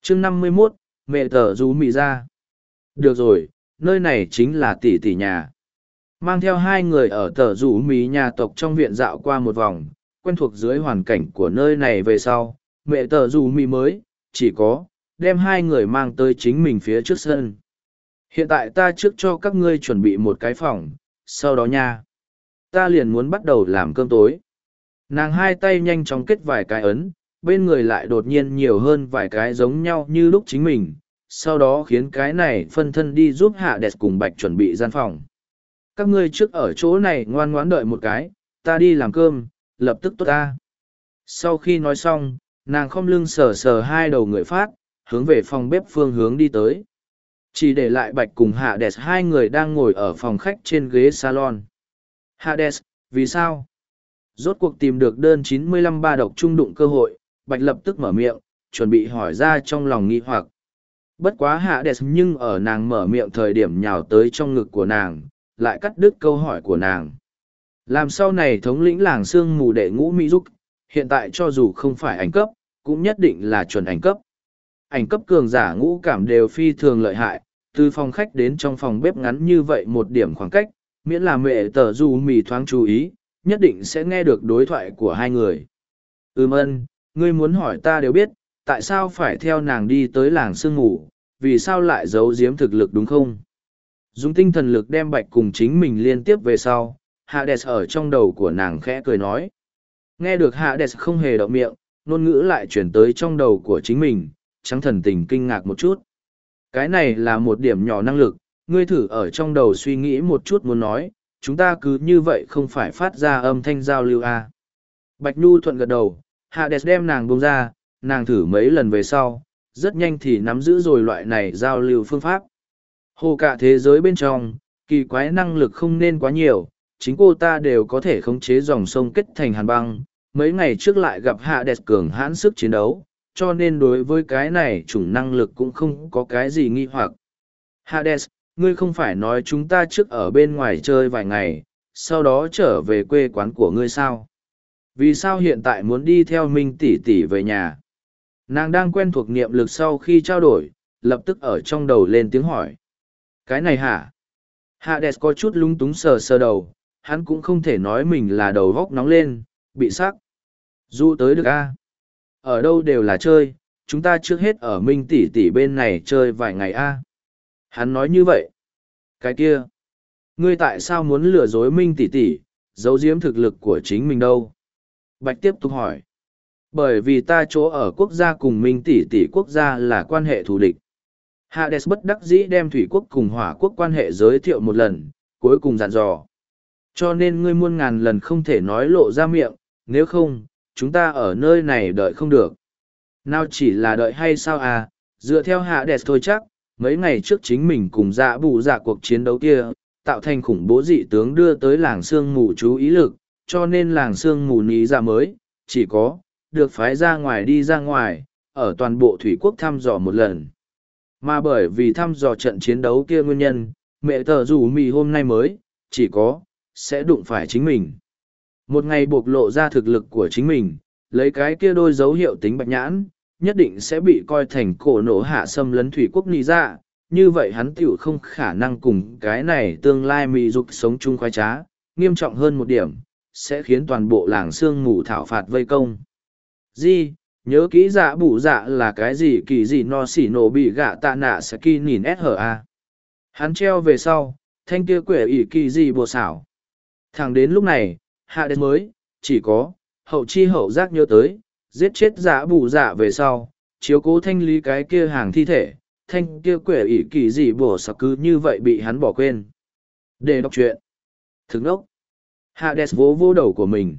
chương 51, mẹ tờ rú mị ra. Được rồi, nơi này chính là tỷ tỷ nhà. Mang theo hai người ở tờ rủ mì nhà tộc trong viện dạo qua một vòng, quen thuộc dưới hoàn cảnh của nơi này về sau, mẹ tờ rủ mì mới, chỉ có, đem hai người mang tới chính mình phía trước sân. Hiện tại ta trước cho các ngươi chuẩn bị một cái phòng, sau đó nha. Ta liền muốn bắt đầu làm cơm tối. Nàng hai tay nhanh chóng kết vài cái ấn, bên người lại đột nhiên nhiều hơn vài cái giống nhau như lúc chính mình, sau đó khiến cái này phân thân đi giúp Hạ Đẹp cùng Bạch chuẩn bị gian phòng. Các ngươi trước ở chỗ này ngoan ngoãn đợi một cái, ta đi làm cơm, lập tức tốt ta. Sau khi nói xong, nàng khom lưng sờ sờ hai đầu người phát, hướng về phòng bếp phương hướng đi tới. Chỉ để lại Bạch cùng Hạ Đẹp hai người đang ngồi ở phòng khách trên ghế salon. Hạ Đẹp, vì sao? Rốt cuộc tìm được đơn 95 ba độc trung đụng cơ hội, Bạch lập tức mở miệng, chuẩn bị hỏi ra trong lòng nghi hoặc. Bất quá Hạ Đẹp nhưng ở nàng mở miệng thời điểm nhào tới trong ngực của nàng, lại cắt đứt câu hỏi của nàng. Làm sau này thống lĩnh làng sương mù đệ ngũ Mỹ Dục, hiện tại cho dù không phải ảnh cấp, cũng nhất định là chuẩn ảnh cấp. Ảnh cấp cường giả ngũ cảm đều phi thường lợi hại, từ phòng khách đến trong phòng bếp ngắn như vậy một điểm khoảng cách, miễn là mẹ tờ dù mì thoáng chú ý, nhất định sẽ nghe được đối thoại của hai người. Ân, ngươi muốn hỏi ta đều biết, tại sao phải theo nàng đi tới làng sương mù, vì sao lại giấu giếm thực lực đúng không? Dùng tinh thần lực đem Bạch cùng chính mình liên tiếp về sau, Hades ở trong đầu của nàng khẽ cười nói. Nghe được Hades không hề động miệng, ngôn ngữ lại chuyển tới trong đầu của chính mình, trắng thần tình kinh ngạc một chút. Cái này là một điểm nhỏ năng lực, ngươi thử ở trong đầu suy nghĩ một chút muốn nói, chúng ta cứ như vậy không phải phát ra âm thanh giao lưu à. Bạch Nhu thuận gật đầu, Hades đem nàng buông ra, nàng thử mấy lần về sau, rất nhanh thì nắm giữ rồi loại này giao lưu phương pháp. Hồ cả thế giới bên trong, kỳ quái năng lực không nên quá nhiều, chính cô ta đều có thể khống chế dòng sông kết thành hàn băng. Mấy ngày trước lại gặp Hades cường hãn sức chiến đấu, cho nên đối với cái này chủng năng lực cũng không có cái gì nghi hoặc. Hades, ngươi không phải nói chúng ta trước ở bên ngoài chơi vài ngày, sau đó trở về quê quán của ngươi sao? Vì sao hiện tại muốn đi theo Minh tỷ tỷ về nhà? Nàng đang quen thuộc niệm lực sau khi trao đổi, lập tức ở trong đầu lên tiếng hỏi. Cái này hả? Hades có chút lung túng sờ sờ đầu, hắn cũng không thể nói mình là đầu góc nóng lên, bị sắc. Du tới được a? Ở đâu đều là chơi, chúng ta trước hết ở Minh tỷ tỷ bên này chơi vài ngày a. Hắn nói như vậy. Cái kia, ngươi tại sao muốn lừa dối Minh tỷ tỷ, giấu giếm thực lực của chính mình đâu? Bạch tiếp tục hỏi. Bởi vì ta chỗ ở quốc gia cùng Minh tỷ tỷ quốc gia là quan hệ thù địch. Hades bất đắc dĩ đem thủy quốc cùng hỏa quốc quan hệ giới thiệu một lần, cuối cùng dặn dò. Cho nên ngươi muôn ngàn lần không thể nói lộ ra miệng, nếu không, chúng ta ở nơi này đợi không được. Nào chỉ là đợi hay sao à, dựa theo Hades thôi chắc, mấy ngày trước chính mình cùng dạ bù dạ cuộc chiến đấu kia, tạo thành khủng bố dị tướng đưa tới làng sương mù chú ý lực, cho nên làng sương mù ní ra mới, chỉ có, được phái ra ngoài đi ra ngoài, ở toàn bộ thủy quốc thăm dò một lần. Mà bởi vì thăm dò trận chiến đấu kia nguyên nhân, mẹ tờ rủ mì hôm nay mới, chỉ có, sẽ đụng phải chính mình. Một ngày bộc lộ ra thực lực của chính mình, lấy cái kia đôi dấu hiệu tính bạch nhãn, nhất định sẽ bị coi thành cổ nổ hạ xâm lấn thủy quốc nị ra, như vậy hắn tiểu không khả năng cùng cái này tương lai mị dục sống chung khoái trá, nghiêm trọng hơn một điểm, sẽ khiến toàn bộ làng sương mù thảo phạt vây công. Di, nhớ kỹ dạ bụ dạ là cái gì kỳ gì no xỉ nổ bị gạ tạ nạ sẽ kỳ nhìn SHA. Hắn treo về sau, thanh kia quẻ ỉ kỳ gì bồ xảo. Thẳng đến lúc này, Hades mới, chỉ có, hậu chi hậu giác nhớ tới, giết chết dạ bụ dạ về sau, chiếu cố thanh lý cái kia hàng thi thể, thanh kia quẻ ỉ kỳ gì bồ xảo cứ như vậy bị hắn bỏ quên. Để đọc chuyện. Thức ốc. Hades vỗ vô đầu của mình.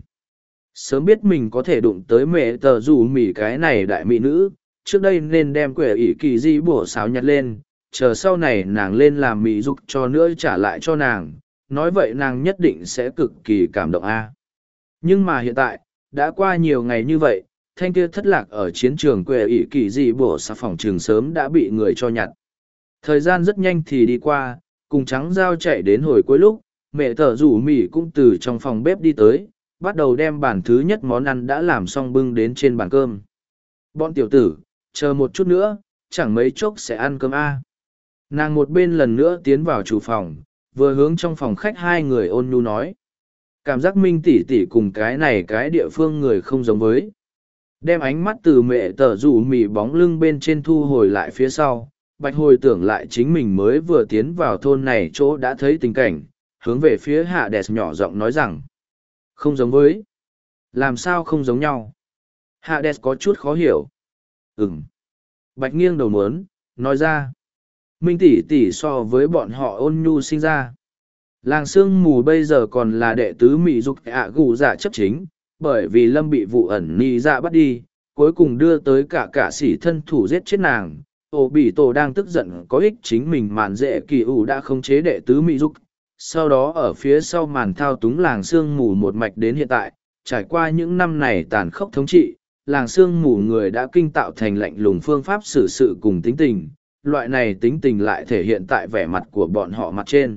Sớm biết mình có thể đụng tới mẹ tờ dù mỉ cái này đại mỹ nữ, trước đây nên đem quẻ ỉ kỳ di bổ xáo nhặt lên, chờ sau này nàng lên làm mỹ dục cho nữa trả lại cho nàng, nói vậy nàng nhất định sẽ cực kỳ cảm động a. Nhưng mà hiện tại, đã qua nhiều ngày như vậy, thanh kia thất lạc ở chiến trường quẻ ỉ kỳ di bổ xáo phòng trường sớm đã bị người cho nhặt. Thời gian rất nhanh thì đi qua, cùng trắng dao chạy đến hồi cuối lúc, mẹ tờ rủ mỉ cũng từ trong phòng bếp đi tới, bắt đầu đem bản thứ nhất món ăn đã làm xong bưng đến trên bàn cơm. Bọn tiểu tử, chờ một chút nữa, chẳng mấy chốc sẽ ăn cơm a. Nàng một bên lần nữa tiến vào chủ phòng, vừa hướng trong phòng khách hai người ôn nhu nói. Cảm giác Minh tỷ tỷ cùng cái này cái địa phương người không giống với. Đem ánh mắt từ mẹ tờ rủ mì bóng lưng bên trên thu hồi lại phía sau, Bạch hồi tưởng lại chính mình mới vừa tiến vào thôn này chỗ đã thấy tình cảnh, hướng về phía Hạ Đẹp nhỏ giọng nói rằng. Không giống với. Làm sao không giống nhau? Hạ Đẹp có chút khó hiểu. Bạch nghiêng đầu muốn, nói ra. Minh tỷ tỷ so với bọn họ ôn nhu sinh ra. Làng sương mù bây giờ còn là đệ tứ Mỹ dục gù dạ chấp chính, bởi vì Lâm bị vụ ẩn ni dạ bắt đi, cuối cùng đưa tới cả sĩ thân thủ giết chết nàng. Ổ bị tổ đang tức giận có ích chính mình màn dễ kỳ ủ đã khống chế đệ tứ Mỹ dục. Sau đó ở phía sau màn thao túng làng sương mù một mạch đến hiện tại, trải qua những năm này tàn khốc thống trị, làng sương mù người đã kinh tạo thành lạnh lùng phương pháp xử sự cùng tính tình. Loại này tính tình lại thể hiện tại vẻ mặt của bọn họ mặt trên.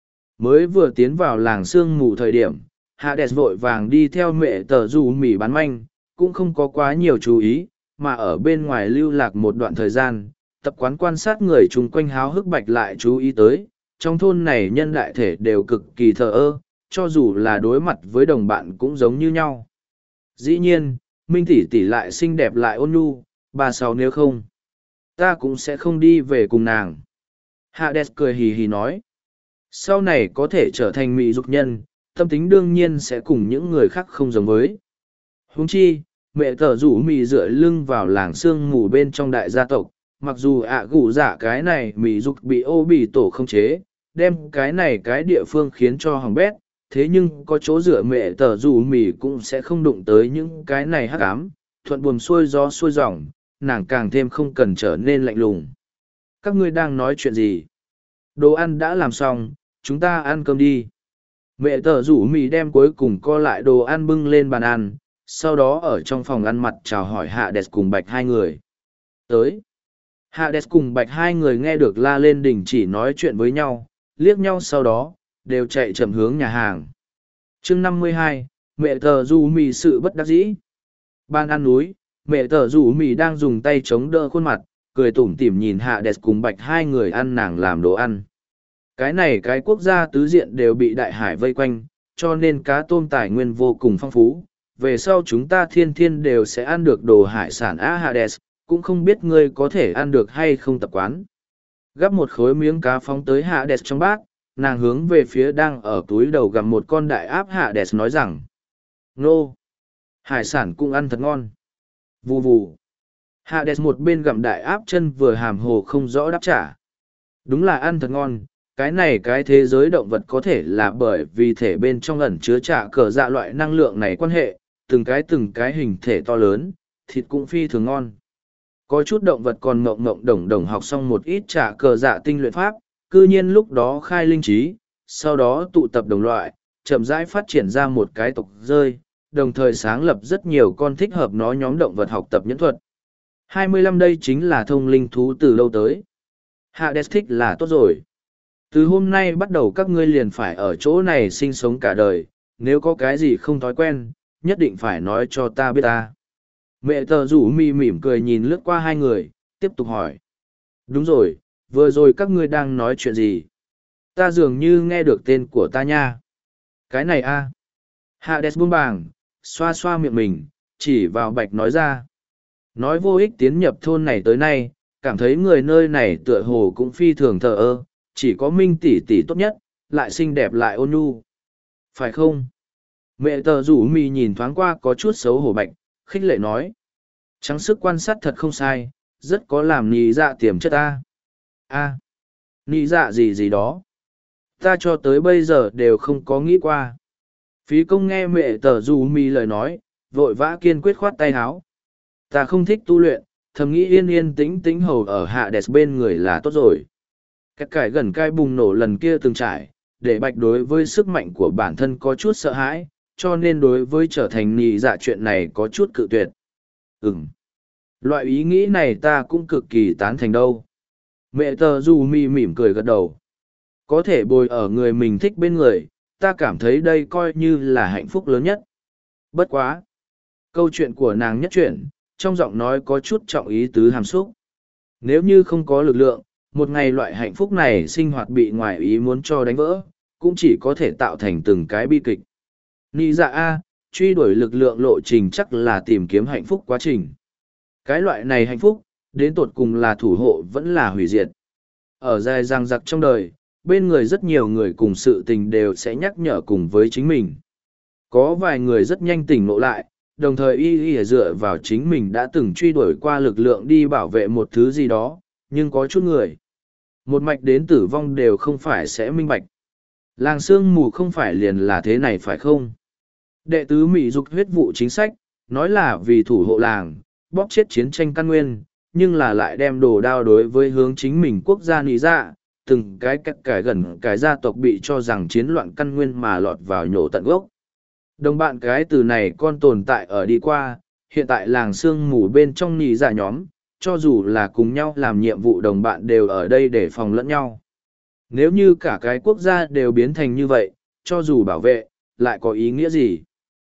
Mới vừa tiến vào làng sương mù thời điểm, Hades vội vàng đi theo mẹ tờ dù mì bán manh, cũng không có quá nhiều chú ý, mà ở bên ngoài lưu lạc một đoạn thời gian, tập quán quan sát người chung quanh háo hức Bạch lại chú ý tới, trong thôn này nhân đại thể đều cực kỳ thờ ơ, cho dù là đối mặt với đồng bạn cũng giống như nhau. Dĩ nhiên, Minh tỷ tỷ lại xinh đẹp lại ôn nhu, bà sáu nếu không, ta cũng sẽ không đi về cùng nàng. Hades cười hì hì nói. Sau này có thể trở thành mỹ dục nhân, tâm tính đương nhiên sẽ cùng những người khác không giống với. Huống chi, mẹ tờ rủ mì dựa lưng vào làng sương mù bên trong đại gia tộc, mặc dù gù giả cái này mỹ dục bị ô bị tổ không chế, đem cái này cái địa phương khiến cho hỏng bét, thế nhưng có chỗ dựa mẹ tờ rủ mì cũng sẽ không đụng tới những cái này hắc ám, thuận buồm xuôi gió xuôi dòng, nàng càng thêm không cần trở nên lạnh lùng. Các ngươi đang nói chuyện gì? Đồ ăn đã làm xong, chúng ta ăn cơm đi. Mẹ tờ rủ mì đem cuối cùng co lại đồ ăn bưng lên bàn ăn, sau đó ở trong phòng ăn mặt chào hỏi Hạ Đẹp cùng Bạch hai người. Tới. Hạ Đẹp cùng Bạch hai người nghe được la lên đình chỉ nói chuyện với nhau, liếc nhau sau đó, đều chạy chậm hướng nhà hàng. chương 52, mẹ tờ rủ mì sự bất đắc dĩ. Ban ăn núi, mẹ tờ rủ mì đang dùng tay chống đỡ khuôn mặt, cười tủm tỉm nhìn Hạ Đẹp cùng Bạch hai người ăn nàng làm đồ ăn. Cái này cái quốc gia tứ diện đều bị đại hải vây quanh, cho nên cá tôm tài nguyên vô cùng phong phú. Về sau chúng ta thiên thiên đều sẽ ăn được đồ hải sản Hades, cũng không biết ngươi có thể ăn được hay không tập quán. Gắp một khối miếng cá phóng tới Hades trong bát, nàng hướng về phía đang ở túi đầu gặm một con đại áp Hades nói rằng. Nô! Hải sản cũng ăn thật ngon. Vù vù! Hades một bên gặm đại áp chân vừa hàm hồ không rõ đáp trả. Đúng là ăn thật ngon. Cái này cái thế giới động vật có thể là bởi vì thể bên trong ẩn chứa trả cờ dạ loại năng lượng này quan hệ, từng cái hình thể to lớn, thịt cũng phi thường ngon. Có chút động vật còn ngộng đồng đồng học xong một ít trả cờ dạ tinh luyện pháp, cư nhiên lúc đó khai linh trí, sau đó tụ tập đồng loại, chậm rãi phát triển ra một cái tộc rơi, đồng thời sáng lập rất nhiều con thích hợp nó nhóm động vật học tập nhẫn thuật. 25 đây chính là thông linh thú từ lâu tới. Hades thích là tốt rồi. Từ hôm nay bắt đầu các ngươi liền phải ở chỗ này sinh sống cả đời, nếu có cái gì không thói quen, nhất định phải nói cho ta biết ta. Mẹ tờ rủ mì mỉm cười nhìn lướt qua hai người, tiếp tục hỏi. Đúng rồi, vừa rồi các ngươi đang nói chuyện gì? Ta dường như nghe được tên của ta nha. Cái này a. Hades buông bàng, xoa xoa miệng mình, chỉ vào Bạch nói ra. Nói vô ích tiến nhập thôn này tới nay, cảm thấy người nơi này tựa hồ cũng phi thường thờ ơ. Chỉ có Minh tỷ tỷ tốt nhất, lại xinh đẹp lại ôn nhu. Phải không? Mẹ tờ rủ mì nhìn thoáng qua có chút xấu hổ Bạch, khích lệ nói. Trắng sức quan sát thật không sai, rất có làm nì dạ tiềm chất ta. A, nì dạ gì đó. Ta cho tới bây giờ đều không có nghĩ qua. Phí công nghe mẹ tờ rủ mì lời nói, vội vã kiên quyết khoát tay háo. Ta không thích tu luyện, thầm nghĩ yên yên tĩnh tĩnh hầu ở hạ đẹp bên người là tốt rồi. Cái cải gần cai bùng nổ lần kia từng trải, để Bạch đối với sức mạnh của bản thân có chút sợ hãi, cho nên đối với trở thành nì dạ chuyện này có chút cự tuyệt. Loại ý nghĩ này ta cũng cực kỳ tán thành đâu. Mẹ tờ dù mỉm cười gật đầu. Có thể bồi ở người mình thích bên người, ta cảm thấy đây coi như là hạnh phúc lớn nhất. Bất quá. Câu chuyện của nàng nhất chuyển, trong giọng nói có chút trọng ý tứ hàm xúc. Nếu như không có lực lượng, một ngày loại hạnh phúc này sinh hoạt bị ngoài ý muốn cho đánh vỡ, cũng chỉ có thể tạo thành từng cái bi kịch. Nị dạ A, truy đuổi lực lượng lộ trình chắc là tìm kiếm hạnh phúc quá trình. Cái loại này hạnh phúc, đến tột cùng là thủ hộ vẫn là hủy diệt. Ở dài ràng giặc trong đời, bên người rất nhiều người cùng sự tình đều sẽ nhắc nhở cùng với chính mình. Có vài người rất nhanh tỉnh ngộ lại, đồng thời y dựa vào chính mình đã từng truy đuổi qua lực lượng đi bảo vệ một thứ gì đó, nhưng có chút người. Một mạch đến tử vong đều không phải sẽ minh bạch. Làng sương mù không phải liền là thế này phải không? Đệ tứ Mỹ dục huyết vụ chính sách, nói là vì thủ hộ làng, bóp chết chiến tranh căn nguyên, nhưng là lại đem đồ đao đối với hướng chính mình quốc gia nị dạ, từng cái gần cái gia tộc bị cho rằng chiến loạn căn nguyên mà lọt vào nhổ tận gốc. Đồng bạn cái từ này con tồn tại ở đi qua, hiện tại làng sương mù bên trong nị dạ nhóm, cho dù là cùng nhau làm nhiệm vụ đồng bạn đều ở đây để phòng lẫn nhau. Nếu như cả cái quốc gia đều biến thành như vậy, cho dù bảo vệ, lại có ý nghĩa gì?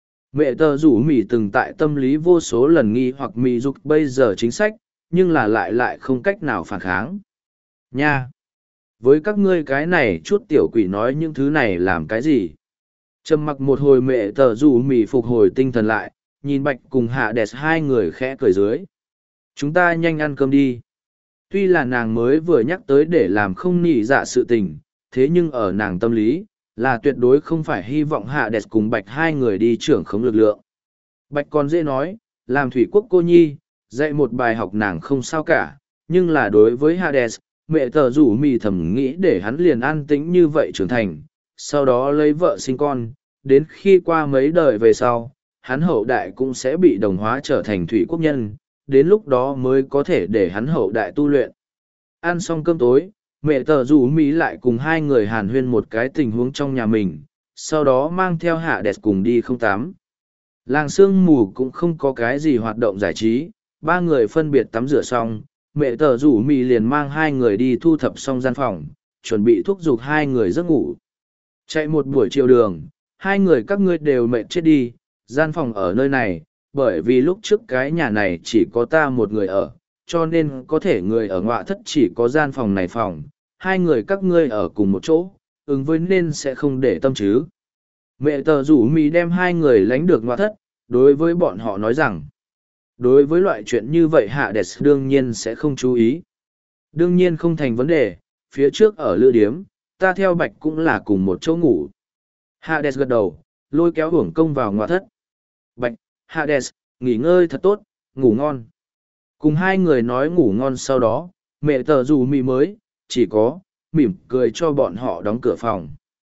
Mẹ tờ rủ mỉ từng tại tâm lý vô số lần nghi hoặc mỉ dục bây giờ chính sách, nhưng là lại không cách nào phản kháng. Nha! Với các ngươi cái này chút tiểu quỷ nói những thứ này làm cái gì? Trầm mặc một hồi mẹ tờ rủ mỉ phục hồi tinh thần lại, nhìn Bạch cùng Hạ Đẹp hai người khẽ cười dưới. Chúng ta nhanh ăn cơm đi. Tuy là nàng mới vừa nhắc tới để làm không nỉ dạ sự tình, thế nhưng ở nàng tâm lý, là tuyệt đối không phải hy vọng Hạ Đẹp cùng Bạch hai người đi trưởng khống lực lượng. Bạch còn dễ nói, làm thủy quốc cô nhi, dạy một bài học nàng không sao cả, nhưng là đối với Hades, mẹ tờ rủ mì thầm nghĩ để hắn liền an tĩnh như vậy trưởng thành, sau đó lấy vợ sinh con, đến khi qua mấy đời về sau, hắn hậu đại cũng sẽ bị đồng hóa trở thành thủy quốc nhân, đến lúc đó mới có thể để hắn hậu đại tu luyện. Ăn xong cơm tối, mẹ tờ rủ mì lại cùng hai người hàn huyên một cái tình huống trong nhà mình, sau đó mang theo Hades cùng đi không tắm. Làng sương mù cũng không có cái gì hoạt động giải trí, ba người phân biệt tắm rửa xong, mẹ tờ rủ mì liền mang hai người đi thu thập xong gian phòng, chuẩn bị thúc giục hai người giấc ngủ. Chạy một buổi chiều đường, hai người các ngươi đều mệt chết đi, gian phòng ở nơi này, bởi vì lúc trước cái nhà này chỉ có ta một người ở, cho nên có thể người ở ngoại thất chỉ có gian phòng này phòng, hai người các ngươi ở cùng một chỗ, ứng với nên sẽ không để tâm chứ. Mẹ tờ rủ mì đem hai người lánh được ngoại thất, đối với bọn họ nói rằng, đối với loại chuyện như vậy Hades đương nhiên sẽ không chú ý. Đương nhiên không thành vấn đề, phía trước ở lữ điếm, ta theo Bạch cũng là cùng một chỗ ngủ. Hades gật đầu, lôi kéo hưởng công vào ngoại thất. Bạch, Hades, nghỉ ngơi thật tốt, ngủ ngon. Cùng hai người nói ngủ ngon sau đó, mẹ tờ rủ mì mới, chỉ có, mỉm cười cho bọn họ đóng cửa phòng.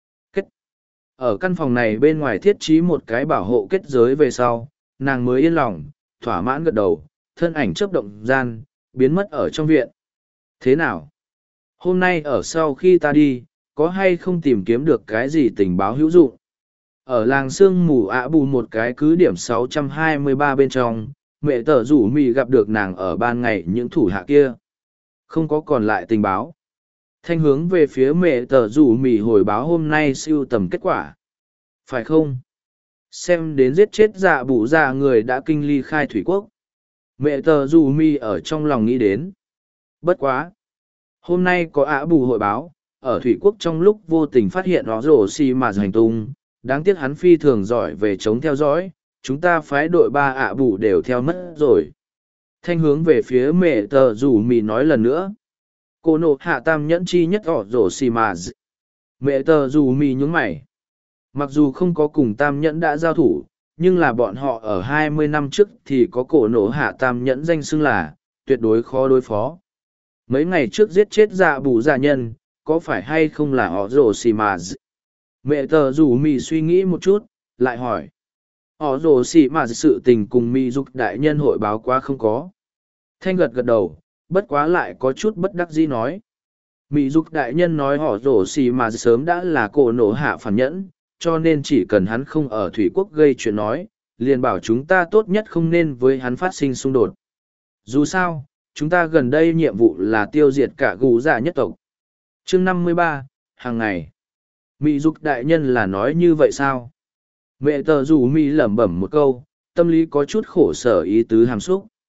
Ở căn phòng này bên ngoài thiết trí một cái bảo hộ kết giới về sau, nàng mới yên lòng, thỏa mãn gật đầu, thân ảnh chớp động gian, biến mất ở trong viện. Thế nào? Hôm nay ở sau khi ta đi, có hay không tìm kiếm được cái gì tình báo hữu dụng? Ở làng sương mù ạ bù một cái cứ điểm 623 bên trong, mẹ tờ rủ mì gặp được nàng ở ban ngày những thủ hạ kia. Không có còn lại tình báo. Thanh hướng về phía mẹ tờ rủ mì hồi báo hôm nay siêu tầm kết quả. Phải không? Xem đến giết chết dạ bụ dạ người đã kinh ly khai thủy quốc. Mẹ tờ rủ mì ở trong lòng nghĩ đến. Bất quá. Hôm nay có ả bù hội báo, ở thủy quốc trong lúc vô tình phát hiện nó rổ xì mà hành tung. Đáng tiếc hắn phi thường giỏi về chống theo dõi, chúng ta phái đội ba ả bù đều theo mất rồi. Thanh hướng về phía mẹ tờ rủ mì nói lần nữa. Cô nộ hạ tam nhẫn chi nhất ỏ rổ xì mà mẹ tờ dù mì nhúng mày. Mặc dù không có cùng tam nhẫn đã giao thủ, nhưng là bọn họ ở 20 năm trước thì có cổ nộ hạ tam nhẫn danh xưng là, tuyệt đối khó đối phó. Mấy ngày trước giết chết dạ bù dạ nhân, có phải hay không là ỏ rổ xì mà mẹ tờ dù mì suy nghĩ một chút, lại hỏi. Ỏ rổ xì mà sự tình cùng mì dục đại nhân hội báo quá không có. Thanh gật gật đầu. Bất quá lại có chút bất đắc dĩ nói. Mỹ dục đại nhân nói họ rổ xì mà sớm đã là cổ nổ hạ phản nhẫn, cho nên chỉ cần hắn không ở thủy quốc gây chuyện nói, liền bảo chúng ta tốt nhất không nên với hắn phát sinh xung đột. Dù sao, chúng ta gần đây nhiệm vụ là tiêu diệt cả gù dạ nhất tộc. Chương 53, hàng ngày. Mỹ dục đại nhân là nói như vậy sao? Mẹ tờ rủ Mỹ lẩm bẩm một câu, tâm lý có chút khổ sở ý tứ hàm xúc.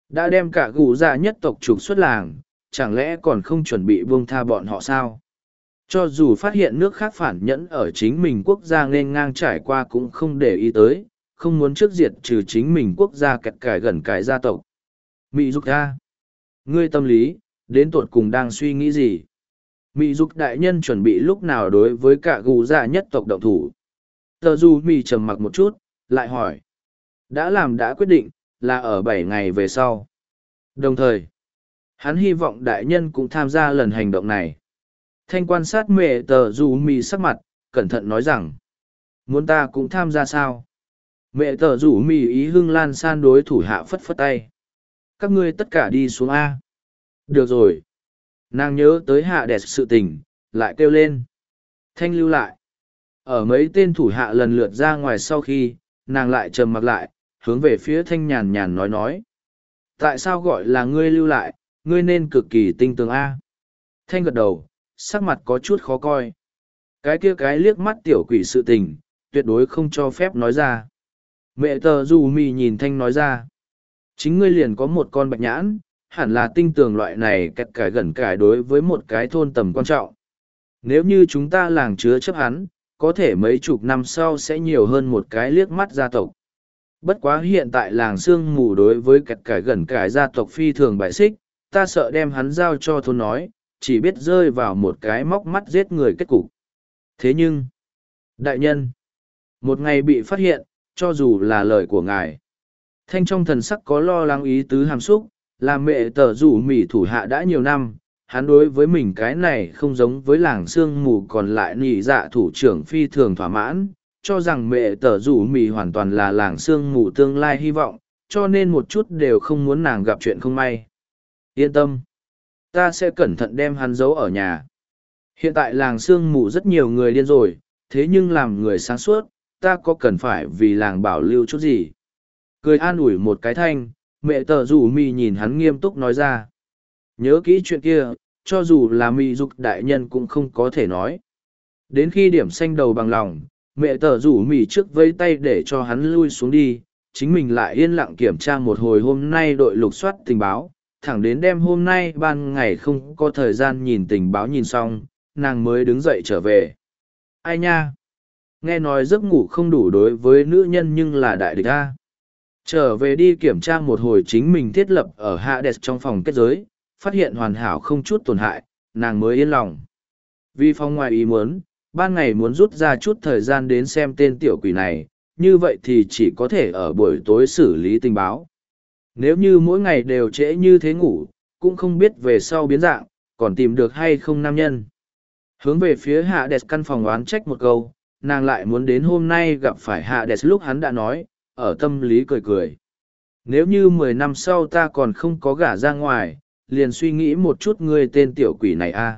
Đã đem cả gù dạ nhất tộc trục xuất làng, chẳng lẽ còn không chuẩn bị buông tha bọn họ sao? Cho dù phát hiện nước khác phản nhẫn ở chính mình quốc gia nên ngang trải qua cũng không để ý tới, không muốn trước diệt trừ chính mình quốc gia kẹt cải gần cải gia tộc. Mị dục ra. Ngươi tâm lý, đến tột cùng đang suy nghĩ gì? Mị dục đại nhân chuẩn bị lúc nào đối với cả gù dạ nhất tộc động thủ? Tờ du mị trầm mặc một chút, lại hỏi. Đã làm đã quyết định, là ở 7 ngày về sau. Đồng thời, hắn hy vọng đại nhân cũng tham gia lần hành động này. Thanh quan sát mẹ tờ du mị sắc mặt, cẩn thận nói rằng. Muốn ta cũng tham gia sao? Mẹ tờ rủ mì ý hưng lan san đối thủ hạ phất phất tay. Các ngươi tất cả đi xuống A. Được rồi. Nàng nhớ tới hạ đẹp sự tình, lại kêu lên. Thanh lưu lại. Ở mấy tên thủ hạ lần lượt ra ngoài sau khi, nàng lại trầm mặc lại, hướng về phía thanh nhàn nhàn nói. Tại sao gọi là ngươi lưu lại, ngươi nên cực kỳ tinh tường A. Thanh gật đầu, sắc mặt có chút khó coi. Cái kia cái liếc mắt tiểu quỷ sự tình, tuyệt đối không cho phép nói ra. Mẹ tờ dù mì nhìn Thanh nói ra. Chính ngươi liền có một con bạch nhãn, hẳn là tinh tường loại này kẹt cải gần cải đối với một cái thôn tầm quan trọng. Nếu như chúng ta làng chứa chấp hắn, có thể mấy chục năm sau sẽ nhiều hơn một cái liếc mắt gia tộc. Bất quá hiện tại làng sương mù đối với kẹt cải gần cải gia tộc phi thường bại xích, ta sợ đem hắn giao cho thôn nói, chỉ biết rơi vào một cái móc mắt giết người kết cục. Thế nhưng, đại nhân, một ngày bị phát hiện, cho dù là lời của ngài. Thanh trong thần sắc có lo lắng ý tứ hàm xúc, làm mẹ tờ rủ mỉ thủ hạ đã nhiều năm, hắn đối với mình cái này không giống với làng sương mù còn lại nhị dạ thủ trưởng phi thường thỏa mãn, cho rằng mẹ tờ rủ mỉ hoàn toàn là làng sương mù tương lai hy vọng, cho nên một chút đều không muốn nàng gặp chuyện không may. Yên tâm, ta sẽ cẩn thận đem hắn giấu ở nhà. Hiện tại làng sương mù rất nhiều người điên rồi, thế nhưng làm người sáng suốt, ta có cần phải vì làng bảo lưu chút gì? Cười an ủi một cái Thanh, mẹ tờ rủ mì nhìn hắn nghiêm túc nói ra. Nhớ kỹ chuyện kia, cho dù là mì dục đại nhân cũng không có thể nói. Đến khi điểm xanh đầu bằng lòng, mẹ tờ rủ mì trước vây tay để cho hắn lui xuống đi, chính mình lại yên lặng kiểm tra một hồi hôm nay đội lục soát tình báo, thẳng đến đêm hôm nay ban ngày không có thời gian nhìn tình báo nhìn xong, nàng mới đứng dậy trở về. Ai nha? Nghe nói giấc ngủ không đủ đối với nữ nhân nhưng là đại địch a. Trở về đi kiểm tra một hồi chính mình thiết lập ở Hades trong phòng kết giới, phát hiện hoàn hảo không chút tổn hại, nàng mới yên lòng. Vì phòng ngoài ý muốn, ban ngày muốn rút ra chút thời gian đến xem tên tiểu quỷ này, như vậy thì chỉ có thể ở buổi tối xử lý tình báo. Nếu như mỗi ngày đều trễ như thế ngủ, cũng không biết về sau biến dạng, còn tìm được hay không nam nhân. Hướng về phía Hades căn phòng oán trách một câu, nàng lại muốn đến hôm nay gặp phải Hades lúc hắn đã nói, ở tâm lý cười cười. Nếu như 10 năm sau ta còn không có gả ra ngoài, liền suy nghĩ một chút ngươi tên tiểu quỷ này a.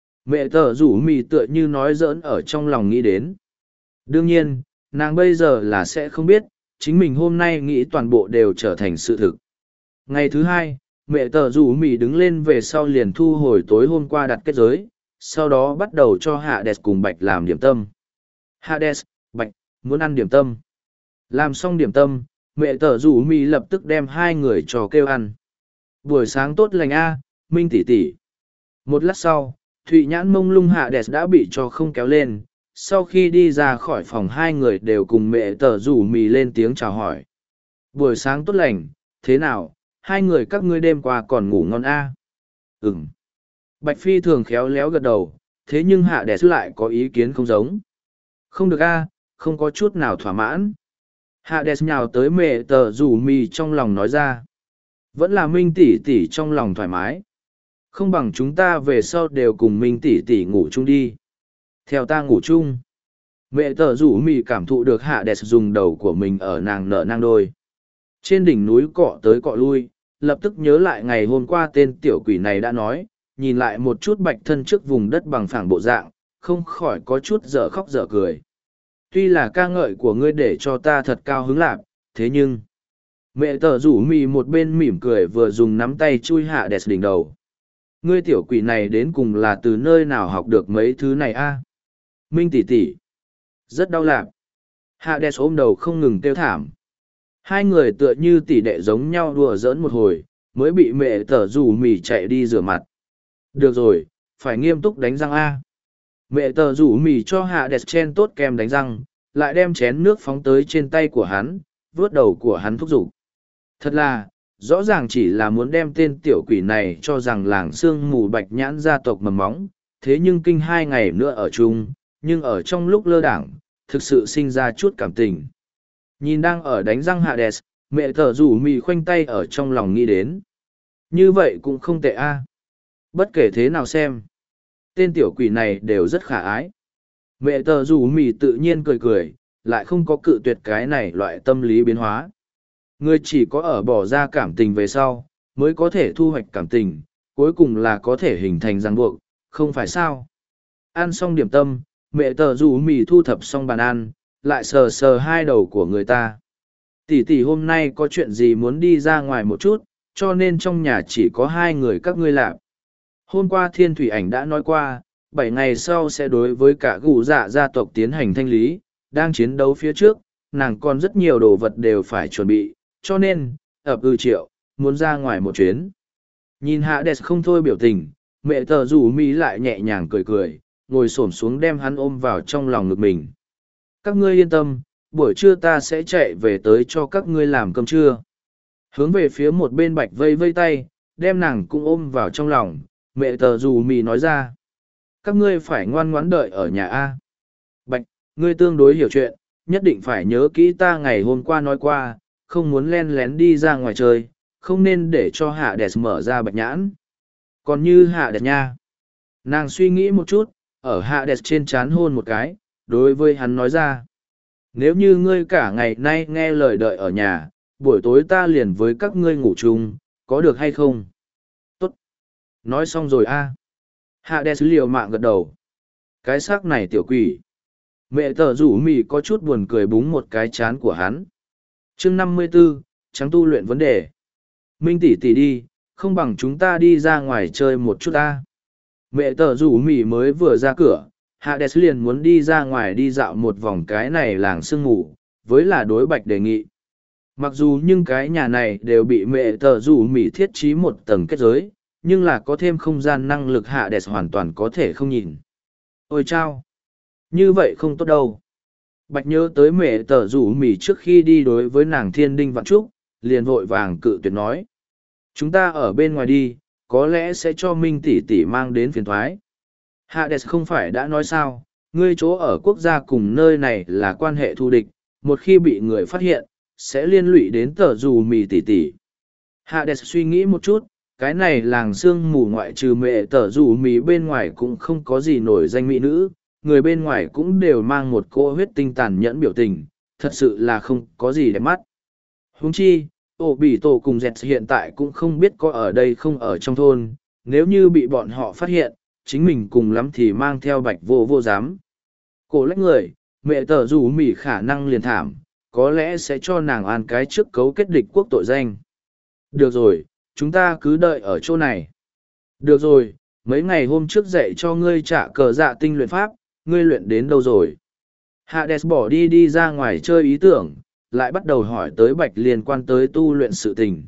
Mẹ tờ rủ mì tựa như nói giỡn ở trong lòng nghĩ đến. Đương nhiên, nàng bây giờ là sẽ không biết, chính mình hôm nay nghĩ toàn bộ đều trở thành sự thực. Ngày thứ hai, mẹ tờ rủ mì đứng lên về sau liền thu hồi tối hôm qua đặt kết giới, sau đó bắt đầu cho Hades cùng Bạch làm điểm tâm. Hades, Bạch, muốn ăn điểm tâm. Làm xong điểm tâm, mẹ tờ rủ mì lập tức đem hai người cho kêu ăn. Buổi sáng tốt lành a, Minh tỷ tỷ. Một lát sau, Thụy Nhãn mông lung Hades đã bị cho không kéo lên. Sau khi đi ra khỏi phòng hai người đều cùng mẹ tờ rủ mì lên tiếng chào hỏi. Buổi sáng tốt lành, thế nào, hai người các ngươi đêm qua còn ngủ ngon a? Ừm. Bạch Phi thường khéo léo gật đầu, thế nhưng Hades lại có ý kiến không giống. Không được a, không có chút nào thỏa mãn. Hades nhào tới mẹ tờ rủ mì trong lòng nói ra. Vẫn là Minh tỷ tỷ trong lòng thoải mái. Không bằng chúng ta về sau đều cùng Minh tỷ tỷ ngủ chung đi. Theo ta ngủ chung. Mẹ tờ rủ mì cảm thụ được Hades dùng đầu của mình ở nàng nở nang đôi. Trên đỉnh núi cọ tới cọ lui, lập tức nhớ lại ngày hôm qua tên tiểu quỷ này đã nói, nhìn lại một chút Bạch thân trước vùng đất bằng phẳng bộ dạng, không khỏi có chút dở khóc dở cười. Tuy là ca ngợi của ngươi để cho ta thật cao hứng lạc, thế nhưng... Mẹ tờ rủ mì một bên mỉm cười vừa dùng nắm tay chui Hades đỉnh đầu. Ngươi tiểu quỷ này đến cùng là từ nơi nào học được mấy thứ này a? Minh tỷ tỷ. Rất đau lạc. Hades ôm đầu không ngừng kêu thảm. Hai người tựa như tỷ đệ giống nhau đùa giỡn một hồi, mới bị mẹ tờ rủ mì chạy đi rửa mặt. Được rồi, phải nghiêm túc đánh răng A. Mẹ tờ rủ mì cho hạ đẹp chen tốt kem đánh răng, lại đem chén nước phóng tới trên tay của hắn, vuốt đầu của hắn thúc giục. Thật là, rõ ràng chỉ là muốn đem tên tiểu quỷ này cho rằng làng sương mù bạch nhãn gia tộc mầm móng, thế nhưng kinh 2 ngày nữa ở chung, nhưng ở trong lúc lơ đảng, thực sự sinh ra chút cảm tình. Nhìn đang ở đánh răng Hades, mẹ tờ rủ mì khoanh tay ở trong lòng nghĩ đến. Như vậy cũng không tệ a. Bất kể thế nào xem, tên tiểu quỷ này đều rất khả ái. Mẹ tờ rủ mì tự nhiên cười cười, lại không có cự tuyệt cái này loại tâm lý biến hóa. Người chỉ có ở bỏ ra cảm tình về sau, mới có thể thu hoạch cảm tình, cuối cùng là có thể hình thành ràng buộc, không phải sao. Ăn xong điểm tâm, mẹ tờ rủ mì thu thập xong bàn ăn, lại sờ sờ hai đầu của người ta. Tỷ tỷ hôm nay có chuyện gì muốn đi ra ngoài một chút, cho nên trong nhà chỉ có 2 người các ngươi làm. Hôm qua Thiên Thủy Ảnh đã nói qua, 7 ngày sau sẽ đối với cả gù dạ gia tộc tiến hành thanh lý, đang chiến đấu phía trước, nàng còn rất nhiều đồ vật đều phải chuẩn bị, cho nên, triệu, muốn ra ngoài một chuyến. Nhìn Hạ Đẹp không thôi biểu tình, mẹ tờ rủ mi lại nhẹ nhàng cười cười, ngồi xổm xuống đem hắn ôm vào trong lòng ngực mình. Các ngươi yên tâm, buổi trưa ta sẽ chạy về tới cho các ngươi làm cơm trưa. Hướng về phía một bên Bạch vây vây tay, đem nàng cũng ôm vào trong lòng, mẹ tờ rủ mi nói ra. Các ngươi phải ngoan ngoãn đợi ở nhà A. Bạch, ngươi tương đối hiểu chuyện, nhất định phải nhớ kỹ ta ngày hôm qua nói qua, không muốn len lén đi ra ngoài chơi, không nên để cho Hạ Đẹp mở ra bạch nhãn. Còn như Hạ Đẹp nha. Nàng suy nghĩ một chút, ở Hạ Đẹp trên trán hôn một cái, đối với hắn nói ra. Nếu như ngươi cả ngày nay nghe lời đợi ở nhà, buổi tối ta liền với các ngươi ngủ chung, có được hay không? Tốt. Nói xong rồi a. Hạ Đẹp liều mạng gật đầu. Cái xác này tiểu quỷ. Mẹ tờ rủ mì có chút buồn cười búng một cái chán của hắn. Chương 54, trắng tu luyện vấn đề. Minh tỷ tỷ đi, không bằng chúng ta đi ra ngoài chơi một chút ta. Mẹ tờ rủ mì mới vừa ra cửa, Hades liền muốn đi ra ngoài đi dạo một vòng cái này làng sương mù, với là đối Bạch đề nghị. Mặc dù nhưng cái nhà này đều bị mẹ tờ rủ mì thiết trí một tầng kết giới, nhưng là có thêm không gian năng lực Hades hoàn toàn có thể không nhìn. Ôi chao! Như vậy không tốt đâu. Bạch nhớ tới mẹ tờ rủ mì trước khi đi đối với nàng thiên đinh vạn trúc, liền vội vàng cự tuyệt nói. Chúng ta ở bên ngoài đi, có lẽ sẽ cho Minh tỷ tỷ mang đến phiền thoái. Hades không phải đã nói sao, ngươi chỗ ở quốc gia cùng nơi này là quan hệ thù địch, một khi bị người phát hiện, sẽ liên lụy đến tờ rủ mì tỷ tỷ. Hades suy nghĩ một chút, cái này làng sương mù ngoại trừ mẹ tờ rủ mì bên ngoài cũng không có gì nổi danh mỹ nữ, người bên ngoài cũng đều mang một cỗ huyết tinh tàn nhẫn biểu tình, thật sự là không có gì đẹp mắt. Huống chi, ổ bỉ tổ cùng dẹt hiện tại cũng không biết có ở đây không ở trong thôn, nếu như bị bọn họ phát hiện, chính mình cùng lắm thì mang theo Bạch vô dám. Cổ lách người, mẹ tờ rủ mỉ khả năng liền thảm, có lẽ sẽ cho nàng an cái trước cấu kết địch quốc tội danh. Được rồi, chúng ta cứ đợi ở chỗ này. Được rồi, mấy ngày hôm trước dạy cho ngươi trả cờ dạ tinh luyện pháp, ngươi luyện đến đâu rồi? Hades bỏ đi ra ngoài chơi ý tưởng, lại bắt đầu hỏi tới Bạch liên quan tới tu luyện sự tình.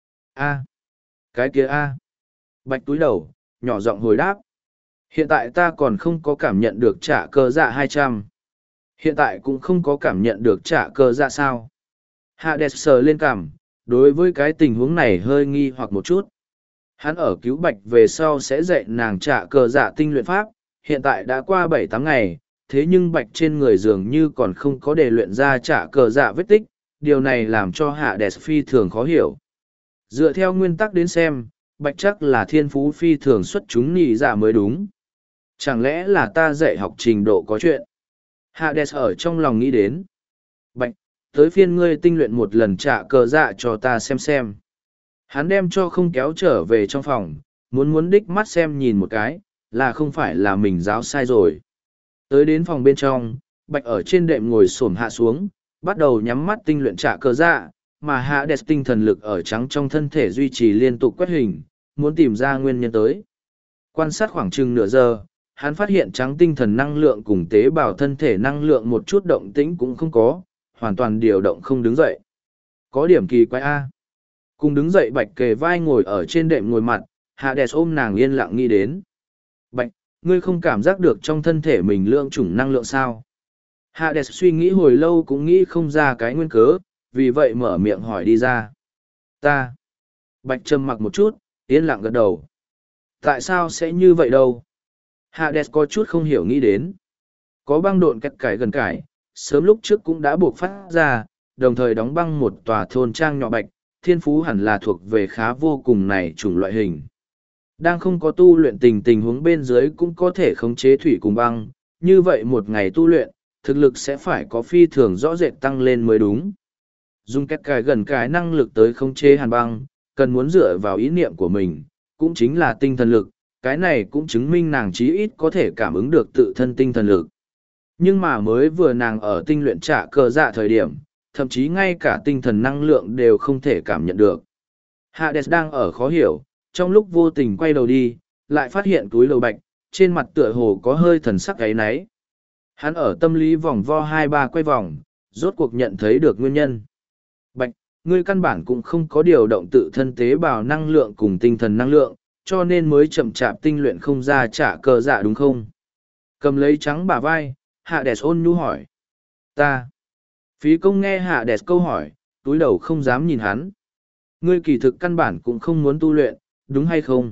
A, cái kia a. Bạch túi đầu, nhỏ giọng hồi đáp. Hiện tại ta còn không có cảm nhận được trả cờ dạ 200. Hiện tại cũng không có cảm nhận được trả cờ dạ sao. Hades sờ lên cằm, đối với cái tình huống này hơi nghi hoặc một chút. Hắn ở cứu Bạch về sau sẽ dạy nàng trả cờ dạ tinh luyện pháp, hiện tại đã qua 7-8 ngày, thế nhưng Bạch trên người dường như còn không có để luyện ra trả cờ dạ vết tích, điều này làm cho Hades phi thường khó hiểu. Dựa theo nguyên tắc đến xem, Bạch chắc là thiên phú phi thường xuất chúng nhị dạ mới đúng. Chẳng lẽ là ta dạy học trình độ có chuyện? Hades ở trong lòng nghĩ đến. Bạch, tới phiên ngươi tinh luyện một lần trả cờ dạ cho ta xem. Hắn đem cho không kéo trở về trong phòng, muốn đích mắt xem nhìn một cái, là không phải là mình giáo sai rồi. Tới đến phòng bên trong, Bạch ở trên đệm ngồi xổm hạ xuống, bắt đầu nhắm mắt tinh luyện trả cờ dạ, mà Hades tinh thần lực ở trắng trong thân thể duy trì liên tục quét hình, muốn tìm ra nguyên nhân tới. Quan sát khoảng chừng nửa giờ, hắn phát hiện trắng tinh thần năng lượng cùng tế bào thân thể năng lượng một chút động tĩnh cũng không có, hoàn toàn điều động không đứng dậy. Có điểm kỳ quái A. Cùng đứng dậy Bạch kề vai ngồi ở trên đệm ngồi mặt, Hades ôm nàng yên lặng nghĩ đến. Bạch, ngươi không cảm giác được trong thân thể mình lượng chủng năng lượng sao? Hades suy nghĩ hồi lâu cũng nghĩ không ra cái nguyên cớ, vì vậy mở miệng hỏi đi ra. Ta. Bạch trầm mặc một chút, yên lặng gật đầu. Tại sao sẽ như vậy đâu? Hades có chút không hiểu nghĩ đến. Có băng độn kẹt cải gần cải, sớm lúc trước cũng đã buộc phát ra, đồng thời đóng băng một tòa thôn trang nhỏ Bạch, thiên phú hẳn là thuộc về khá vô cùng này chủng loại hình. Đang không có tu luyện tình huống bên dưới cũng có thể khống chế thủy cùng băng, như vậy một ngày tu luyện, thực lực sẽ phải có phi thường rõ rệt tăng lên mới đúng. Dùng cách cài gần cái năng lực tới khống chế hàn băng, cần muốn dựa vào ý niệm của mình, cũng chính là tinh thần lực, cái này cũng chứng minh nàng chí ít có thể cảm ứng được tự thân tinh thần lực. Nhưng mà mới vừa nàng ở tinh luyện trả cờ dạ thời điểm, thậm chí ngay cả tinh thần năng lượng đều không thể cảm nhận được. Hades đang ở khó hiểu, trong lúc vô tình quay đầu đi, lại phát hiện túi lầu Bạch, trên mặt tựa hồ có hơi thần sắc gáy náy. Hắn ở tâm lý vòng vo 2-3 quay vòng, rốt cuộc nhận thấy được nguyên nhân. Bạch, ngươi căn bản cũng không có điều động tự thân tế bào năng lượng cùng tinh thần năng lượng, cho nên mới chậm chạp tinh luyện không ra trả cờ dạ đúng không? Cầm lấy trắng bả vai, Hades ôn nhu hỏi. Ta. Phí công nghe Hades câu hỏi, túi đầu không dám nhìn hắn. Ngươi kỳ thực căn bản cũng không muốn tu luyện, đúng hay không?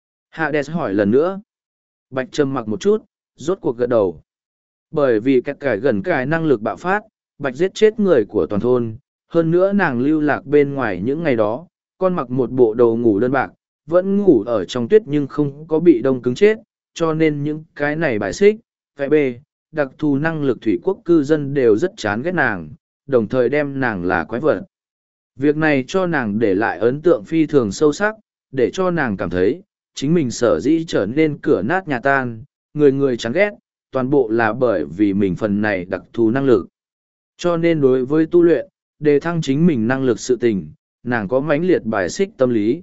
Hades hỏi lần nữa. Bạch trầm mặc một chút, rốt cuộc gật đầu. Bởi vì các cải gần cải năng lực bạo phát, Bạch giết chết người của toàn thôn, hơn nữa nàng lưu lạc bên ngoài những ngày đó, con mặc một bộ đồ ngủ đơn bạc, vẫn ngủ ở trong tuyết nhưng không có bị đông cứng chết, cho nên những cái này bài xích, vẽ bê, đặc thù năng lực thủy quốc cư dân đều rất chán ghét nàng, đồng thời đem nàng là quái vật. Việc này cho nàng để lại ấn tượng phi thường sâu sắc, để cho nàng cảm thấy, chính mình sở dĩ trở nên cửa nát nhà tan, người người chán ghét, toàn bộ là bởi vì mình phần này đặc thù năng lực. Cho nên đối với tu luyện, đề thăng chính mình năng lực sự tình, nàng có mãnh liệt bài xích tâm lý.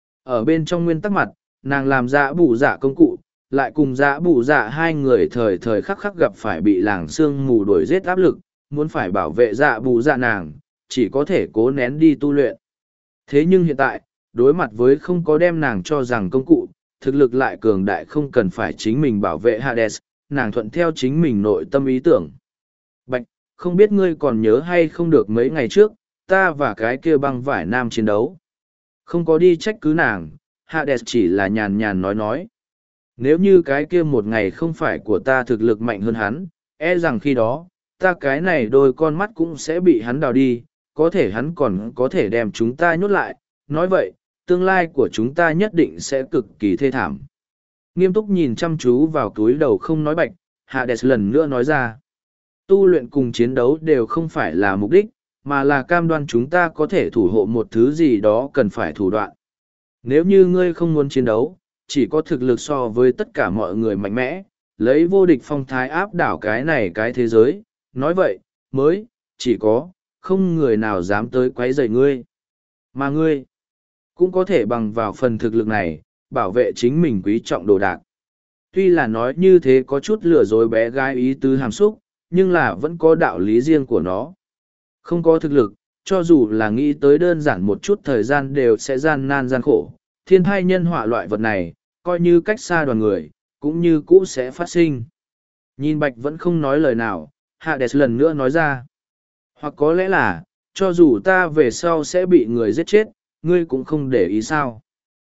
Ở bên trong nguyên tắc mặt, nàng làm dạ bù dạ công cụ, lại cùng dạ bù dạ hai người thời thời khắc khắc gặp phải bị làng sương mù đuổi giết áp lực, muốn phải bảo vệ dạ bù dạ nàng, chỉ có thể cố nén đi tu luyện. Thế nhưng hiện tại, đối mặt với không có đem nàng cho rằng công cụ, thực lực lại cường đại không cần phải chính mình bảo vệ Hades, nàng thuận theo chính mình nội tâm ý tưởng. Bạch, không biết ngươi còn nhớ hay không được mấy ngày trước, ta và cái kia băng vải nam chiến đấu. Không có đi trách cứ nàng, Hades chỉ là nhàn nhàn nói. Nếu như cái kia một ngày không phải của ta thực lực mạnh hơn hắn, e rằng khi đó, ta cái này đôi con mắt cũng sẽ bị hắn đào đi, có thể hắn còn có thể đem chúng ta nhốt lại. Nói vậy, tương lai của chúng ta nhất định sẽ cực kỳ thê thảm. Nghiêm túc nhìn chăm chú vào túi đầu không nói Bạch, Hades lần nữa nói ra. Tu luyện cùng chiến đấu đều không phải là mục đích, mà là cam đoan chúng ta có thể thủ hộ một thứ gì đó cần phải thủ đoạn. Nếu như ngươi không muốn chiến đấu, chỉ có thực lực so với tất cả mọi người mạnh mẽ, lấy vô địch phong thái áp đảo cái này cái thế giới, nói vậy, mới, chỉ có, không người nào dám tới quấy rầy ngươi. Mà ngươi, cũng có thể bằng vào phần thực lực này, bảo vệ chính mình quý trọng đồ đạc. Tuy là nói như thế có chút lừa dối bé gái ý tứ hàm xúc, nhưng là vẫn có đạo lý riêng của nó. Không có thực lực, cho dù là nghĩ tới đơn giản một chút thời gian đều sẽ gian nan gian khổ. Thiên thai nhân họa loại vật này, coi như cách xa đoàn người, cũng như cũ sẽ phát sinh. Nhìn Bạch vẫn không nói lời nào, Hades lần nữa nói ra. Hoặc có lẽ là, cho dù ta về sau sẽ bị người giết chết, ngươi cũng không để ý sao.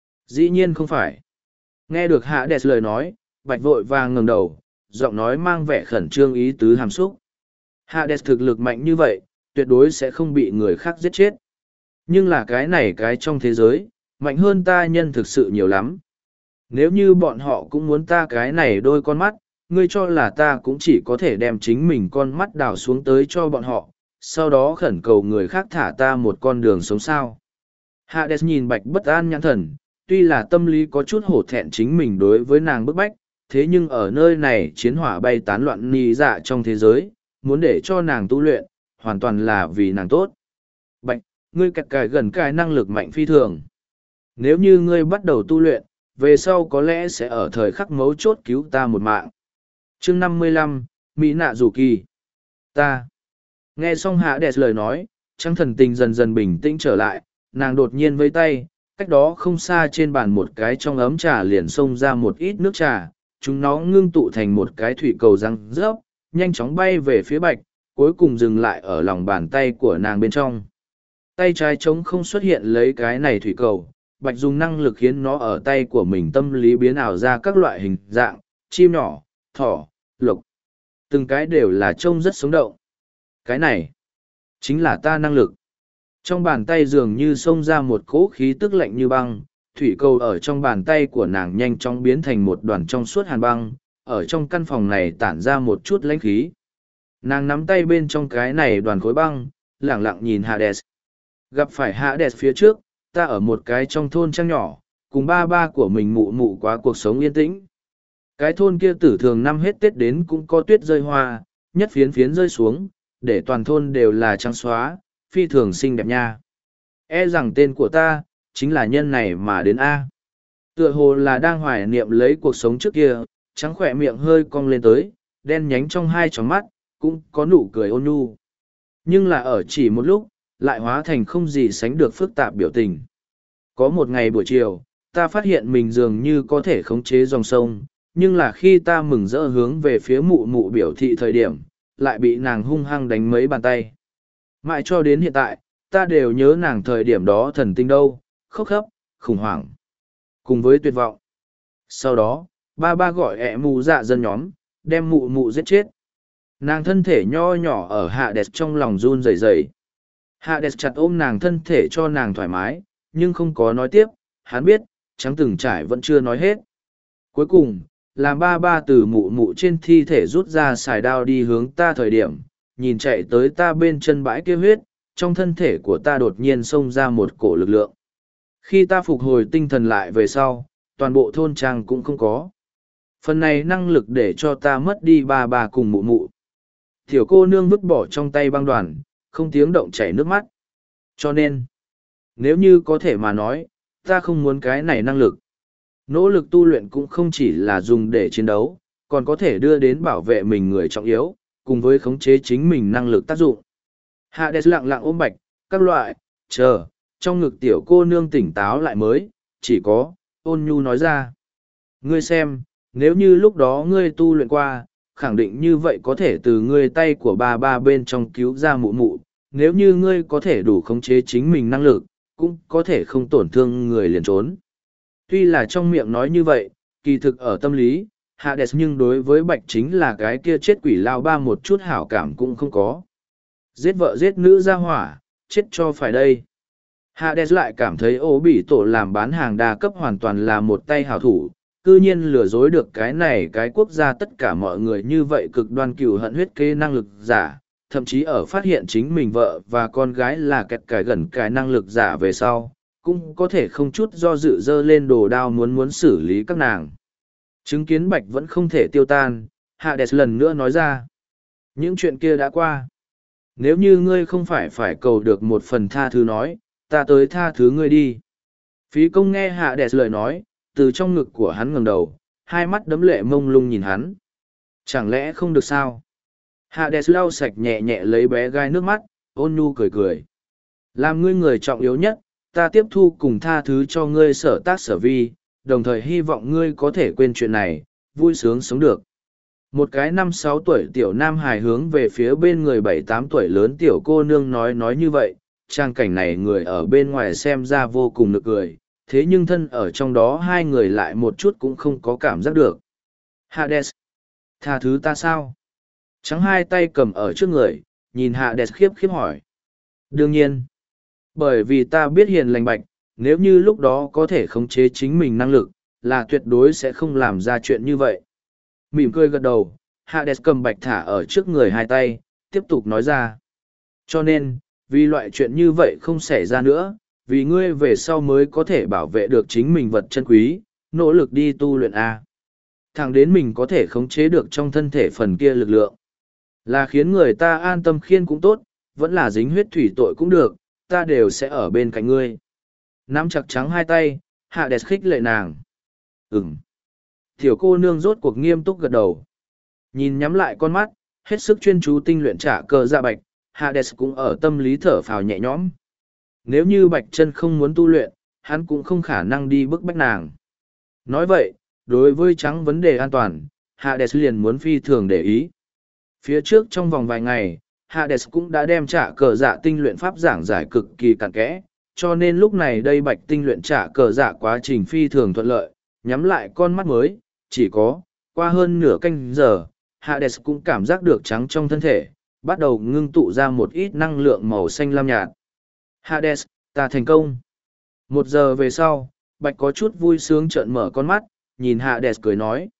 Dĩ nhiên không phải. Nghe được Hades lời nói, Bạch vội vàng ngẩng đầu, giọng nói mang vẻ khẩn trương ý tứ hàm xúc. Hades thực lực mạnh như vậy, tuyệt đối sẽ không bị người khác giết chết. Nhưng là cái này cái trong thế giới, mạnh hơn ta nhân thực sự nhiều lắm. Nếu như bọn họ cũng muốn ta cái này đôi con mắt, ngươi cho là ta cũng chỉ có thể đem chính mình con mắt đào xuống tới cho bọn họ, sau đó khẩn cầu người khác thả ta một con đường sống sao. Hades nhìn Bạch bất an nhãn thần, tuy là tâm lý có chút hổ thẹn chính mình đối với nàng bức bách, thế nhưng ở nơi này chiến hỏa bay tán loạn ni dạ trong thế giới, muốn để cho nàng tu luyện, hoàn toàn là vì nàng tốt. Bạch, ngươi kẹt cài gần cái năng lực mạnh phi thường. Nếu như ngươi bắt đầu tu luyện, về sau có lẽ sẽ ở thời khắc mấu chốt cứu ta một mạng. Chương 55, Mỹ nạ rủ kỳ. Ta. Nghe xong Hades lời nói, trăng thần tình dần dần bình tĩnh trở lại, nàng đột nhiên vây tay, cách đó không xa trên bàn một cái trong ấm trà liền xông ra một ít nước trà, chúng nó ngưng tụ thành một cái thủy cầu răng rớp, nhanh chóng bay về phía Bạch, cuối cùng dừng lại ở lòng bàn tay của nàng bên trong. Tay trái trống không xuất hiện lấy cái này thủy cầu, Bạch dùng năng lực khiến nó ở tay của mình tâm lý biến ảo ra các loại hình dạng, chim nhỏ, thỏ, lộc. Từng cái đều là trông rất sống động. Cái này, chính là ta năng lực. Trong bàn tay dường như xông ra một cỗ khí tức lạnh như băng, thủy cầu ở trong bàn tay của nàng nhanh chóng biến thành một đoàn trong suốt hàn băng, ở trong căn phòng này tản ra một chút lãnh khí. Nàng nắm tay bên trong cái này đoàn khối băng, lẳng lặng nhìn Hades. Gặp phải Hades phía trước, ta ở một cái trong thôn trang nhỏ, cùng ba ba của mình mụ mụ qua cuộc sống yên tĩnh. Cái thôn kia tử thường năm hết Tết đến cũng có tuyết rơi hoa, nhất phiến phiến rơi xuống, để toàn thôn đều là trắng xóa, phi thường xinh đẹp nha. E rằng tên của ta, chính là nhân này mà đến A. Tựa hồ là đang hoài niệm lấy cuộc sống trước kia, trắng khỏe miệng hơi cong lên tới, đen nhánh trong hai tròng mắt, cũng có nụ cười ôn nhu. Nhưng là ở chỉ một lúc, lại hóa thành không gì sánh được phức tạp biểu tình. Có một ngày buổi chiều, ta phát hiện mình dường như có thể khống chế dòng sông, nhưng là khi ta mừng rỡ hướng về phía mụ mụ biểu thị thời điểm, lại bị nàng hung hăng đánh mấy bàn tay. Mãi cho đến hiện tại, ta đều nhớ nàng thời điểm đó thần tinh đâu, khóc khóc, khủng hoảng, cùng với tuyệt vọng. Sau đó, ba ba gọi ẹ mù dạ dân nhóm, đem mụ mụ giết chết. Nàng thân thể nho nhỏ ở Hades trong lòng run rẩy rẩy. Hades chặt ôm nàng thân thể cho nàng thoải mái, nhưng không có nói tiếp, hắn biết, trắng từng trải vẫn chưa nói hết. Cuối cùng, làm ba ba từ mụ mụ trên thi thể rút ra xài đao đi hướng ta thời điểm, nhìn chạy tới ta bên chân bãi kia huyết, trong thân thể của ta đột nhiên xông ra một cổ lực lượng. Khi ta phục hồi tinh thần lại về sau, toàn bộ thôn trang cũng không có. Phần này năng lực để cho ta mất đi ba ba cùng mụ mụ. Tiểu cô nương vứt bỏ trong tay băng đoàn, không tiếng động chảy nước mắt. Cho nên, nếu như có thể mà nói, ta không muốn cái này năng lực. Nỗ lực tu luyện cũng không chỉ là dùng để chiến đấu, còn có thể đưa đến bảo vệ mình người trọng yếu, cùng với khống chế chính mình năng lực tác dụng. Hades lặng lặng ôm Bạch, các loại, chờ, trong ngực tiểu cô nương tỉnh táo lại mới, chỉ có, ôn nhu nói ra. Ngươi xem, nếu như lúc đó ngươi tu luyện qua, khẳng định như vậy có thể từ ngươi tay của ba ba bên trong cứu ra mụ mụ, nếu như ngươi có thể đủ khống chế chính mình năng lực, cũng có thể không tổn thương người liền trốn. Tuy là trong miệng nói như vậy, kỳ thực ở tâm lý, Hades nhưng đối với Bạch chính là cái kia chết quỷ lao ba một chút hảo cảm cũng không có. Giết vợ giết nữ ra hỏa, chết cho phải đây. Hades lại cảm thấy ố bị tổ làm bán hàng đa cấp hoàn toàn là một tay hảo thủ, cư nhiên lừa dối được cái này cái quốc gia tất cả mọi người như vậy cực đoan cừu hận huyết kế năng lực giả, thậm chí ở phát hiện chính mình vợ và con gái là kẹt cải gần cái năng lực giả về sau, cũng có thể không chút do dự dơ lên đồ đao muốn xử lý các nàng. Chứng kiến Bạch vẫn không thể tiêu tan, Hades lần nữa nói ra. Những chuyện kia đã qua. Nếu như ngươi không phải cầu được một phần tha thứ nói, ta tới tha thứ ngươi đi. Phí công nghe Hades lời nói, từ trong ngực của hắn ngẩng đầu, hai mắt đấm lệ mông lung nhìn hắn. Chẳng lẽ không được sao? Hades lau sạch nhẹ nhẹ lấy bé gai nước mắt, ôn nhu cười cười. Làm ngươi người trọng yếu nhất, ta tiếp thu cùng tha thứ cho ngươi sở tác sở vi, đồng thời hy vọng ngươi có thể quên chuyện này, vui sướng sống được. Một cái 5-6 tuổi tiểu nam hài hướng về phía bên người 7-8 tuổi lớn tiểu cô nương nói như vậy, trang cảnh này người ở bên ngoài xem ra vô cùng nực cười, thế nhưng thân ở trong đó hai người lại một chút cũng không có cảm giác được. Hades, tha thứ ta sao? Trắng hai tay cầm ở trước người, nhìn Hades khiếp khiếp hỏi. Đương nhiên, bởi vì ta biết hiền lành Bạch, nếu như lúc đó có thể khống chế chính mình năng lực, là tuyệt đối sẽ không làm ra chuyện như vậy. Mỉm cười gật đầu, Hades cầm Bạch thả ở trước người hai tay, tiếp tục nói ra. Cho nên, vì loại chuyện như vậy không xảy ra nữa, vì ngươi về sau mới có thể bảo vệ được chính mình vật chân quý, nỗ lực đi tu luyện A. Thẳng đến mình có thể khống chế được trong thân thể phần kia lực lượng. Là khiến người ta an tâm khiên cũng tốt, vẫn là dính huyết thủy tội cũng được, ta đều sẽ ở bên cạnh ngươi. Nắm chặt trắng hai tay, Hades khích lệ nàng. Tiểu cô nương rốt cuộc nghiêm túc gật đầu. Nhìn nhắm lại con mắt, hết sức chuyên chú tinh luyện trả cờ dạ Bạch, Hades cũng ở tâm lý thở phào nhẹ nhõm. Nếu như Bạch Chân không muốn tu luyện, hắn cũng không khả năng đi bức bách nàng. Nói vậy, đối với trắng vấn đề an toàn, Hades liền muốn phi thường để ý. Phía trước trong vòng vài ngày, Hades cũng đã đem trả cờ dạ tinh luyện pháp giảng giải cực kỳ cặn kẽ, cho nên lúc này đây Bạch Tinh luyện trả cờ dạ quá trình phi thường thuận lợi, nhắm lại con mắt mới, chỉ có, qua hơn nửa canh giờ, Hades cũng cảm giác được trắng trong thân thể, bắt đầu ngưng tụ ra một ít năng lượng màu xanh lam nhạt. Hades, ta thành công. 1 giờ về sau, Bạch có chút vui sướng trợn mở con mắt, nhìn Hades cười nói.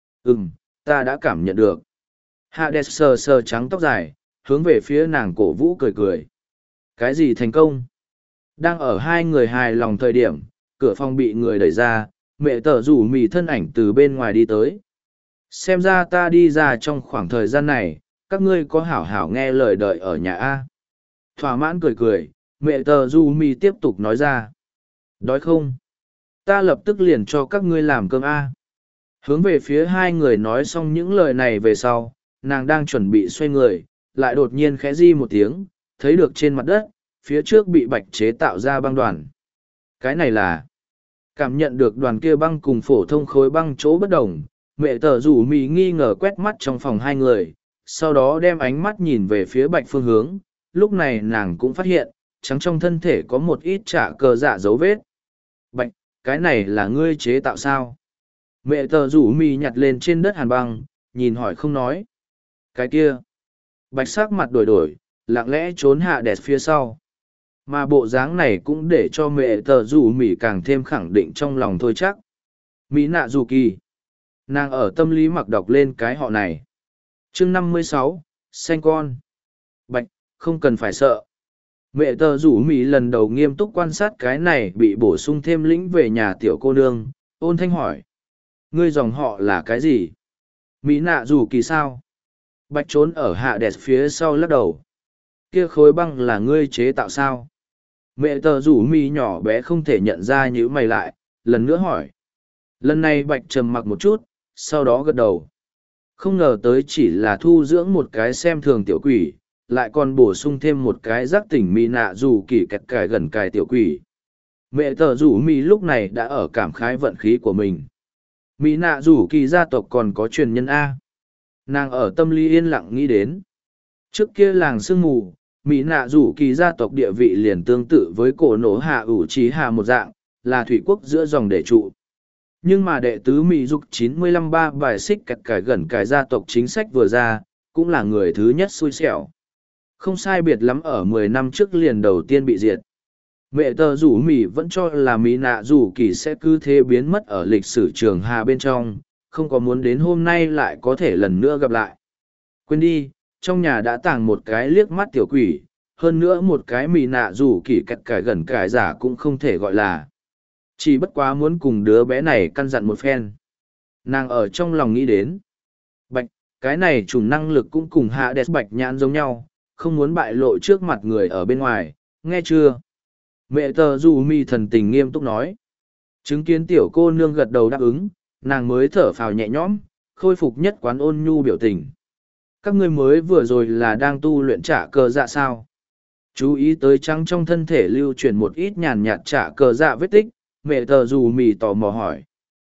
Ta đã cảm nhận được. Hades sờ sờ trắng tóc dài, hướng về phía nàng cổ vũ cười cười. Cái gì thành công? Đang ở hai người hài lòng thời điểm, cửa phòng bị người đẩy ra, mẹ tờ rủ mì thân ảnh từ bên ngoài đi tới. Xem ra ta đi ra trong khoảng thời gian này, các ngươi có hảo hảo nghe lời đợi ở nhà A. Thỏa mãn cười cười, mẹ tờ rủ mì tiếp tục nói ra. Đói không? Ta lập tức liền cho các ngươi làm cơm A. Hướng về phía hai người nói xong những lời này về sau, nàng đang chuẩn bị xoay người, lại đột nhiên khẽ di một tiếng, thấy được trên mặt đất, phía trước bị Bạch chế tạo ra băng đoàn. Cái này là cảm nhận được đoàn kia băng cùng phổ thông khối băng chỗ bất đồng, mẹ tờ rủ mì nghi ngờ quét mắt trong phòng hai người, sau đó đem ánh mắt nhìn về phía Bạch phương hướng, lúc này nàng cũng phát hiện, trắng trong thân thể có một ít trả cờ dạ dấu vết. Bạch, cái này là ngươi chế tạo sao? Mẹ tờ rủ mì nhặt lên trên đất hàn băng, nhìn hỏi không nói. Cái kia. Bạch sắc mặt đổi đổi, lặng lẽ trốn hạ đẹp phía sau. Mà bộ dáng này cũng để cho mẹ tờ rủ mì càng thêm khẳng định trong lòng thôi chắc. Mỹ nạ dù kỳ. Nàng ở tâm lý mặc đọc lên cái họ này. chương 56, xanh con. Bạch, không cần phải sợ. Mẹ tờ rủ mì lần đầu nghiêm túc quan sát cái này bị bổ sung thêm lĩnh về nhà tiểu cô nương, ôn thanh hỏi. Ngươi dòng họ là cái gì? Mỹ nạ dù kỳ sao? Bạch trốn ở hạ đẹp phía sau lắc đầu. Kia khối băng là ngươi chế tạo sao? Mẹ tờ rủ mì nhỏ bé không thể nhận ra như mày lại, lần nữa hỏi. Lần này Bạch trầm mặc một chút, sau đó gật đầu. Không ngờ tới chỉ là thu dưỡng một cái xem thường tiểu quỷ, lại còn bổ sung thêm một cái giác tỉnh Mỹ nạ dù kỳ kẹt cài gần cài tiểu quỷ. Mẹ tờ rủ mì lúc này đã ở cảm khái vận khí của mình. Mỹ nạ rủ kỳ gia tộc còn có truyền nhân A. Nàng ở tâm lý yên lặng nghĩ đến. Trước kia làng sương mù, Mỹ nạ rủ kỳ gia tộc địa vị liền tương tự với cổ nổ hạ ủ trí hạ một dạng, là thủy quốc giữa dòng đệ trụ. Nhưng mà đệ tứ Mỹ dục 95-3 bài xích kẹt cải gần cải gia tộc chính sách vừa ra, cũng là người thứ nhất xui xẻo. Không sai biệt lắm ở 10 năm trước liền đầu tiên bị diệt. Mẹ tờ rủ Mỹ vẫn cho là Mỹ nạ rủ kỳ sẽ cứ thế biến mất ở lịch sử trường hà bên trong, không có muốn đến hôm nay lại có thể lần nữa gặp lại. Quên đi, trong nhà đã tàng một cái liếc mắt tiểu quỷ, hơn nữa một cái Mỹ nạ rủ kỳ kẹt cải gần cải giả cũng không thể gọi là. Chỉ bất quá muốn cùng đứa bé này căn dặn một phen. Nàng ở trong lòng nghĩ đến. Bạch, cái này chủng năng lực cũng cùng hạ đẹp bạch nhãn giống nhau, không muốn bại lộ trước mặt người ở bên ngoài, nghe chưa? Mẹ tờ dù mi thần tình nghiêm túc nói. Chứng kiến tiểu cô nương gật đầu đáp ứng, nàng mới thở phào nhẹ nhõm, khôi phục nhất quán ôn nhu biểu tình. Các ngươi mới vừa rồi là đang tu luyện trả cờ dạ sao? Chú ý tới trắng trong thân thể lưu chuyển một ít nhàn nhạt trả cờ dạ vết tích, mẹ tờ dù mì tò mò hỏi.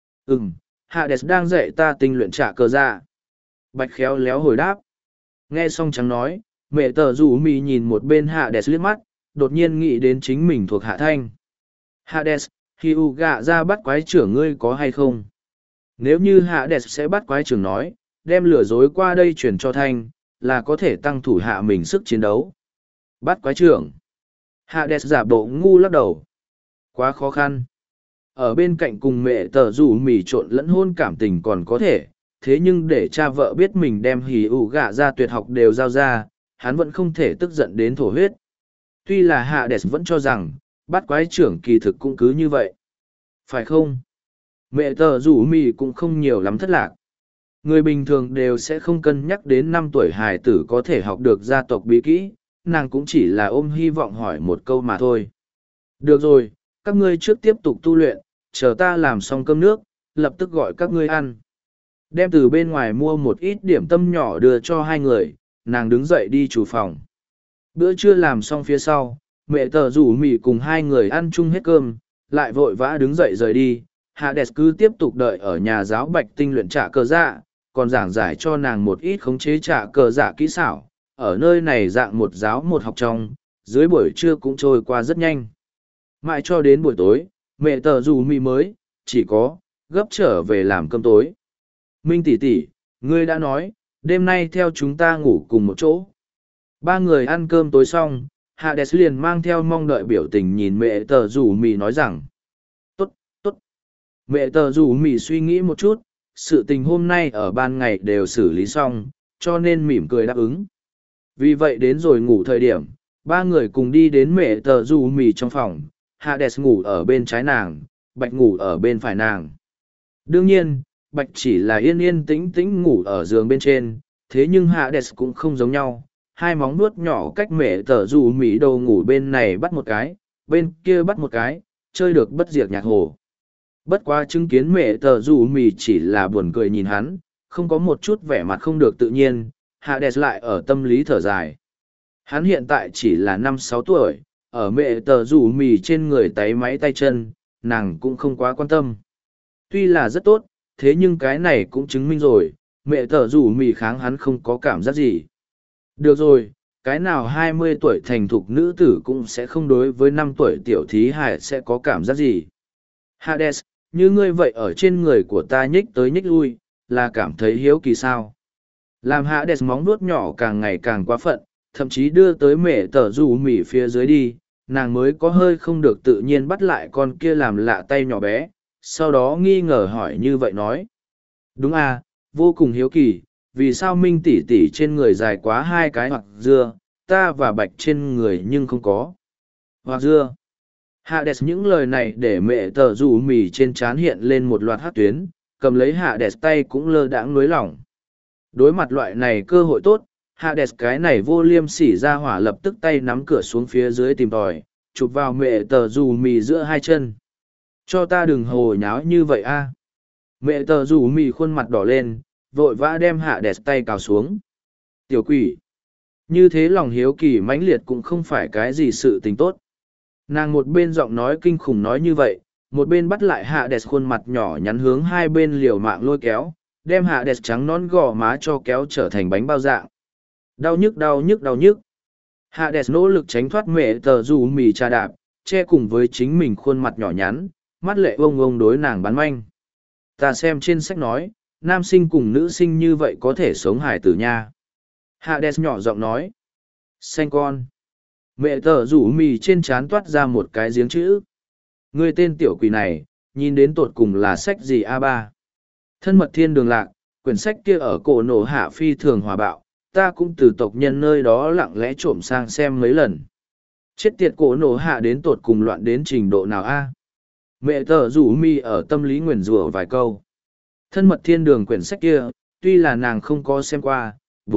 Hades đang dạy ta tinh luyện trả cờ dạ. Bạch khéo léo hồi đáp. Nghe xong trắng nói, mẹ tờ dù mì nhìn một bên Hades liếc mắt, đột nhiên nghĩ đến chính mình thuộc hạ thanh. Hades, Hyuga ra bắt quái trưởng ngươi có hay không? Nếu như Hades sẽ bắt quái trưởng nói, đem lừa dối qua đây chuyển cho thanh, là có thể tăng thủ hạ mình sức chiến đấu. Bắt quái trưởng. Hades giả bộ ngu lắc đầu. Quá khó khăn. Ở bên cạnh cùng mẹ tờ rủ mì trộn lẫn hôn cảm tình còn có thể, thế nhưng để cha vợ biết mình đem hì ủ gạ ra tuyệt học đều giao ra, hắn vẫn không thể tức giận đến thổ huyết. Tuy là Hades vẫn cho rằng, bắt quái trưởng kỳ thực cũng cứ như vậy. Phải không? Mẹ tờ rủ mì cũng không nhiều lắm thất lạc. Người bình thường đều sẽ không cân nhắc đến 5 tuổi hài tử có thể học được gia tộc bí kỹ, nàng cũng chỉ là ôm hy vọng hỏi một câu mà thôi. Được rồi, các ngươi trước tiếp tục tu luyện, chờ ta làm xong cơm nước, lập tức gọi các ngươi ăn. Đem từ bên ngoài mua một ít điểm tâm nhỏ đưa cho hai người, nàng đứng dậy đi chủ phòng. Bữa trưa làm xong phía sau, Mẹ tờ rủ mì cùng hai người ăn chung hết cơm, lại vội vã đứng dậy rời đi. Hades cứ tiếp tục đợi ở nhà giáo bạch tinh luyện trả cờ dạ, còn giảng giải cho nàng một ít khống chế trả cờ dạ kỹ xảo. Ở nơi này dạng một giáo một học trong, dưới buổi trưa cũng trôi qua rất nhanh. Mãi cho đến buổi tối, mẹ tờ rủ mì mới, chỉ có, gấp trở về làm cơm tối. Minh tỷ tỷ, ngươi đã nói, đêm nay theo chúng ta ngủ cùng một chỗ. Ba người ăn cơm tối xong, Hades liền mang theo mong đợi biểu tình nhìn mẹ tờ rủ mì nói rằng. Tốt, tốt. Mẹ tờ rủ mì suy nghĩ một chút, sự tình hôm nay ở ban ngày đều xử lý xong, cho nên mỉm cười đáp ứng. Vì vậy đến rồi ngủ thời điểm, ba người cùng đi đến mẹ tờ rủ mì trong phòng. Hades ngủ ở bên trái nàng, Bạch ngủ ở bên phải nàng. Đương nhiên, Bạch chỉ là yên yên tĩnh tĩnh ngủ ở giường bên trên, thế nhưng Hades cũng không giống nhau. Hai móng nuốt nhỏ cách mẹ tờ rủ mì đầu ngủ bên này bắt một cái, bên kia bắt một cái, chơi được bất diệt nhạc hồ. Bất quá chứng kiến mẹ tờ rủ mì chỉ là buồn cười nhìn hắn, không có một chút vẻ mặt không được tự nhiên, Hades lại ở tâm lý thở dài. Hắn hiện tại chỉ là 5-6 tuổi, ở mẹ tờ rủ mì trên người táy máy tay chân, nàng cũng không quá quan tâm. Tuy là rất tốt, thế nhưng cái này cũng chứng minh rồi, mẹ tờ rủ mì kháng hắn không có cảm giác gì. Được rồi, cái nào 20 tuổi thành thục nữ tử cũng sẽ không đối với 5 tuổi tiểu thí hài sẽ có cảm giác gì. Hades, như ngươi vậy ở trên người của ta nhích tới nhích lui, là cảm thấy hiếu kỳ sao. Làm Hades móng vuốt nhỏ càng ngày càng quá phận, thậm chí đưa tới mẹ tờ rủ mì phía dưới đi, nàng mới có hơi không được tự nhiên bắt lại con kia làm lạ tay nhỏ bé, sau đó nghi ngờ hỏi như vậy nói. Đúng à, vô cùng hiếu kỳ, vì sao Minh tỷ tỷ trên người dài quá hai cái hoặc dưa, ta và Bạch trên người nhưng không có. Hoặc dưa. Hades những lời này để mẹ tờ rủ mì trên trán hiện lên một loạt hát tuyến, cầm lấy Hades tay cũng lơ đãng nối lỏng. Đối mặt loại này cơ hội tốt, Hades cái này vô liêm sỉ ra hỏa lập tức tay nắm cửa xuống phía dưới tìm tòi, chụp vào mẹ tờ rủ mì giữa hai chân. Cho ta đừng hồ nháo như vậy a. Mẹ tờ rủ mì khuôn mặt đỏ lên, vội vã đem Hades tay cào xuống. Tiểu quỷ. Như thế lòng hiếu kỳ mãnh liệt cũng không phải cái gì sự tình tốt. Nàng một bên giọng nói kinh khủng nói như vậy, một bên bắt lại Hades khuôn mặt nhỏ nhắn hướng hai bên liều mạng lôi kéo, đem Hades trắng nón gò má cho kéo trở thành bánh bao dạng. Đau nhức đau nhức đau nhức. Hades nỗ lực tránh thoát mẹ tờ rủ mì trà đạp, che cùng với chính mình khuôn mặt nhỏ nhắn, mắt lệ ông ông đối nàng bắn manh. Ta xem trên sách nói, nam sinh cùng nữ sinh như vậy có thể sống hài tử nha. Hades nhỏ giọng nói. Xanh con. Mẹ tờ rủ mì trên trán toát ra một cái giếng chữ. Người tên tiểu quỷ này, nhìn đến tột cùng là sách gì A3. Thân mật thiên đường lạc, quyển sách kia ở cổ nổ hạ phi thường hòa bạo, ta cũng từ tộc nhân nơi đó lặng lẽ trộm sang xem mấy lần. Chết tiệt cổ nổ hạ đến tột cùng loạn đến trình độ nào a? Mẹ tờ rủ mi ở tâm lý nguyền rủa vài câu. Thân mật thiên đường quyển sách kia, tuy là nàng không có xem qua,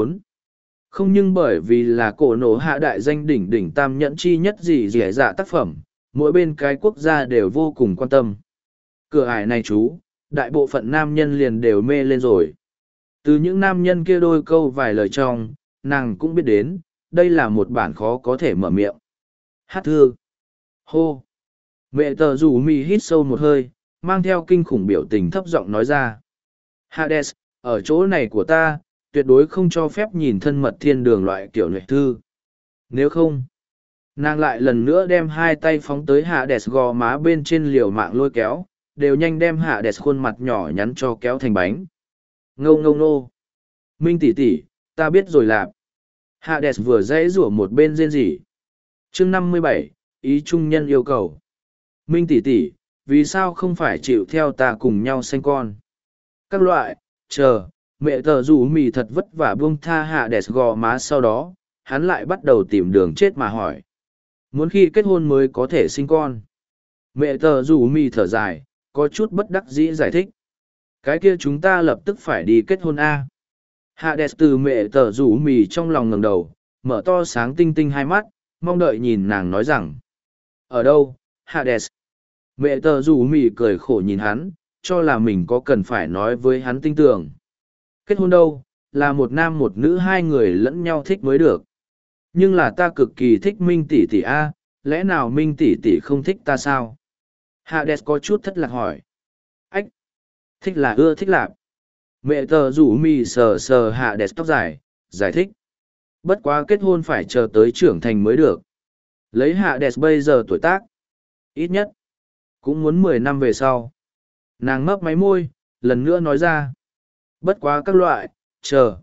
không nhưng bởi vì là cổ nổ hạ đại danh đỉnh đỉnh tam nhẫn chi nhất gì dẻ dạ tác phẩm, mỗi bên cái quốc gia đều vô cùng quan tâm. Cửa ải này chú, đại bộ phận nam nhân liền đều mê lên rồi. Từ những nam nhân kia đôi câu vài lời trong, nàng cũng biết đến, đây là một bản khó có thể mở miệng. Hát thư. Hô. Mẹ tờ rủ mi hít sâu một hơi, mang theo kinh khủng biểu tình thấp giọng nói ra. Hades, ở chỗ này của ta, tuyệt đối không cho phép nhìn thân mật thiên đường loại kiểu luyện thư. Nếu không, nàng lại lần nữa đem hai tay phóng tới Hades gò má bên trên liều mạng lôi kéo, đều nhanh đem Hades khuôn mặt nhỏ nhắn cho kéo thành bánh. Ngâu ngâu nô. Minh tỷ tỷ, ta biết rồi lạp. Hades vừa dãy rủa một bên rên rỉ. Chương 57, ý trung nhân yêu cầu. Minh tỷ tỷ, vì sao không phải chịu theo ta cùng nhau sanh con? Các loại, chờ, mẹ tờ rủ mì thật vất vả buông tha Hades gò má sau đó, hắn lại bắt đầu tìm đường chết mà hỏi. Muốn khi kết hôn mới có thể sinh con. Mẹ tờ rủ mì thở dài, có chút bất đắc dĩ giải thích. Cái kia chúng ta lập tức phải đi kết hôn A. Hades từ mẹ tờ rủ mì trong lòng ngẩng đầu, mở to sáng tinh tinh hai mắt, mong đợi nhìn nàng nói rằng. Ở đâu, Hades? Mẹ tờ rủ mì cười khổ nhìn hắn, cho là mình có cần phải nói với hắn tinh tường. Kết hôn đâu, là một nam một nữ hai người lẫn nhau thích mới được. Nhưng là ta cực kỳ thích Minh tỷ tỷ A, lẽ nào Minh tỷ tỷ không thích ta sao? Hades có chút thất lạc hỏi. Ách! Thích là ưa thích lạp. Mẹ tờ rủ mì sờ sờ Hades tóc dài, giải thích. Bất quá kết hôn phải chờ tới trưởng thành mới được. Lấy Hades bây giờ tuổi tác. Ít nhất. Cũng muốn 10 năm về sau. Nàng mấp máy môi, lần nữa nói ra. Bất quá các loại, chờ,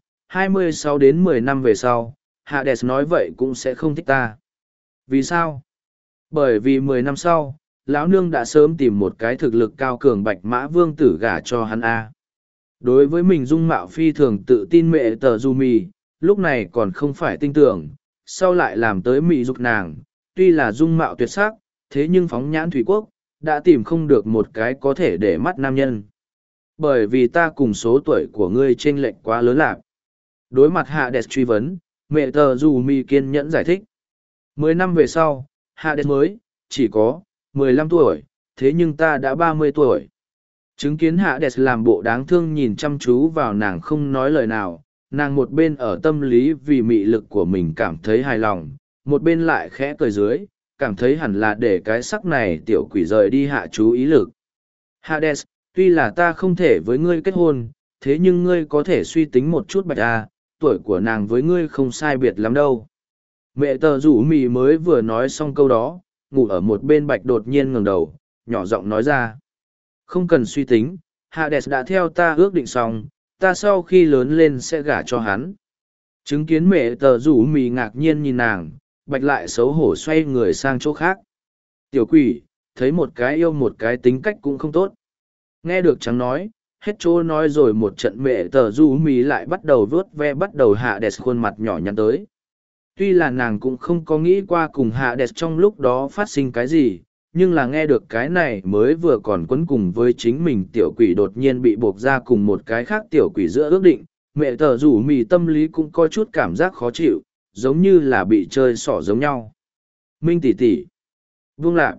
26 đến 10 năm về sau, Hades nói vậy cũng sẽ không thích ta. Vì sao? Bởi vì 10 năm sau, lão nương đã sớm tìm một cái thực lực cao cường bạch mã vương tử gả cho hắn a. Đối với mình dung mạo phi thường tự tin mẹ tờ du mì, lúc này còn không phải tin tưởng, sau lại làm tới mị dục nàng, tuy là dung mạo tuyệt sắc, thế nhưng phóng nhãn thủy quốc, đã tìm không được một cái có thể để mắt nam nhân. Bởi vì ta cùng số tuổi của ngươi chênh lệch quá lớn lạc. Đối mặt Hades truy vấn, mẹ tờ dù mi kiên nhẫn giải thích. 10 năm về sau, Hades mới, chỉ có, 15 tuổi, thế nhưng ta đã 30 tuổi. Chứng kiến Hades làm bộ đáng thương nhìn chăm chú vào nàng không nói lời nào, nàng một bên ở tâm lý vì mị lực của mình cảm thấy hài lòng, một bên lại khẽ cười dưới, cảm thấy hẳn là để cái sắc này tiểu quỷ rời đi hạ chú ý lực. Hades, tuy là ta không thể với ngươi kết hôn, thế nhưng ngươi có thể suy tính một chút bạch à, tuổi của nàng với ngươi không sai biệt lắm đâu. Mẹ tờ rủ mì mới vừa nói xong câu đó, ngủ ở một bên bạch đột nhiên ngẩng đầu, nhỏ giọng nói ra. Không cần suy tính, Hades đã theo ta ước định xong, ta sau khi lớn lên sẽ gả cho hắn. Chứng kiến mẹ tờ rủ mì ngạc nhiên nhìn nàng, bạch lại xấu hổ xoay người sang chỗ khác. Tiểu quỷ, thấy một cái yêu một cái tính cách cũng không tốt. Nghe được trắng nói, hết chỗ nói rồi một trận mẹ tờ rủ mì lại bắt đầu vớt ve bắt đầu Hades khuôn mặt nhỏ nhắn tới. Tuy là nàng cũng không có nghĩ qua cùng Hades trong lúc đó phát sinh cái gì, nhưng là nghe được cái này mới vừa còn quấn cùng với chính mình tiểu quỷ đột nhiên bị buộc ra cùng một cái khác tiểu quỷ giữa ước định, mẹ tờ rủ mì tâm lý cũng có chút cảm giác khó chịu, giống như là bị chơi xỏ giống nhau. Minh tỷ tỷ, Vương Lạc,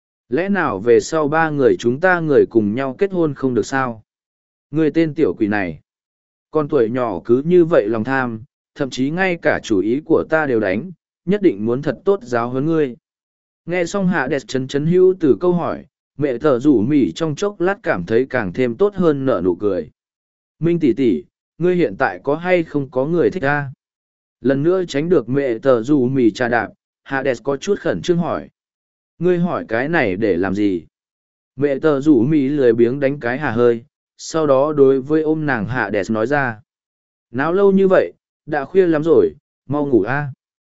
lẽ nào về sau ba người chúng ta người cùng nhau kết hôn không được sao? Người tên tiểu quỷ này, con tuổi nhỏ cứ như vậy lòng tham, thậm chí ngay cả chủ ý của ta đều đánh, nhất định muốn thật tốt giáo huấn ngươi. Nghe xong Hades chấn hữu từ câu hỏi, mẹ thở rủ mỉ trong chốc lát cảm thấy càng thêm tốt hơn nở nụ cười. Minh tỷ tỷ, ngươi hiện tại có hay không có người thích ta? Lần nữa tránh được mẹ thở rủ mỉ trà đạp, Hades có chút khẩn trương hỏi. Ngươi hỏi cái này để làm gì? Mẹ thở rủ mỉ lười biếng đánh cái hà hơi, sau đó đối với ôm nàng Hades nói ra. Náo lâu như vậy, đã khuya lắm rồi, mau ngủ a.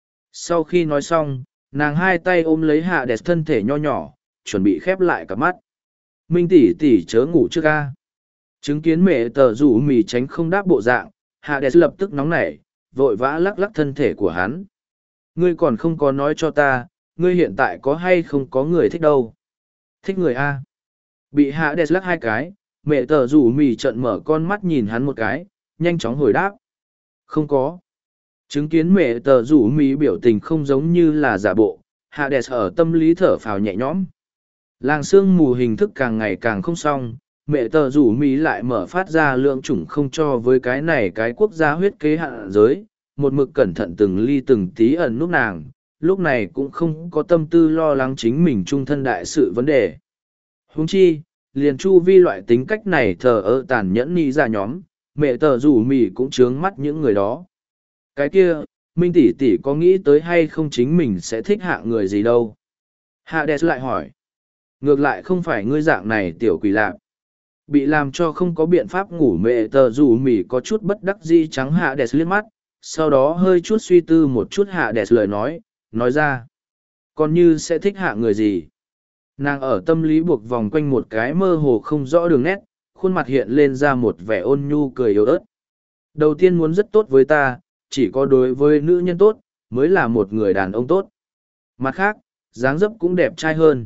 Sau khi nói xong, nàng hai tay ôm lấy Hades thân thể nho nhỏ, chuẩn bị khép lại cả mắt. Minh tỷ tỷ chớ ngủ trước a. Chứng kiến mẹ tờ rủ mì tránh không đáp bộ dạng, Hades lập tức nóng nảy, vội vã lắc lắc thân thể của hắn. Ngươi còn không có nói cho ta, ngươi hiện tại có hay không có người thích đâu. Thích người a. Bị Hades lắc hai cái, mẹ tờ rủ mì trợn mở con mắt nhìn hắn một cái, nhanh chóng hồi đáp. Không có. Chứng kiến mẹ tờ rủ mì biểu tình không giống như là giả bộ, Hades ở tâm lý thở phào nhẹ nhõm. Làng sương mù hình thức càng ngày càng không xong, mẹ tờ rủ mì lại mở phát ra lượng chủng không cho với cái này cái quốc gia huyết kế hạn giới, một mực cẩn thận từng ly từng tí ẩn núp nàng, lúc này cũng không có tâm tư lo lắng chính mình trung thân đại sự vấn đề. Huống chi, liền chu vi loại tính cách này thờ ơ tàn nhẫn ni ra nhóm, mẹ tờ rủ mì cũng trướng mắt những người đó. Cái kia, Minh tỷ tỷ có nghĩ tới hay không chính mình sẽ thích hạ người gì đâu? Hades lại hỏi. Ngược lại không phải ngươi dạng này tiểu quỷ lạc. Bị làm cho không có biện pháp ngủ mẹ tờ rủ mỉ có chút bất đắc dĩ trắng Hades liếc mắt, sau đó hơi chút suy tư một chút Hades lời nói ra. Còn như sẽ thích hạ người gì? Nàng ở tâm lý buộc vòng quanh một cái mơ hồ không rõ đường nét, khuôn mặt hiện lên ra một vẻ ôn nhu cười yếu ớt. Đầu tiên muốn rất tốt với ta, chỉ có đối với nữ nhân tốt, mới là một người đàn ông tốt. Mặt khác, dáng dấp cũng đẹp trai hơn.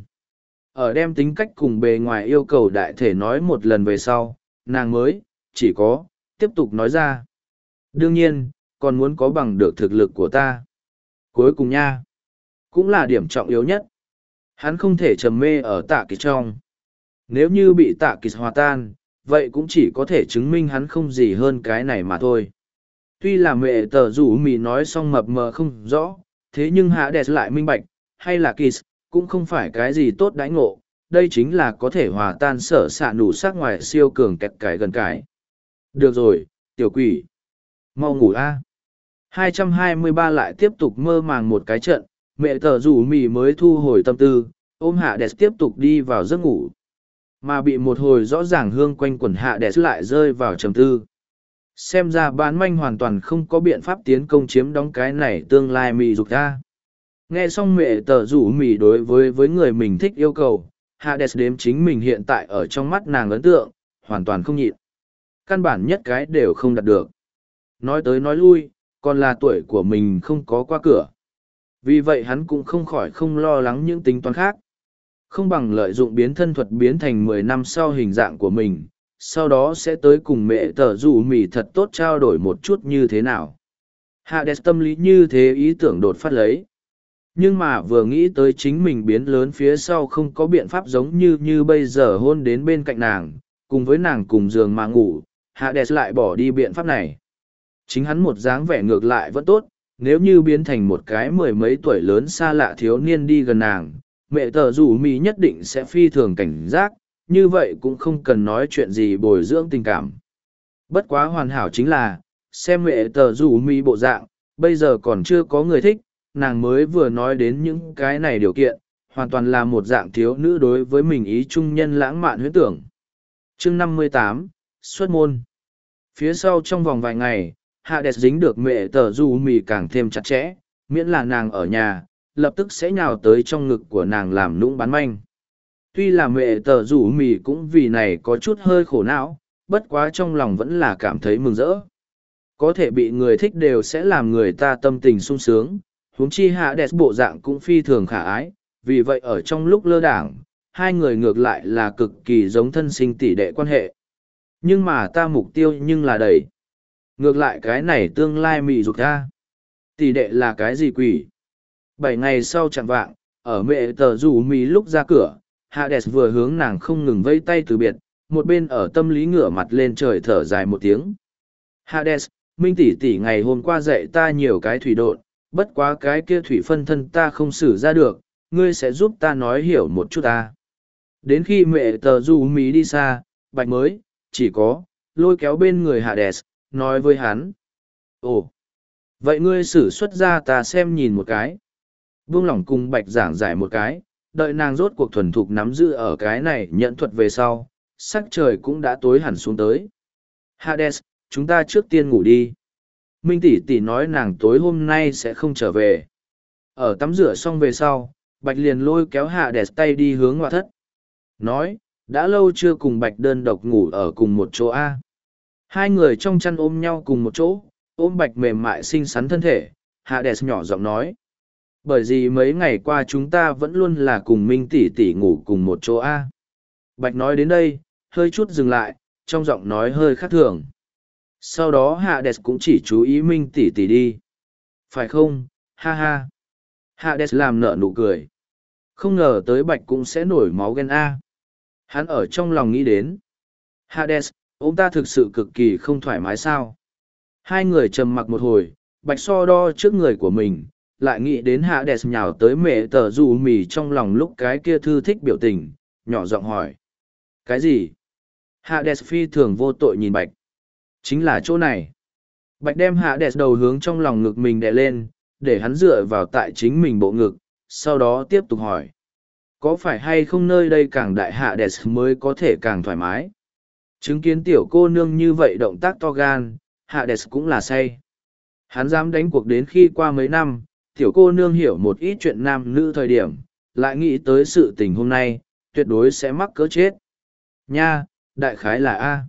Ở đem tính cách cùng bề ngoài yêu cầu đại thể nói một lần về sau, nàng mới, chỉ có, tiếp tục nói ra. Đương nhiên, còn muốn có bằng được thực lực của ta. Cuối cùng nha, cũng là điểm trọng yếu nhất. Hắn không thể trầm mê ở tạ kỳ trong. Nếu như bị tạ kỳ hòa tan, vậy cũng chỉ có thể chứng minh hắn không gì hơn cái này mà thôi. Tuy là mẹ tờ rủ mì nói xong mập mờ không rõ, thế nhưng Hades lại minh bạch, hay là Kiss, cũng không phải cái gì tốt đãi ngộ, đây chính là có thể hòa tan sở xạ nụ sắc ngoài siêu cường kẹt cải gần cải. Được rồi, tiểu quỷ. Mau ngủ a. 223 lại tiếp tục mơ màng một cái trận, mẹ tờ rủ mì mới thu hồi tâm tư, ôm hạ đẹp tiếp tục đi vào giấc ngủ. Mà bị một hồi rõ ràng hương quanh quần hạ đẹp lại rơi vào trầm tư. Xem ra bán manh hoàn toàn không có biện pháp tiến công chiếm đóng cái này tương lai mì dục ra. Nghe xong mẹ tờ rủ mì đối với người mình thích yêu cầu, Hades đếm chính mình hiện tại ở trong mắt nàng ấn tượng, hoàn toàn không nhịn. Căn bản nhất cái đều không đạt được. Nói tới nói lui, còn là tuổi của mình không có qua cửa. Vì vậy hắn cũng không khỏi không lo lắng những tính toán khác. Không bằng lợi dụng biến thân thuật biến thành 10 năm sau hình dạng của mình, sau đó sẽ tới cùng mẹ tờ rủ mì thật tốt trao đổi một chút như thế nào. Hades tâm lý như thế ý tưởng đột phát lấy. Nhưng mà vừa nghĩ tới chính mình biến lớn phía sau không có biện pháp giống như bây giờ hôn đến bên cạnh nàng, cùng với nàng cùng giường mà ngủ, Hades lại bỏ đi biện pháp này. Chính hắn một dáng vẻ ngược lại vẫn tốt, nếu như biến thành một cái mười mấy tuổi lớn xa lạ thiếu niên đi gần nàng, mẹ tờ rủ mì nhất định sẽ phi thường cảnh giác, như vậy cũng không cần nói chuyện gì bồi dưỡng tình cảm. Bất quá hoàn hảo chính là, xem mẹ tờ rủ mì bộ dạng, bây giờ còn chưa có người thích, nàng mới vừa nói đến những cái này điều kiện, hoàn toàn là một dạng thiếu nữ đối với mình ý trung nhân lãng mạn huyễn tưởng. Chương 58, xuất môn. Phía sau trong vòng vài ngày, Hades dính được mẹ tờ rủ mì càng thêm chặt chẽ, miễn là nàng ở nhà, lập tức sẽ nhào tới trong ngực của nàng làm nũng bán manh. Tuy là mẹ tờ rủ mì cũng vì này có chút hơi khổ não, bất quá trong lòng vẫn là cảm thấy mừng rỡ. Có thể bị người thích đều sẽ làm người ta tâm tình sung sướng, huống chi Hades bộ dạng cũng phi thường khả ái, vì vậy ở trong lúc lơ đảng, hai người ngược lại là cực kỳ giống thân sinh tỷ đệ quan hệ. Nhưng mà ta mục tiêu nhưng là đầy. Ngược lại cái này tương lai mị dục ta. Tỷ đệ là cái gì quỷ? 7 ngày sau chẳng vạng, ở mẹ tờ rủ mì lúc ra cửa, Hades vừa hướng nàng không ngừng vây tay từ biệt, một bên ở tâm lý ngửa mặt lên trời thở dài một tiếng. Hades, Minh tỷ tỷ ngày hôm qua dạy ta nhiều cái thủy độn, bất quá cái kia thủy phân thân ta không xử ra được, ngươi sẽ giúp ta nói hiểu một chút ta. Đến khi mẹ tờ rủ mì đi xa, Bạch mới, chỉ có, lôi kéo bên người Hades, nói với hắn. Ồ, vậy ngươi sử xuất ra ta xem nhìn một cái. Buông lỏng cùng Bạch giảng giải một cái, đợi nàng rốt cuộc thuần thục nắm giữ ở cái này nhận thuật về sau, sắc trời cũng đã tối hẳn xuống tới. Hades, chúng ta trước tiên ngủ đi. Minh tỷ tỷ nói nàng tối hôm nay sẽ không trở về. Ở tắm rửa xong về sau, Bạch liền lôi kéo Hades tay đi hướng ngoại thất. Nói, đã lâu chưa cùng Bạch đơn độc ngủ ở cùng một chỗ A. Hai người trong chăn ôm nhau cùng một chỗ, ôm Bạch mềm mại xinh xắn thân thể, Hades nhỏ giọng nói. Bởi vì mấy ngày qua chúng ta vẫn luôn là cùng Minh tỷ tỷ ngủ cùng một chỗ A. Bạch nói đến đây, hơi chút dừng lại, trong giọng nói hơi khác thường. Sau đó Hades cũng chỉ chú ý Minh tỷ tỷ đi. Phải không, ha ha. Hades làm nở nụ cười. Không ngờ tới Bạch cũng sẽ nổi máu ghen A. Hắn ở trong lòng nghĩ đến. Hades, ông ta thực sự cực kỳ không thoải mái sao. Hai người trầm mặc một hồi, Bạch so đo trước người của mình, lại nghĩ đến Hades nhào tới mẹ tờ rủ mì trong lòng lúc cái kia thư thích biểu tình, nhỏ giọng hỏi. Cái gì? Hades phi thường vô tội nhìn Bạch. Chính là chỗ này. Bạch đem Hades đầu hướng trong lòng ngực mình đè lên, để hắn dựa vào tại chính mình bộ ngực, sau đó tiếp tục hỏi. Có phải hay không nơi đây càng đại Hades mới có thể càng thoải mái? Chứng kiến tiểu cô nương như vậy động tác to gan, Hades cũng là say. Hắn dám đánh cuộc đến khi qua mấy năm, tiểu cô nương hiểu một ít chuyện nam nữ thời điểm, lại nghĩ tới sự tình hôm nay, tuyệt đối sẽ mắc cỡ chết. Nha, đại khái là A.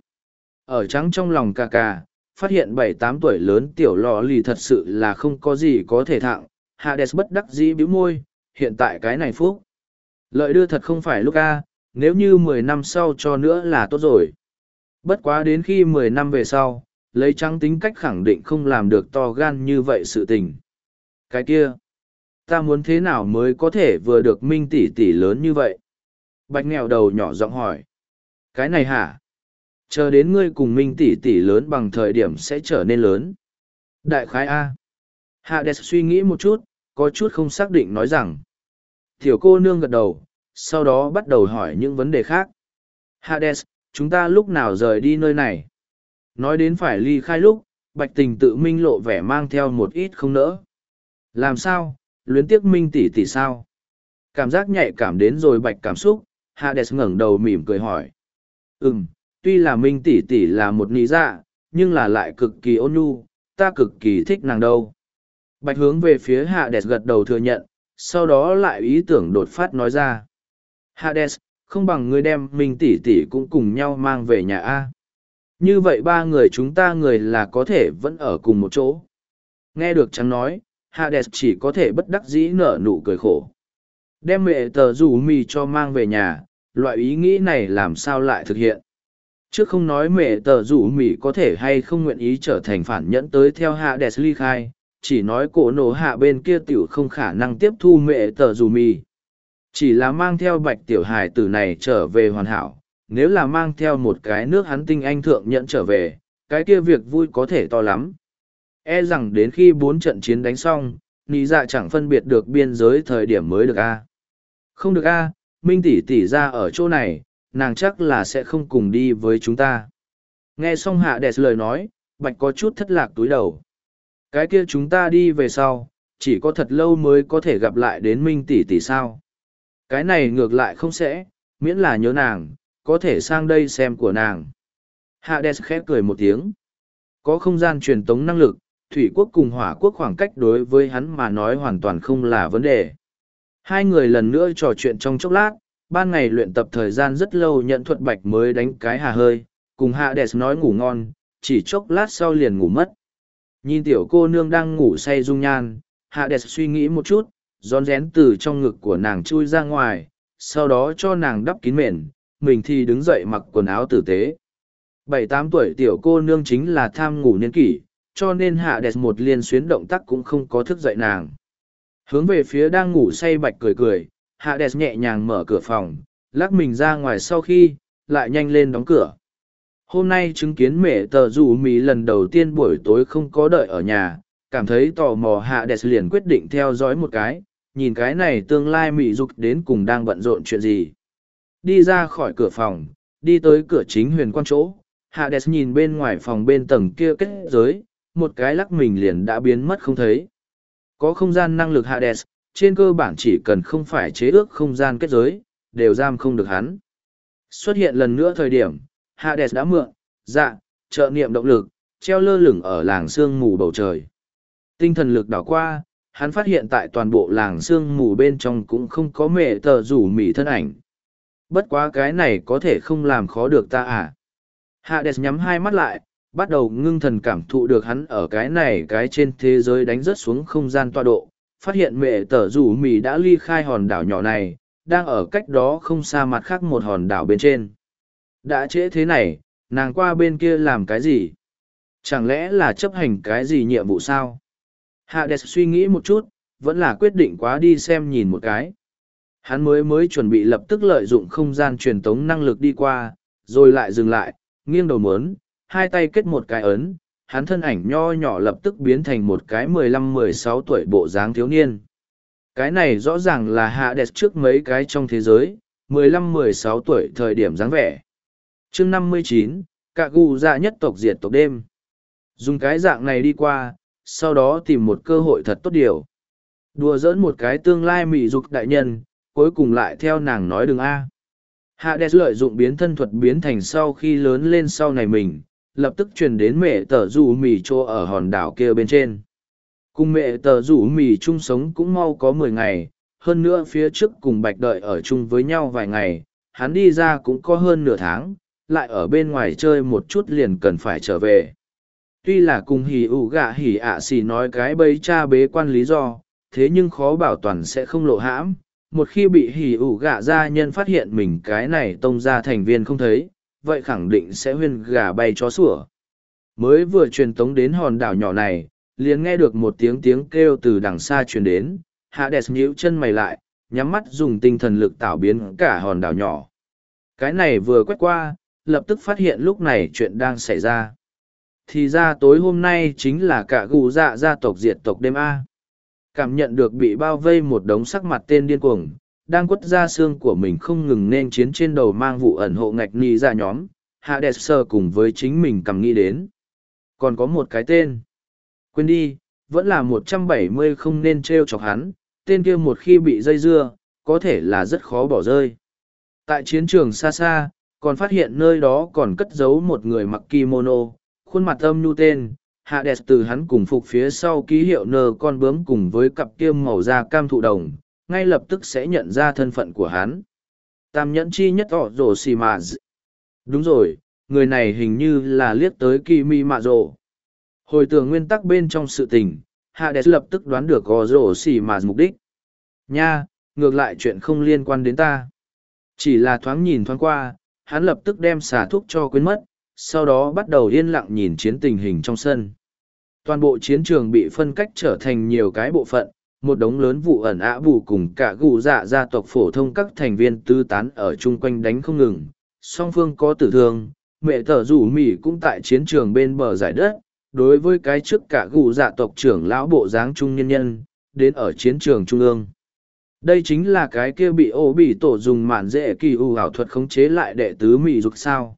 Ở trắng trong lòng cà cà, phát hiện 7-8 tuổi lớn tiểu lò lì thật sự là không có gì có thể thặng, Hades bất đắc dĩ bĩu môi, hiện tại cái này phúc. Lợi đưa thật không phải lúc A, nếu như 10 năm sau cho nữa là tốt rồi. Bất quá đến khi 10 năm về sau, lấy trắng tính cách khẳng định không làm được to gan như vậy sự tình. Cái kia, ta muốn thế nào mới có thể vừa được Minh tỷ tỷ lớn như vậy? Bạch nghèo đầu nhỏ giọng hỏi. Cái này hả? Chờ đến ngươi cùng Minh tỷ tỷ lớn bằng thời điểm sẽ trở nên lớn. Đại khái A. Hades suy nghĩ một chút, có chút không xác định nói rằng. Tiểu cô nương gật đầu, sau đó bắt đầu hỏi những vấn đề khác. Hades, chúng ta lúc nào rời đi nơi này? Nói đến phải ly khai lúc, Bạch Tình tự minh lộ vẻ mang theo một ít không nỡ. Làm sao, luyến tiếc Minh tỷ tỷ sao? Cảm giác nhạy cảm đến rồi Bạch cảm xúc, Hades ngẩng đầu mỉm cười hỏi. Tuy là Minh tỷ tỷ là một nị dạ, nhưng là lại cực kỳ ôn nhu, ta cực kỳ thích nàng đâu. Bạch hướng về phía Hades gật đầu thừa nhận, sau đó lại ý tưởng đột phát nói ra. Hades, không bằng ngươi đem Minh tỷ tỷ cũng cùng nhau mang về nhà A. Như vậy ba người chúng ta người là có thể vẫn ở cùng một chỗ. Nghe được trắng nói, Hades chỉ có thể bất đắc dĩ nở nụ cười khổ. Đem mẹ tờ rủ mì cho mang về nhà, loại ý nghĩ này làm sao lại thực hiện. Trước không nói mẹ tờ rủ mì có thể hay không nguyện ý trở thành phản nhẫn tới theo Hades ly khai, chỉ nói cổ nổ hạ bên kia tiểu không khả năng tiếp thu mẹ tờ rủ mì. Chỉ là mang theo bạch tiểu hài tử này trở về hoàn hảo, nếu là mang theo một cái nước hắn tinh anh thượng nhẫn trở về, cái kia việc vui có thể to lắm. E rằng đến khi 4 trận chiến đánh xong, nị dạ chẳng phân biệt được biên giới thời điểm mới được a. Không được a, Minh tỷ tỷ ra ở chỗ này, nàng chắc là sẽ không cùng đi với chúng ta. Nghe xong Hades lời nói, Bạch có chút thất lạc túi đầu. Cái kia chúng ta đi về sau, chỉ có thật lâu mới có thể gặp lại đến Minh tỷ tỷ sao. Cái này ngược lại không sẽ, miễn là nhớ nàng, có thể sang đây xem của nàng. Hades khẽ cười một tiếng. Có không gian truyền tống năng lực, thủy quốc cùng hỏa quốc khoảng cách đối với hắn mà nói hoàn toàn không là vấn đề. Hai người lần nữa trò chuyện trong chốc lát, ban ngày luyện tập thời gian rất lâu nhận thuật Bạch mới đánh cái hà hơi, cùng Hades nói ngủ ngon, chỉ chốc lát sau liền ngủ mất. Nhìn tiểu cô nương đang ngủ say dung nhan, Hades suy nghĩ một chút, rón rén từ trong ngực của nàng chui ra ngoài, sau đó cho nàng đắp kín mền, mình thì đứng dậy mặc quần áo tử tế. 7-8 tuổi tiểu cô nương chính là tham ngủ niên kỷ, cho nên Hades một liên xuyến động tác cũng không có thức dậy nàng. Hướng về phía đang ngủ say Bạch cười cười, Hades nhẹ nhàng mở cửa phòng, lắc mình ra ngoài sau khi, lại nhanh lên đóng cửa. Hôm nay chứng kiến mẹ tờ rủ mì lần đầu tiên buổi tối không có đợi ở nhà, cảm thấy tò mò Hades liền quyết định theo dõi một cái, nhìn cái này tương lai mị dục đến cùng đang bận rộn chuyện gì. Đi ra khỏi cửa phòng, đi tới cửa chính huyền quan chỗ, Hades nhìn bên ngoài phòng bên tầng kia kết giới, một cái lắc mình liền đã biến mất không thấy. Có không gian năng lực Hades, trên cơ bản chỉ cần không phải chế ước không gian kết giới, đều giam không được hắn. Xuất hiện lần nữa thời điểm, Hades đã mượn, trợ niệm động lực, treo lơ lửng ở làng sương mù bầu trời. Tinh thần lực đảo qua, hắn phát hiện tại toàn bộ làng sương mù bên trong cũng không có mẹ tờ rủ mỉ thân ảnh. Bất quá cái này có thể không làm khó được ta à. Hades nhắm hai mắt lại, bắt đầu ngưng thần cảm thụ được hắn ở cái này cái trên thế giới đánh rớt xuống không gian tọa độ, phát hiện mẹ tờ rủ mỉ đã ly khai hòn đảo nhỏ này, đang ở cách đó không xa mặt khác một hòn đảo bên trên. Đã trễ thế này, nàng qua bên kia làm cái gì? Chẳng lẽ là chấp hành cái gì nhiệm vụ sao? Hades suy nghĩ một chút, vẫn là quyết định quá đi xem nhìn một cái. Hắn mới chuẩn bị lập tức lợi dụng không gian truyền tống năng lực đi qua, rồi lại dừng lại, nghiêng đầu mớn, hai tay kết một cái ấn, hắn thân ảnh nho nhỏ lập tức biến thành một cái 15-16 tuổi bộ dáng thiếu niên. Cái này rõ ràng là Hades trước mấy cái trong thế giới, 15-16 tuổi thời điểm dáng vẻ. Chương 59, Cạ Gù Dạ nhất tộc diệt tộc đêm. Dùng cái dạng này đi qua, sau đó tìm một cơ hội thật tốt điều. Đùa giỡn một cái tương lai mị dục đại nhân, cuối cùng lại theo nàng nói đừng a. Hades lợi dụng biến thân thuật biến thành sau khi lớn lên sau này mình, lập tức truyền đến mẹ tờ rủ mì chỗ ở hòn đảo kia bên trên. Cùng mẹ tờ rủ mì chung sống cũng mau có 10 ngày, hơn nữa phía trước cùng Bạch đợi ở chung với nhau vài ngày, hắn đi ra cũng có hơn nửa tháng, lại ở bên ngoài chơi một chút liền cần phải trở về. Tuy là cùng hỉ ủ gạ hỉ ạ xì nói cái bấy cha bế quan lý do, thế nhưng khó bảo toàn sẽ không lộ hãm. Một khi bị hỉ ủ gạ gia nhân phát hiện mình cái này tông ra thành viên không thấy, vậy khẳng định sẽ huyên gà bay chó sủa. Mới vừa truyền tống đến hòn đảo nhỏ này, liền nghe được một tiếng kêu từ đằng xa truyền đến, Hades nhíu chân mày lại, nhắm mắt dùng tinh thần lực tạo biến cả hòn đảo nhỏ. Cái này vừa quét qua, lập tức phát hiện lúc này chuyện đang xảy ra. Thì ra tối hôm nay chính là Cạ Gù Dạ gia tộc diệt tộc đêm A. Cảm nhận được bị bao vây một đống sắc mặt tên điên cuồng, đang quất ra xương của mình không ngừng nên chiến trên đầu mang vụ ẩn hộ ngạch ni ra nhóm, Hades cùng với chính mình cầm nghĩ đến. Còn có một cái tên. Quên đi, vẫn là 170 không nên trêu chọc hắn, tên kia một khi bị dây dưa, có thể là rất khó bỏ rơi. Tại chiến trường xa xa, còn phát hiện nơi đó còn cất giấu một người mặc kimono, khuôn mặt âm nhu tên. Hades từ hắn cùng phục phía sau ký hiệu nờ con bướm cùng với cặp kia màu da cam thụ đồng, ngay lập tức sẽ nhận ra thân phận của hắn. Tam nhẫn chi nhất ỏ rổ xì mà. Đúng rồi, người này hình như là liếc tới Kimi Mạ Rồ. Hồi tưởng nguyên tắc bên trong sự tình, Hades lập tức đoán được ỏ rổ xì mà mục đích. Nha, ngược lại chuyện không liên quan đến ta. Chỉ là thoáng nhìn thoáng qua, hắn lập tức đem xả thuốc cho quên mất, sau đó bắt đầu yên lặng nhìn chiến tình hình trong sân. Toàn bộ chiến trường bị phân cách trở thành nhiều cái bộ phận, một đống lớn vụ ẩn ả bù cùng cả gù dạ gia tộc phổ thông các thành viên tư tán ở chung quanh đánh không ngừng. Song phương có tử thương, mẹ tờ rủ mỉ cũng tại chiến trường bên bờ giải đất, đối với cái trước cả gù dạ tộc trưởng lão bộ dáng trung nhân nhân, đến ở chiến trường trung ương. Đây chính là cái kia bị ô bị tổ dùng mạn dễ kỳ ưu ảo thuật khống chế lại đệ tứ mỉ dục sao.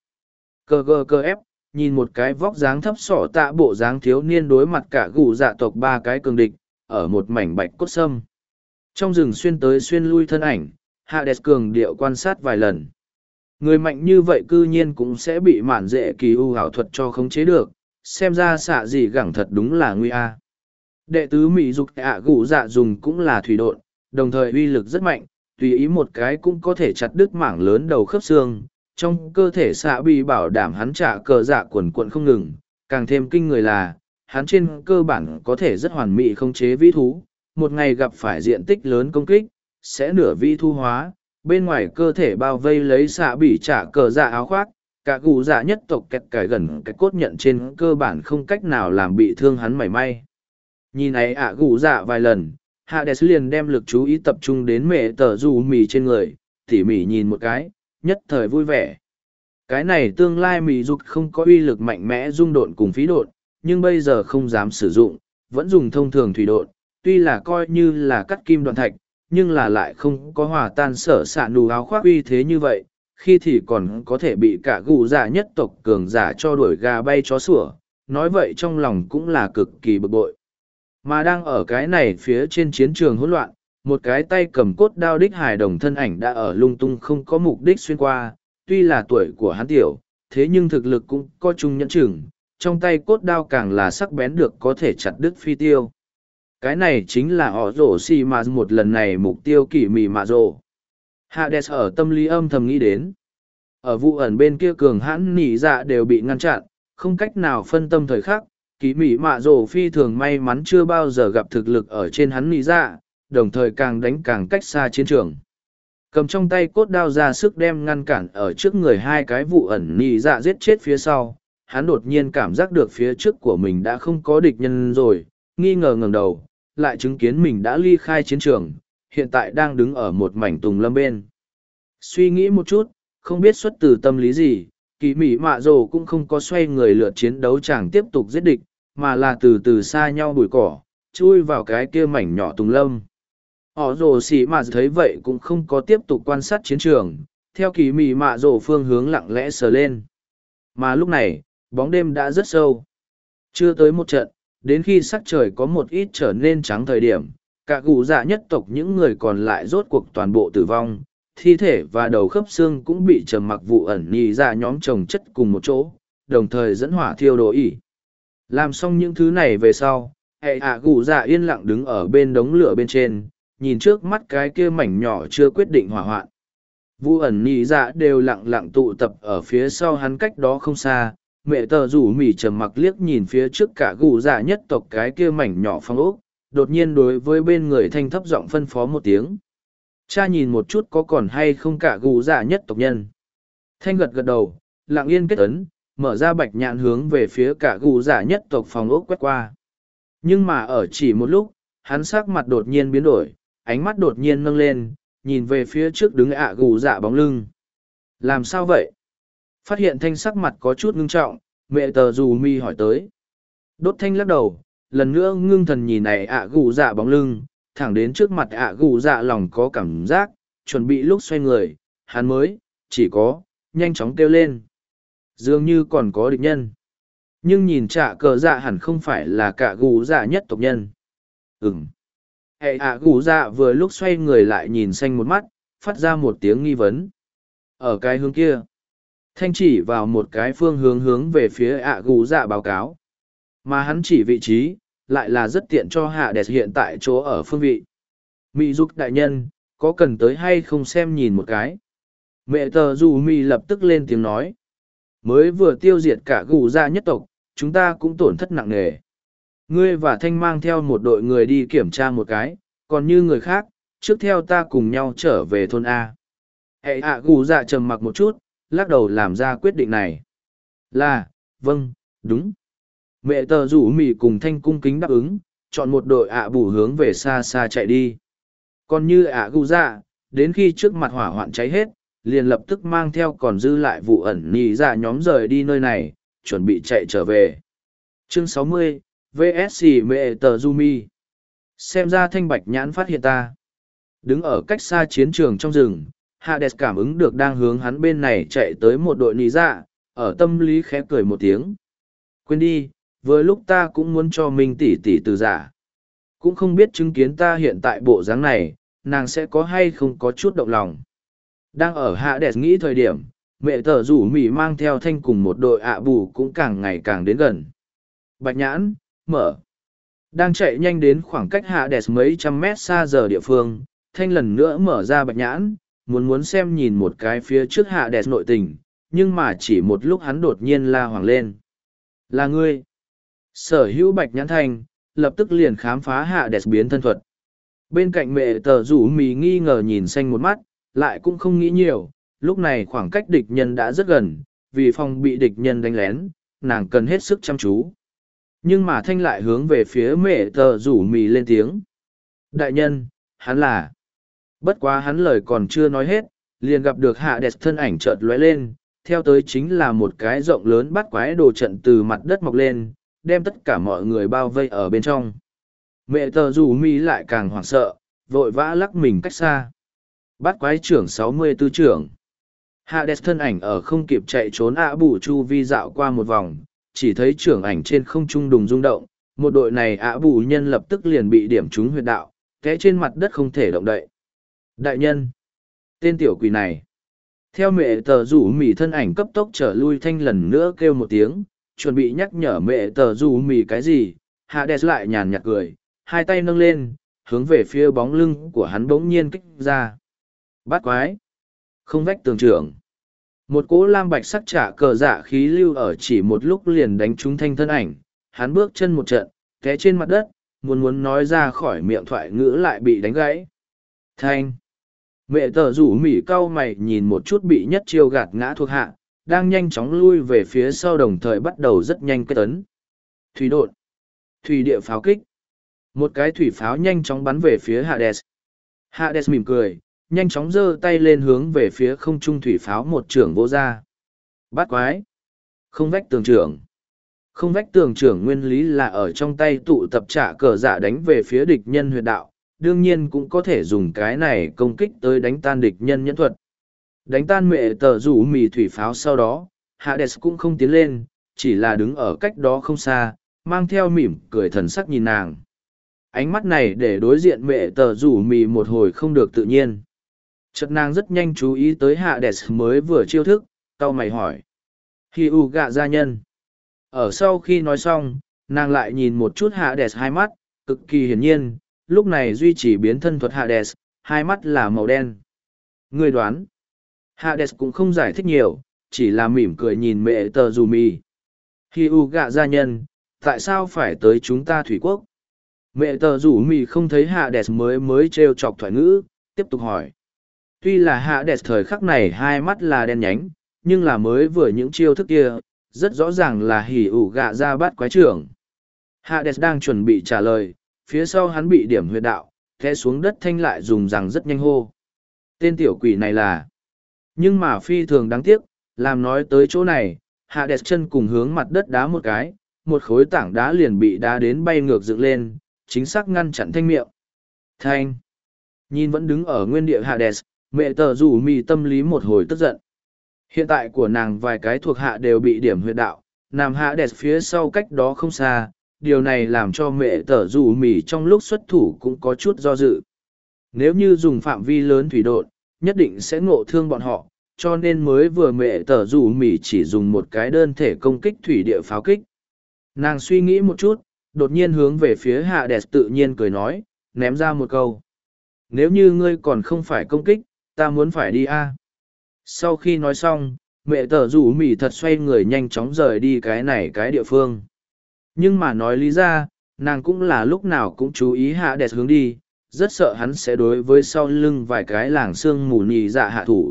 Cơ ép, nhìn một cái vóc dáng thấp sỏ tạ bộ dáng thiếu niên đối mặt cả gù dạ tộc ba cái cường địch, ở một mảnh bạch cốt sâm. Trong rừng xuyên tới xuyên lui thân ảnh, Hades cường điệu quan sát vài lần. Người mạnh như vậy cư nhiên cũng sẽ bị mạn dễ kỳ ưu ảo thuật cho khống chế được, xem ra xạ gì gẳng thật đúng là nguy a. Đệ tứ mỹ dục ạ gù dạ dùng cũng là thủy độn, đồng thời uy lực rất mạnh, tùy ý một cái cũng có thể chặt đứt mảng lớn đầu khớp xương. Trong cơ thể xạ bị bảo đảm hắn trả cờ dạ quần quận không ngừng, càng thêm kinh người là, hắn trên cơ bản có thể rất hoàn mỹ khống chế vĩ thú, một ngày gặp phải diện tích lớn công kích, sẽ nửa vĩ thu hóa, bên ngoài cơ thể bao vây lấy xạ bị trả cờ dạ áo khoác, cả gù dạ nhất tộc kẹt cải gần cái cốt nhận trên cơ bản không cách nào làm bị thương hắn mảy may. Nhìn ấy gù dạ vài lần, Hades liền đem lực chú ý tập trung đến mẹ tờ dù mì trên người, tỉ mỉ nhìn một cái, nhất thời vui vẻ. Cái này tương lai mì dục không có uy lực mạnh mẽ dung độn cùng phí độn, nhưng bây giờ không dám sử dụng, vẫn dùng thông thường thủy độn, tuy là coi như là cắt kim đoạn thạch, nhưng là lại không có hòa tan sở xạ nù áo khoác uy thế như vậy, khi thì còn có thể bị cả gù giả nhất tộc cường giả cho đuổi gà bay chó sủa, nói vậy trong lòng cũng là cực kỳ bực bội. Mà đang ở cái này phía trên chiến trường hỗn loạn, một cái tay cầm cốt đao đích hài đồng thân ảnh đã ở lung tung không có mục đích xuyên qua, tuy là tuổi của hắn tiểu, thế nhưng thực lực cũng có chung nhẫn chừng, trong tay cốt đao càng là sắc bén được có thể chặt đứt phi tiêu. Cái này chính là họ rổ xì mà một lần này mục tiêu kỳ mì mạ rổ. Hades ở tâm lý âm thầm nghĩ đến. Ở vụ ẩn bên kia cường hãn nỉ dạ đều bị ngăn chặn, không cách nào phân tâm thời khắc, kỳ mì mạ rổ phi thường may mắn chưa bao giờ gặp thực lực ở trên hắn nỉ dạ, đồng thời càng đánh càng cách xa chiến trường. Cầm trong tay cốt đao ra sức đem ngăn cản ở trước người hai cái vụ ẩn nỉ dạ giết chết phía sau, hắn đột nhiên cảm giác được phía trước của mình đã không có địch nhân rồi, nghi ngờ ngẩng đầu, lại chứng kiến mình đã ly khai chiến trường, hiện tại đang đứng ở một mảnh tùng lâm bên. Suy nghĩ một chút, không biết xuất từ tâm lý gì, kỳ mỹ mạ rồ cũng không có xoay người lượt chiến đấu chẳng tiếp tục giết địch, mà là từ từ xa nhau bụi cỏ, chui vào cái kia mảnh nhỏ tùng lâm. Họ rồ xỉ mà thấy vậy cũng không có tiếp tục quan sát chiến trường, theo kỳ mỹ mạ rồ phương hướng lặng lẽ sờ lên. Mà lúc này, bóng đêm đã rất sâu. Chưa tới một trận, đến khi sắc trời có một ít trở nên trắng thời điểm, cả gù dạ nhất tộc những người còn lại rốt cuộc toàn bộ tử vong, thi thể và đầu khớp xương cũng bị trầm mặc vụ ẩn nhì ra nhóm chồng chất cùng một chỗ, đồng thời dẫn hỏa thiêu đổ ỉ. Làm xong những thứ này về sau, hệ gù dạ yên lặng đứng ở bên đống lửa bên trên, nhìn trước mắt cái kia mảnh nhỏ chưa quyết định hỏa hoạn. Vụ ẩn nhì dạ đều lặng lặng tụ tập ở phía sau hắn cách đó không xa. Mẹ tờ rủ mỉ trầm mặc liếc nhìn phía trước cả gù dạ nhất tộc cái kia mảnh nhỏ phong ốc, đột nhiên đối với bên người thanh thấp giọng phân phó một tiếng. Cha nhìn một chút có còn hay không cả gù dạ nhất tộc nhân. Thanh gật gật đầu, lặng yên kết ấn, mở ra bạch nhãn hướng về phía cả gù dạ nhất tộc phong ốc quét qua. Nhưng mà ở chỉ một lúc, hắn sắc mặt đột nhiên biến đổi, ánh mắt đột nhiên nâng lên, nhìn về phía trước đứng gù dạ bóng lưng. Làm sao vậy? Phát hiện thanh sắc mặt có chút ngưng trọng, mẹ tờ dù mi hỏi tới. Đốt thanh lắc đầu, lần nữa ngưng thần nhìn này gù dạ bóng lưng, thẳng đến trước mặt gù dạ lòng có cảm giác, chuẩn bị lúc xoay người, hắn mới, chỉ có, nhanh chóng kêu lên. Dường như còn có địch nhân. Nhưng nhìn trả cờ dạ hẳn không phải là cả gù dạ nhất tộc nhân. Hệ gù dạ vừa lúc xoay người lại nhìn xanh một mắt, phát ra một tiếng nghi vấn. Ở cái hướng kia, thanh chỉ vào một cái phương hướng hướng về phía gù dạ báo cáo. Mà hắn chỉ vị trí, lại là rất tiện cho hạ đẹp hiện tại chỗ ở phương vị. Mị giúp đại nhân, có cần tới hay không xem nhìn một cái. Mẹ tờ dù mị lập tức lên tiếng nói. Mới vừa tiêu diệt cả gù dạ nhất tộc, chúng ta cũng tổn thất nặng nề. Ngươi và Thanh mang theo một đội người đi kiểm tra một cái, còn như người khác, trước theo ta cùng nhau trở về thôn A. Hệ gù dạ trầm mặc một chút, lắc đầu làm ra quyết định này. Là, vâng, đúng. Mẹ tờ rủ mì cùng Thanh cung kính đáp ứng, chọn một đội bù hướng về xa xa chạy đi. Còn như gù dạ, đến khi trước mặt hỏa hoạn cháy hết, liền lập tức mang theo còn dư lại vụ ẩn nhì ra nhóm rời đi nơi này, chuẩn bị chạy trở về. Chương 60, VSC Mẹ Tờ Jumi. Xem ra Thanh Bạch Nhãn phát hiện ta. Đứng ở cách xa chiến trường trong rừng, Hades cảm ứng được đang hướng hắn bên này chạy tới một đội nhì ra, ở tâm lý khẽ cười một tiếng. Quên đi, vừa lúc ta cũng muốn cho Minh tỷ tỷ từ giả. Cũng không biết chứng kiến ta hiện tại bộ dáng này, nàng sẽ có hay không có chút động lòng. Đang ở Hades nghĩ thời điểm, mẹ tờ rủ mì mang theo Thanh cùng một đội bù cũng càng ngày càng đến gần. Bạch Nhãn, mở. Đang chạy nhanh đến khoảng cách Hades mấy trăm mét xa giờ địa phương, Thanh lần nữa mở ra Bạch Nhãn, muốn xem nhìn một cái phía trước Hades nội tình, nhưng mà chỉ một lúc hắn đột nhiên la hoảng lên. Là ngươi. Sở hữu Bạch Nhãn Thanh, lập tức liền khám phá Hades biến thân thuật. Bên cạnh mẹ tờ rủ mì nghi ngờ nhìn xanh một mắt, lại cũng không nghĩ nhiều, lúc này khoảng cách địch nhân đã rất gần, vì phòng bị địch nhân đánh lén, nàng cần hết sức chăm chú. Nhưng mà Thanh lại hướng về phía mẹ tờ rủ mì lên tiếng. Đại nhân, hắn là... Bất quá hắn lời còn chưa nói hết, liền gặp được Hades thân ảnh chợt lóe lên, theo tới chính là một cái rộng lớn bắt quái đồ trận từ mặt đất mọc lên, đem tất cả mọi người bao vây ở bên trong. Mẹ tờ rủ mì lại càng hoảng sợ, vội vã lắc mình cách xa. Bát quái trưởng 64 trưởng. Hades thân ảnh ở không kịp chạy trốn bù chu vi dạo qua một vòng, chỉ thấy trưởng ảnh trên không trung đùng rung động, một đội này bù nhân lập tức liền bị điểm trúng huyệt đạo, té trên mặt đất không thể động đậy. Đại nhân! Tên tiểu quỷ này! Theo mẹ tờ rủ mì thân ảnh cấp tốc trở lui Thanh lần nữa kêu một tiếng, chuẩn bị nhắc nhở mẹ tờ rủ mì cái gì, Hades lại nhàn nhạt cười, hai tay nâng lên, hướng về phía bóng lưng của hắn bỗng nhiên kích ra. Bát quái! Không vách tường trưởng! Một cỗ lam bạch sắc trả cờ dạ khí lưu ở chỉ một lúc liền đánh trúng Thanh thân ảnh, hắn bước chân một trận, té trên mặt đất, muốn nói ra khỏi miệng thoại ngữ lại bị đánh gãy. Thanh! Mẹ tờ rủ mỉ cau mày nhìn một chút bị nhất chiêu gạt ngã thuộc hạ, đang nhanh chóng lui về phía sau đồng thời bắt đầu rất nhanh kết tấn. Thủy đột! Thủy địa pháo kích! Một cái thủy pháo nhanh chóng bắn về phía Hades. Hades mỉm cười, nhanh chóng giơ tay lên hướng về phía không trung thủy pháo một trưởng vô ra. Bát quái! Không vách tường trưởng! Không vách tường trưởng nguyên lý là ở trong tay tụ tập trả cờ dạ đánh về phía địch nhân huyệt đạo, đương nhiên cũng có thể dùng cái này công kích tới đánh tan địch nhân nhẫn thuật. Đánh tan mẹ tờ rủ mì thủy pháo sau đó, Hades cũng không tiến lên, chỉ là đứng ở cách đó không xa, mang theo mỉm cười thần sắc nhìn nàng. Ánh mắt này để đối diện mẹ tờ rủ mì một hồi không được tự nhiên. Chợt nàng rất nhanh chú ý tới Hades mới vừa chiêu thức, cau mày hỏi. Hyuga gia nhân. Ở sau khi nói xong, nàng lại nhìn một chút Hades hai mắt, cực kỳ hiển nhiên, lúc này duy trì biến thân thuật Hades, hai mắt là màu đen. Người đoán. Hades cũng không giải thích nhiều, chỉ là mỉm cười nhìn mẹ tờ dù mì. Hyuga gia nhân, tại sao phải tới chúng ta thủy quốc? Mẹ tờ rủ mì không thấy Hades mới trêu chọc thoại ngữ, tiếp tục hỏi. Tuy là Hades thời khắc này hai mắt là đen nhánh, nhưng là mới vừa những chiêu thức kia, rất rõ ràng là Hyuga gia bát quái trưởng. Hades đang chuẩn bị trả lời, phía sau hắn bị điểm huyệt đạo, té xuống đất Thanh lại dùng rằng rất nhanh hô. Tên tiểu quỷ này là... Nhưng mà phi thường đáng tiếc, làm nói tới chỗ này, Hades chân cùng hướng mặt đất đá một cái, một khối tảng đá liền bị đá đến bay ngược dựng lên, chính xác ngăn chặn Thanh miệng. Thanh! Nhìn vẫn đứng ở nguyên địa Hades, Mẹ tờ rủ mì tâm lý một hồi tức giận. Hiện tại của nàng vài cái thuộc hạ đều bị điểm huyệt đạo, nằm hạ đẹp phía sau cách đó không xa, điều này làm cho mẹ tờ rủ mì trong lúc xuất thủ cũng có chút do dự. Nếu như dùng phạm vi lớn thủy độn, nhất định sẽ ngộ thương bọn họ, cho nên mới vừa mẹ tờ rủ mì chỉ dùng một cái đơn thể công kích thủy địa pháo kích. Nàng suy nghĩ một chút, đột nhiên hướng về phía hạ đẹp tự nhiên cười nói, ném ra một câu. Nếu như ngươi còn không phải công kích, ta muốn phải đi a. Sau khi nói xong, mẹ tờ rủ mì thật xoay người nhanh chóng rời đi cái địa phương. Nhưng mà nói lý ra, nàng cũng là lúc nào cũng chú ý hạ đẹp hướng đi, rất sợ hắn sẽ đối với sau lưng vài cái làng xương mù nhì dạ hạ thủ.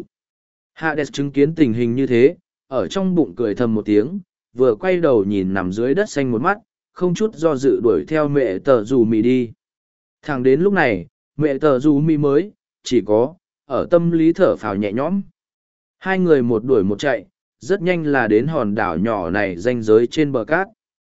Hạ đẹp chứng kiến tình hình như thế, ở trong bụng cười thầm một tiếng, vừa quay đầu nhìn nằm dưới đất xanh một mắt, không chút do dự đuổi theo mẹ tờ rủ mì đi. Thẳng đến lúc này, mẹ tờ rủ mì mới, chỉ có, ở tâm lý thở phào nhẹ nhõm. Hai người một đuổi một chạy, rất nhanh là đến hòn đảo nhỏ này ranh giới trên bờ cát.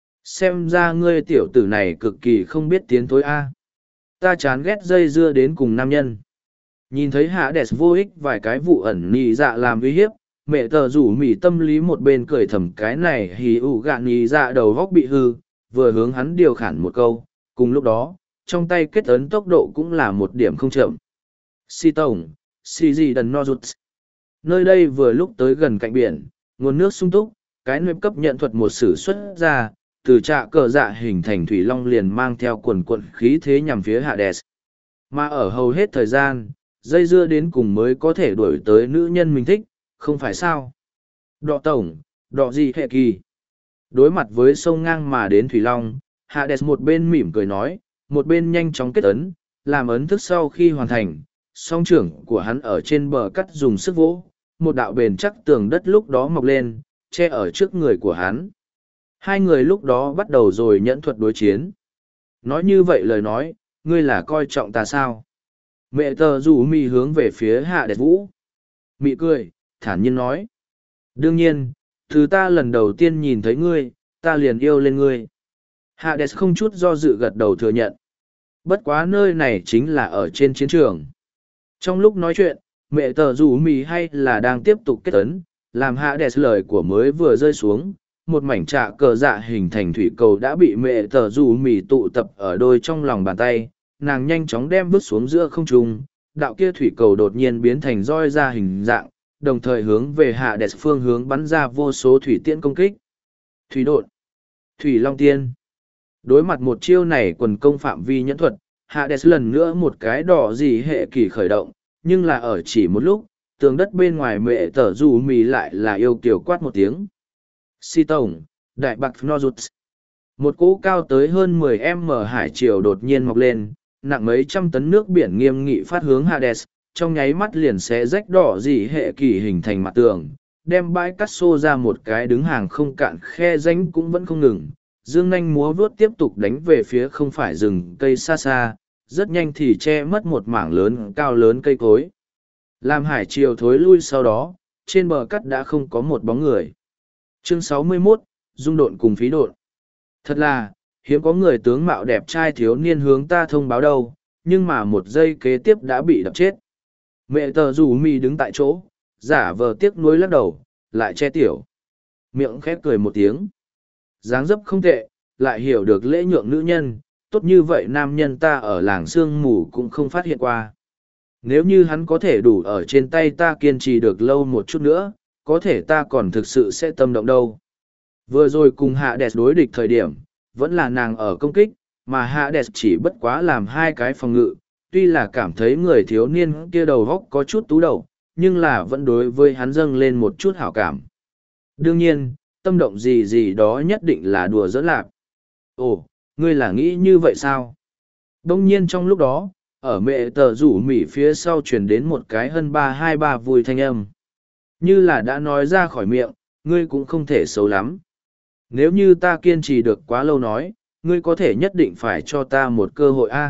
Xem ra ngươi tiểu tử này cực kỳ không biết tiến thối a. Ta chán ghét dây dưa đến cùng nam nhân. Nhìn thấy hạ đẹp vô ích vài cái vụ ẩn nhì dạ làm uy hiếp, mẹ tờ rủ mỉ tâm lý một bên cười thầm cái này hì ủ gạn nhì dạ đầu góc bị hư, vừa hướng hắn điều khản một câu, cùng lúc đó, trong tay kết ấn tốc độ cũng là một điểm không chậm. Si tổng, si gì đần no rụt. Nơi đây vừa lúc tới gần cạnh biển, nguồn nước sung túc, cái nếp cấp nhận thuật một sử xuất ra, từ trạ cờ dạ hình thành thủy long liền mang theo quần quận khí thế nhằm phía Hades. Mà ở hầu hết thời gian, dây dưa đến cùng mới có thể đuổi tới nữ nhân mình thích, không phải sao? Đọ tổng, đọ gì hệ kỳ? Đối mặt với sông ngang mà đến thủy long, Hades một bên mỉm cười nói, một bên nhanh chóng kết ấn, làm ấn thức sau khi hoàn thành, song trưởng của hắn ở trên bờ cắt dùng sức vỗ, một đạo bền chắc tường đất lúc đó mọc lên, che ở trước người của hắn. Hai người lúc đó bắt đầu rồi nhẫn thuật đối chiến. Nói như vậy lời nói, ngươi là coi trọng ta sao? Mẹ tờ rủ mì hướng về phía hạ đẹp vũ. Mị cười, thản nhiên nói. Đương nhiên, từ ta lần đầu tiên nhìn thấy ngươi, ta liền yêu lên ngươi. Hạ đẹp không chút do dự gật đầu thừa nhận. Bất quá nơi này chính là ở trên chiến trường. Trong lúc nói chuyện, mẹ tờ rủ mì hay là đang tiếp tục kết ấn, làm hạ đẹp lời của mới vừa rơi xuống. Một mảnh trạ cờ dạ hình thành thủy cầu đã bị mẹ tờ rủ mì tụ tập ở đôi trong lòng bàn tay, nàng nhanh chóng đem vứt xuống giữa không trung, đạo kia thủy cầu đột nhiên biến thành roi ra hình dạng, đồng thời hướng về hạ đẹp phương hướng bắn ra vô số thủy tiễn công kích. Thủy độn, thủy long tiên. Đối mặt một chiêu này quần công phạm vi nhẫn thuật, hạ đẹp lần nữa một cái đỏ gì hệ kỳ khởi động, nhưng là ở chỉ một lúc, tường đất bên ngoài mẹ tờ rủ mì lại là yêu kiều quát một tiếng. Si tổng, đại bạc Nozuts. Một cỗ cao tới hơn 10m hải triều đột nhiên mọc lên, nặng mấy trăm tấn nước biển nghiêm nghị phát hướng Hades, trong nháy mắt liền xé rách đỏ dị hệ kỳ hình thành mặt tường, đem bãi cắt xô ra một cái đứng hàng không cạn khe rãnh cũng vẫn không ngừng. Dương nanh múa vuốt tiếp tục đánh về phía không phải rừng cây xa xa, rất nhanh thì che mất một mảng lớn cao lớn cây cối. Làm hải triều thối lui sau đó, trên bờ cắt đã không có một bóng người. Chương 61, dung độn cùng phí độn. Thật là, hiếm có người tướng mạo đẹp trai thiếu niên hướng ta thông báo đâu, nhưng mà một giây kế tiếp đã bị đập chết. Mẹ tờ rủ mì đứng tại chỗ, giả vờ tiếc nuối lắc đầu, lại che tiểu. Miệng khép cười một tiếng. Dáng dấp không tệ, lại hiểu được lễ nhượng nữ nhân, tốt như vậy nam nhân ta ở làng sương mù cũng không phát hiện qua. Nếu như hắn có thể đủ ở trên tay ta kiên trì được lâu một chút nữa, có thể ta còn thực sự sẽ tâm động đâu. Vừa rồi cùng hạ đẹp đối địch thời điểm, vẫn là nàng ở công kích, mà hạ đẹp chỉ bất quá làm hai cái phòng ngự, tuy là cảm thấy người thiếu niên kia đầu góc có chút tú đầu, nhưng là vẫn đối với hắn dâng lên một chút hảo cảm. Đương nhiên, tâm động gì gì đó nhất định là đùa giỡn lạc. Ồ, ngươi là nghĩ như vậy sao? Đông nhiên trong lúc đó, ở mẹ tờ rủ mỉ phía sau truyền đến một cái hân 323 vui thanh âm. Như là đã nói ra khỏi miệng, ngươi cũng không thể xấu lắm. Nếu như ta kiên trì được quá lâu nói, ngươi có thể nhất định phải cho ta một cơ hội a.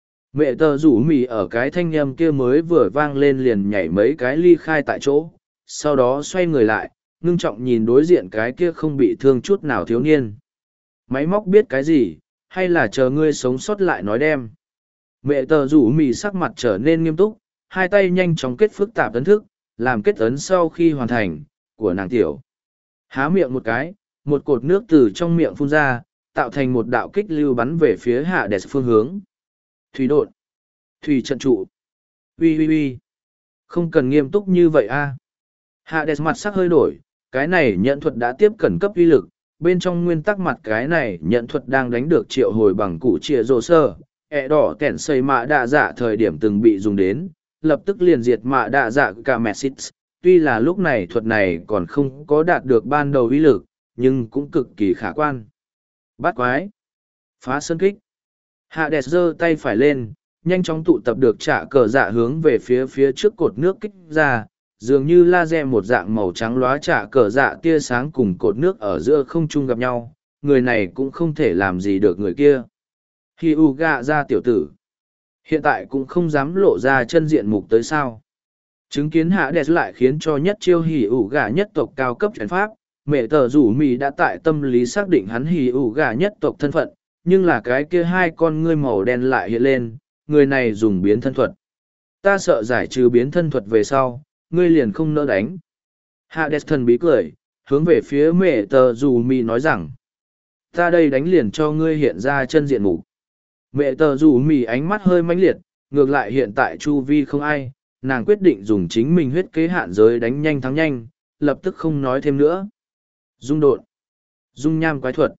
Mẹ tờ rủ mỉ ở cái thanh âm kia mới vừa vang lên liền nhảy mấy cái ly khai tại chỗ, sau đó xoay người lại, ngưng trọng nhìn đối diện cái kia không bị thương chút nào thiếu niên. Máy móc biết cái gì, hay là chờ ngươi sống sót lại nói đem. Mẹ tờ rủ mỉ sắc mặt trở nên nghiêm túc, hai tay nhanh chóng kết phức tạp ấn thức, làm kết ấn sau khi hoàn thành, của nàng tiểu. Há miệng một cái, một cột nước từ trong miệng phun ra, tạo thành một đạo kích lưu bắn về phía hạ đẹp phương hướng. Thủy đột. Thủy trận trụ. Ui ui ui. Không cần nghiêm túc như vậy a. Hạ đẹp mặt sắc hơi đổi, cái này nhận thuật đã tiếp cận cấp uy lực, bên trong nguyên tắc mặt cái này nhận thuật đang đánh được triệu hồi bằng cụ trịa rồ sơ, đỏ kẻn xây mạ đạ dạ thời điểm từng bị dùng đến, lập tức liền diệt mạ đạ dạ cả Messit. Tuy là lúc này thuật này còn không có đạt được ban đầu uy lực, nhưng cũng cực kỳ khả quan. Bát quái. Phá sơn kích. Hạ đẹp giơ tay phải lên, nhanh chóng tụ tập được trả cờ dạ hướng về phía trước cột nước kích ra, dường như laser một dạng màu trắng lóa trả cờ dạ tia sáng cùng cột nước ở giữa không trung gặp nhau, người này cũng không thể làm gì được người kia. Hi u gạ ra tiểu tử. Hiện tại cũng không dám lộ ra chân diện mục tới sao. Chứng kiến hạ đẹp lại khiến cho nhất chiêu hỉ ủ gà nhất tộc cao cấp chuyển pháp, mẹ tờ rủ mì đã tại tâm lý xác định hắn hỉ ủ gà nhất tộc thân phận, nhưng là cái kia hai con ngươi màu đen lại hiện lên, người này dùng biến thân thuật. Ta sợ giải trừ biến thân thuật về sau, ngươi liền không nỡ đánh. Hạ đẹp thần bí cười, hướng về phía mẹ tờ rủ mì nói rằng, ta đây đánh liền cho ngươi hiện ra chân diện mục. Mẹ tờ rủ mì ánh mắt hơi mãnh liệt, ngược lại hiện tại chu vi không ai, nàng quyết định dùng chính mình huyết kế hạn giới đánh nhanh thắng nhanh, lập tức không nói thêm nữa. Dung độn. Dung nham quái thuật.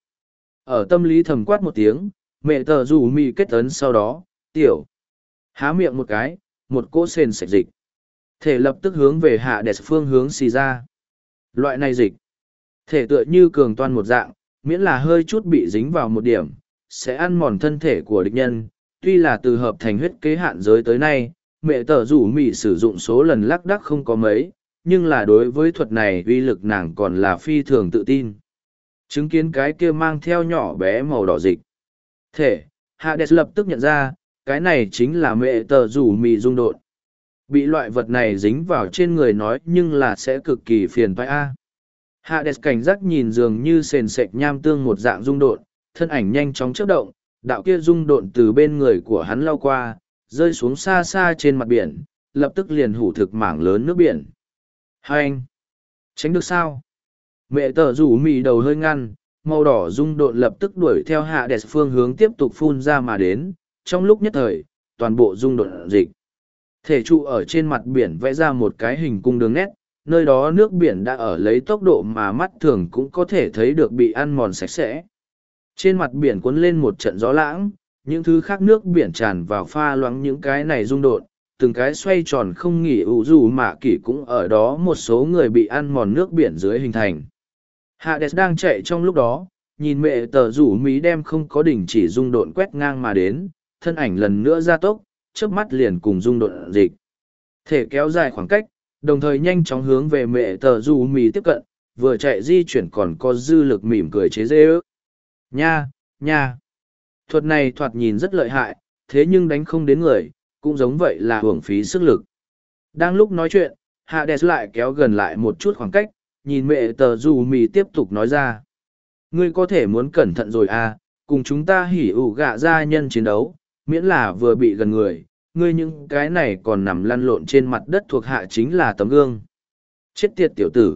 Ở tâm lý thầm quát một tiếng, mẹ tờ rủ mì kết ấn sau đó, tiểu. Há miệng một cái, một cỗ sền sạch dịch. Thể lập tức hướng về hạ đẹp phương hướng xì ra. Loại này dịch. Thể tựa như cường toan một dạng, miễn là hơi chút bị dính vào một điểm, sẽ ăn mòn thân thể của địch nhân. Tuy là từ hợp thành huyết kế hạn giới tới nay, mẹ tờ rủ mị sử dụng số lần lác đác không có mấy, nhưng là đối với thuật này uy lực nàng còn là phi thường tự tin. Chứng kiến cái kia mang theo nhỏ bé màu đỏ dịch. Thể, Hades lập tức nhận ra, cái này chính là mẹ tờ rủ mị dung độn. Bị loại vật này dính vào trên người nói nhưng là sẽ cực kỳ phiền toái a. Hades cảnh giác nhìn dường như sền sệt nham tương một dạng dung độn, thân ảnh nhanh chóng chớp động, đạo kia dung độn từ bên người của hắn lao qua, rơi xuống xa xa trên mặt biển, lập tức liền hủ thực mảng lớn nước biển. Hai anh! Tránh được sao? Mẹ tờ rủ mì đầu hơi ngăn, màu đỏ dung độn lập tức đuổi theo hạ đẹp phương hướng tiếp tục phun ra mà đến, trong lúc nhất thời, toàn bộ dung độn dịch. Thể trụ ở trên mặt biển vẽ ra một cái hình cung đường nét, nơi đó nước biển đã ở lấy tốc độ mà mắt thường cũng có thể thấy được bị ăn mòn sạch sẽ. Trên mặt biển cuốn lên một trận gió lãng, những thứ khác nước biển tràn vào pha loãng những cái này rung đột, từng cái xoay tròn không nghỉ ủ dù mà kỷ cũng ở đó một số người bị ăn mòn nước biển dưới hình thành. Hades đang chạy trong lúc đó, nhìn mẹ tờ rủ mí đem không có đỉnh chỉ rung độn quét ngang mà đến, thân ảnh lần nữa ra tốc, trước mắt liền cùng rung độn dịch. Thể kéo dài khoảng cách, đồng thời nhanh chóng hướng về mẹ tờ rủ mí tiếp cận, vừa chạy di chuyển còn có dư lực mỉm cười chế dê ước. Nha, nha. Thuật này thoạt nhìn rất lợi hại, thế nhưng đánh không đến người, cũng giống vậy là hưởng phí sức lực. Đang lúc nói chuyện, Hades lại kéo gần lại một chút khoảng cách, nhìn mẹ tờ dù mì tiếp tục nói ra. Ngươi có thể muốn cẩn thận rồi à, cùng chúng ta hỉ ủ gạ gia nhân chiến đấu, miễn là vừa bị gần người, ngươi những cái này còn nằm lăn lộn trên mặt đất thuộc hạ chính là tấm gương. Chết tiệt tiểu tử.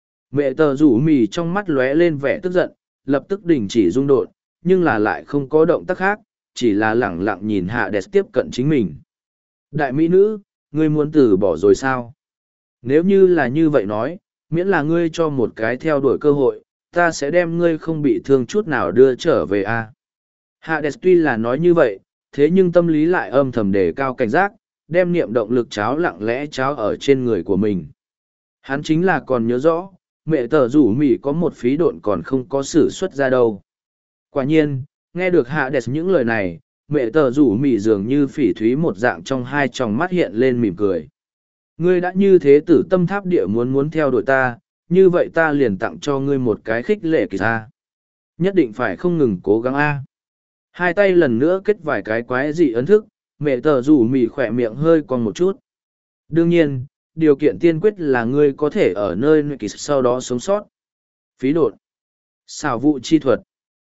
Mẹ tờ rủ mì trong mắt lóe lên vẻ tức giận, lập tức đình chỉ rung đột, nhưng là lại không có động tác khác, chỉ là lẳng lặng nhìn Hades tiếp cận chính mình. Đại mỹ nữ, ngươi muốn từ bỏ rồi sao? Nếu như là như vậy nói, miễn là ngươi cho một cái theo đuổi cơ hội, ta sẽ đem ngươi không bị thương chút nào đưa trở về a. Hades tuy là nói như vậy, thế nhưng tâm lý lại âm thầm đề cao cảnh giác, đem niệm động lực cháo lặng lẽ cháo ở trên người của mình. Hắn chính là còn nhớ rõ, mẹ tờ rủ mỉ có một phí độn còn không có sử xuất ra đâu. Quả nhiên, nghe được Hades những lời này, mẹ tờ rủ mỉ dường như phỉ thúy một dạng trong hai tròng mắt hiện lên mỉm cười. Ngươi đã như thế tử tâm tháp địa muốn theo đuổi ta, như vậy ta liền tặng cho ngươi một cái khích lệ kỳ ta. Nhất định phải không ngừng cố gắng a. Hai tay lần nữa kết vài cái quái dị ấn thức, mẹ tờ rủ mỉ khỏe miệng hơi còn một chút. Đương nhiên, điều kiện tiên quyết là ngươi có thể ở nơi kỳ sau đó sống sót. Phí đột. Xảo vụ chi thuật.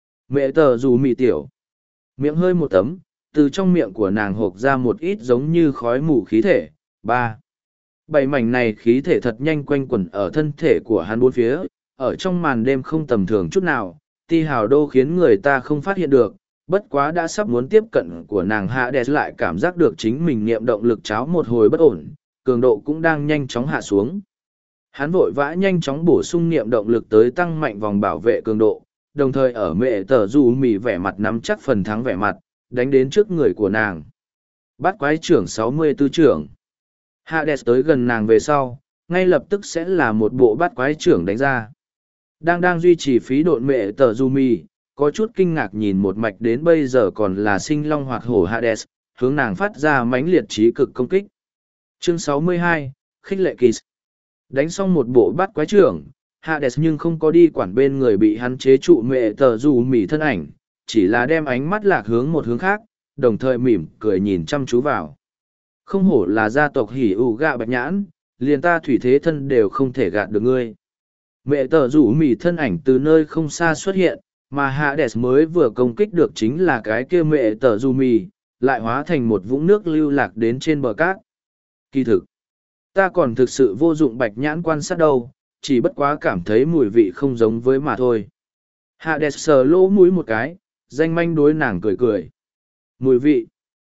Mẹ tờ rủ mỉ tiểu. Miệng hơi một tấm, từ trong miệng của nàng hộp ra một ít giống như khói mù khí thể, ba. Bảy mảnh này khí thể thật nhanh quanh quẩn ở thân thể của hắn bốn phía, ở trong màn đêm không tầm thường chút nào, ti hào đô khiến người ta không phát hiện được, bất quá đã sắp muốn tiếp cận của nàng Hades lại cảm giác được chính mình niệm động lực cháo một hồi bất ổn, cường độ cũng đang nhanh chóng hạ xuống. Hắn vội vã nhanh chóng bổ sung niệm động lực tới tăng mạnh vòng bảo vệ cường độ, đồng thời ở mẹ tờ dù mì vẻ mặt nắm chắc phần thắng vẻ mặt, đánh đến trước người của nàng. Bát quái trưởng 64 trưởng. Hades tới gần nàng về sau, ngay lập tức sẽ là một bộ bát quái trưởng đánh ra. Đang duy trì phí độn mẹ tờ dù mì, có chút kinh ngạc nhìn một mạch đến bây giờ còn là sinh long hoạt hổ Hades, hướng nàng phát ra mãnh liệt trí cực công kích. Chương 62, khích lệ Kiss. Đánh xong một bộ bát quái trưởng, Hades nhưng không có đi quản bên người bị hắn chế trụ mẹ tờ dù mỉ thân ảnh, chỉ là đem ánh mắt lạc hướng một hướng khác, đồng thời mỉm cười nhìn chăm chú vào. Không hổ là gia tộc hỉ ủ gạ bạch nhãn, liền ta thủy thế thân đều không thể gạt được ngươi. Mẹ tờ rủ mỉ thân ảnh từ nơi không xa xuất hiện, mà Hades mới vừa công kích được chính là cái kia mẹ tờ rủ mỉ, lại hóa thành một vũng nước lưu lạc đến trên bờ cát. Kỳ thực, ta còn thực sự vô dụng bạch nhãn quan sát đâu, chỉ bất quá cảm thấy mùi vị không giống với mà thôi. Hades sờ lỗ mũi một cái, danh manh đối nàng cười cười. Mùi vị.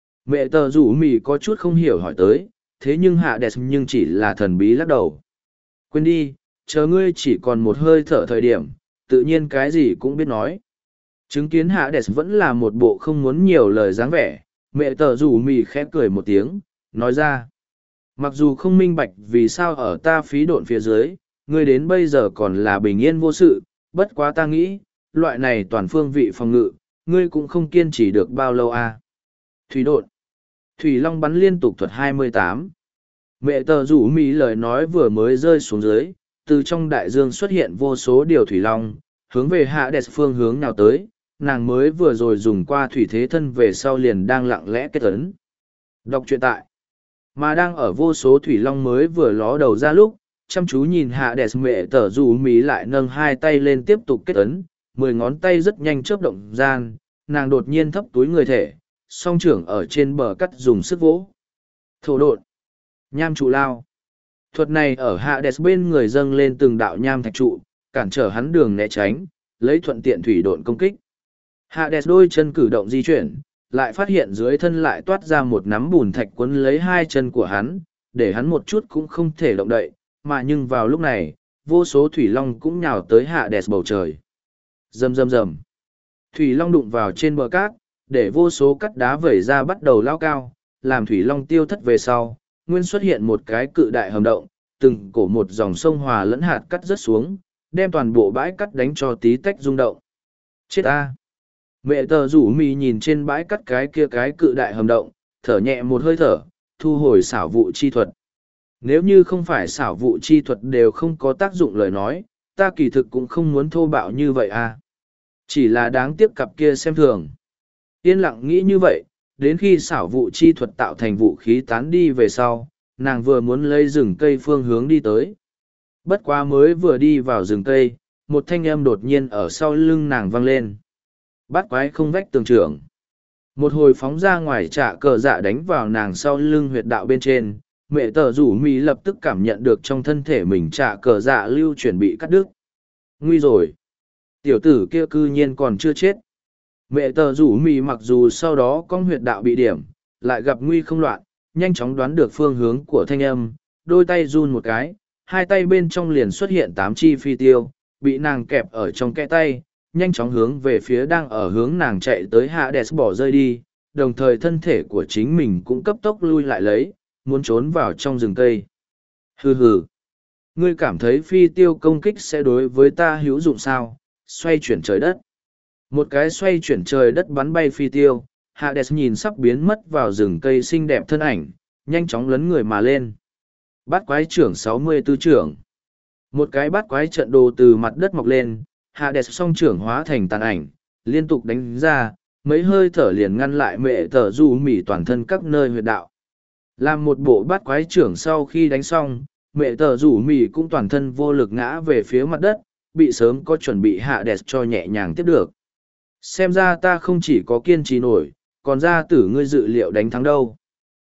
Mẹ tờ rủ mì có chút không hiểu hỏi tới, thế nhưng Hades nhưng chỉ là thần bí lắc đầu. Quên đi, chờ ngươi chỉ còn một hơi thở thời điểm, tự nhiên cái gì cũng biết nói. Chứng kiến Hades vẫn là một bộ không muốn nhiều lời dáng vẻ, mẹ tờ rủ mì khẽ cười một tiếng, nói ra. Mặc dù không minh bạch vì sao ở ta phí độn phía dưới, ngươi đến bây giờ còn là bình yên vô sự, bất quá ta nghĩ, loại này toàn phương vị phòng ngự, ngươi cũng không kiên trì được bao lâu à. Thủy độn. Thủy Long bắn liên tục thuật 28. Mẹ tờ rủ mỹ lời nói vừa mới rơi xuống dưới, từ trong đại dương xuất hiện vô số điều Thủy Long, hướng về Hades phương hướng nào tới, nàng mới vừa rồi dùng qua thủy thế thân về sau liền đang lặng lẽ kết ấn. Đọc truyện tại. Mà đang ở vô số Thủy Long mới vừa ló đầu ra lúc, chăm chú nhìn Hades mẹ tờ rủ mỹ lại nâng hai tay lên tiếp tục kết ấn, 10 ngón tay rất nhanh chớp động gian, nàng đột nhiên thấp túi người thể, song trưởng ở trên bờ cắt dùng sức vỗ. Thổ độn, nham trụ lao. Thuật này ở Hades bên người dâng lên từng đạo nham thạch trụ, cản trở hắn đường né tránh, lấy thuận tiện thủy độn công kích. Hades đôi chân cử động di chuyển, lại phát hiện dưới thân lại toát ra một nắm bùn thạch quấn lấy hai chân của hắn, để hắn một chút cũng không thể động đậy, mà nhưng vào lúc này, vô số thủy long cũng nhào tới Hades bầu trời. Rầm rầm rầm. Thủy long đụng vào trên bờ cát, để vô số cắt đá vẩy ra bắt đầu lao cao, làm thủy long tiêu thất về sau, nguyên xuất hiện một cái cự đại hầm động, từng cổ một dòng sông hòa lẫn hạt cắt rớt xuống, đem toàn bộ bãi cắt đánh cho tí tách rung động. Chết a! Mẹ tờ rủ mì nhìn trên bãi cắt cái kia cái cự đại hầm động, thở nhẹ một hơi thở, thu hồi xảo vụ chi thuật. Nếu như không phải xảo vụ chi thuật đều không có tác dụng lời nói, ta kỳ thực cũng không muốn thô bạo như vậy à. Chỉ là đáng tiếc cặp kia xem thường. Yên lặng nghĩ như vậy, đến khi xảo vụ chi thuật tạo thành vũ khí tán đi về sau, nàng vừa muốn lấy rừng cây phương hướng đi tới. Bất quá mới vừa đi vào rừng cây, một thanh âm đột nhiên ở sau lưng nàng vang lên. Bắt quái không vách tường trưởng. Một hồi phóng ra ngoài trả cờ dạ đánh vào nàng sau lưng huyệt đạo bên trên, mẹ tờ rủ mỹ lập tức cảm nhận được trong thân thể mình trả cờ dạ lưu chuyển bị cắt đứt. Nguy rồi. Tiểu tử kia cư nhiên còn chưa chết. Mẹ tờ rủ mì mặc dù sau đó con huyệt đạo bị điểm, lại gặp nguy không loạn, nhanh chóng đoán được phương hướng của thanh âm, đôi tay run một cái, hai tay bên trong liền xuất hiện 8 chi phi tiêu, bị nàng kẹp ở trong kẽ tay, nhanh chóng hướng về phía đang ở hướng nàng chạy tới Hades bỏ rơi đi, đồng thời thân thể của chính mình cũng cấp tốc lui lại lấy, muốn trốn vào trong rừng cây. Hừ hừ, ngươi cảm thấy phi tiêu công kích sẽ đối với ta hữu dụng sao? Xoay chuyển trời đất. Một cái xoay chuyển trời đất bắn bay phi tiêu, Hades nhìn sắp biến mất vào rừng cây xinh đẹp thân ảnh, nhanh chóng lấn người mà lên. Bát quái trưởng 64 trưởng. Một cái bát quái trận đồ từ mặt đất mọc lên, Hades song trưởng hóa thành tàn ảnh, liên tục đánh ra, mấy hơi thở liền ngăn lại mẹ tờ du mỉ toàn thân các nơi huyệt đạo. Làm một bộ bát quái trưởng sau khi đánh xong, mẹ tờ rủ mỉ cũng toàn thân vô lực ngã về phía mặt đất, bị sớm có chuẩn bị Hades cho nhẹ nhàng tiếp được. Xem ra ta không chỉ có kiên trì nổi, còn ra tử ngươi dự liệu đánh thắng đâu.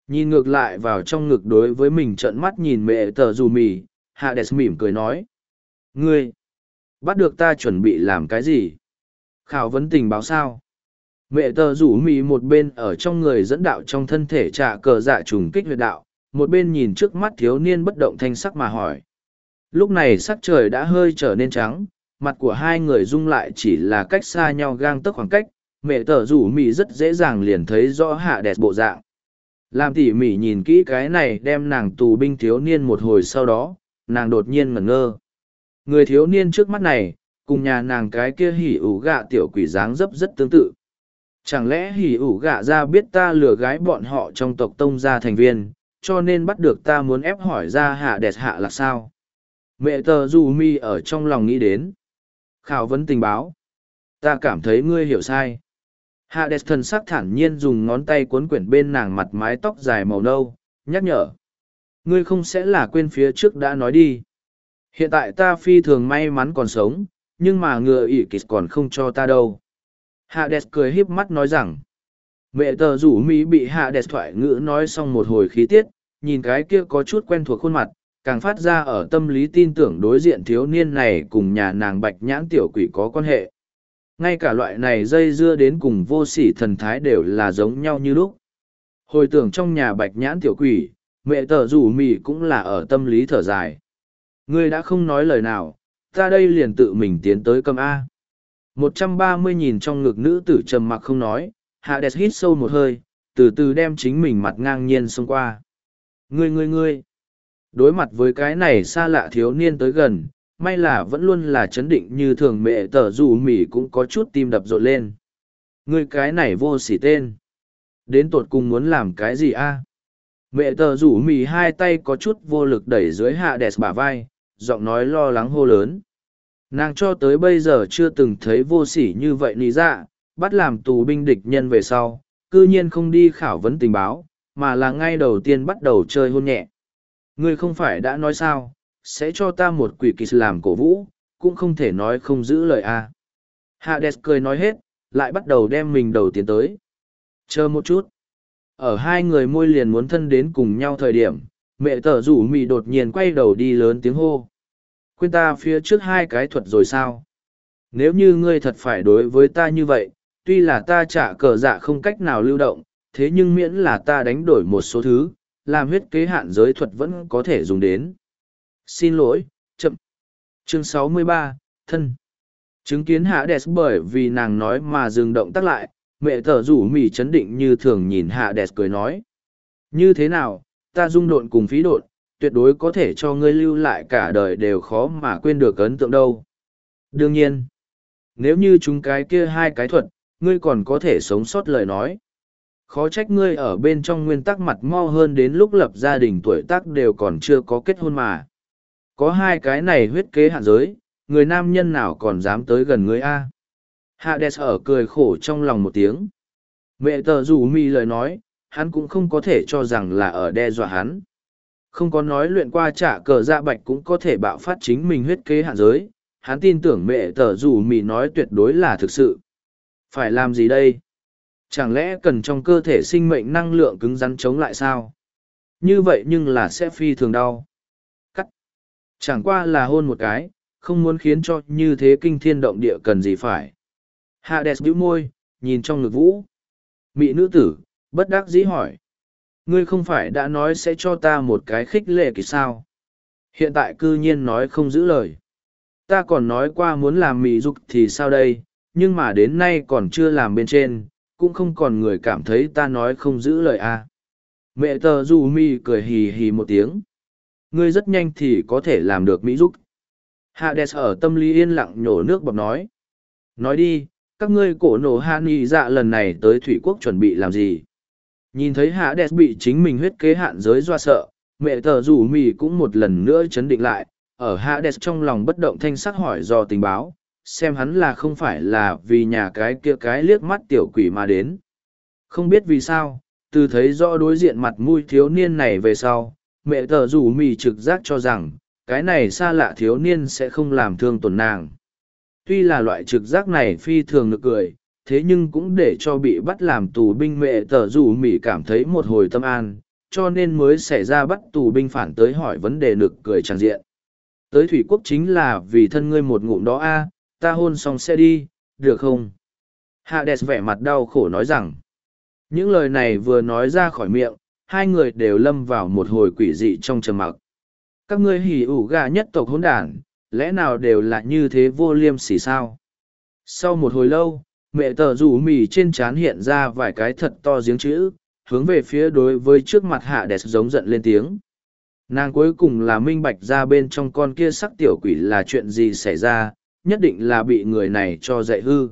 Nhìn ngược lại vào trong ngực đối với mình trợn mắt nhìn mẹ tờ dù mì, Hades mỉm cười nói. Ngươi, bắt được ta chuẩn bị làm cái gì? Khảo vấn tình báo sao? Mẹ tờ rủ mì một bên ở trong người dẫn đạo trong thân thể trả cờ dạ trùng kích huyệt đạo, một bên nhìn trước mắt thiếu niên bất động thanh sắc mà hỏi. Lúc này sắc trời đã hơi trở nên trắng, mặt của hai người rung lại chỉ là cách xa nhau gang tấc khoảng cách, mẹ tờ rủ mì rất dễ dàng liền thấy rõ hạ đẹp bộ dạng. Làm tỉ mỉ nhìn kỹ cái này đem nàng tù binh thiếu niên một hồi sau đó, nàng đột nhiên ngẩn ngơ. Người thiếu niên trước mắt này, cùng nhà nàng cái kia hỉ ủ gạ tiểu quỷ dáng dấp rất tương tự. Chẳng lẽ hỉ ủ gạ ra biết ta lừa gái bọn họ trong tộc tông gia thành viên, cho nên bắt được ta muốn ép hỏi ra hạ đẹp hạ là sao? Mẹ tờ dù mi ở trong lòng nghĩ đến. Khảo vấn tình báo. Ta cảm thấy ngươi hiểu sai. Hạ đẹp thần sắc thản nhiên dùng ngón tay cuốn quyển bên nàng mặt mái tóc dài màu nâu, nhắc nhở. Ngươi không sẽ là quên phía trước đã nói đi. Hiện tại ta phi thường may mắn còn sống, nhưng mà ngựa ỷ kịch còn không cho ta đâu. Hades cười híp mắt nói rằng, mẹ tờ rủ mỹ bị Hades thoại ngữ nói xong một hồi khí tiết, nhìn cái kia có chút quen thuộc khuôn mặt, càng phát ra ở tâm lý tin tưởng đối diện thiếu niên này cùng nhà nàng bạch nhãn tiểu quỷ có quan hệ. Ngay cả loại này dây dưa đến cùng vô sỉ thần thái đều là giống nhau như lúc. Hồi tưởng trong nhà bạch nhãn tiểu quỷ, mẹ tờ rủ mỹ cũng là ở tâm lý thở dài. Ngươi đã không nói lời nào, ta đây liền tự mình tiến tới cầm A. 130 nhìn trong ngực nữ tử trầm mặc không nói, Hades hít sâu một hơi, từ từ đem chính mình mặt ngang nhiên xông qua. Ngươi. Đối mặt với cái này xa lạ thiếu niên tới gần, may là vẫn luôn là chấn định như thường mẹ tờ dù mỉ cũng có chút tim đập rộn lên. Ngươi cái này vô sỉ tên. Đến tột cùng muốn làm cái gì a? Mẹ tờ rủ mì hai tay có chút vô lực đẩy dưới Hades bả vai, giọng nói lo lắng hô lớn. Nàng cho tới bây giờ chưa từng thấy vô sỉ như vậy lý dạ, bắt làm tù binh địch nhân về sau, cư nhiên không đi khảo vấn tình báo, mà là ngay đầu tiên bắt đầu chơi hôn nhẹ. Ngươi không phải đã nói sao, sẽ cho ta một quỷ kỳ làm cổ vũ, cũng không thể nói không giữ lời a. Hades cười nói hết, lại bắt đầu đem mình đầu tiến tới. Chờ một chút. Ở hai người môi liền muốn thân đến cùng nhau thời điểm, mẹ tờ rủ mì đột nhiên quay đầu đi lớn tiếng hô. Quên ta phía trước hai cái thuật rồi sao? Nếu như ngươi thật phải đối với ta như vậy, tuy là ta trả cờ dạ không cách nào lưu động, thế nhưng miễn là ta đánh đổi một số thứ, làm huyết kế hạn giới thuật vẫn có thể dùng đến. Xin lỗi, chậm. Chương 63, thân. Chứng kiến Hades bởi vì nàng nói mà dừng động tác lại, mẹ tờ rủ mì chấn định như thường nhìn Hades cười nói. Như thế nào, ta dung độn cùng phí độn, tuyệt đối có thể cho ngươi lưu lại cả đời đều khó mà quên được ấn tượng đâu. Đương nhiên, nếu như chúng cái kia hai cái thuật, ngươi còn có thể sống sót lời nói. Khó trách ngươi ở bên trong nguyên tắc mặt mo hơn đến lúc lập gia đình tuổi tác đều còn chưa có kết hôn mà. Có hai cái này huyết kế hạn giới, người nam nhân nào còn dám tới gần ngươi a? Hades ở cười khổ trong lòng một tiếng. Mẹ tờ rủ mi lời nói, hắn cũng không có thể cho rằng là ở đe dọa hắn. Không có nói luyện qua trả cờ dạ bạch cũng có thể bạo phát chính mình huyết kế hạn giới, hắn tin tưởng mẹ tờ rủ mi nói tuyệt đối là thực sự. Phải làm gì đây? Chẳng lẽ cần trong cơ thể sinh mệnh năng lượng cứng rắn chống lại sao? Như vậy nhưng là sẽ phi thường đau. Cắt. Chẳng qua là hôn một cái, không muốn khiến cho như thế kinh thiên động địa cần gì phải. Hades bĩu môi, nhìn trong ngực vũ. Mị nữ tử, bất đắc dĩ hỏi. Ngươi không phải đã nói sẽ cho ta một cái khích lệ kỳ sao? Hiện tại cư nhiên nói không giữ lời. Ta còn nói qua muốn làm mị dục thì sao đây, nhưng mà đến nay còn chưa làm bên trên, cũng không còn người cảm thấy ta nói không giữ lời à. Mẹ tờ dù mi cười hì hì một tiếng. Ngươi rất nhanh thì có thể làm được mỹ dục. Hades ở tâm lý yên lặng nhổ nước bọt nói. Nói đi, các ngươi cổ nổ hạ nghị dạ lần này tới thủy quốc chuẩn bị làm gì? Nhìn thấy Hades bị chính mình huyết kế hạn giới doa sợ, mẹ tờ rủ mì cũng một lần nữa chấn định lại, ở Hades trong lòng bất động thanh sắc hỏi do tình báo, xem hắn là không phải là vì nhà cái kia cái liếc mắt tiểu quỷ mà đến. Không biết vì sao, từ thấy rõ đối diện mặt mũi thiếu niên này về sau, mẹ tờ rủ mì trực giác cho rằng, cái này xa lạ thiếu niên sẽ không làm thương tổn nàng. Tuy là loại trực giác này phi thường nực cười, thế nhưng cũng để cho bị bắt làm tù binh mẹ tờ rủ mỉ cảm thấy một hồi tâm an, cho nên mới xảy ra bắt tù binh phản tới hỏi vấn đề nực cười tràn diện. Tới thủy quốc chính là vì thân ngươi một ngụm đó a, ta hôn xong sẽ đi, được không? Hades vẻ mặt đau khổ nói rằng, những lời này vừa nói ra khỏi miệng, hai người đều lâm vào một hồi quỷ dị trong trầm mặc. Các ngươi hỉ ủ gà nhất tộc hỗn đản, lẽ nào đều là như thế vô liêm sỉ sao? Sau một hồi lâu, mẹ tờ rủ mì trên trán hiện ra vài cái thật to giếng chữ, hướng về phía đối với trước mặt Hades giống giận lên tiếng. Nàng cuối cùng là minh bạch ra bên trong con kia sắc tiểu quỷ là chuyện gì xảy ra, nhất định là bị người này cho dạy hư.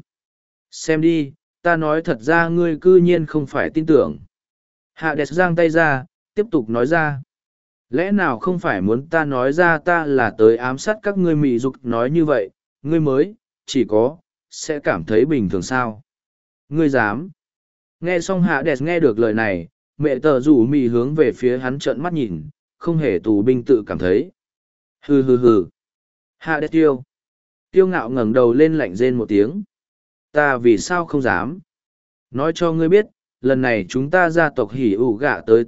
Xem đi, ta nói thật ra ngươi cư nhiên không phải tin tưởng. Hades giang tay ra, tiếp tục nói ra. Lẽ nào không phải muốn ta nói ra ta là tới ám sát các ngươi mị dục nói như vậy, ngươi mới, chỉ có, sẽ cảm thấy bình thường sao? Ngươi dám? Nghe xong Hades nghe được lời này, mẹ tờ rủ mị hướng về phía hắn trợn mắt nhìn, không hề tù binh tự cảm thấy. Hừ hừ hừ. Hades tiêu ngạo ngẩng đầu lên lạnh rên một tiếng. Ta vì sao không dám? Nói cho ngươi biết, lần này chúng ta gia tộc hỉ ủ gạ tới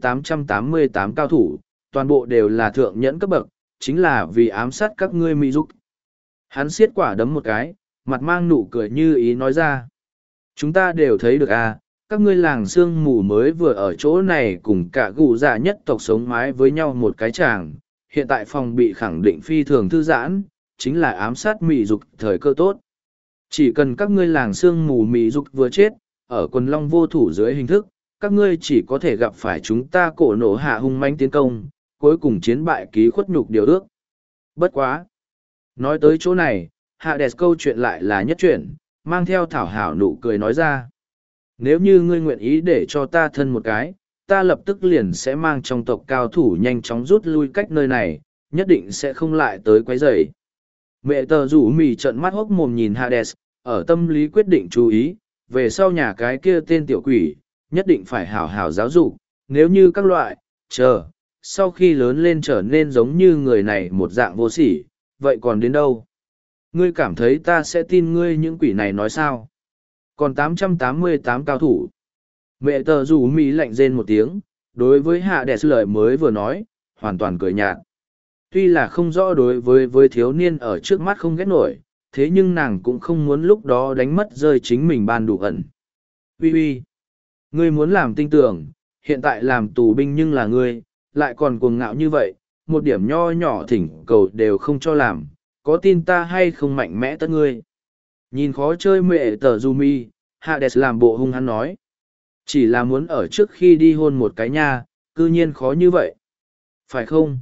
888 cao thủ, toàn bộ đều là thượng nhẫn cấp bậc, chính là vì ám sát các ngươi mỹ dục. Hắn siết quả đấm một cái, mặt mang nụ cười như ý nói ra. Chúng ta đều thấy được à, các ngươi làng sương mù mới vừa ở chỗ này cùng cả gù dạ nhất tộc sống mái với nhau một cái chàng, hiện tại phòng bị khẳng định phi thường thư giãn, chính là ám sát mỹ dục thời cơ tốt. Chỉ cần các ngươi làng sương mù mỹ dục vừa chết, ở quần long vô thủ dưới hình thức, các ngươi chỉ có thể gặp phải chúng ta cổ nổ hạ hung manh tiến công, cuối cùng chiến bại ký khuất nhục điều ước. Bất quá. Nói tới chỗ này, Hades câu chuyện lại là nhất chuyện, mang theo thảo hảo nụ cười nói ra. Nếu như ngươi nguyện ý để cho ta thân một cái, ta lập tức liền sẽ mang trong tộc cao thủ nhanh chóng rút lui cách nơi này, nhất định sẽ không lại tới quấy rầy. Mẹ tờ rủ mì trợn mắt hốc mồm nhìn Hades, ở tâm lý quyết định chú ý, về sau nhà cái kia tên tiểu quỷ, nhất định phải hảo hảo giáo dục, nếu như các loại, sau khi lớn lên trở nên giống như người này một dạng vô sỉ, vậy còn đến đâu? Ngươi cảm thấy ta sẽ tin ngươi những quỷ này nói sao? Còn 888 cao thủ. Mẹ tờ rủ mì lạnh rên một tiếng, đối với Hades lời mới vừa nói, hoàn toàn cười nhạt. Tuy là không rõ đối với thiếu niên ở trước mắt không ghét nổi, thế nhưng nàng cũng không muốn lúc đó đánh mất rơi chính mình ban đủ ẩn. Uy, ngươi muốn làm tinh tưởng, hiện tại làm tù binh nhưng là ngươi, lại còn cuồng ngạo như vậy, một điểm nho nhỏ thỉnh cầu đều không cho làm, có tin ta hay không mạnh mẽ tất ngươi. Nhìn khó chơi mẹ tờ Yumi, Hades làm bộ hung hắn nói. Chỉ là muốn ở trước khi đi hôn một cái nha, cư nhiên khó như vậy. Phải không?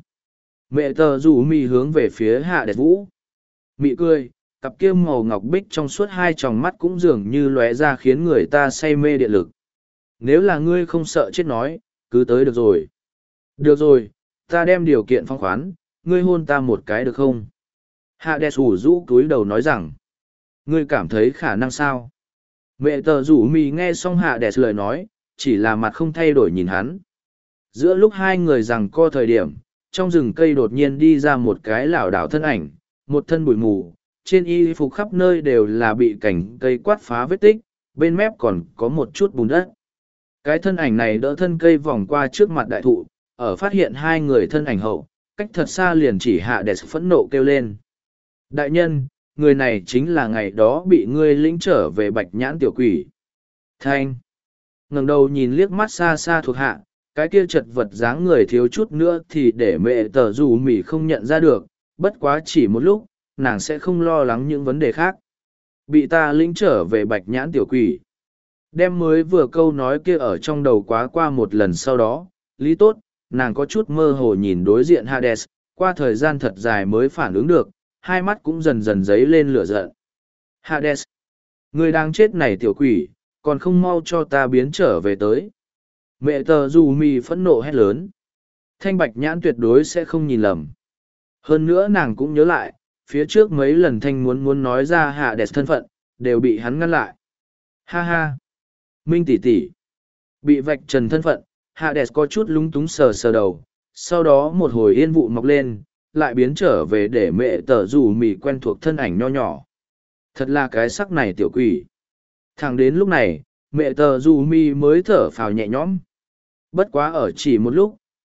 Mẹ tờ Yumi hướng về phía Hades vũ. Mị cười, cặp kia màu ngọc bích trong suốt hai tròng mắt cũng dường như lóe ra khiến người ta say mê điện lực. Nếu là ngươi không sợ chết nói, cứ tới được rồi. Được rồi, ta đem điều kiện phong khoán, ngươi hôn ta một cái được không? Hades ủ rũ cúi đầu nói rằng, ngươi cảm thấy khả năng sao? Mẹ tờ rủ mì nghe xong Hades lời nói, chỉ là mặt không thay đổi nhìn hắn. Giữa lúc hai người giằng co thời điểm, trong rừng cây đột nhiên đi ra một cái lảo đảo thân ảnh, một thân bụi mù, trên y phục khắp nơi đều là bị cành cây quát phá vết tích, bên mép còn có một chút bùn đất. Cái thân ảnh này đỡ thân cây vòng qua trước mặt đại thụ, ở phát hiện hai người thân ảnh hậu, cách thật xa liền chỉ Hades phẫn nộ kêu lên. Đại nhân, người này chính là ngày đó bị ngươi lĩnh trở về bạch nhãn tiểu quỷ. Thanh ngẩng đầu nhìn liếc mắt xa xa thuộc hạ, cái kia chật vật dáng người thiếu chút nữa thì để mẹ tờ dù mỉ không nhận ra được, bất quá chỉ một lúc, nàng sẽ không lo lắng những vấn đề khác. Bị ta lĩnh trở về bạch nhãn tiểu quỷ. Đem mới vừa câu nói kia ở trong đầu quá qua một lần sau đó, lý tốt, nàng có chút mơ hồ nhìn đối diện Hades, qua thời gian thật dài mới phản ứng được, hai mắt cũng dần dần dấy lên lửa giận. Hades, người đang chết này tiểu quỷ, còn không mau cho ta biến trở về tới. Mẹ tờ dù mì phẫn nộ hét lớn. Thanh bạch nhãn tuyệt đối sẽ không nhìn lầm. Hơn nữa nàng cũng nhớ lại, phía trước mấy lần Thanh muốn nói ra Hades thân phận, đều bị hắn ngăn lại. Ha ha! Minh tỷ tỷ. Bị vạch trần thân phận, Hades có chút lúng túng sờ sờ đầu, sau đó một hồi yên vụ mọc lên, lại biến trở về để mẹ tờ dù mì quen thuộc thân ảnh nho nhỏ. Thật là cái sắc này tiểu quỷ. Thẳng đến lúc này, mẹ tờ dù mì mới thở phào nhẹ nhõm. Bất quá ở chỉ một lúc,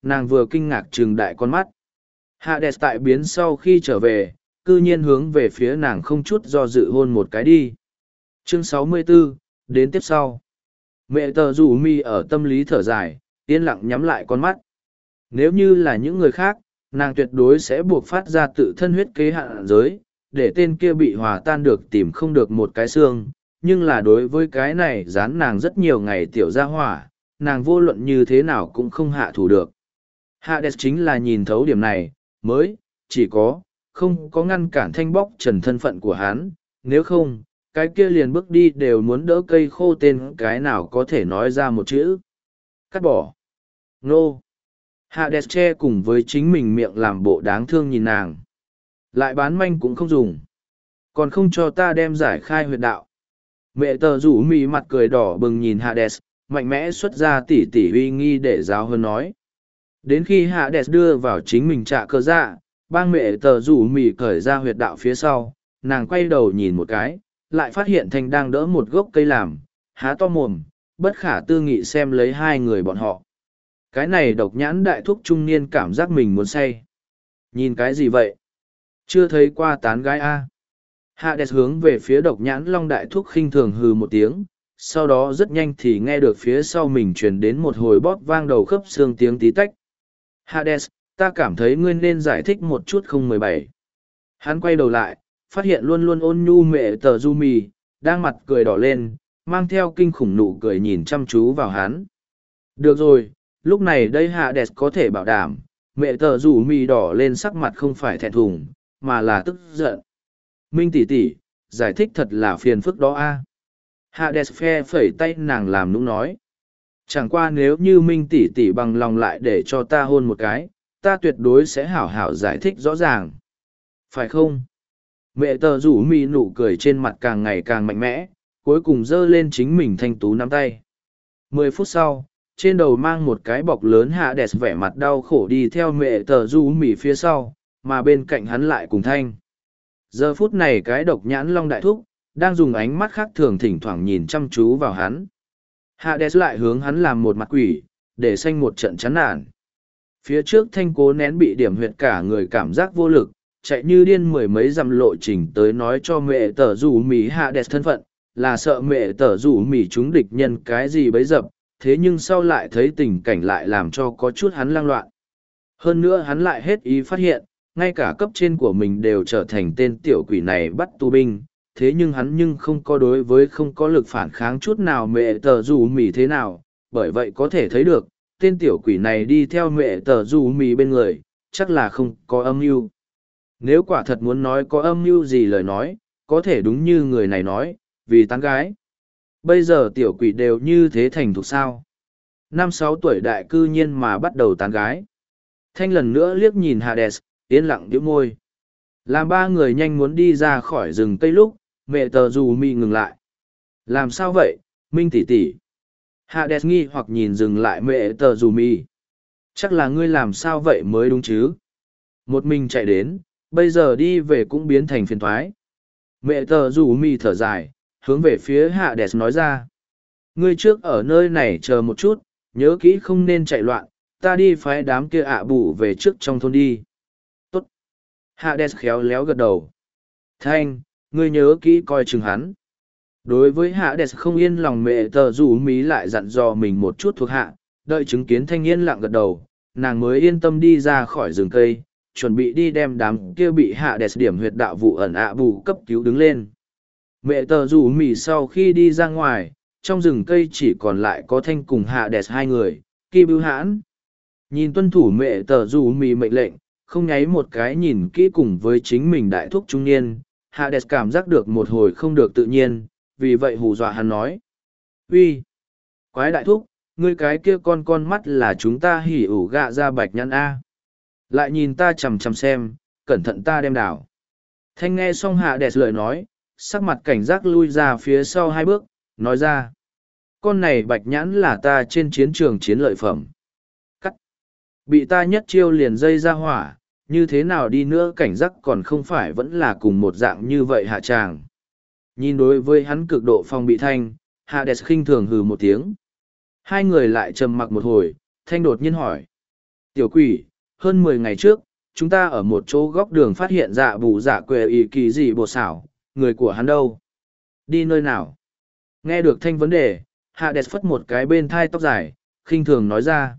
nàng vừa kinh ngạc trừng đại con mắt. Hades tại biến sau khi trở về, cư nhiên hướng về phía nàng không chút do dự hôn một cái đi. Chương 64, đến tiếp sau. Mẹ tờ rủ mi ở tâm lý thở dài, yên lặng nhắm lại con mắt. Nếu như là những người khác, nàng tuyệt đối sẽ buộc phát ra tự thân huyết kế hạn giới, để tên kia bị hòa tan được tìm không được một cái xương. Nhưng là đối với cái này dán nàng rất nhiều ngày tiểu ra hỏa, nàng vô luận như thế nào cũng không hạ thủ được. Hades chính là nhìn thấu điểm này, mới, chỉ có, không có ngăn cản thanh bóc trần thân phận của hắn, nếu không, cái kia liền bước đi đều muốn đỡ cây khô tên cái nào có thể nói ra một chữ. Cắt bỏ. Nô. Hades che cùng với chính mình miệng làm bộ đáng thương nhìn nàng. Lại bán manh cũng không dùng. Còn không cho ta đem giải khai huyệt đạo. Mẹ tờ rủ mì mặt cười đỏ bừng nhìn Hades, mạnh mẽ xuất ra tỉ tỉ uy nghi để giáo hơn nói. Đến khi Hades đưa vào chính mình trạ cơ dạ, bang mẹ tờ rủ mì cởi ra huyệt đạo phía sau, nàng quay đầu nhìn một cái, lại phát hiện Thanh đang đỡ một gốc cây làm, há to mồm, bất khả tư nghị xem lấy hai người bọn họ. Cái này độc nhãn đại thúc trung niên cảm giác mình muốn say. Nhìn cái gì vậy? Chưa thấy qua tán gái A. Hades hướng về phía độc nhãn long đại thúc khinh thường hừ một tiếng, sau đó rất nhanh thì nghe được phía sau mình truyền đến một hồi bóp vang đầu khớp xương tiếng tí tách. Hades, ta cảm thấy ngươi nên giải thích một chút không 17. Hắn quay đầu lại, phát hiện luôn luôn ôn nhu mẹ tờ du mì, đang mặt cười đỏ lên, mang theo kinh khủng nụ cười nhìn chăm chú vào hắn. Được rồi, lúc này đây Hades có thể bảo đảm, mẹ tờ du mì đỏ lên sắc mặt không phải thẹn thùng, mà là tức giận. Minh tỷ tỷ, giải thích thật là phiền phức đó a. Hades phe phẩy tay nàng làm nũng nói. Chẳng qua nếu như Minh tỷ tỷ bằng lòng lại để cho ta hôn một cái, ta tuyệt đối sẽ hảo hảo giải thích rõ ràng. Phải không? Mẹ tờ rủ mi nụ cười trên mặt càng ngày càng mạnh mẽ, cuối cùng giơ lên chính mình thanh tú nắm tay. 10 phút sau, trên đầu mang một cái bọc lớn Hades vẻ mặt đau khổ đi theo mẹ tờ rủ mi phía sau, mà bên cạnh hắn lại cùng Thanh. Giờ phút này cái độc nhãn long đại thúc, đang dùng ánh mắt khác thường thỉnh thoảng nhìn chăm chú vào hắn. Hades lại hướng hắn làm một mặt quỷ, để xanh một trận chán nản. Phía trước Thanh cố nén bị điểm huyệt cả người cảm giác vô lực, chạy như điên mười mấy dặm lộ trình tới nói cho mẹ tờ rủ mì Hades thân phận, là sợ mẹ tờ rủ mì chúng địch nhân cái gì bấy dập, thế nhưng sau lại thấy tình cảnh lại làm cho có chút hắn lang loạn. Hơn nữa hắn lại hết ý phát hiện, ngay cả cấp trên của mình đều trở thành tên tiểu quỷ này bắt tù binh, thế nhưng hắn nhưng không có đối với không có lực phản kháng chút nào mẹ tờ rủ mì thế nào, bởi vậy có thể thấy được, tên tiểu quỷ này đi theo mẹ tờ rủ mì bên người, chắc là không có âm mưu. Nếu quả thật muốn nói có âm mưu gì lời nói, có thể đúng như người này nói, vì tán gái. Bây giờ tiểu quỷ đều như thế thành thục sao. 5-6 tuổi đại cư nhiên mà bắt đầu tán gái. Thanh lần nữa liếc nhìn Hades, yên lặng điếu môi. Làm ba người nhanh muốn đi ra khỏi rừng cây lúc, mẹ tờ dù mi ngừng lại. Làm sao vậy, Minh tỷ tỷ? Hades nghi hoặc nhìn dừng lại mẹ tờ dù mi. Chắc là ngươi làm sao vậy mới đúng chứ? Một mình chạy đến, bây giờ đi về cũng biến thành phiền thoái. Mẹ tờ dù mi thở dài, hướng về phía Hades nói ra. Ngươi trước ở nơi này chờ một chút, nhớ kỹ không nên chạy loạn, ta đi phái đám kia ạ bù về trước trong thôn đi. Tốt. Hades khéo léo gật đầu. Thanh, ngươi nhớ kỹ coi chừng hắn. Đối với Hades không yên lòng mẹ tờ rủ mí lại dặn dò mình một chút thuộc hạ, đợi chứng kiến Thanh yên lặng gật đầu, nàng mới yên tâm đi ra khỏi rừng cây, chuẩn bị đi đem đám kia bị Hades điểm huyệt đạo vụ ẩn ạ bù cấp cứu đứng lên. Mẹ tờ rủ mỉ sau khi đi ra ngoài, trong rừng cây chỉ còn lại có Thanh cùng Hades hai người, Kỳ Bưu Hãn. Nhìn tuân thủ mẹ tờ rủ mỉ mệnh lệnh, không nháy một cái nhìn kỹ cùng với chính mình đại thúc trung niên, Hades cảm giác được một hồi không được tự nhiên, vì vậy hù dọa hắn nói. Uy, quái đại thúc, ngươi cái kia con mắt là chúng ta hỉ ủ gạ ra bạch nhăn A. Lại nhìn ta chằm chằm xem, cẩn thận ta đem đảo. Thanh nghe xong Hades lời nói, sắc mặt cảnh giác lui ra phía sau 2 bước, nói ra. Con này bạch nhãn là ta trên chiến trường chiến lợi phẩm. Cắt. Bị ta nhất chiêu liền dây ra hỏa, như thế nào đi nữa cảnh giác còn không phải vẫn là cùng một dạng như vậy hạ tràng. Nhìn đối với hắn cực độ phòng bị Thanh, Hades khinh thường hừ một tiếng. Hai người lại trầm mặc một hồi, Thanh đột nhiên hỏi. Tiểu quỷ, hơn 10 ngày trước, chúng ta ở một chỗ góc đường phát hiện dạ bù dạ quệ ý kỳ gì bồ xảo, người của hắn đâu? Đi nơi nào? Nghe được thanh vấn đề, Hades phất một cái bên thai tóc dài, khinh thường nói ra.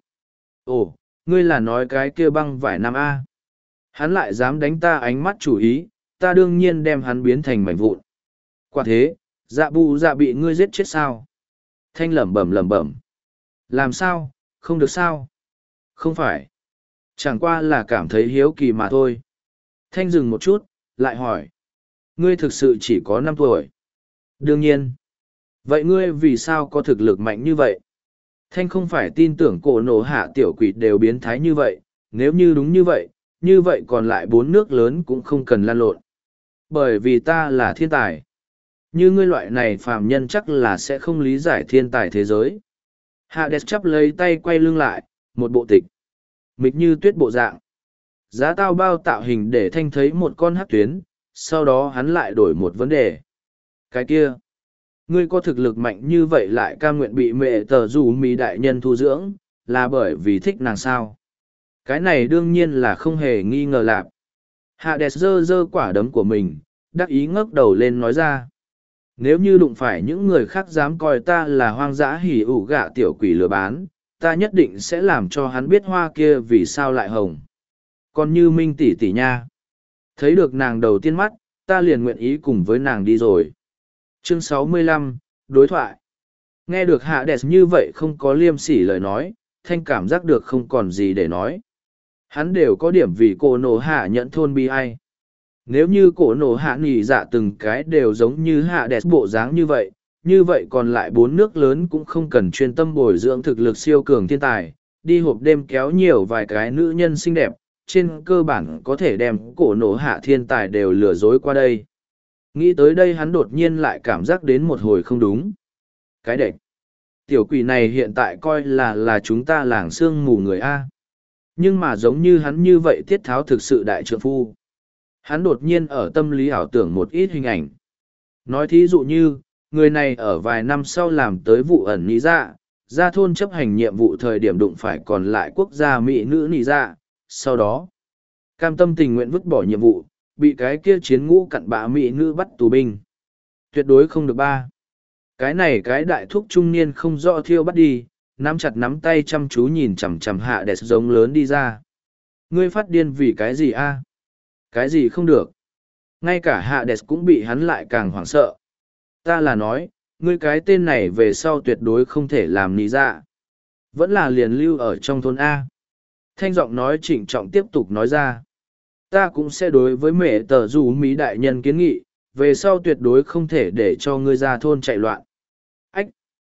Ồ, ngươi là nói cái kia băng vải nam A. Hắn lại dám đánh ta ánh mắt chủ ý, ta đương nhiên đem hắn biến thành mảnh vụn. Quả thế, dạ bù dạ bị ngươi giết chết sao? Thanh lẩm bẩm lẩm bẩm. Làm sao, không được sao? Không phải. Chẳng qua là cảm thấy hiếu kỳ mà thôi. Thanh dừng một chút, lại hỏi. Ngươi thực sự chỉ có 5 tuổi. Đương nhiên. Vậy ngươi vì sao có thực lực mạnh như vậy? Thanh không phải tin tưởng cổ nổ hạ tiểu quỷ đều biến thái như vậy. Nếu như đúng như vậy còn lại 4 nước lớn cũng không cần lan lộn. Bởi vì ta là thiên tài. Như ngươi loại này phàm nhân chắc là sẽ không lý giải thiên tài thế giới. Hades chắp lấy tay quay lưng lại, một bộ tịch. Mịch như tuyết bộ dạng. Giá tao bao tạo hình để Thanh thấy một con hắc tuyến, sau đó hắn lại đổi một vấn đề. Cái kia, ngươi có thực lực mạnh như vậy lại cam nguyện bị mẹ tờ rủ mì đại nhân thu dưỡng, là bởi vì thích nàng sao? Cái này đương nhiên là không hề nghi ngờ lạp. Hades giơ giơ quả đấm của mình, đắc ý ngước đầu lên nói ra. Nếu như đụng phải những người khác dám coi ta là hoang dã hỉ ủ gạ tiểu quỷ lừa bán, ta nhất định sẽ làm cho hắn biết hoa kia vì sao lại hồng. Còn như Minh tỷ tỷ nha. Thấy được nàng đầu tiên mắt, ta liền nguyện ý cùng với nàng đi rồi. Chương 65, Đối thoại. Nghe được Hades như vậy không có liêm sỉ lời nói, Thanh cảm giác được không còn gì để nói. Hắn đều có điểm vì cổ nổ hạ nhận thôn bi ai. Nếu như cổ nổ hạ nghỉ dạ từng cái đều giống như Hades bộ dáng như vậy còn lại 4 nước lớn cũng không cần chuyên tâm bồi dưỡng thực lực siêu cường thiên tài, đi hộp đêm kéo nhiều vài cái nữ nhân xinh đẹp, trên cơ bản có thể đem cổ nổ hạ thiên tài đều lừa dối qua đây. Nghĩ tới đây hắn đột nhiên lại cảm giác đến một hồi không đúng. Cái đệch. Tiểu quỷ này hiện tại coi là chúng ta làng sương mù người A. Nhưng mà giống như hắn như vậy tiết tháo thực sự đại trượng phu. Hắn đột nhiên ở tâm lý ảo tưởng một ít hình ảnh. Nói thí dụ như, người này ở vài năm sau làm tới vụ ẩn nị dạ, ra thôn chấp hành nhiệm vụ thời điểm đụng phải còn lại quốc gia mỹ nữ nị dạ, sau đó cam tâm tình nguyện vứt bỏ nhiệm vụ, bị cái kia chiến ngũ cặn bã mỹ nữ bắt tù binh. Tuyệt đối không được ba. Cái này cái đại thúc trung niên không rõ thiêu bắt đi, nắm chặt nắm tay chăm chú nhìn chằm chằm Hades giống lớn đi ra. Ngươi phát điên vì cái gì a? Cái gì không được? Ngay cả Hades cũng bị hắn lại càng hoảng sợ. Ta là nói, ngươi cái tên này về sau tuyệt đối không thể làm nị dạ. Vẫn là liền lưu ở trong thôn A. Thanh giọng nói trịnh trọng tiếp tục nói ra. Ta cũng sẽ đối với mẹ tờ dù mỹ đại nhân kiến nghị, về sau tuyệt đối không thể để cho ngươi ra thôn chạy loạn. Ách!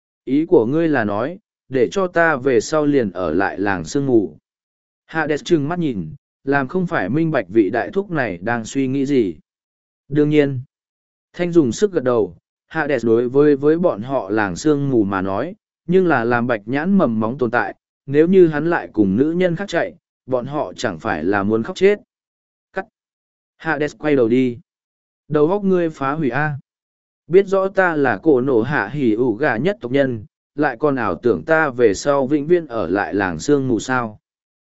Ý của ngươi là nói, để cho ta về sau liền ở lại làng sương mù. Hades trừng mắt nhìn, làm không phải minh bạch vị đại thúc này đang suy nghĩ gì. Đương nhiên, Thanh dùng sức gật đầu, Hades đối với bọn họ làng sương mù mà nói, nhưng là làm bạch nhãn mầm móng tồn tại, nếu như hắn lại cùng nữ nhân khác chạy, bọn họ chẳng phải là muốn khóc chết. Cắt. Hades quay đầu đi. Đầu óc ngươi phá hủy A. Biết rõ ta là cổ nổ hạ hỉ ủ gà nhất tộc nhân, lại còn ảo tưởng ta về sau vĩnh viễn ở lại làng sương mù sao.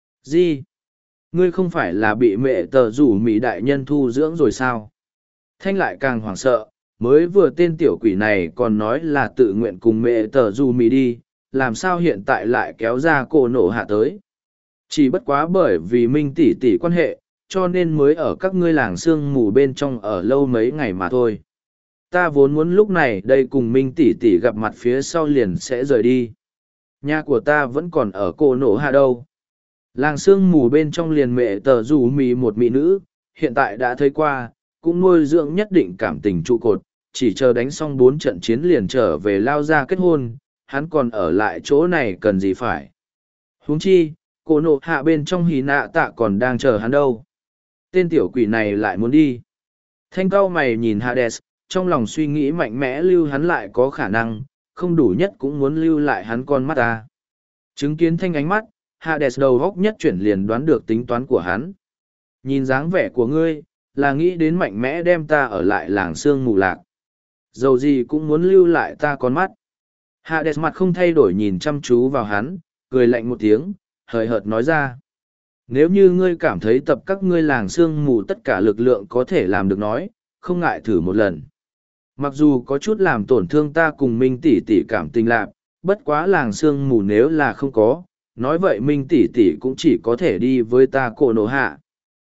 Gì? Ngươi không phải là bị mẹ tờ rủ mỹ đại nhân thu dưỡng rồi sao? Thanh lại càng hoảng sợ, mới vừa tên tiểu quỷ này còn nói là tự nguyện cùng mẹ tờ rủ mỹ đi, làm sao hiện tại lại kéo ra cổ nổ hạ tới? Chỉ bất quá bởi vì minh tỷ tỷ quan hệ, cho nên mới ở các ngươi làng sương mù bên trong ở lâu mấy ngày mà thôi. Ta vốn muốn lúc này đây cùng minh tỷ tỷ gặp mặt phía sau liền sẽ rời đi. Nhà của ta vẫn còn ở cổ nổ hạ đâu. Làng sương mù bên trong liền mẹ tờ rủ mì một mỹ nữ, hiện tại đã thấy qua, cũng nuôi dưỡng nhất định cảm tình trụ cột, chỉ chờ đánh xong 4 trận chiến liền trở về lao ra kết hôn, hắn còn ở lại chỗ này cần gì phải. Huống chi, cổ nổ hạ bên trong hì nạ tạ còn đang chờ hắn đâu. Tên tiểu quỷ này lại muốn đi. Thanh cao mày nhìn Hades, trong lòng suy nghĩ mạnh mẽ lưu hắn lại có khả năng, không đủ nhất cũng muốn lưu lại hắn con mắt ta. Chứng kiến Thanh ánh mắt, Hades đầu góc nhất chuyển liền đoán được tính toán của hắn. Nhìn dáng vẻ của ngươi, là nghĩ đến mạnh mẽ đem ta ở lại làng sương mù lạc. Dầu gì cũng muốn lưu lại ta con mắt. Hades mặt không thay đổi nhìn chăm chú vào hắn, cười lạnh một tiếng, hời hợt nói ra. Nếu như ngươi cảm thấy tập các ngươi làng sương mù tất cả lực lượng có thể làm được nói, không ngại thử một lần. Mặc dù có chút làm tổn thương ta cùng Minh tỷ tỷ cảm tình lạc, bất quá làng sương mù nếu là không có, nói vậy Minh tỷ tỷ cũng chỉ có thể đi với ta cổ nổ hạ.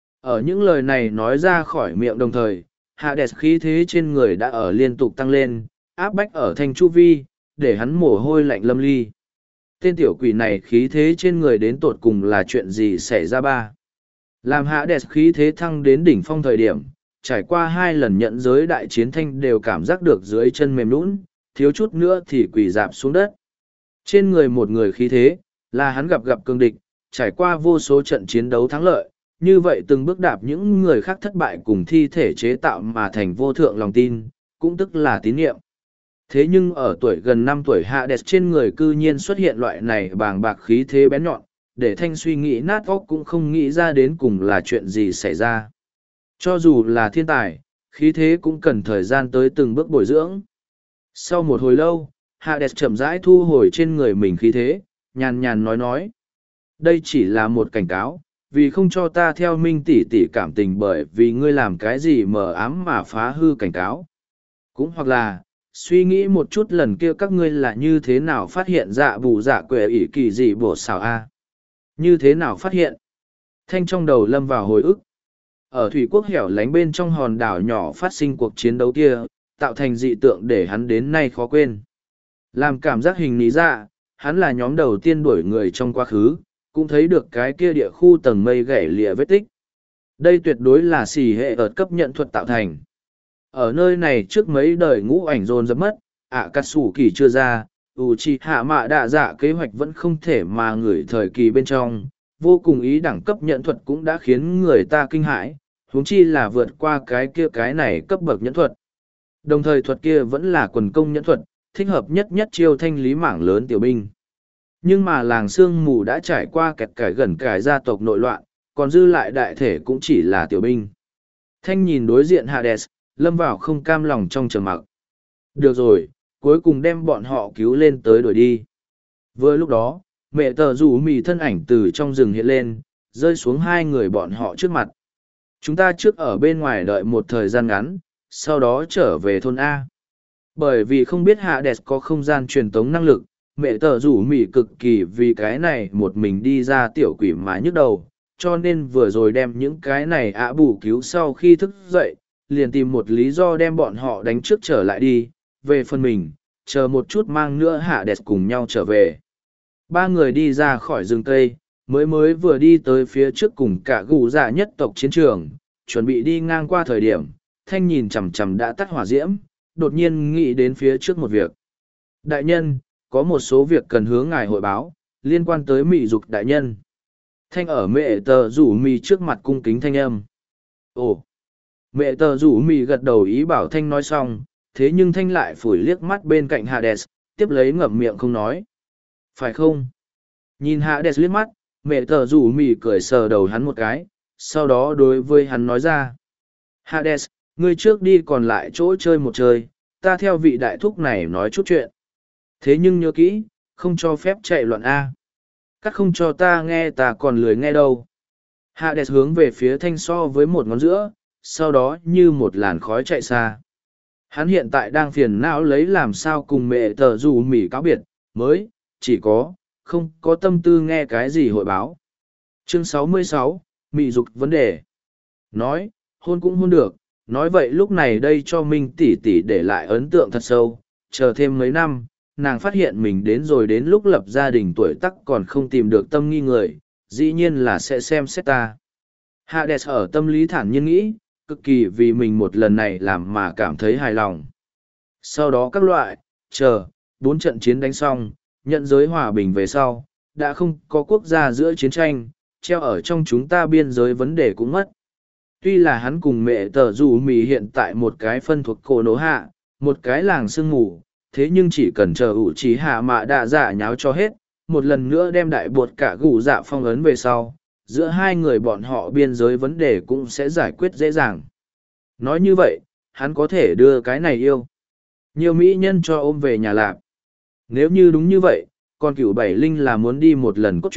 Ở những lời này nói ra khỏi miệng đồng thời, Hades khí thế trên người đã ở liên tục tăng lên, áp bách ở thanh chu vi, để hắn mồ hôi lạnh lâm ly. Tên tiểu quỷ này khí thế trên người đến tột cùng là chuyện gì xảy ra ba? Làm Hades khí thế thăng đến đỉnh phong thời điểm, trải qua 2 lần nhận giới đại chiến thanh đều cảm giác được dưới chân mềm nũng, thiếu chút nữa thì quỳ dạp xuống đất. Trên người một người khí thế, là hắn gặp cương địch, trải qua vô số trận chiến đấu thắng lợi, như vậy từng bước đạp những người khác thất bại cùng thi thể chế tạo mà thành vô thượng lòng tin, cũng tức là tín nhiệm. Thế nhưng ở tuổi gần 5 tuổi Hades trên người cư nhiên xuất hiện loại này bàng bạc khí thế bén nhọn, để thanh suy nghĩ nát óc cũng không nghĩ ra đến cùng là chuyện gì xảy ra. Cho dù là thiên tài, khí thế cũng cần thời gian tới từng bước bồi dưỡng. Sau một hồi lâu, Hades chậm rãi thu hồi trên người mình khí thế, nhàn nhàn nói. Đây chỉ là một cảnh cáo, vì không cho ta theo Minh tỷ tỷ cảm tình bởi vì ngươi làm cái gì mờ ám mà phá hư cảnh cáo. Cũng hoặc là, suy nghĩ một chút lần kia các ngươi là như thế nào phát hiện dạ bù dạ quệ ỷ kỳ gì bổ xảo a? Như thế nào phát hiện? Thanh trong đầu lâm vào hồi ức. Ở thủy quốc hẻo lánh bên trong hòn đảo nhỏ phát sinh cuộc chiến đấu kia, tạo thành dị tượng để hắn đến nay khó quên. Làm cảm giác hình lý dạ, hắn là nhóm đầu tiên đuổi người trong quá khứ, cũng thấy được cái kia địa khu tầng mây gãy lìa vết tích. Đây tuyệt đối là xì hệ ở cấp nhận thuật tạo thành. Ở nơi này trước mấy đời ngũ ảnh dồn dập mất, cắt sủ kỳ chưa ra, hạ mạ đạ dạ kế hoạch vẫn không thể mà ngửi thời kỳ bên trong, vô cùng ý đẳng cấp nhận thuật cũng đã khiến người ta kinh hãi, huống chi là vượt qua cái này cấp bậc nhẫn thuật. Đồng thời thuật kia vẫn là quần công nhẫn thuật, thích hợp nhất chiêu thanh lý mảng lớn tiểu binh. Nhưng mà làng sương mù đã trải qua kẹt cải gần cải gia tộc nội loạn, còn dư lại đại thể cũng chỉ là tiểu binh. Thanh nhìn đối diện Hades, lâm vào không cam lòng trong trầm mặc. Được rồi, cuối cùng đem bọn họ cứu lên tới đuổi đi. Vừa lúc đó, mẹ tờ rủ mì thân ảnh từ trong rừng hiện lên, rơi xuống 2 người bọn họ trước mặt. Chúng ta trước ở bên ngoài đợi một thời gian ngắn, sau đó trở về thôn A. Bởi vì không biết Hades có không gian truyền tống năng lực, mẹ tờ rủ mì cực kỳ vì cái này một mình đi ra tiểu quỷ mà nhức đầu, cho nên vừa rồi đem những cái này bù cứu sau khi thức dậy, liền tìm một lý do đem bọn họ đánh trước trở lại đi, về phần mình, chờ một chút mang nữa Hades cùng nhau trở về. 3 người đi ra khỏi rừng cây, mới vừa đi tới phía trước cùng cả gù dạ nhất tộc chiến trường, chuẩn bị đi ngang qua thời điểm, Thanh nhìn chằm chằm đã tắt hỏa diễm, đột nhiên nghĩ đến phía trước một việc. Đại nhân, có một số việc cần hướng ngài hội báo, liên quan tới Mị Dục đại nhân. Thanh ở mẹ tờ rủ mì trước mặt cung kính thanh âm. Ồ! Mẹ tờ rủ mì gật đầu ý bảo Thanh nói xong, thế nhưng Thanh lại phủi liếc mắt bên cạnh Hades, tiếp lấy ngậm miệng không nói. Phải không? Nhìn Hades liếc mắt, mẹ tờ rủ mì cười sờ đầu hắn một cái, sau đó đối với hắn nói ra. Hades, ngươi trước đi còn lại chỗ chơi một chơi, ta theo vị đại thúc này nói chút chuyện. Thế nhưng nhớ kỹ, không cho phép chạy loạn A. Cắt không cho ta nghe ta còn lười nghe đâu. Hades hướng về phía Thanh so với một ngón giữa, sau đó như một làn khói chạy xa. Hắn hiện tại đang phiền não lấy làm sao cùng mẹ tờ rủ mỉ cáo biệt, mới, chỉ có, không có tâm tư nghe cái gì hội báo. Chương 66, Mị Dục vấn đề. Nói, hôn cũng hôn được, nói vậy lúc này đây cho Minh tỷ tỷ để lại ấn tượng thật sâu, chờ thêm mấy năm, nàng phát hiện mình đến rồi đến lúc lập gia đình tuổi tắc còn không tìm được tâm nghi người, dĩ nhiên là sẽ xem xét ta. Hades ở tâm lý thản nhiên nghĩ, cực kỳ vì mình một lần này làm mà cảm thấy hài lòng. Sau đó các loại, chờ, 4 trận chiến đánh xong, nhận giới hòa bình về sau, đã không có quốc gia giữa chiến tranh, treo ở trong chúng ta biên giới vấn đề cũng mất. Tuy là hắn cùng mẹ tờ dù mì hiện tại một cái phân thuộc cổ nổ hạ, một cái làng sương mù, thế nhưng chỉ cần chờ ủ trí hạ mạ đạ dạ nháo cho hết, một lần nữa đem đại buột cả gù dạ phong ấn về sau, giữa 2 người bọn họ biên giới vấn đề cũng sẽ giải quyết dễ dàng. Nói như vậy, hắn có thể đưa cái này yêu. Nhiều mỹ nhân cho ôm về nhà lạp. Nếu như đúng như vậy, còn cửu bảy linh là muốn đi một lần cốt truyện,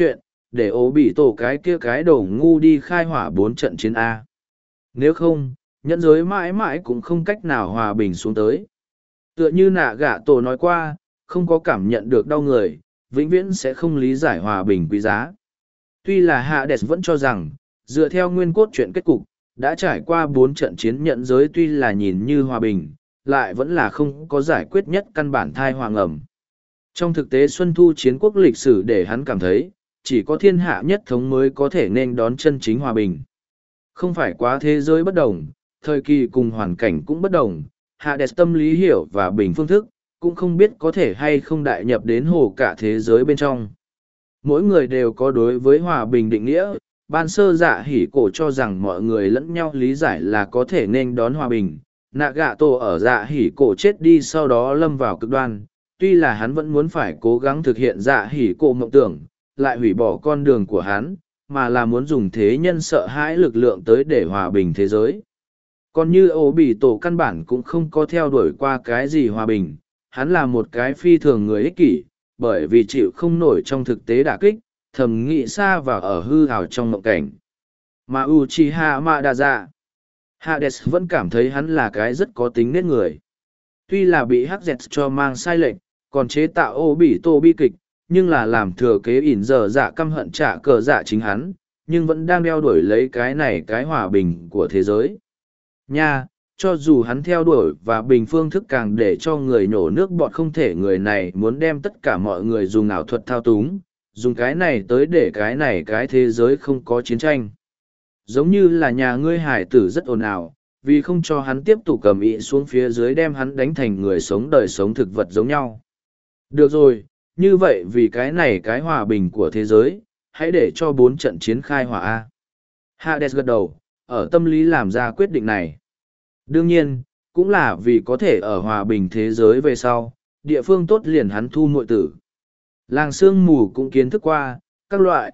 để ố bị tổ cái kia cái đầu ngu đi khai hỏa 4 trận chiến A. Nếu không, nhẫn giới mãi mãi cũng không cách nào hòa bình xuống tới. Tựa như nạ gạ tổ nói qua, không có cảm nhận được đau người, vĩnh viễn sẽ không lý giải hòa bình quý giá. Tuy là Hades vẫn cho rằng, dựa theo nguyên cốt truyện kết cục, đã trải qua 4 trận chiến nhận giới tuy là nhìn như hòa bình, lại vẫn là không có giải quyết nhất căn bản thai hoàng ẩm. Trong thực tế Xuân Thu chiến quốc lịch sử để hắn cảm thấy, chỉ có thiên hạ nhất thống mới có thể nên đón chân chính hòa bình. Không phải quá thế giới bất đồng, thời kỳ cùng hoàn cảnh cũng bất đồng, Hades tâm lý hiểu và bình phương thức, cũng không biết có thể hay không đại nhập đến hồ cả thế giới bên trong. Mỗi người đều có đối với hòa bình định nghĩa, ban sơ dạ hỉ cổ cho rằng mọi người lẫn nhau lý giải là có thể nên đón hòa bình. Nạ gạ tổ ở dạ hỉ cổ chết đi sau đó lâm vào cực đoan, tuy là hắn vẫn muốn phải cố gắng thực hiện dạ hỉ cổ mộng tưởng, lại hủy bỏ con đường của hắn, mà là muốn dùng thế nhân sợ hãi lực lượng tới để hòa bình thế giới. Còn như ổ bị tổ căn bản cũng không có theo đuổi qua cái gì hòa bình, hắn là một cái phi thường người ích kỷ, bởi vì chịu không nổi trong thực tế đả kích, thầm nghĩ xa và ở hư hào trong mộng cảnh. Mà Uchiha Madara, Hades vẫn cảm thấy hắn là cái rất có tính nết người. Tuy là bị Hắc cho mang sai lệch, còn chế tạo ô bị tô bi kịch, nhưng là làm thừa kế ỉn giờ dạ căm hận trả cờ dạ chính hắn, nhưng vẫn đang đeo đuổi lấy cái này cái hòa bình của thế giới. Nha, cho dù hắn theo đuổi và bình phương thức càng để cho người nhổ nước bọt không thể, người này muốn đem tất cả mọi người dùng ảo thuật thao túng, dùng cái này tới để cái này cái thế giới không có chiến tranh. Giống như là nhà ngươi hải tử rất ồn ào, vì không cho hắn tiếp tục cầm ị xuống phía dưới đem hắn đánh thành người sống đời sống thực vật giống nhau. Được rồi, như vậy vì cái này cái hòa bình của thế giới, hãy để cho 4 trận chiến khai hỏa A. Hades gật đầu, ở tâm lý làm ra quyết định này. Đương nhiên, cũng là vì có thể ở hòa bình thế giới về sau, địa phương tốt liền hắn thu muội tử. Làng sương mù cũng kiến thức qua, các loại,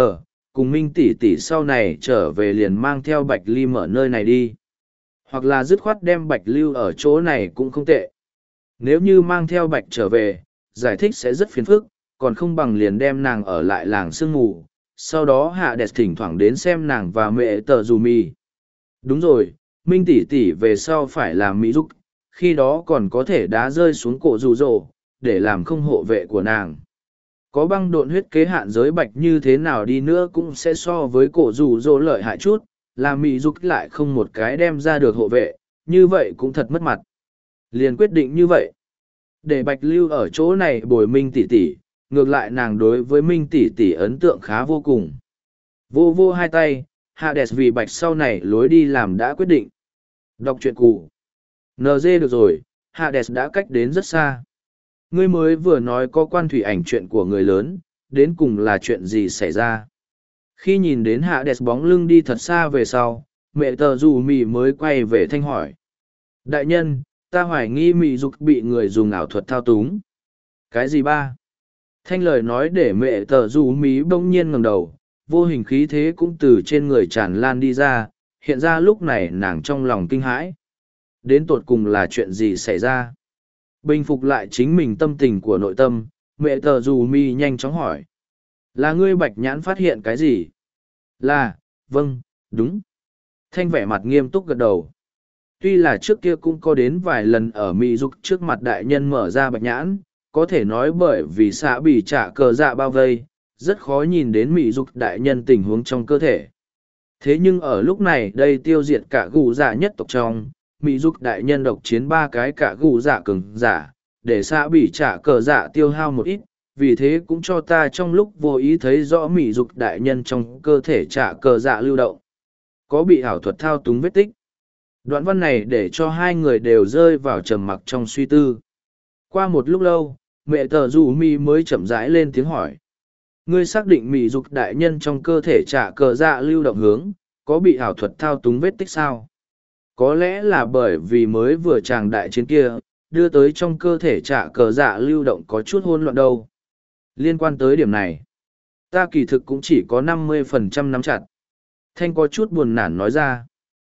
cùng Minh tỷ tỷ sau này trở về liền mang theo Bạch Ly mở nơi này đi. Hoặc là dứt khoát đem Bạch lưu ở chỗ này cũng không tệ. Nếu như mang theo Bạch trở về, giải thích sẽ rất phiền phức, còn không bằng liền đem nàng ở lại làng sương mù, sau đó Hades thỉnh thoảng đến xem nàng và mẹ tờ dù mì. Đúng rồi, Minh tỷ tỷ về sau phải làm mỹ giúp, khi đó còn có thể đá rơi xuống cổ rủ rồ, để làm không hộ vệ của nàng. Có băng độn huyết kế hạn giới Bạch như thế nào đi nữa cũng sẽ so với cổ rủ rồ lợi hại chút, làm mỹ giúp lại không một cái đem ra được hộ vệ, như vậy cũng thật mất mặt. Liền quyết định như vậy. Để Bạch lưu ở chỗ này bồi Minh tỷ tỷ, ngược lại nàng đối với Minh tỷ tỷ ấn tượng khá vô cùng. Vô vô hai tay, Hades vì Bạch sau này lối đi làm đã quyết định. Đọc truyện cụ. NG được rồi, Hades đã cách đến rất xa. Ngươi mới vừa nói có quan thủy ảnh chuyện của người lớn, đến cùng là chuyện gì xảy ra. Khi nhìn đến Hades bóng lưng đi thật xa về sau, mẹ tờ dù mì mới quay về thanh hỏi. Đại nhân, ta hoài nghi mị dục bị người dùng ảo thuật thao túng. Cái gì ba? Thanh lời nói để mẹ tờ dù mí bỗng nhiên ngẩng đầu, vô hình khí thế cũng từ trên người tràn lan đi ra, hiện ra lúc này nàng trong lòng kinh hãi. Đến tột cùng là chuyện gì xảy ra? Bình phục lại chính mình tâm tình của nội tâm, mẹ tờ dù mi nhanh chóng hỏi. Là ngươi Bạch Nhãn phát hiện cái gì? Là, vâng, đúng. Thanh vẻ mặt nghiêm túc gật đầu. Tuy là trước kia cũng có đến vài lần ở Mỹ Dục trước mặt đại nhân mở ra Bạch Nhãn, có thể nói bởi vì xã bị trả cờ dạ bao vây, rất khó nhìn đến Mỹ Dục đại nhân tình huống trong cơ thể. Thế nhưng ở lúc này đây tiêu diệt cả gù dạ nhất tộc trong, Mỹ Dục đại nhân độc chiến 3 cái cả gù dạ cường giả, để xã bị trả cờ dạ tiêu hao một ít, vì thế cũng cho ta trong lúc vô ý thấy rõ Mỹ Dục đại nhân trong cơ thể trả cờ dạ lưu động. Có bị ảo thuật thao túng vết tích. Đoạn văn này để cho hai người đều rơi vào trầm mặc trong suy tư. Qua một lúc lâu, mẹ tờ dù mi mới chậm rãi lên tiếng hỏi. Ngươi xác định Mỹ Dục đại nhân trong cơ thể trả cờ dạ lưu động hướng, có bị ảo thuật thao túng vết tích sao? Có lẽ là bởi vì mới vừa tràng đại chiến kia, đưa tới trong cơ thể trả cờ dạ lưu động có chút hỗn loạn đâu. Liên quan tới điểm này, ta kỳ thực cũng chỉ có 50% nắm chặt. Thanh có chút buồn nản nói ra.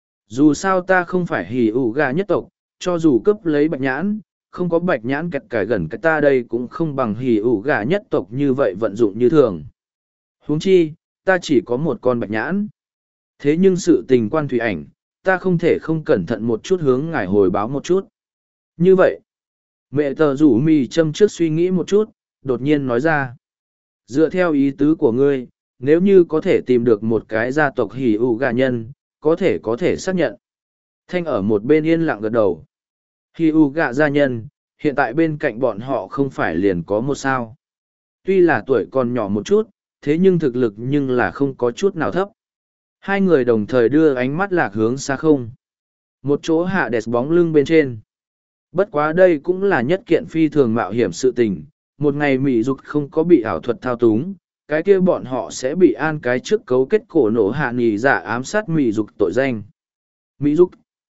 Dù sao ta không phải hỉ ủ gà nhất tộc, cho dù cấp lấy Bạch Nhãn, không có Bạch Nhãn kẹt cải gần cái ta đây cũng không bằng hỉ ủ gà nhất tộc như vậy vận dụng như thường. Huống chi, ta chỉ có một con bạch nhãn. Thế nhưng sự tình quan thủy ảnh, ta không thể không cẩn thận một chút hướng ngài hồi báo một chút. Như vậy, mẹ tờ rủ mì châm trước suy nghĩ một chút, đột nhiên nói ra. Dựa theo ý tứ của ngươi, nếu như có thể tìm được một cái gia tộc hỉ ủ gà nhân, có thể xác nhận. Thanh ở một bên yên lặng gật đầu. Hỉ ủ gà gia nhân, hiện tại bên cạnh bọn họ không phải liền có một sao. Tuy là tuổi còn nhỏ một chút, thế nhưng thực lực nhưng là không có chút nào thấp. Hai người đồng thời đưa ánh mắt lạc hướng xa không. Một chỗ hạ đẹp bóng lưng bên trên. Bất quá đây cũng là nhất kiện phi thường mạo hiểm sự tình. Một ngày Mỹ Dục không có bị ảo thuật thao túng, cái kia bọn họ sẽ bị an cái trước cấu kết cổ nổ hạ nghỉ giả ám sát Mỹ Dục tội danh. Mỹ Dục.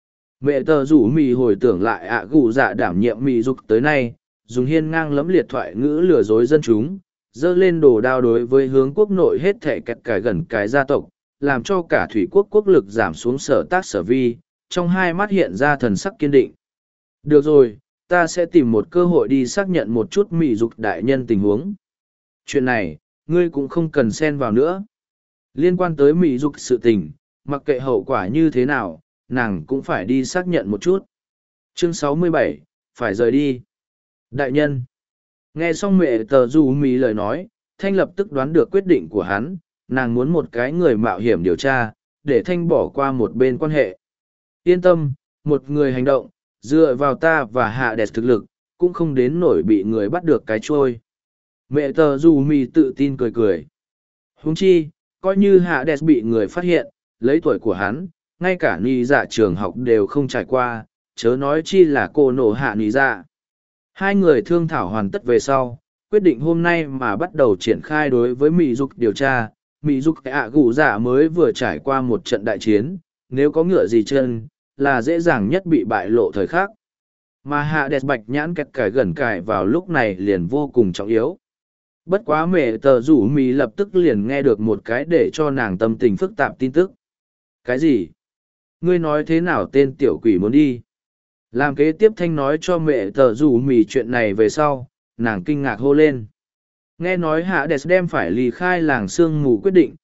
Mẹ tờ rủ Mỹ hồi tưởng lại ạ gù dạ đảm nhiệm Mỹ Dục tới nay, dùng hiên ngang lẫm liệt thoại ngữ lừa dối dân chúng, dơ lên đồ đao đối với hướng quốc nội hết thể kẹt cải gần cái gia tộc, làm cho cả thủy quốc quốc lực giảm xuống sở tác sở vi, trong hai mắt hiện ra thần sắc kiên định. Được rồi, ta sẽ tìm một cơ hội đi xác nhận một chút Mỹ Dục đại nhân tình huống. Chuyện này, ngươi cũng không cần xen vào nữa. Liên quan tới Mỹ Dục sự tình, mặc kệ hậu quả như thế nào, nàng cũng phải đi xác nhận một chút. Chương 67, phải rời đi. Đại nhân. Nghe xong mẹ tờ dù Mỹ lời nói, Thanh lập tức đoán được quyết định của hắn, nàng muốn một cái người mạo hiểm điều tra, để Thanh bỏ qua một bên quan hệ. Yên tâm, một người hành động, dựa vào ta và hạ đẹp thực lực, cũng không đến nổi bị người bắt được cái trôi. Mẹ tờ dù Mỹ tự tin cười cười. Huống chi, coi như hạ đẹp bị người phát hiện, lấy tuổi của hắn, ngay cả ni dạ trường học đều không trải qua, chớ nói chi là cô nổ hạ ni dạ. Hai người thương thảo hoàn tất về sau, quyết định hôm nay mà bắt đầu triển khai đối với Mỹ Dục điều tra. Mỹ Dục ạ gù dạ mới vừa trải qua một trận đại chiến, nếu có ngựa gì chân, là dễ dàng nhất bị bại lộ thời khắc. Mà hạ đẹp bạch nhãn kẹt cải gần cải vào lúc này liền vô cùng trọng yếu. Bất quá mẹ tờ rủ Mỹ lập tức liền nghe được một cái để cho nàng tâm tình phức tạp tin tức. Cái gì? Ngươi nói thế nào tên tiểu quỷ muốn đi? Làm kế tiếp Thanh nói cho mẹ tờ rủ Mỹ chuyện này về sau, nàng kinh ngạc hô lên. Nghe nói hạ đẹp đem phải ly khai làng sương mù quyết định,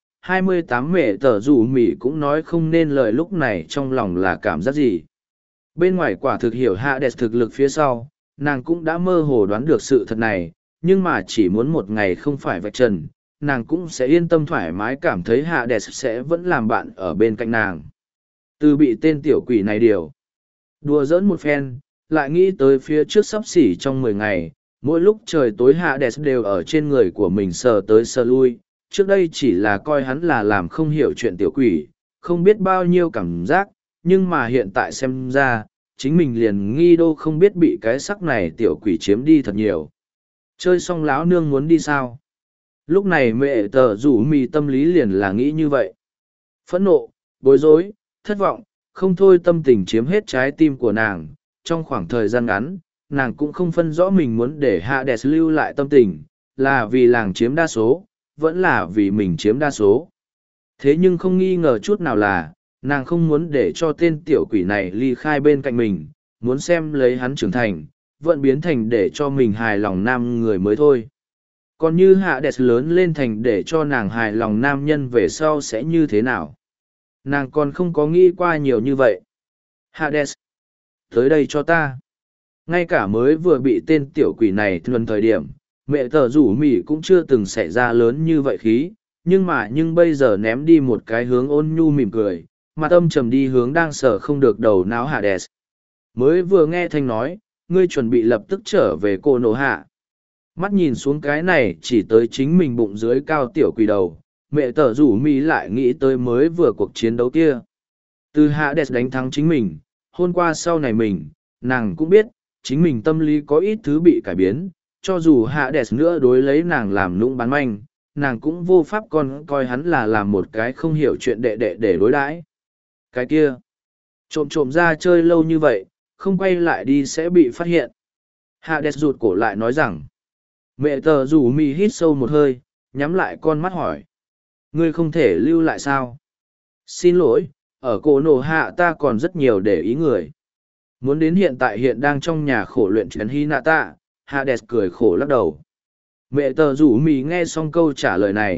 28 mẹ tờ rủ Mỹ cũng nói không nên lời lúc này trong lòng là cảm giác gì. Bên ngoài quả thực hiểu hạ đẹp thực lực phía sau, nàng cũng đã mơ hồ đoán được sự thật này, nhưng mà chỉ muốn một ngày không phải vạch trần, nàng cũng sẽ yên tâm thoải mái cảm thấy hạ đẹp sẽ vẫn làm bạn ở bên cạnh nàng. Từ bị tên tiểu quỷ này điều. Đùa giỡn một phen, lại nghĩ tới phía trước sắp xỉ trong 10 ngày, mỗi lúc trời tối hạ đẹp đều ở trên người của mình sờ tới sờ lui. Trước đây chỉ là coi hắn là làm không hiểu chuyện tiểu quỷ, không biết bao nhiêu cảm giác, nhưng mà hiện tại xem ra, chính mình liền nghi đô không biết bị cái sắc này tiểu quỷ chiếm đi thật nhiều. Chơi xong lão nương muốn đi sao? Lúc này mẹ tờ rủ mì tâm lý liền là nghĩ như vậy. Phẫn nộ, bối rối, thất vọng, không thôi tâm tình chiếm hết trái tim của nàng. Trong khoảng thời gian ngắn, nàng cũng không phân rõ mình muốn để Hades lưu lại tâm tình, là vì làng chiếm đa số, vẫn là vì mình chiếm đa số. Thế nhưng không nghi ngờ chút nào là, nàng không muốn để cho tên tiểu quỷ này ly khai bên cạnh mình, muốn xem lấy hắn trưởng thành, vẫn biến thành để cho mình hài lòng nam người mới thôi. Còn như Hades lớn lên thành để cho nàng hài lòng nam nhân về sau sẽ như thế nào? Nàng còn không có nghĩ qua nhiều như vậy. Hades, tới đây cho ta. Ngay cả mới vừa bị tên tiểu quỷ này thuần thời điểm, mẹ tờ rủ mỉ cũng chưa từng xảy ra lớn như vậy khí, nhưng bây giờ ném đi một cái hướng ôn nhu mỉm cười, mặt âm trầm đi hướng đang sở không được đầu não Hades. Mới vừa nghe Thanh nói, ngươi chuẩn bị lập tức trở về cô nổ hạ. Mắt nhìn xuống cái này chỉ tới chính mình bụng dưới cao tiểu quỷ đầu, mẹ tờ rủ mi lại nghĩ tới mới vừa cuộc chiến đấu kia. Từ Hades đánh thắng chính mình, hôm qua sau này mình, nàng cũng biết, chính mình tâm lý có ít thứ bị cải biến, cho dù Hades nữa đối lấy nàng làm lũng bán manh, nàng cũng vô pháp còn coi hắn là làm một cái không hiểu chuyện đệ đệ để đối đãi. Cái kia, trộm trộm ra chơi lâu như vậy, không quay lại đi sẽ bị phát hiện. Hades rụt cổ lại nói rằng, mẹ tờ rủ mi hít sâu một hơi, nhắm lại con mắt hỏi. Ngươi không thể lưu lại sao? Xin lỗi, ở cổ nổ hạ ta còn rất nhiều để ý người. Muốn đến hiện tại hiện đang trong nhà khổ luyện chén Hinata, Hades cười khổ lắc đầu. Mẹ tờ rủ mi nghe xong câu trả lời này,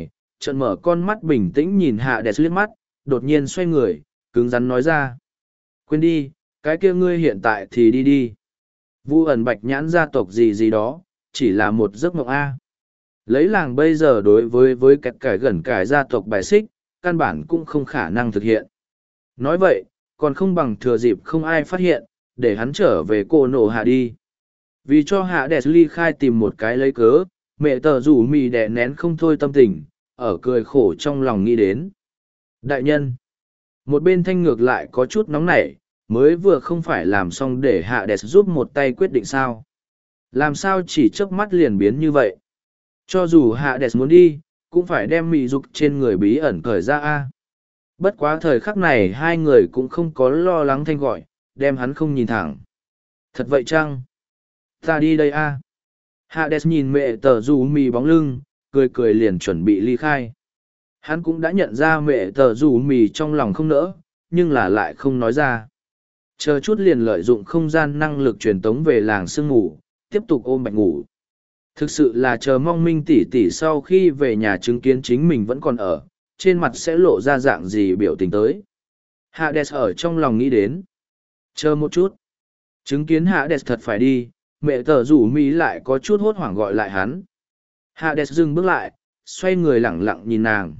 trợn mở con mắt bình tĩnh nhìn Hades liếc mắt, đột nhiên xoay người, cứng rắn nói ra. Quên đi, cái kia ngươi hiện tại thì đi đi. Vu ẩn bạch nhãn gia tộc gì gì đó, chỉ là một giấc mộng A. Lấy làng bây giờ đối với kẹt cải gần cải gia tộc bài xích, căn bản cũng không khả năng thực hiện. Nói vậy, còn không bằng thừa dịp không ai phát hiện, để hắn trở về cô nổ hạ đi. Vì cho hạ đẹp ly khai tìm một cái lấy cớ, mẹ tờ rủ mì đè nén không thôi tâm tình, ở cười khổ trong lòng nghĩ đến. Đại nhân, một bên thanh ngược lại có chút nóng nảy, mới vừa không phải làm xong để hạ đẹp giúp một tay quyết định sao. Làm sao chỉ chớp mắt liền biến như vậy. Cho dù hạ đẹp muốn đi, cũng phải đem mị dục trên người bí ẩn cởi ra a. Bất quá thời khắc này hai người cũng không có lo lắng thanh gọi, đem hắn không nhìn thẳng. Thật vậy chăng? Ta đi đây a. Hades nhìn mẹ tờ dù mì bóng lưng, cười cười liền chuẩn bị ly khai. Hắn cũng đã nhận ra mẹ tờ dù mì trong lòng không nỡ, nhưng là lại không nói ra. Chờ chút liền lợi dụng không gian năng lực truyền tống về làng sương ngủ, tiếp tục ôm bạch ngủ. Thực sự là chờ mong Minh tỷ tỷ sau khi về nhà chứng kiến chính mình vẫn còn ở, trên mặt sẽ lộ ra dạng gì biểu tình tới. Hades ở trong lòng nghĩ đến. Chờ một chút. Chứng kiến Hades thật phải đi, mẹ tờ rủ Mỹ lại có chút hốt hoảng gọi lại hắn. Hades dừng bước lại, xoay người lẳng lặng nhìn nàng.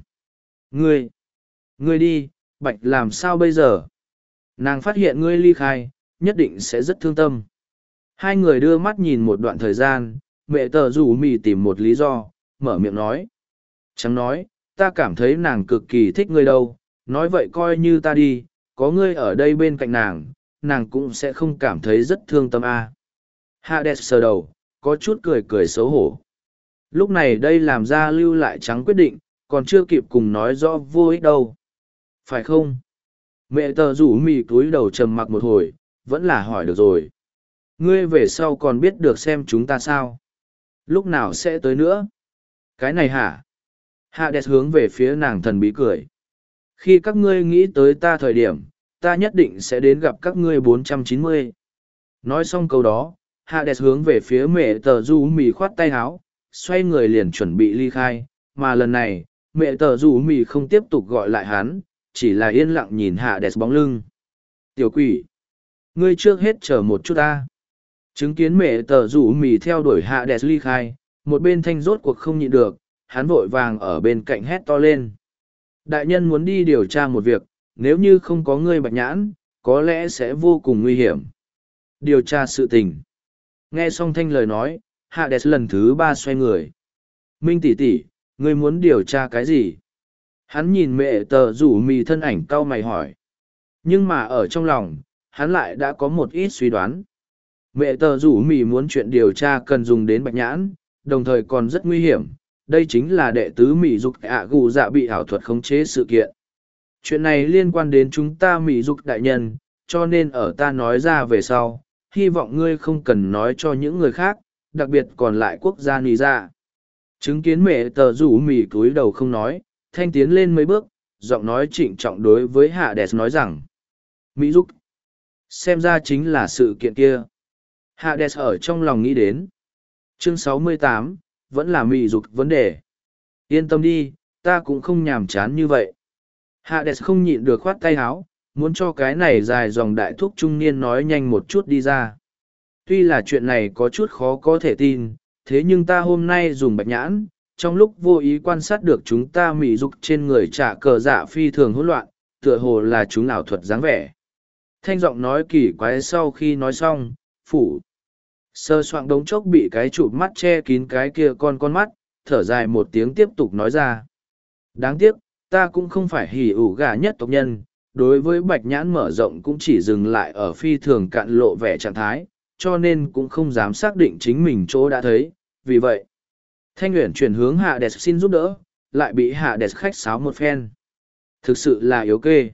Ngươi đi, bạch làm sao bây giờ? Nàng phát hiện ngươi ly khai, nhất định sẽ rất thương tâm. Hai người đưa mắt nhìn một đoạn thời gian, mẹ tờ rủ Mỹ tìm một lý do, mở miệng nói. Chẳng nói, ta cảm thấy nàng cực kỳ thích ngươi đâu, nói vậy coi như ta đi, có ngươi ở đây bên cạnh nàng, nàng cũng sẽ không cảm thấy rất thương tâm a. Hades sờ đầu, có chút cười cười xấu hổ. Lúc này đây làm ra lưu lại trắng quyết định, còn chưa kịp cùng nói rõ vô ích đâu. Phải không? Mẹ tờ rủ mì cúi đầu trầm mặc một hồi, vẫn là hỏi được rồi. Ngươi về sau còn biết được xem chúng ta sao? Lúc nào sẽ tới nữa? Cái này hả? Hades hướng về phía nàng thần bí cười. Khi các ngươi nghĩ tới ta thời điểm, ta nhất định sẽ đến gặp các ngươi 490. Nói xong câu đó, Hades hướng về phía mẹ tờ du mì khoát tay háo, xoay người liền chuẩn bị ly khai, mà lần này, mẹ tờ du mì không tiếp tục gọi lại hắn, chỉ là yên lặng nhìn Hades bóng lưng. Tiểu quỷ, ngươi trước hết chờ một chút ta. Chứng kiến mẹ tờ du mì theo đuổi Hades ly khai, một bên thanh rốt cuộc không nhịn được, hắn vội vàng ở bên cạnh hét to lên. Đại nhân muốn đi điều tra một việc, nếu như không có ngươi bạch nhãn, có lẽ sẽ vô cùng nguy hiểm. Điều tra sự tình. Nghe xong thanh lời nói, Hades lần thứ 3 xoay người. Minh tỷ tỷ, ngươi muốn điều tra cái gì? Hắn nhìn mẹ tờ rủ mì thân ảnh cau mày hỏi. Nhưng mà ở trong lòng, hắn lại đã có một ít suy đoán. Mẹ tờ rủ mì muốn chuyện điều tra cần dùng đến bạch nhãn, đồng thời còn rất nguy hiểm. Đây chính là đệ tứ Mỹ Dục gù dạ bị ảo thuật khống chế sự kiện. Chuyện này liên quan đến chúng ta Mỹ Dục đại nhân, cho nên ở ta nói ra về sau, hy vọng ngươi không cần nói cho những người khác, đặc biệt còn lại quốc gia nì ra. Chứng kiến mẹ tờ rủ mì cúi đầu không nói, thanh tiến lên mấy bước, giọng nói trịnh trọng đối với Hades nói rằng. Mỹ Dục, xem ra chính là sự kiện kia. Hades ở trong lòng nghĩ đến. Chương 68, vẫn là Mỹ Dục vấn đề. Yên tâm đi, ta cũng không nhàm chán như vậy. Hades không nhịn được khoát tay háo, muốn cho cái này dài dòng đại thúc trung niên nói nhanh một chút đi ra. Tuy là chuyện này có chút khó có thể tin, thế nhưng ta hôm nay dùng bạch nhãn, trong lúc vô ý quan sát được chúng ta Mỹ Dục trên người trả cờ dạ phi thường hỗn loạn, tựa hồ là chúng ảo thuật dáng vẻ. Thanh giọng nói kỳ quái sau khi nói xong, phủ. Sơ soạn đống chốc bị cái chụp mắt che kín cái kia con mắt, thở dài một tiếng tiếp tục nói ra. Đáng tiếc, ta cũng không phải hỉ ủ gà nhất tộc nhân, đối với bạch nhãn mở rộng cũng chỉ dừng lại ở phi thường cạn lộ vẻ trạng thái, cho nên cũng không dám xác định chính mình chỗ đã thấy, vì vậy. Thanh Uyển chuyển hướng Hades xin giúp đỡ, lại bị Hades khách sáo một phen. Thực sự là yếu kê.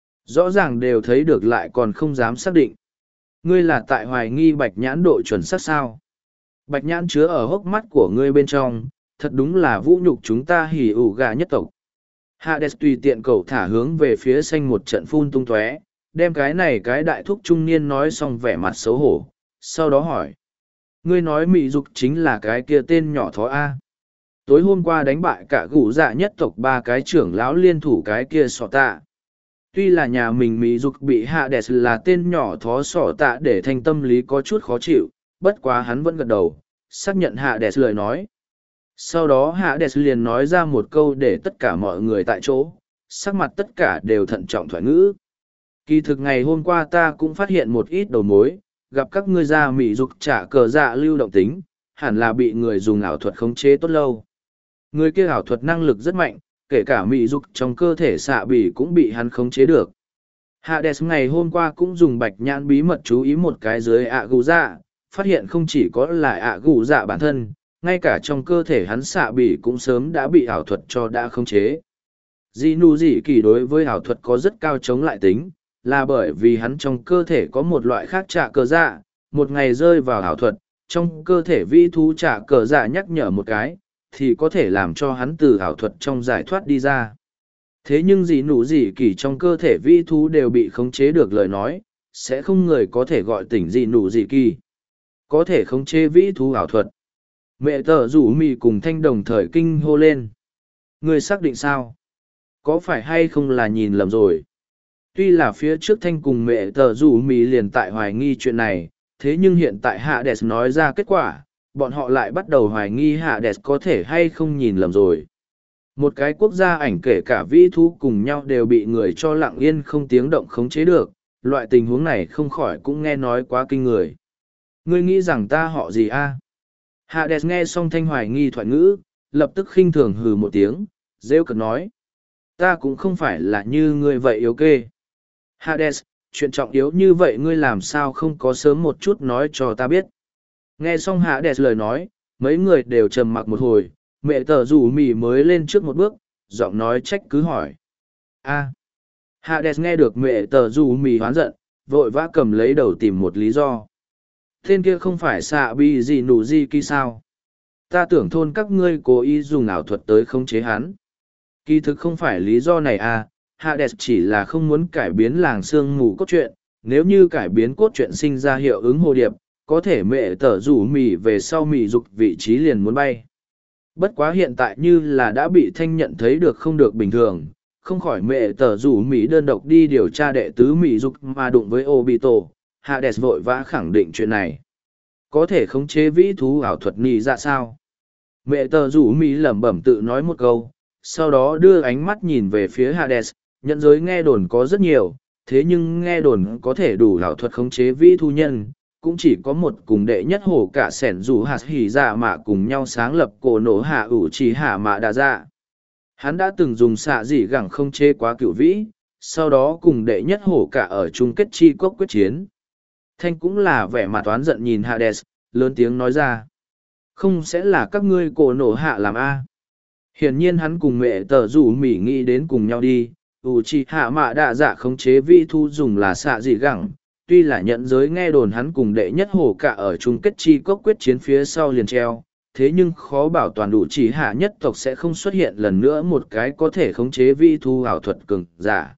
Rõ ràng đều thấy được lại còn không dám xác định. Ngươi là tại hoài nghi bạch nhãn độ chuẩn xác sao? Bạch nhãn chứa ở hốc mắt của ngươi bên trong, thật đúng là vũ nhục chúng ta hỉ ủ gà nhất tộc. Hades tùy tiện cầu thả hướng về phía xanh một trận phun tung tóe, đem cái này cái đại thúc trung niên nói xong vẻ mặt xấu hổ, sau đó hỏi. Ngươi nói Mỹ Dục chính là cái kia tên nhỏ thó A. Tối hôm qua đánh bại cả gù dạ nhất tộc ba cái trưởng lão liên thủ cái kia sọ tạ. Tuy là nhà mình mỹ dục bị hạ đẹp là tên nhỏ thó sọ tạ để thành tâm lý có chút khó chịu, bất quá hắn vẫn gật đầu, xác nhận hạ đẹp lời nói. Sau đó hạ đẹp liền nói ra một câu để tất cả mọi người tại chỗ, sắc mặt tất cả đều thận trọng thoại ngữ. Kỳ thực ngày hôm qua ta cũng phát hiện một ít đầu mối, gặp các ngươi ra mỹ dục trả cờ dạ lưu động tính, hẳn là bị người dùng ảo thuật khống chế tốt lâu. Người kia ảo thuật năng lực rất mạnh, kể cả mỹ dục trong cơ thể xạ bỉ cũng bị hắn khống chế được. Hades ngày hôm qua cũng dùng bạch nhãn bí mật chú ý một cái dưới ạ gù dạ, phát hiện không chỉ có là ạ gù dạ bản thân, ngay cả trong cơ thể hắn xạ bỉ cũng sớm đã bị ảo thuật cho đã khống chế. Dị nụ dị kỳ đối với ảo thuật có rất cao chống lại tính, là bởi vì hắn trong cơ thể có một loại khác trả cờ dạ, một ngày rơi vào ảo thuật, trong cơ thể vi thú trả cờ dạ nhắc nhở một cái, thì có thể làm cho hắn từ ảo thuật trong giải thoát đi ra. Thế nhưng dị nụ dị kỳ trong cơ thể vi thú đều bị khống chế được lời nói, sẽ không người có thể gọi tỉnh dị nụ dị kỳ. Có thể khống chế vi thú ảo thuật. Mẹ tờ rủ mì cùng thanh đồng thời kinh hô lên. Người xác định sao? Có phải hay không là nhìn lầm rồi? Tuy là phía trước thanh cùng mẹ tờ rủ mì liền tại hoài nghi chuyện này, thế nhưng hiện tại Hades nói ra kết quả, bọn họ lại bắt đầu hoài nghi Hades có thể hay không nhìn lầm rồi. Một cái quốc gia ảnh kể cả vĩ thú cùng nhau đều bị người cho lặng yên không tiếng động khống chế được, loại tình huống này không khỏi cũng nghe nói quá kinh người. Ngươi nghĩ rằng ta họ gì a? Hades nghe xong thanh hoài nghi thoại ngữ, lập tức khinh thường hừ một tiếng, rêu cực nói. Ta cũng không phải là như ngươi vậy yếu kê. Hades, chuyện trọng yếu như vậy ngươi làm sao không có sớm một chút nói cho ta biết. Nghe xong Hades lời nói, mấy người đều trầm mặc một hồi, mẹ tờ rủ mì mới lên trước một bước, giọng nói trách cứ hỏi. Hades nghe được mẹ tờ rủ mì hoán giận, vội vã cầm lấy đầu tìm một lý do. Tên kia không phải xạ bi gì nụ gì kỳ sao? Ta tưởng thôn các ngươi cố ý dùng ảo thuật tới khống chế hắn. Kỳ thực không phải lý do này Hades chỉ là không muốn cải biến làng sương mù cốt truyện, nếu như cải biến cốt truyện sinh ra hiệu ứng hồ điệp, có thể mẹ tở rủ mì về sau mì dục vị trí liền muốn bay. Bất quá hiện tại như là đã bị thanh nhận thấy được không được bình thường, không khỏi mẹ tở rủ mì đơn độc đi điều tra đệ tứ mì dục mà đụng với Obito, Hades vội vã khẳng định chuyện này. Có thể khống chế vĩ thú ảo thuật nì ra sao? Mẹ tở rủ mì lẩm bẩm tự nói một câu, sau đó đưa ánh mắt nhìn về phía Hades, nhận giới nghe đồn có rất nhiều, thế nhưng nghe đồn có thể đủ ảo thuật khống chế vĩ thu nhân, cũng chỉ có một cùng đệ nhất hổ cả sẻn rủ hạt hỉ dạ mạ cùng nhau sáng lập cổ nổ hạ ủ chỉ hạ mạ đà dạ. Hắn đã từng dùng xạ dị gẳng không chê quá cựu vĩ, sau đó cùng đệ nhất hổ cả ở chung kết chi cốc quyết chiến. Thanh cũng là vẻ mặt toán giận nhìn Hades, lớn tiếng nói ra. Không sẽ là các ngươi cổ nổ hạ làm a? Hiển nhiên hắn cùng mẹ tờ rủ mỉ nghĩ đến cùng nhau đi, ủ chỉ hạ mạ đạ dạ khống chế vi thu dùng là xạ dị gẳng. Tuy là nhận giới nghe đồn hắn cùng đệ nhất hổ cả ở chung kết chi cốc quyết chiến phía sau liền treo, thế nhưng khó bảo toàn đủ chỉ hạ nhất tộc sẽ không xuất hiện lần nữa một cái có thể khống chế vi thu ảo thuật cường giả.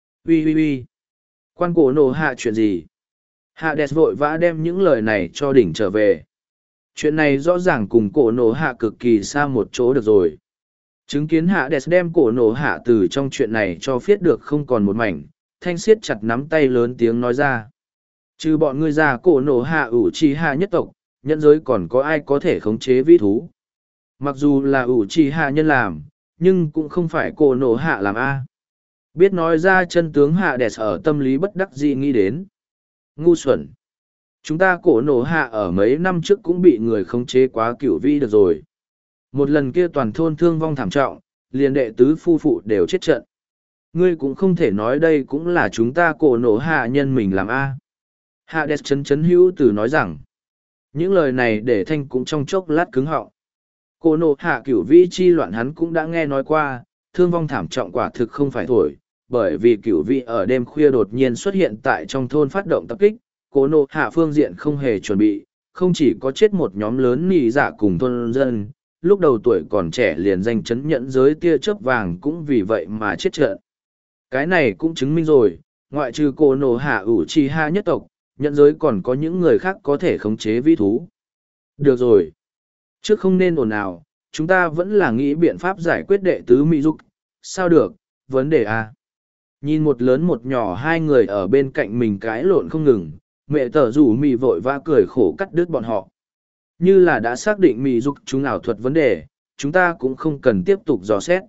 Ui. Quan cổ nổ hạ chuyện gì? Hades vội vã đem những lời này cho đỉnh trở về. Chuyện này rõ ràng cùng cổ nổ hạ cực kỳ xa một chỗ được rồi. Chứng kiến Hades đem cổ nổ hạ từ trong chuyện này cho phiết được không còn một mảnh, Thanh siết chặt nắm tay lớn tiếng nói ra. Trừ bọn ngươi già cổ nổ hạ ủ trì hạ nhất tộc, nhân giới còn có ai có thể khống chế vĩ thú. Mặc dù là ủ trì hạ nhân làm, nhưng cũng không phải cổ nổ hạ làm a. Biết nói ra chân tướng hạ đẹp ở tâm lý bất đắc dĩ nghĩ đến. Ngu xuẩn. Chúng ta cổ nổ hạ ở mấy năm trước cũng bị người khống chế quá cửu vĩ được rồi. Một lần kia toàn thôn thương vong thảm trọng, liền đệ tứ phu phụ đều chết trận. Ngươi cũng không thể nói đây cũng là chúng ta cổ nổ hạ nhân mình làm a. Hades chấn hữu từ nói rằng, những lời này để Thanh cũng trong chốc lát cứng họng. Cổ nổ hạ cửu vĩ chi loạn hắn cũng đã nghe nói qua, thương vong thảm trọng quả thực không phải thổi, bởi vì cửu vĩ ở đêm khuya đột nhiên xuất hiện tại trong thôn phát động tập kích, cổ nổ hạ phương diện không hề chuẩn bị, không chỉ có chết một nhóm lớn nỉ dạ cùng thôn dân, lúc đầu tuổi còn trẻ liền danh chấn nhẫn giới tia chớp vàng cũng vì vậy mà chết trận. Cái này cũng chứng minh rồi, ngoại trừ cổ nổ hạ ủ trì hạ nhất tộc, nhận giới còn có những người khác có thể khống chế vĩ thú. Được rồi. Trước không nên ồn ào, Chúng ta vẫn là nghĩ biện pháp giải quyết đệ tứ Mỹ Dục. Sao được, vấn đề à? Nhìn một lớn một nhỏ hai người ở bên cạnh mình cãi lộn không ngừng, mẹ tờ rủ mì vội vã cười khổ cắt đứt bọn họ. Như là đã xác định Mỹ Dục chúng ảo thuật vấn đề, chúng ta cũng không cần tiếp tục dò xét.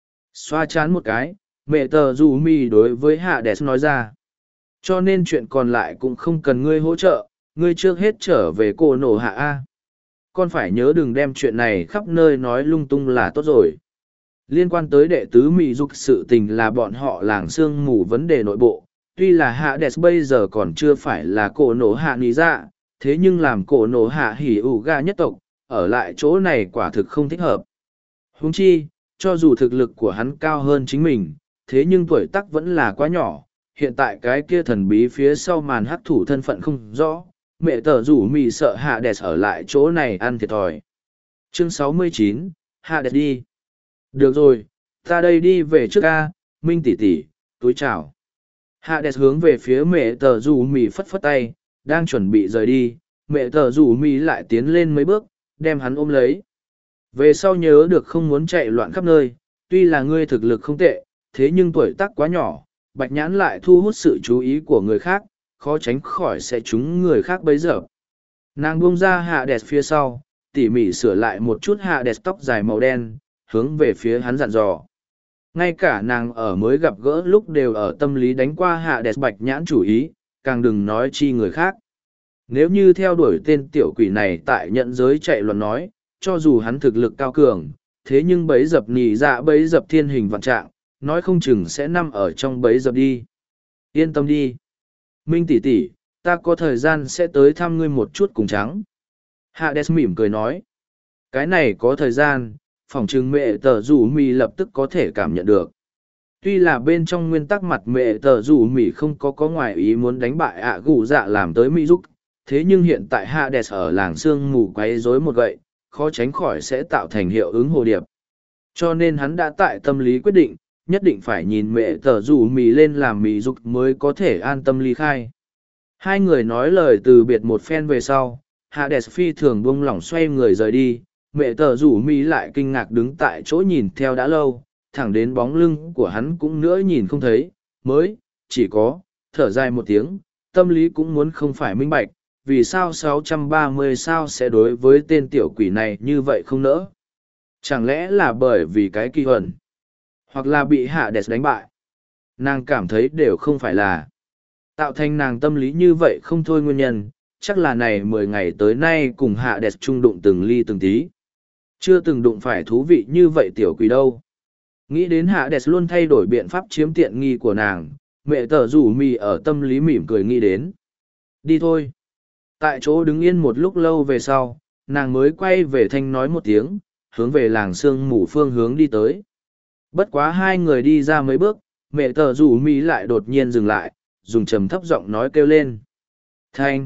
Xoa chán một cái, mẹ tờ rủ mì đối với Hades nói ra. Cho nên chuyện còn lại cũng không cần ngươi hỗ trợ, ngươi trước hết trở về cô nổ hạ A. Con phải nhớ đừng đem chuyện này khắp nơi nói lung tung là tốt rồi. Liên quan tới đệ tứ Mỹ Dục sự tình là bọn họ làng sương mù vấn đề nội bộ. Tuy là Hades bây giờ còn chưa phải là cổ nổ hạ ní dạ, thế nhưng làm cổ nổ hạ hỉ ủ ga nhất tộc, ở lại chỗ này quả thực không thích hợp. Huống chi, cho dù thực lực của hắn cao hơn chính mình, thế nhưng tuổi tác vẫn là quá nhỏ. Hiện tại cái kia thần bí phía sau màn hắc thủ thân phận không rõ, mẹ tờ rủ mì sợ Hades ở lại chỗ này ăn thiệt thòi. Chương 69, Hades đi. Được rồi, ta đây đi về trước ca, Minh tỷ tỷ, túi chào. Hades hướng về phía mẹ tờ rủ mì phất phất tay, đang chuẩn bị rời đi, mẹ tờ rủ mì lại tiến lên mấy bước, đem hắn ôm lấy. Về sau nhớ được không muốn chạy loạn khắp nơi, tuy là ngươi thực lực không tệ, thế nhưng tuổi tác quá nhỏ, bạch nhãn lại thu hút sự chú ý của người khác, khó tránh khỏi sẽ trúng người khác bấy giờ. Nàng buông ra Hades phía sau, tỉ mỉ sửa lại một chút Hades tóc dài màu đen, hướng về phía hắn dặn dò. Ngay cả nàng ở mới gặp gỡ lúc đều ở tâm lý đánh qua Hades bạch nhãn chủ ý, càng đừng nói chi người khác. Nếu như theo đuổi tên tiểu quỷ này tại nhận giới chạy loạn nói, cho dù hắn thực lực cao cường, thế nhưng bấy dập nỉ dạ bấy dập thiên hình vạn trạng, nói không chừng sẽ nằm ở trong bấy dập đi. Yên tâm đi. Minh tỷ tỷ, ta có thời gian sẽ tới thăm ngươi một chút cùng trắng. Hades mỉm cười nói. Cái này có thời gian, phỏng chừng mẹ tờ rủ mì lập tức có thể cảm nhận được. Tuy là bên trong nguyên tắc mặt mẹ tờ rủ mì không có ngoài ý muốn đánh bại ạ gù dạ làm tới Mỹ Dục, thế nhưng hiện tại Hades ở làng sương mù quấy rối một gậy, khó tránh khỏi sẽ tạo thành hiệu ứng hồ điệp. Cho nên hắn đã tại tâm lý quyết định, nhất định phải nhìn mẹ tờ rủ mì lên làm Mỹ Dục mới có thể an tâm ly khai. Hai người nói lời từ biệt một phen về sau, Hades phi thường buông lỏng xoay người rời đi, mẹ tờ rủ mì lại kinh ngạc đứng tại chỗ nhìn theo đã lâu, thẳng đến bóng lưng của hắn cũng nữa nhìn không thấy, mới, chỉ có, thở dài một tiếng, tâm lý cũng muốn không phải minh bạch, vì sao 630 sao sẽ đối với tên tiểu quỷ này như vậy không nỡ. Chẳng lẽ là bởi vì cái kỳ hận, hoặc là bị Hades đánh bại. Nàng cảm thấy đều không phải là. Tạo thành nàng tâm lý như vậy không thôi nguyên nhân, chắc là này 10 ngày tới nay cùng Hades chung đụng từng ly từng tí. Chưa từng đụng phải thú vị như vậy tiểu quỷ đâu. Nghĩ đến Hades luôn thay đổi biện pháp chiếm tiện nghi của nàng, mẹ tờ rủ mì ở tâm lý mỉm cười nghĩ đến. Đi thôi. Tại chỗ đứng yên một lúc lâu về sau, nàng mới quay về thanh nói một tiếng, hướng về làng sương mù phương hướng đi tới. Bất quá hai người đi ra mấy bước, mẹ tờ rủ mì lại đột nhiên dừng lại, dùng trầm thấp giọng nói kêu lên. Thanh.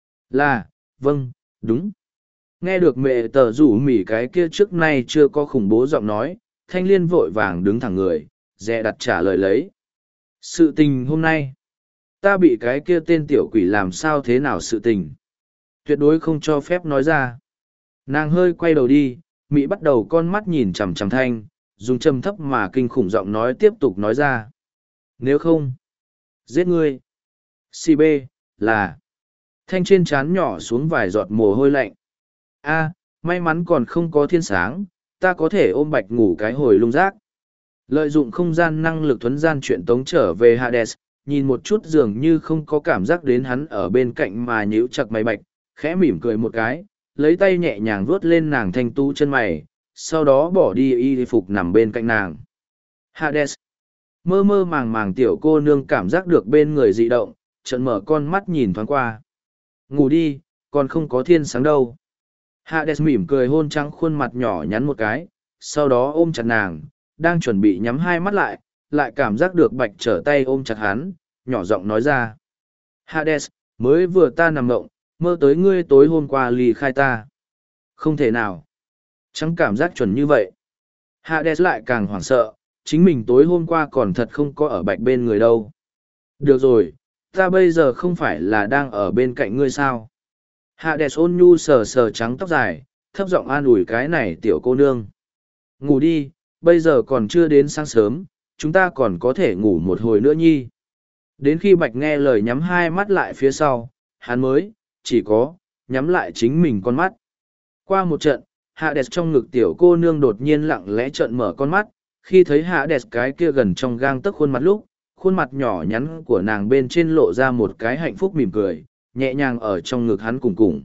Là, vâng, đúng. Nghe được mẹ tờ rủ mì cái kia trước nay chưa có khủng bố giọng nói, thanh liên vội vàng đứng thẳng người, dè đặt trả lời lấy. Sự tình hôm nay, ta bị cái kia tên tiểu quỷ làm sao thế nào sự tình. Tuyệt đối không cho phép nói ra. Nàng hơi quay đầu đi, Mỹ bắt đầu con mắt nhìn chằm chằm thanh, dùng trầm thấp mà kinh khủng giọng nói tiếp tục nói ra. Nếu không, giết ngươi. CB, là. Thanh trên trán nhỏ xuống vài giọt mồ hôi lạnh. A, may mắn còn không có thiên sáng, ta có thể ôm bạch ngủ cái hồi lung rác. Lợi dụng không gian năng lực thuấn gian chuyện tống trở về Hades, nhìn một chút dường như không có cảm giác đến hắn ở bên cạnh mà nhíu chặt mày bạch, khẽ mỉm cười một cái, lấy tay nhẹ nhàng vuốt lên nàng thanh tu chân mày, sau đó bỏ đi y phục nằm bên cạnh nàng. Hades. Mơ mơ màng màng tiểu cô nương cảm giác được bên người dị động, trận mở con mắt nhìn thoáng qua. Ngủ đi, còn không có thiên sáng đâu. Hades mỉm cười hôn trắng khuôn mặt nhỏ nhắn một cái, sau đó ôm chặt nàng, đang chuẩn bị nhắm hai mắt lại, lại cảm giác được bạch trở tay ôm chặt hắn, nhỏ giọng nói ra. Hades, mới vừa ta nằm mộng, mơ tới ngươi tối hôm qua lì khai ta. Không thể nào. Chẳng cảm giác chuẩn như vậy. Hades lại càng hoảng sợ, chính mình tối hôm qua còn thật không có ở bạch bên người đâu. Được rồi, ta bây giờ không phải là đang ở bên cạnh ngươi sao. Hades ôn nhu sờ sờ trắng tóc dài, thấp giọng an ủi cái này tiểu cô nương. Ngủ đi, bây giờ còn chưa đến sáng sớm, chúng ta còn có thể ngủ một hồi nữa nhi. Đến khi Bạch nghe lời nhắm hai mắt lại phía sau, hắn mới, chỉ có, nhắm lại chính mình con mắt. Qua một trận, Hades trong ngực tiểu cô nương đột nhiên lặng lẽ trợn mở con mắt, khi thấy Hades cái kia gần trong gang tấc khuôn mặt lúc, khuôn mặt nhỏ nhắn của nàng bên trên lộ ra một cái hạnh phúc mỉm cười, nhẹ nhàng ở trong ngực hắn cùng cùng.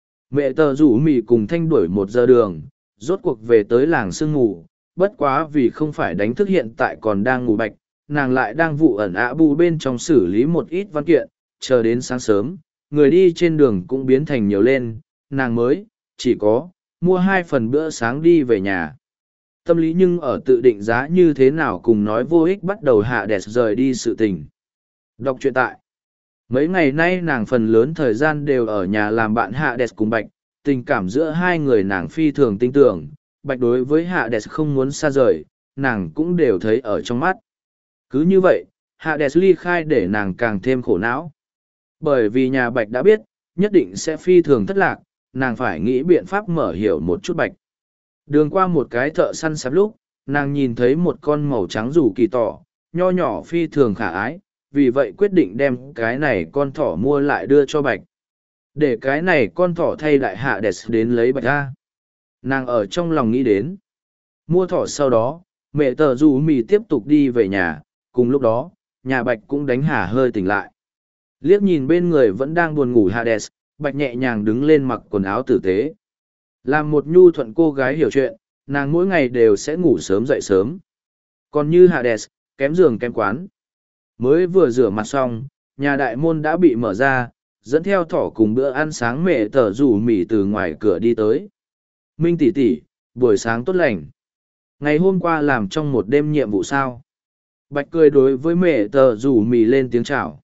Mẹ tờ rủ mì cùng Thanh đuổi 1 giờ đường, rốt cuộc về tới làng sương ngủ, bất quá vì không phải đánh thức hiện tại còn đang ngủ Bạch, nàng lại đang vụ ẩn ạ bù bên trong xử lý một ít văn kiện, chờ đến sáng sớm, người đi trên đường cũng biến thành nhiều lên, nàng mới, chỉ có, mua 2 phần bữa sáng đi về nhà. Tâm lý nhưng ở tự định giá như thế nào cùng nói vô ích bắt đầu Hades rời đi sự tình. Đọc truyện tại. Mấy ngày nay nàng phần lớn thời gian đều ở nhà làm bạn Hades cùng Bạch, tình cảm giữa hai người nàng phi thường tin tưởng, Bạch đối với Hades không muốn xa rời, nàng cũng đều thấy ở trong mắt. Cứ như vậy, Hades ly khai để nàng càng thêm khổ não. Bởi vì nhà Bạch đã biết, nhất định sẽ phi thường thất lạc, nàng phải nghĩ biện pháp mở hiểu một chút Bạch. Đường qua một cái thợ săn sắp lúc, nàng nhìn thấy một con màu trắng rủ kỳ tỏ, nho nhỏ phi thường khả ái, vì vậy quyết định đem cái này con thỏ mua lại đưa cho Bạch. Để cái này con thỏ thay đại Hades đến lấy Bạch ra. Nàng ở trong lòng nghĩ đến. Mua thỏ sau đó, mẹ tờ rủ mì tiếp tục đi về nhà, cùng lúc đó, nhà Bạch cũng đánh hả hơi tỉnh lại. Liếc nhìn bên người vẫn đang buồn ngủ Hades, Bạch nhẹ nhàng đứng lên mặc quần áo tử tế. Làm một nhu thuận cô gái hiểu chuyện, nàng mỗi ngày đều sẽ ngủ sớm dậy sớm. Còn như Hades, kém giường kém quán. Mới vừa rửa mặt xong, nhà đại môn đã bị mở ra, dẫn theo thỏ cùng bữa ăn sáng mẹ tờ rủ mỉ từ ngoài cửa đi tới. Minh tỷ tỷ, buổi sáng tốt lành. Ngày hôm qua làm trong một đêm nhiệm vụ sao? Bạch cười đối với mẹ tờ rủ mỉ lên tiếng chào.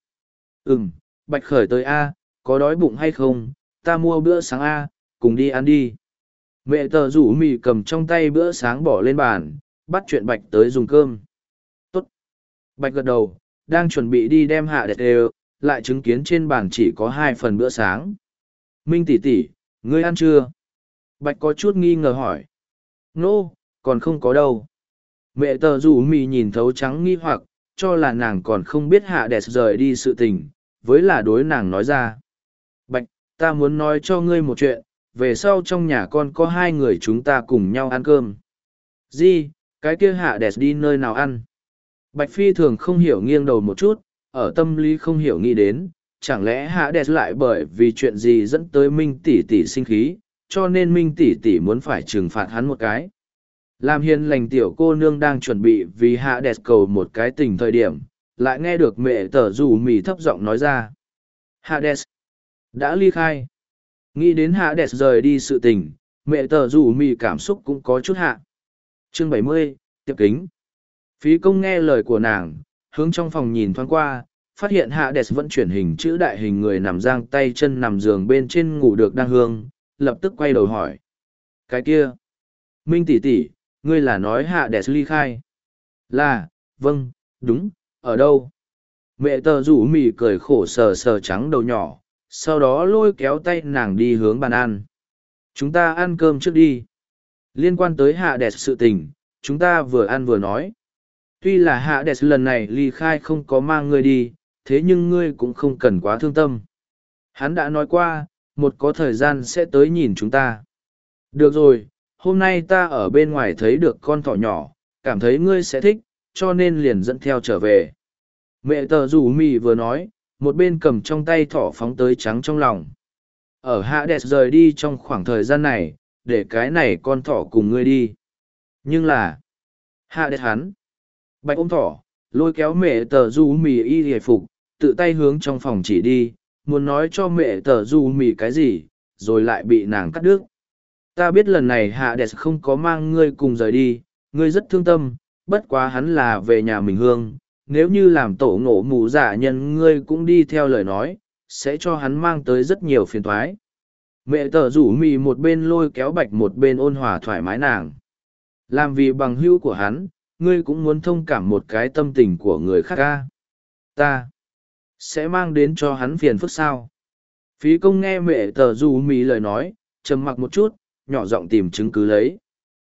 Bạch khởi tới A, có đói bụng hay không? Ta mua bữa sáng A, cùng đi ăn đi. Mẹ tờ rủ mì cầm trong tay bữa sáng bỏ lên bàn, bắt chuyện Bạch tới dùng cơm. Tốt. Bạch gật đầu, đang chuẩn bị đi đem hạ đẹp đều, lại chứng kiến trên bàn chỉ có 2 phần bữa sáng. Minh tỷ tỷ, ngươi ăn chưa? Bạch có chút nghi ngờ hỏi. Nô, còn không có đâu. Mẹ tờ rủ mì nhìn thấu trắng nghi hoặc, cho là nàng còn không biết hạ đẹp rời đi sự tình, với là đối nàng nói ra. Bạch, ta muốn nói cho ngươi một chuyện, về sau trong nhà con có 2 người chúng ta cùng nhau ăn cơm. Gì, cái kia hạ đẹp đi nơi nào ăn? Bạch Phi thường không hiểu nghiêng đầu một chút, ở tâm lý không hiểu nghĩ đến, chẳng lẽ hạ đẹp lại bởi vì chuyện gì dẫn tới Minh tỷ tỷ sinh khí, cho nên Minh tỷ tỷ muốn phải trừng phạt hắn một cái. Làm hiền lành tiểu cô nương đang chuẩn bị vì hạ đẹp cầu một cái tình thời điểm, lại nghe được mẹ tờ rủ mì thấp giọng nói ra. Hades đã ly khai. Nghĩ đến Hades rời đi sự tình, mẹ tờ rủ mì cảm xúc cũng có chút hạ. Chương 70, tiếp kính. Phí công nghe lời của nàng, hướng trong phòng nhìn thoáng qua, phát hiện Hades vẫn chuyển hình chữ đại hình người nằm giang tay chân nằm giường bên trên ngủ được đang hương, lập tức quay đầu hỏi. Cái kia. Minh tỷ tỷ, ngươi là nói Hades ly khai. Là, vâng, đúng, ở đâu? Mẹ tờ rủ mì cười khổ sờ sờ trắng đầu nhỏ, sau đó lôi kéo tay nàng đi hướng bàn ăn. Chúng ta ăn cơm trước đi. Liên quan tới Hades sự tình, chúng ta vừa ăn vừa nói. Tuy là Hades lần này ly khai không có mang ngươi đi, thế nhưng ngươi cũng không cần quá thương tâm. Hắn đã nói qua, một có thời gian sẽ tới nhìn chúng ta. Được rồi, hôm nay ta ở bên ngoài thấy được con thỏ nhỏ, cảm thấy ngươi sẽ thích, cho nên liền dẫn theo trở về. Mẹ tờ rủ mì vừa nói, một bên cầm trong tay thỏ phóng tới trắng trong lòng. Ở Hades rời đi trong khoảng thời gian này, để cái này con thỏ cùng ngươi đi. Nhưng là, Hades hắn, Bạch ôm thỏ, lôi kéo mẹ tờ rủ mì y hề phục, tự tay hướng trong phòng chỉ đi, muốn nói cho mẹ tờ rủ mì cái gì, rồi lại bị nàng cắt đứt. Ta biết lần này Hades không có mang ngươi cùng rời đi, ngươi rất thương tâm, bất quá hắn là về nhà mình hương. Nếu như làm tổ ngộ mù giả nhân ngươi cũng đi theo lời nói, sẽ cho hắn mang tới rất nhiều phiền toái. Mẹ tờ rủ mì một bên lôi kéo Bạch một bên ôn hòa thoải mái nàng. Làm vì bằng hữu của hắn, ngươi cũng muốn thông cảm một cái tâm tình của người khác ca. Ta sẽ mang đến cho hắn phiền phức sao. Phí công nghe mẹ tờ rủ mì lời nói, trầm mặc một chút, nhỏ giọng tìm chứng cứ lấy.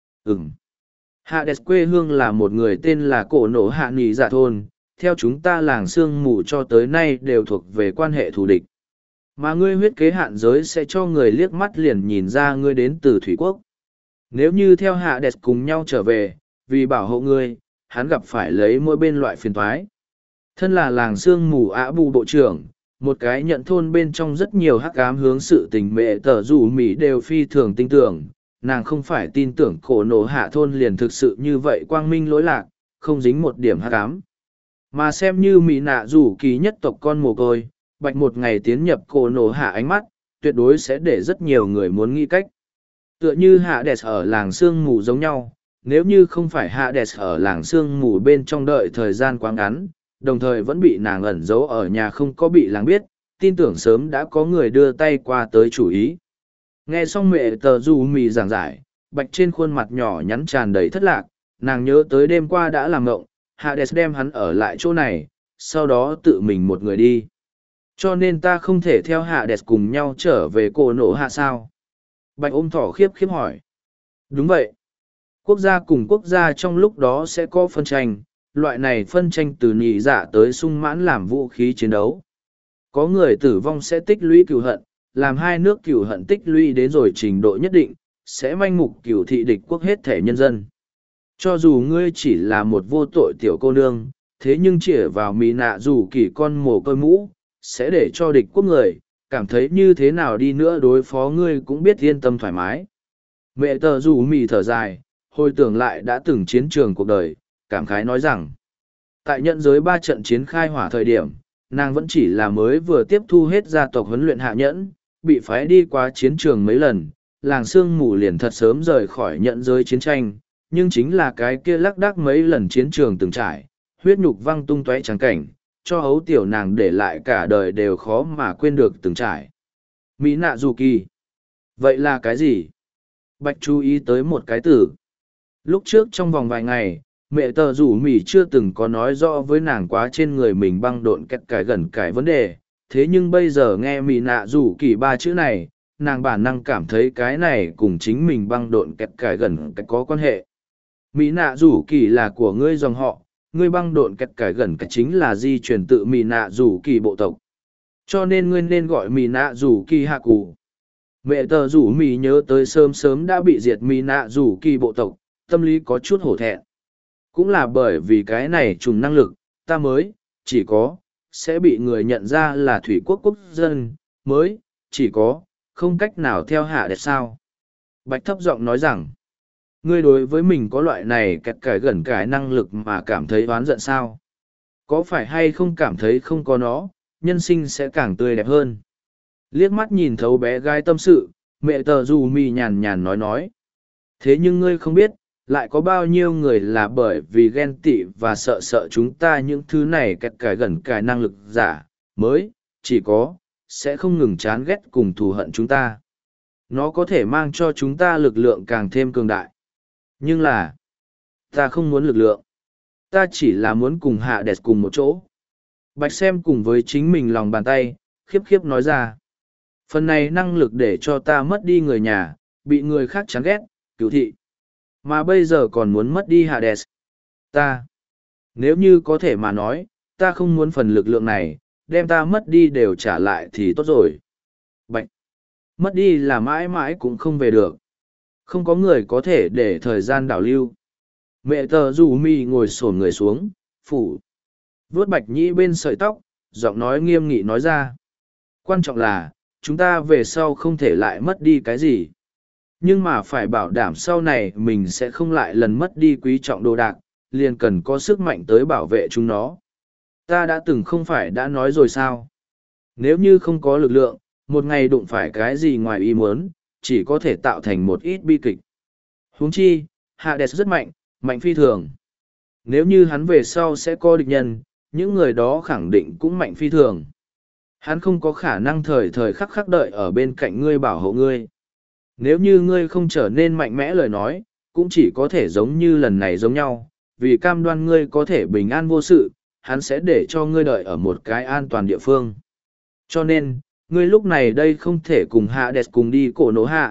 Hades quê hương là một người tên là Cổ Nổ Hạ Nỉ Dạ thôn, theo chúng ta làng sương mù cho tới nay đều thuộc về quan hệ thù địch. Mà ngươi huyết kế hạn giới sẽ cho người liếc mắt liền nhìn ra ngươi đến từ Thủy Quốc. Nếu như theo Hades cùng nhau trở về, vì bảo hộ ngươi, hắn gặp phải lấy mỗi bên loại phiền toái. Thân là làng sương mù Ả Bù bộ trưởng, một cái nhận thôn bên trong rất nhiều hắc ám hướng sự tình mẹ tờ rủ Mỹ đều phi thường tin tưởng, nàng không phải tin tưởng Cổ Nổ Hạ thôn liền thực sự như vậy quang minh lỗi lạc, không dính một điểm hắc ám. Mà xem như Mỹ nạ rủ kỳ nhất tộc con mồ côi, Bạch một ngày tiến nhập Cổ Nổ Hạ ánh mắt, tuyệt đối sẽ để rất nhiều người muốn nghĩ cách. Tựa như Hades ở làng sương mù giống nhau, nếu như không phải Hades ở làng sương mù bên trong đợi thời gian quá ngắn, đồng thời vẫn bị nàng ẩn giấu ở nhà không có bị làng biết, tin tưởng sớm đã có người đưa tay qua tới chủ ý. Nghe xong mẹ tờ dù mì giảng giải, Bạch trên khuôn mặt nhỏ nhắn tràn đầy thất lạc, nàng nhớ tới đêm qua đã làm ngộng, Hades đem hắn ở lại chỗ này, sau đó tự mình một người đi. Cho nên ta không thể theo Hades cùng nhau trở về Cổ Nổ Hạ sao? Bạch ôm thỏ khiếp khiếp hỏi. Đúng vậy. Quốc gia cùng quốc gia trong lúc đó sẽ có phân tranh, loại này phân tranh từ nhị dạ tới sung mãn làm vũ khí chiến đấu. Có người tử vong sẽ tích lũy cừu hận, làm hai nước cừu hận tích lũy đến rồi trình độ nhất định, sẽ manh mục cừu thị địch quốc hết thể nhân dân. Cho dù ngươi chỉ là một vô tội tiểu cô nương, thế nhưng chĩa vào mì nạ dù kỳ con mồ côi mũ, sẽ để cho địch quốc người, cảm thấy như thế nào đi nữa đối phó ngươi cũng biết yên tâm thoải mái. Mẹ tờ dù mì thở dài, hồi tưởng lại đã từng chiến trường cuộc đời, cảm khái nói rằng, tại nhận giới 3 trận chiến khai hỏa thời điểm, nàng vẫn chỉ là mới vừa tiếp thu hết gia tộc huấn luyện hạ nhẫn, bị phái đi qua chiến trường mấy lần, làng sương mù liền thật sớm rời khỏi nhận giới chiến tranh, nhưng chính là cái kia lắc đắc mấy lần chiến trường từng trải, huyết nhục văng tung tóe trắng cảnh, cho hấu tiểu nàng để lại cả đời đều khó mà quên được từng trải. Mỹ nạ dù kỳ. Vậy là cái gì? Bạch chú ý tới một cái từ. Lúc trước trong vòng vài ngày, mẹ tờ rủ Mỹ chưa từng có nói rõ với nàng quá trên người mình băng độn kẹt cải gần cái vấn đề, thế nhưng bây giờ nghe Mỹ nạ rủ kỳ 3 chữ này, nàng bản năng cảm thấy cái này cùng chính mình băng độn kẹt cải gần cái có quan hệ. Mỹ nạ rủ kỳ là của ngươi dòng họ, ngươi băng độn kẹt cải gần cái chính là di truyền tự Mỹ nạ rủ kỳ bộ tộc. Cho nên ngươi nên gọi Mỹ nạ rủ kỳ hạ cụ. Mẹ tờ rủ Mỹ nhớ tới sớm sớm đã bị diệt Mỹ nạ rủ kỳ bộ tộc, tâm lý có chút hổ thẹn. Cũng là bởi vì cái này trùng năng lực, ta mới, chỉ có, sẽ bị người nhận ra là thủy quốc quốc dân, mới, chỉ có, không cách nào theo hạ đẹp sao. Bạch thấp giọng nói rằng, ngươi đối với mình có loại này kẹt cải gần cái năng lực mà cảm thấy oán giận sao? Có phải hay không cảm thấy không có nó, nhân sinh sẽ càng tươi đẹp hơn? Liếc mắt nhìn thấu bé gái tâm sự, mẹ tờ dù mì nhàn nhàn nói. Thế nhưng ngươi không biết, lại có bao nhiêu người là bởi vì ghen tị và sợ sợ chúng ta những thứ này kẹt cải gần cái năng lực giả, mới, chỉ có, sẽ không ngừng chán ghét cùng thù hận chúng ta. Nó có thể mang cho chúng ta lực lượng càng thêm cường đại. Nhưng là, ta không muốn lực lượng. Ta chỉ là muốn cùng hạ đẹp cùng một chỗ. Bạch xem cùng với chính mình lòng bàn tay, khiếp khiếp nói ra. Phần này năng lực để cho ta mất đi người nhà, bị người khác chán ghét, cứu thị. Mà bây giờ còn muốn mất đi Hades. Ta. Nếu như có thể mà nói, ta không muốn phần lực lượng này, đem ta mất đi đều trả lại thì tốt rồi. Bạch. Mất đi là mãi mãi cũng không về được. Không có người có thể để thời gian đảo lưu. Mẹ tờ rủ mi ngồi xổm người xuống, phủ. Vuốt Bạch Nhĩ bên sợi tóc, giọng nói nghiêm nghị nói ra. Quan trọng là, chúng ta về sau không thể lại mất đi cái gì. Nhưng mà phải bảo đảm sau này mình sẽ không lại lần mất đi quý trọng đồ đạc, liền cần có sức mạnh tới bảo vệ chúng nó. Ta đã từng không phải đã nói rồi sao? Nếu như không có lực lượng, một ngày đụng phải cái gì ngoài ý muốn, chỉ có thể tạo thành một ít bi kịch. Huống chi, Hades rất mạnh, mạnh phi thường. Nếu như hắn về sau sẽ có địch nhân, những người đó khẳng định cũng mạnh phi thường. Hắn không có khả năng thời thời khắc khắc đợi ở bên cạnh ngươi bảo hộ ngươi. Nếu như ngươi không trở nên mạnh mẽ lời nói, cũng chỉ có thể giống như lần này giống nhau, vì cam đoan ngươi có thể bình an vô sự, hắn sẽ để cho ngươi đợi ở một cái an toàn địa phương. Cho nên, ngươi lúc này đây không thể cùng Hades cùng đi Cổ Nổ Hạ,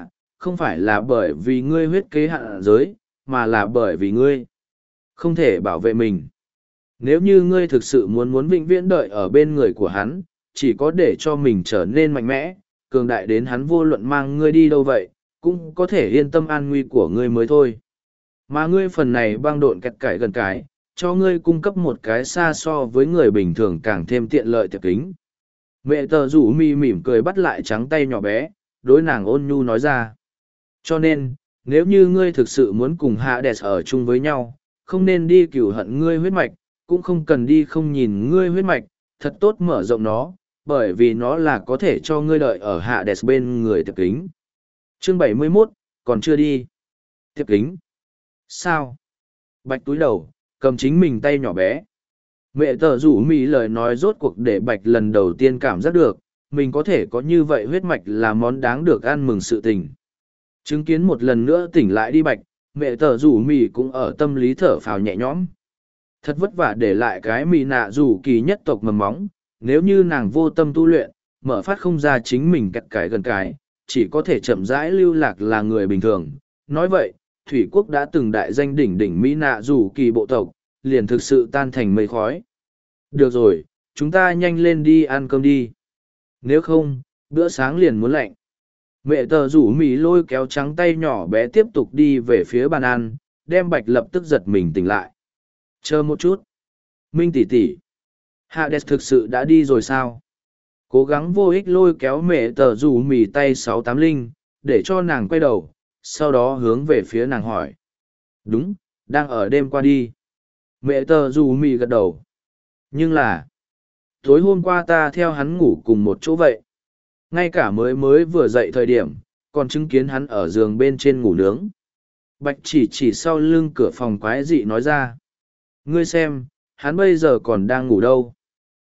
không phải là bởi vì ngươi huyết kế hạn giới, mà là bởi vì ngươi không thể bảo vệ mình. Nếu như ngươi thực sự muốn vĩnh viễn đợi ở bên người của hắn, chỉ có để cho mình trở nên mạnh mẽ, cường đại đến hắn vô luận mang ngươi đi đâu vậy, cũng có thể yên tâm an nguy của ngươi mới thôi. Mà ngươi phần này băng độn kẹt cải gần cái, cho ngươi cung cấp một cái xa so với người bình thường càng thêm tiện lợi tiệp kính. Mẹ tờ rủ mi mỉm cười bắt lại trắng tay nhỏ bé, đối nàng ôn nhu nói ra. Cho nên, nếu như ngươi thực sự muốn cùng Hades ở chung với nhau, không nên đi cửu hận ngươi huyết mạch, cũng không cần đi không nhìn ngươi huyết mạch, thật tốt mở rộng nó, bởi vì nó là có thể cho ngươi đợi ở Hades bên người tiệp kính. Chương 71, còn chưa đi. Tiệp kính. Sao? Bạch túi đầu, cầm chính mình tay nhỏ bé. Mẹ tờ rủ mỹ lời nói rốt cuộc để Bạch lần đầu tiên cảm giác được, mình có thể có như vậy huyết mạch là món đáng được ăn mừng sự tình. Chứng kiến một lần nữa tỉnh lại đi Bạch, mẹ tờ rủ mỹ cũng ở tâm lý thở phào nhẹ nhõm. Thật vất vả để lại cái mì nạ rủ kỳ nhất tộc mầm móng, nếu như nàng vô tâm tu luyện, mở phát không ra chính mình kẹt cái gần cái, chỉ có thể chậm rãi lưu lạc là người bình thường. Nói vậy, Thủy Quốc đã từng đại danh đỉnh đỉnh Mỹ nạ rủ kỳ bộ tộc, liền thực sự tan thành mây khói. Được rồi, chúng ta nhanh lên đi ăn cơm đi. Nếu không, bữa sáng liền muốn lạnh. Mẹ tờ rủ Mỹ lôi kéo trắng tay nhỏ bé tiếp tục đi về phía bàn ăn, đem Bạch lập tức giật mình tỉnh lại. Chờ một chút. Minh tỷ tỷ. Hades thực sự đã đi rồi sao? Cố gắng vô ích lôi kéo mẹ tờ rủ Mỹ tay 680, để cho nàng quay đầu, sau đó hướng về phía nàng hỏi. Đúng, đang ở đêm qua đi. Mẹ tờ rủ Mỹ gật đầu. Nhưng là, tối hôm qua ta theo hắn ngủ cùng một chỗ vậy. Ngay cả mới vừa dậy thời điểm, còn chứng kiến hắn ở giường bên trên ngủ nướng. Bạch chỉ sau lưng cửa phòng quái dị nói ra. Ngươi xem, hắn bây giờ còn đang ngủ đâu.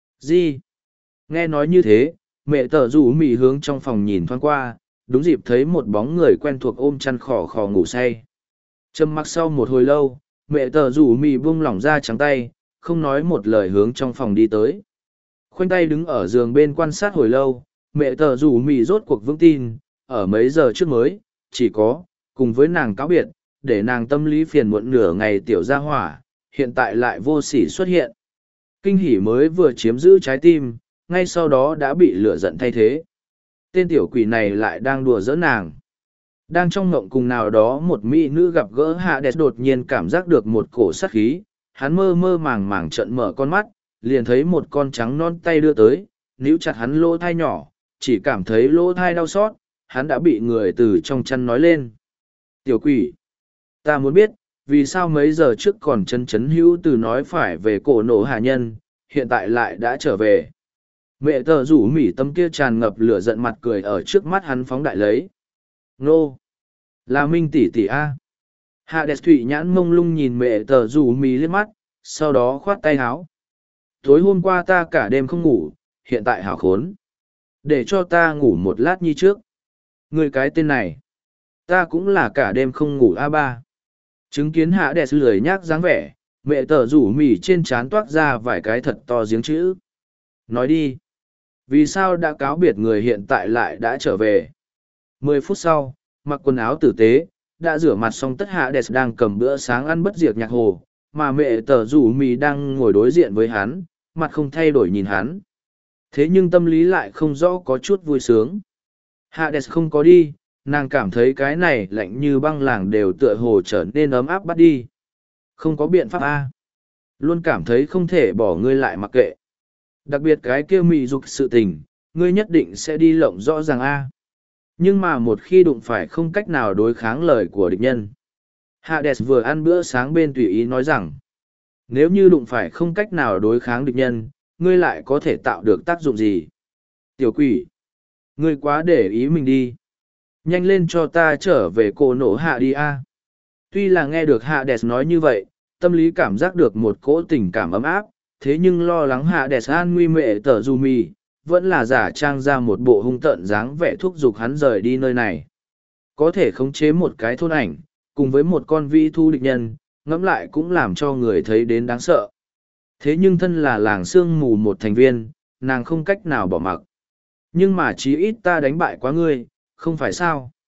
Gì? Nghe nói như thế, mẹ tờ rủ Mỹ hướng trong phòng nhìn thoáng qua, đúng dịp thấy một bóng người quen thuộc ôm chăn khò khò ngủ say. Trầm mặc sau một hồi lâu, mẹ tờ rủ Mỹ buông lỏng ra trắng tay, không nói một lời hướng trong phòng đi tới. Khoanh tay đứng ở giường bên quan sát hồi lâu, mẹ tờ rủ Mỹ rốt cuộc vững tin, ở mấy giờ trước mới, chỉ có, cùng với nàng cáo biệt, để nàng tâm lý phiền muộn nửa ngày tiểu ra hỏa, hiện tại lại vô sỉ xuất hiện. Kinh hỉ mới vừa chiếm giữ trái tim, ngay sau đó đã bị lửa giận thay thế. Tên tiểu quỷ này lại đang đùa giỡn nàng. Đang trong mộng cùng nào đó một mỹ nữ gặp gỡ Hades đột nhiên cảm giác được một cổ sát khí, hắn mơ mơ màng màng trợn mở con mắt, liền thấy một con trắng non tay đưa tới, níu chặt hắn lỗ thai nhỏ, chỉ cảm thấy lỗ thai đau xót, hắn đã bị người từ trong chăn nói lên. Tiểu quỷ, ta muốn biết, vì sao mấy giờ trước còn chấn hữu từ nói phải về cổ nổ hạ nhân, hiện tại lại đã trở về. Mẹ tờ rủ Mỹ tâm kia tràn ngập lửa giận mặt cười ở trước mắt hắn phóng đại lấy. Nô! Là Minh tỷ tỷ A. Hades thụy nhãn mông lung nhìn mẹ tờ rủ Mỹ liếc mắt, sau đó khoát tay háo. Tối hôm qua ta cả đêm không ngủ, hiện tại hảo khốn. Để cho ta ngủ một lát nhi trước. Người cái tên này. Ta cũng là cả đêm không ngủ A3. Chứng kiến Hades lười nhác dáng vẻ, mẹ tờ rủ Mỹ trên trán toát ra vài cái thật to giếng chữ. Nói đi. Vì sao đã cáo biệt người hiện tại lại đã trở về? 10 phút sau, mặc quần áo tử tế, đã rửa mặt xong tất Hades đang cầm bữa sáng ăn bất diệt nhạc hồ, mà mẹ tờ rủ Mỹ đang ngồi đối diện với hắn, mặt không thay đổi nhìn hắn. Thế nhưng tâm lý lại không rõ có chút vui sướng. Hades không có đi, nàng cảm thấy cái này lạnh như băng làng đều tựa hồ trở nên ấm áp bắt đi. Không có biện pháp A. Luôn cảm thấy không thể bỏ ngươi lại mặc kệ. Đặc biệt cái kia mị dục sự tình, ngươi nhất định sẽ đi lộng rõ ràng A. Nhưng mà một khi đụng phải không cách nào đối kháng lời của địch nhân. Hades vừa ăn bữa sáng bên tùy ý nói rằng, nếu như đụng phải không cách nào đối kháng địch nhân, ngươi lại có thể tạo được tác dụng gì? Tiểu quỷ, ngươi quá để ý mình đi. Nhanh lên cho ta trở về cổ nổ hạ đi A. Tuy là nghe được Hades nói như vậy, tâm lý cảm giác được một cỗ tình cảm ấm áp, thế nhưng lo lắng Hades an nguy mẹ tờ dù mì, vẫn là giả trang ra một bộ hung tợn dáng vẻ thúc giục hắn rời đi nơi này. Có thể khống chế một cái thôn ảnh, cùng với một con vĩ thu địch nhân, ngẫm lại cũng làm cho người thấy đến đáng sợ. Thế nhưng thân là làng sương mù một thành viên, nàng không cách nào bỏ mặc. Nhưng mà chí ít ta đánh bại quá ngươi, không phải sao?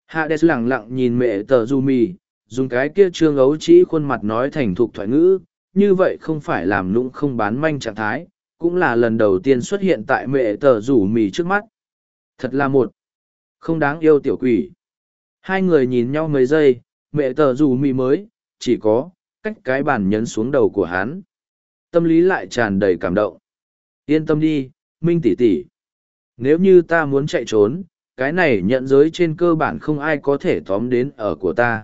Hades lẳng lặng nhìn mẹ tờ du mì, dùng cái kia trương ấu trĩ khuôn mặt nói thành thục thoại ngữ, như vậy không phải làm nũng không bán manh trạng thái, cũng là lần đầu tiên xuất hiện tại mẹ tờ rủ mì trước mắt. Thật là một không đáng yêu tiểu quỷ. Hai người nhìn nhau mấy giây, mẹ tờ rủ mì mới, chỉ có, cách cái bàn nhấn xuống đầu của hắn. Tâm lý lại tràn đầy cảm động. Yên tâm đi, Minh tỷ tỷ. Nếu như ta muốn chạy trốn, cái này nhận giới trên cơ bản không ai có thể tóm đến ở của ta.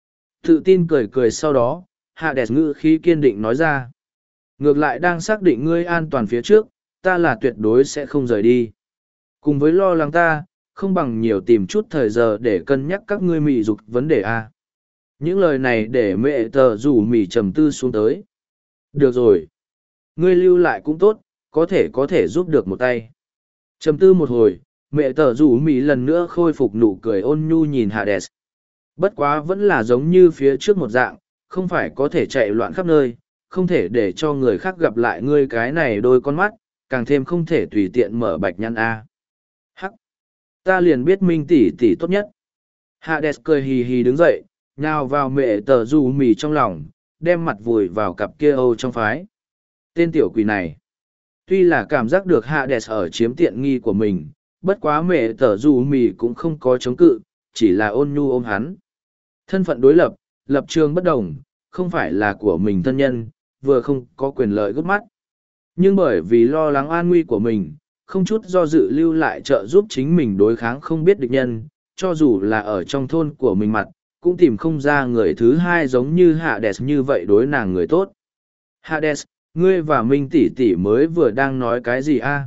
Tự tin cười cười sau đó, Hades ngữ khí kiên định nói ra. Ngược lại đang xác định ngươi an toàn phía trước, ta là tuyệt đối sẽ không rời đi. Cùng với lo lắng ta, không bằng nhiều tìm chút thời giờ để cân nhắc các ngươi mị dục vấn đề A. Những lời này để mẹ tờ rủ mỉ trầm tư xuống tới. Được rồi. Ngươi lưu lại cũng tốt, có thể giúp được một tay. Trầm tư một hồi, mẹ tờ rủ mỉ lần nữa khôi phục nụ cười ôn nhu nhìn Hades. Bất quá vẫn là giống như phía trước một dạng, không phải có thể chạy loạn khắp nơi, không thể để cho người khác gặp lại ngươi cái này đôi con mắt, càng thêm không thể tùy tiện mở bạch nhăn A. Hắc! Ta liền biết Minh tỷ tỷ tốt nhất. Hades cười hì hì đứng dậy, nhào vào mẹ tờ rủ mỉ trong lòng, đem mặt vùi vào cặp kia âu trong phái. Tên tiểu quỷ này. Tuy là cảm giác được Hades ở chiếm tiện nghi của mình, bất quá mẹ tờ rủ mỉ cũng không có chống cự, chỉ là ôn nhu ôm hắn. Thân phận đối lập, lập trường bất đồng, không phải là của mình thân nhân, vừa không có quyền lợi gấp mắt. Nhưng bởi vì lo lắng an nguy của mình, không chút do dự lưu lại trợ giúp chính mình đối kháng không biết địch nhân, cho dù là ở trong thôn của mình mặt, cũng tìm không ra người thứ hai giống như Hades như vậy đối nàng người tốt. Hades, ngươi và Minh tỷ tỷ mới vừa đang nói cái gì a?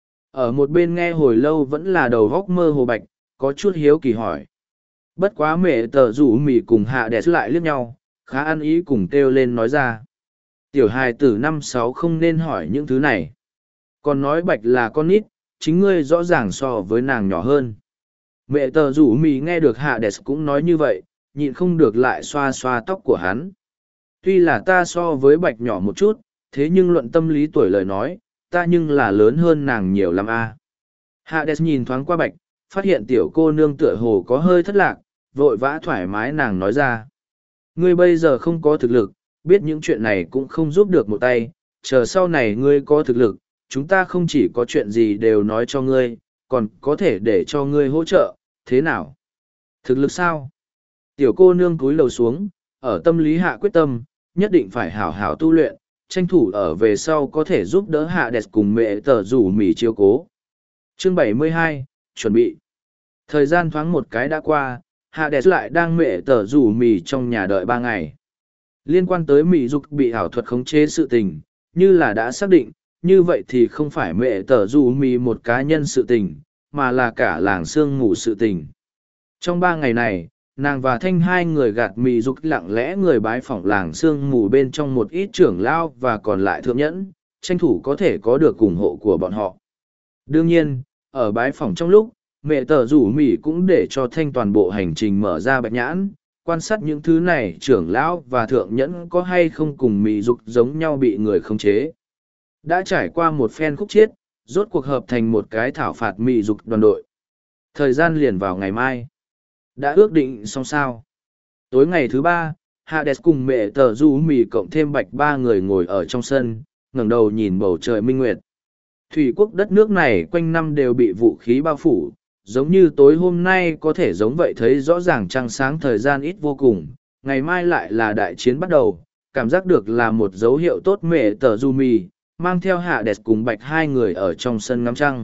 Ở một bên nghe hồi lâu vẫn là đầu góc mơ hồ bạch, có chút hiếu kỳ hỏi. Bất quá mẹ tờ rủ mỉ cùng Hades lại liếc nhau, khá ăn ý cùng kêu lên nói ra. Tiểu hài tử 5-6 không nên hỏi những thứ này. Còn nói bạch là con nít, chính ngươi rõ ràng so với nàng nhỏ hơn. Mẹ tờ rủ mỉ nghe được Hades cũng nói như vậy, nhịn không được lại xoa xoa tóc của hắn. Tuy là ta so với bạch nhỏ một chút, thế nhưng luận tâm lý tuổi lời nói, ta nhưng là lớn hơn nàng nhiều lắm a. Hades nhìn thoáng qua bạch, phát hiện tiểu cô nương tựa hồ có hơi thất lạc, vội vã thoải mái nàng nói ra. Ngươi bây giờ không có thực lực, biết những chuyện này cũng không giúp được một tay, chờ sau này ngươi có thực lực, chúng ta không chỉ có chuyện gì đều nói cho ngươi, còn có thể để cho ngươi hỗ trợ, thế nào? Thực lực sao? Tiểu cô nương cúi lầu xuống, ở tâm lý hạ quyết tâm, nhất định phải hảo hảo tu luyện, tranh thủ ở về sau có thể giúp đỡ Hades cùng mẹ tờ rủ mỉ chiếu cố. Chương 72, chuẩn bị. Thời gian thoáng một cái đã qua, Hades lại đang mẹ tờ rủ mỉ trong nhà đợi 3 ngày. Liên quan tới mỉ dục bị ảo thuật khống chế sự tình, như là đã xác định, như vậy thì không phải mẹ tờ rủ mỉ một cá nhân sự tình, mà là cả làng sương ngủ sự tình. Trong 3 ngày này, nàng và Thanh hai người gạt mỉ dục lặng lẽ người bái phỏng làng sương mù bên trong một ít trưởng lao và còn lại thượng nhẫn, tranh thủ có thể có được ủng hộ của bọn họ. Đương nhiên, ở bái phỏng trong lúc, mẹ tờ rủ mỉ cũng để cho Thanh toàn bộ hành trình mở ra bạch nhãn, quan sát những thứ này trưởng lão và thượng nhẫn có hay không cùng mỉ dục giống nhau bị người khống chế. Đã trải qua một phen khúc chiết, rốt cuộc hợp thành một cái thảo phạt mỉ dục đoàn đội. Thời gian liền vào ngày mai. Đã ước định xong sao. Tối ngày thứ 3, Hades cùng mẹ tờ rủ mỉ cộng thêm bạch 3 người ngồi ở trong sân, ngẩng đầu nhìn bầu trời minh nguyệt. Thủy quốc đất nước này quanh năm đều bị vũ khí bao phủ, giống như tối hôm nay có thể giống vậy thấy rõ ràng trăng sáng thời gian ít vô cùng, ngày mai lại là đại chiến bắt đầu, cảm giác được là một dấu hiệu tốt mẹ tờ rủ mỉ, mang theo Hades cùng bạch 2 người ở trong sân ngắm trăng.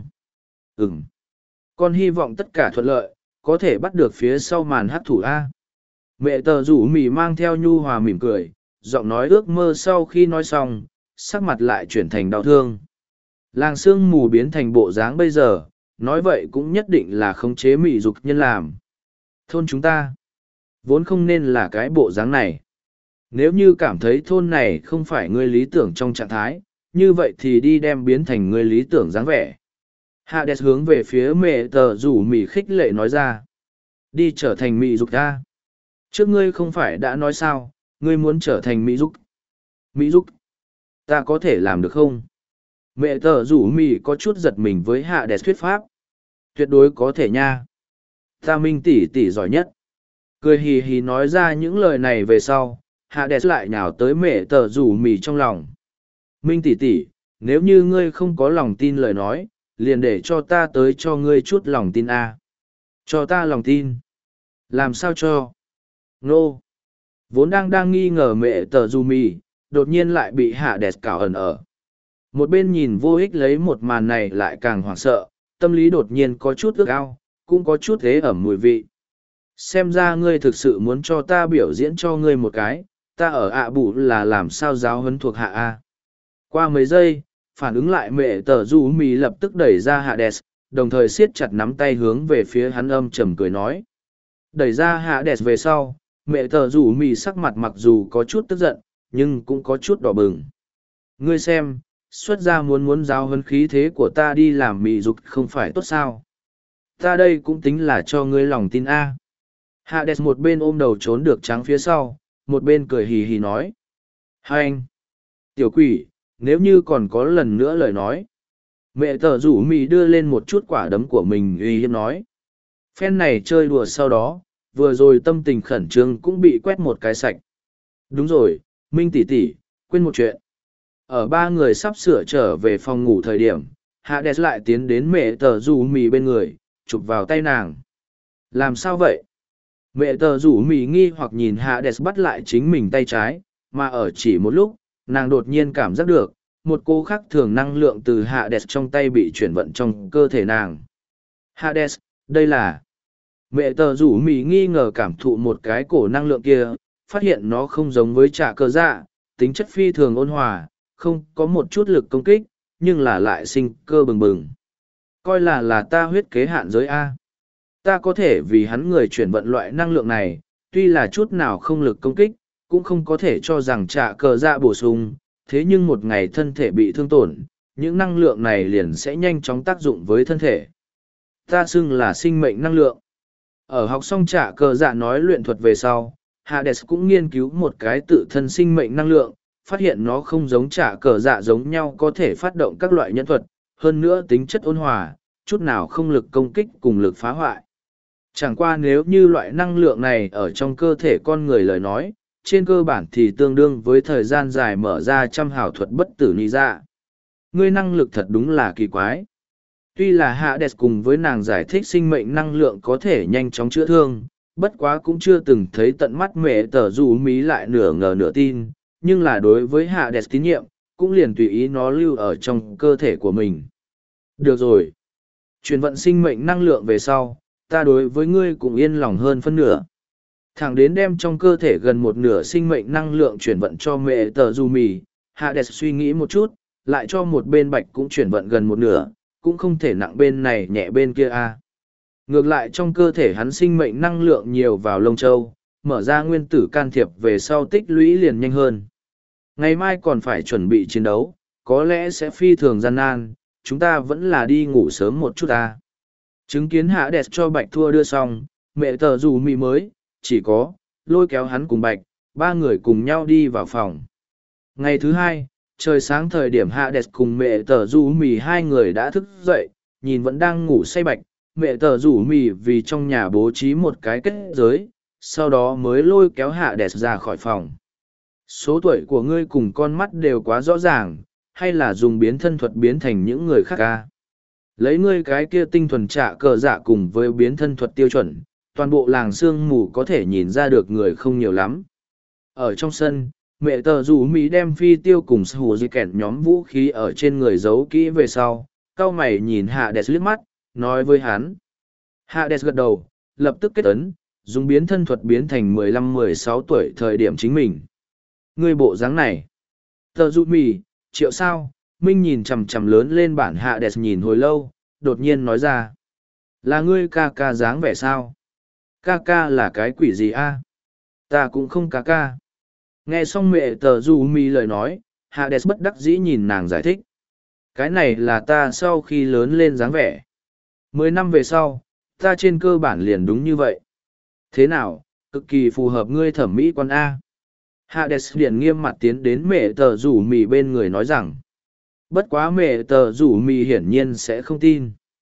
Con hy vọng tất cả thuận lợi, có thể bắt được phía sau màn hắc thủ A. Mẹ tờ rủ mỉ mang theo nhu hòa mỉm cười, giọng nói ước mơ sau khi nói xong, sắc mặt lại chuyển thành đau thương. Làng sương mù biến thành bộ dáng bây giờ, nói vậy cũng nhất định là khống chế mị dục nhân làm. Thôn chúng ta, vốn không nên là cái bộ dáng này. Nếu như cảm thấy thôn này không phải người lý tưởng trong trạng thái, như vậy thì đi đem biến thành người lý tưởng dáng vẻ. Hades hướng về phía mẹ tờ rủ mỉ khích lệ nói ra. Đi trở thành mị dục ta. Trước ngươi không phải đã nói sao, ngươi muốn trở thành mị dục. Mị dục, ta có thể làm được không? Mẹ tờ rủ mỉ có chút giật mình với Hades thuyết pháp. Tuyệt đối có thể nha. Ta Minh tỷ tỷ giỏi nhất. Cười hì hì nói ra những lời này về sau, Hades lại nhào tới mẹ tờ rủ mì trong lòng. Minh tỷ tỷ, nếu như ngươi không có lòng tin lời nói, liền để cho ta tới cho ngươi chút lòng tin a. Cho ta lòng tin. Làm sao cho? Nô. Vốn đang nghi ngờ mẹ tờ rủ mì, đột nhiên lại bị Hades cào ẩn ở. Một bên nhìn vô ích lấy một màn này lại càng hoảng sợ, tâm lý đột nhiên có chút ước ao, cũng có chút thế ẩm mùi vị. Xem ra ngươi thực sự muốn cho ta biểu diễn cho ngươi một cái, ta ở ạ bụ là làm sao giáo huấn thuộc hạ a. Qua mấy giây, phản ứng lại mẹ tờ du mì lập tức đẩy ra Hades, đồng thời siết chặt nắm tay hướng về phía hắn âm trầm cười nói. Đẩy ra Hades về sau, mẹ tờ du mì sắc mặt mặc dù có chút tức giận, nhưng cũng có chút đỏ bừng. Ngươi xem, xuất ra muốn giáo huấn khí thế của ta đi làm mị dục không phải tốt sao. Ta đây cũng tính là cho ngươi lòng tin a. Hades một bên ôm đầu trốn được trắng phía sau, một bên cười hì hì nói. Hai anh! Tiểu quỷ, nếu như còn có lần nữa lời nói. Mẹ tờ rủ mì đưa lên một chút quả đấm của mình uy hiếp nói. Phen này chơi đùa sau đó, vừa rồi tâm tình khẩn trương cũng bị quét một cái sạch. Đúng rồi, Minh tỷ tỷ, quên một chuyện. Ở ba người sắp sửa trở về phòng ngủ thời điểm, Hades lại tiến đến mẹ tờ rủ mì bên người, chụp vào tay nàng. Làm sao vậy? Mẹ tờ rủ mì nghi hoặc nhìn Hades bắt lại chính mình tay trái, mà ở chỉ một lúc, nàng đột nhiên cảm giác được, một cô khác thường năng lượng từ Hades trong tay bị chuyển vận trong cơ thể nàng. Hades, đây là... Mẹ tờ rủ mì nghi ngờ cảm thụ một cái cổ năng lượng kia, phát hiện nó không giống với trả cơ dạ, tính chất phi thường ôn hòa, không có một chút lực công kích, nhưng là lại sinh cơ bừng bừng. Coi là ta huyết kế hạn giới A. Ta có thể vì hắn người chuyển vận loại năng lượng này, tuy là chút nào không lực công kích, cũng không có thể cho rằng trả cờ dạ bổ sung, thế nhưng một ngày thân thể bị thương tổn, những năng lượng này liền sẽ nhanh chóng tác dụng với thân thể. Ta xưng là sinh mệnh năng lượng. Ở học xong trả cờ dạ nói luyện thuật về sau, Hades cũng nghiên cứu một cái tự thân sinh mệnh năng lượng, phát hiện nó không giống trả cờ dạ giống nhau có thể phát động các loại nhẫn thuật, hơn nữa tính chất ôn hòa, chút nào không lực công kích cùng lực phá hoại. Chẳng qua nếu như loại năng lượng này ở trong cơ thể con người lời nói, trên cơ bản thì tương đương với thời gian dài mở ra trăm hào thuật bất tử nị dạ. Ngươi năng lực thật đúng là kỳ quái. Tuy là Hades cùng với nàng giải thích sinh mệnh năng lượng có thể nhanh chóng chữa thương, bất quá cũng chưa từng thấy tận mắt mẹ tờ dù mí lại nửa ngờ nửa tin, nhưng là đối với Hades tín nhiệm, cũng liền tùy ý nó lưu ở trong cơ thể của mình. Được rồi. Truyền vận sinh mệnh năng lượng về sau, ta đối với ngươi cũng yên lòng hơn phân nửa. Thẳng đến đem trong cơ thể gần một nửa sinh mệnh năng lượng chuyển vận cho mẹ tờ du mì, Hades suy nghĩ một chút, lại cho một bên bạch cũng chuyển vận gần một nửa, cũng không thể nặng bên này nhẹ bên kia a. Ngược lại trong cơ thể hắn sinh mệnh năng lượng nhiều vào lông châu, mở ra nguyên tử can thiệp về sau tích lũy liền nhanh hơn. Ngày mai còn phải chuẩn bị chiến đấu, có lẽ sẽ phi thường gian nan, chúng ta vẫn là đi ngủ sớm một chút ta. Chứng kiến Hades cho bạch thua đưa xong, mẹ tờ dù mì mới, chỉ có, lôi kéo hắn cùng bạch, ba người cùng nhau đi vào phòng. Ngày thứ hai, trời sáng thời điểm Hades cùng mẹ tờ dù mì hai người đã thức dậy, nhìn vẫn đang ngủ say bạch, mẹ tờ rủ mì vì trong nhà bố trí một cái kết giới, sau đó mới lôi kéo Hades ra khỏi phòng. Số tuổi của ngươi cùng con mắt đều quá rõ ràng, hay là dùng biến thân thuật biến thành những người khác ca? Lấy ngươi cái kia tinh thuần trả cờ dạ cùng với biến thân thuật tiêu chuẩn, toàn bộ làng sương mù có thể nhìn ra được người không nhiều lắm. Ở trong sân, mẹ tờ rủ mỹ đem phi tiêu cùng hù di kẹn nhóm vũ khí ở trên người giấu kỹ về sau, cau mày nhìn Hades liếc mắt, nói với hắn. Hades gật đầu, lập tức kết ấn, dùng biến thân thuật biến thành 15-16 tuổi thời điểm chính mình. Ngươi bộ dáng này. Tờ rủ mỹ, triệu sao, Minh nhìn chằm chằm lớn lên bản Hades nhìn hồi lâu, đột nhiên nói ra. Là ngươi ca ca dáng vẻ sao? Ca ca là cái quỷ gì a? Ta cũng không ca ca. Nghe xong mẹ tờ du mi lời nói, Hades bất đắc dĩ nhìn nàng giải thích. Cái này là ta sau khi lớn lên dáng vẻ. 10 năm về sau, ta trên cơ bản liền đúng như vậy. Thế nào, cực kỳ phù hợp ngươi thẩm mỹ quan A. Hades điện nghiêm mặt tiến đến mẹ tờ rủ mì bên người nói rằng. Bất quá mẹ tờ rủ mì hiển nhiên sẽ không tin.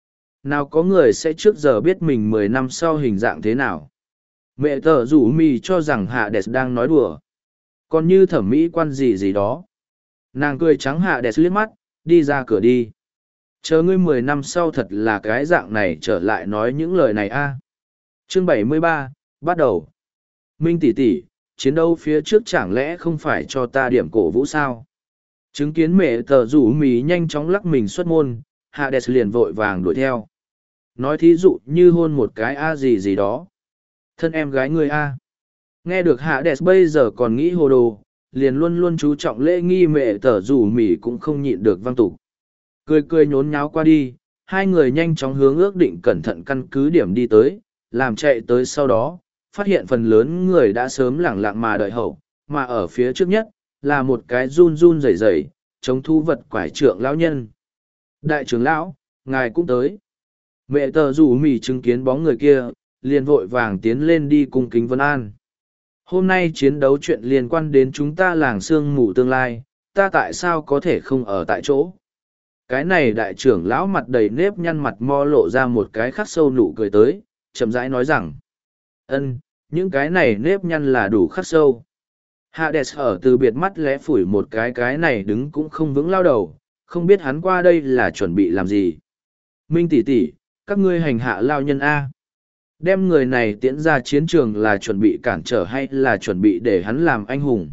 Nào có người sẽ trước giờ biết mình 10 năm sau hình dạng thế nào. Mẹ tờ rủ mì cho rằng hạ đẹp đang nói đùa. Còn như thẩm mỹ quan gì gì đó. Nàng cười trắng hạ đẹp liếc mắt, đi ra cửa đi. Chờ ngươi 10 năm sau thật là cái dạng này trở lại nói những lời này a. Chương 73, bắt đầu. Minh tỷ tỷ, chiến đấu phía trước chẳng lẽ không phải cho ta điểm cổ vũ sao? Chứng kiến mẹ tờ rủ mì nhanh chóng lắc mình xuất môn, Hades liền vội vàng đuổi theo. Nói thí dụ như hôn một cái a gì gì đó. Thân em gái ngươi a. Nghe được Hades bây giờ còn nghĩ hồ đồ, liền luôn luôn chú trọng lễ nghi mẹ tờ rủ mì cũng không nhịn được văng tục. Cười cười nhốn nháo qua đi, hai người nhanh chóng hướng ước định cẩn thận căn cứ điểm đi tới, làm chạy tới sau đó, phát hiện phần lớn người đã sớm lẳng lặng mà đợi hậu, mà ở phía trước nhất, là một cái run run rẩy rẩy, chống thu vật quải trượng lão nhân. Đại trưởng lão, ngài cũng tới. Mẹ tờ rủ mì chứng kiến bóng người kia, liền vội vàng tiến lên đi cung kính vân an. Hôm nay chiến đấu chuyện liên quan đến chúng ta làng sương mù tương lai, ta tại sao có thể không ở tại chỗ? Cái này đại trưởng lão mặt đầy nếp nhăn mặt mo lộ ra một cái khắc sâu nụ cười tới, chậm rãi nói rằng. Những cái này nếp nhăn là đủ khắc sâu. Hades ở từ biệt mắt lẽ phủi một cái này đứng cũng không vững lao đầu, không biết hắn qua đây là chuẩn bị làm gì. Minh tỷ tỷ, các ngươi hành hạ lao nhân A. Đem người này tiễn ra chiến trường là chuẩn bị cản trở hay là chuẩn bị để hắn làm anh hùng.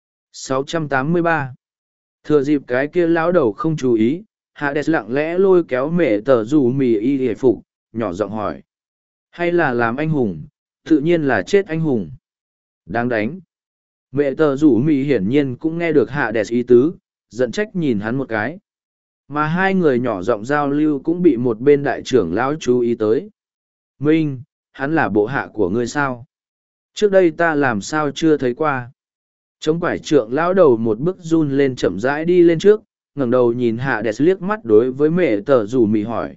683. Thừa dịp cái kia lão đầu không chú ý, Hades lặng lẽ lôi kéo mẹ tờ dù mì y hề phục, nhỏ giọng hỏi. Hay là làm anh hùng, tự nhiên là chết anh hùng. Đáng đánh. Mẹ tờ rủ mì hiển nhiên cũng nghe được Hades ý tứ, giận trách nhìn hắn một cái. Mà hai người nhỏ giọng giao lưu cũng bị một bên đại trưởng lão chú ý tới. Minh, hắn là bộ hạ của ngươi sao? Trước đây ta làm sao chưa thấy qua. Chống quải trượng lão đầu một bước run lên chậm rãi đi lên trước, ngẩng đầu nhìn Hades liếc mắt đối với mẹ tờ rủ mì hỏi.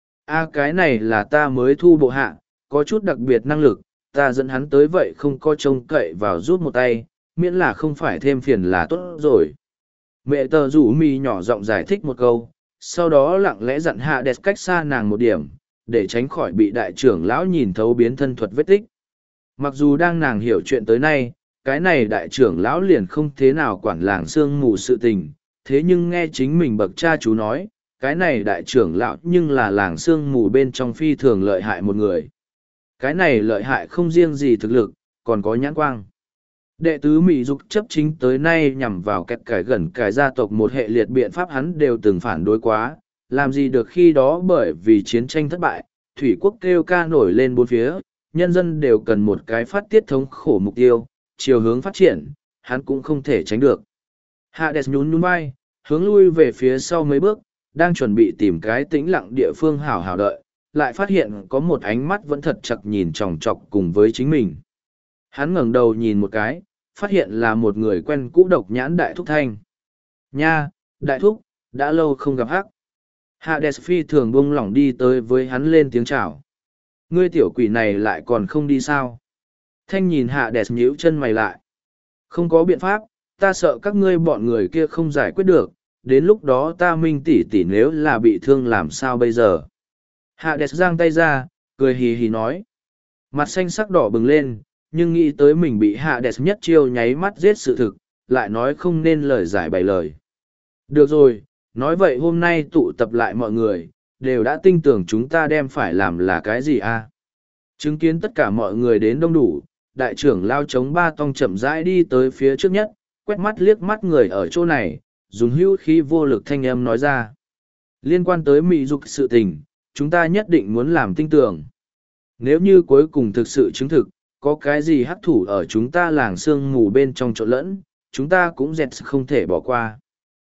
Cái này là ta mới thu bộ hạ, có chút đặc biệt năng lực, ta dẫn hắn tới vậy không có trông cậy vào rút một tay, miễn là không phải thêm phiền là tốt rồi. Mẹ tờ rủ mì nhỏ giọng giải thích một câu, sau đó lặng lẽ dặn Hades cách xa nàng một điểm, để tránh khỏi bị đại trưởng lão nhìn thấu biến thân thuật vết tích. Mặc dù đang nàng hiểu chuyện tới nay, cái này đại trưởng lão liền không thế nào quản làng sương mù sự tình, thế nhưng nghe chính mình bậc cha chú nói, cái này đại trưởng lão nhưng là làng sương mù bên trong phi thường lợi hại một người. Cái này lợi hại không riêng gì thực lực, còn có nhãn quang. Đệ tứ Mỹ Dục chấp chính tới nay nhằm vào kẹt cải gần cải gia tộc một hệ liệt biện pháp hắn đều từng phản đối quá, làm gì được khi đó bởi vì chiến tranh thất bại, thủy quốc kêu ca nổi lên bốn phía, nhân dân đều cần một cái phát tiết thống khổ mục tiêu, chiều hướng phát triển, hắn cũng không thể tránh được. Hades nhún nhún vai, hướng lui về phía sau mấy bước, đang chuẩn bị tìm cái tĩnh lặng địa phương hảo hảo đợi, lại phát hiện có một ánh mắt vẫn thật chặt nhìn chòng chọc cùng với chính mình. Hắn ngẩng đầu nhìn một cái, phát hiện là một người quen cũ độc nhãn đại thúc Thanh. Nha, đại thúc, đã lâu không gặp hắc. Hades phi thường buông lỏng đi tới với hắn lên tiếng chào. Ngươi tiểu quỷ này lại còn không đi sao? Thanh nhìn Hades nhíu chân mày lại. Không có biện pháp, ta sợ các ngươi bọn người kia không giải quyết được, đến lúc đó ta Minh tỷ tỷ nếu là bị thương làm sao bây giờ? Hades giang tay ra, cười hì hì nói. Mặt xanh sắc đỏ bừng lên, nhưng nghĩ tới mình bị Hades nhất chiêu nháy mắt giết sự thực, lại nói không nên lời giải bày lời. Được rồi, nói vậy hôm nay tụ tập lại mọi người, đều đã tin tưởng chúng ta đem phải làm là cái gì à? Chứng kiến tất cả mọi người đến đông đủ, đại trưởng lao chống ba tong chậm rãi đi tới phía trước nhất, quét mắt liếc mắt người ở chỗ này, dùng hữu khí vô lực thanh âm nói ra. Liên quan tới Mỹ Dục sự tình, chúng ta nhất định muốn làm tinh tường. Nếu như cuối cùng thực sự chứng thực, có cái gì hắc thủ ở chúng ta làng sương mù bên trong trộn lẫn, chúng ta cũng dẹt không thể bỏ qua.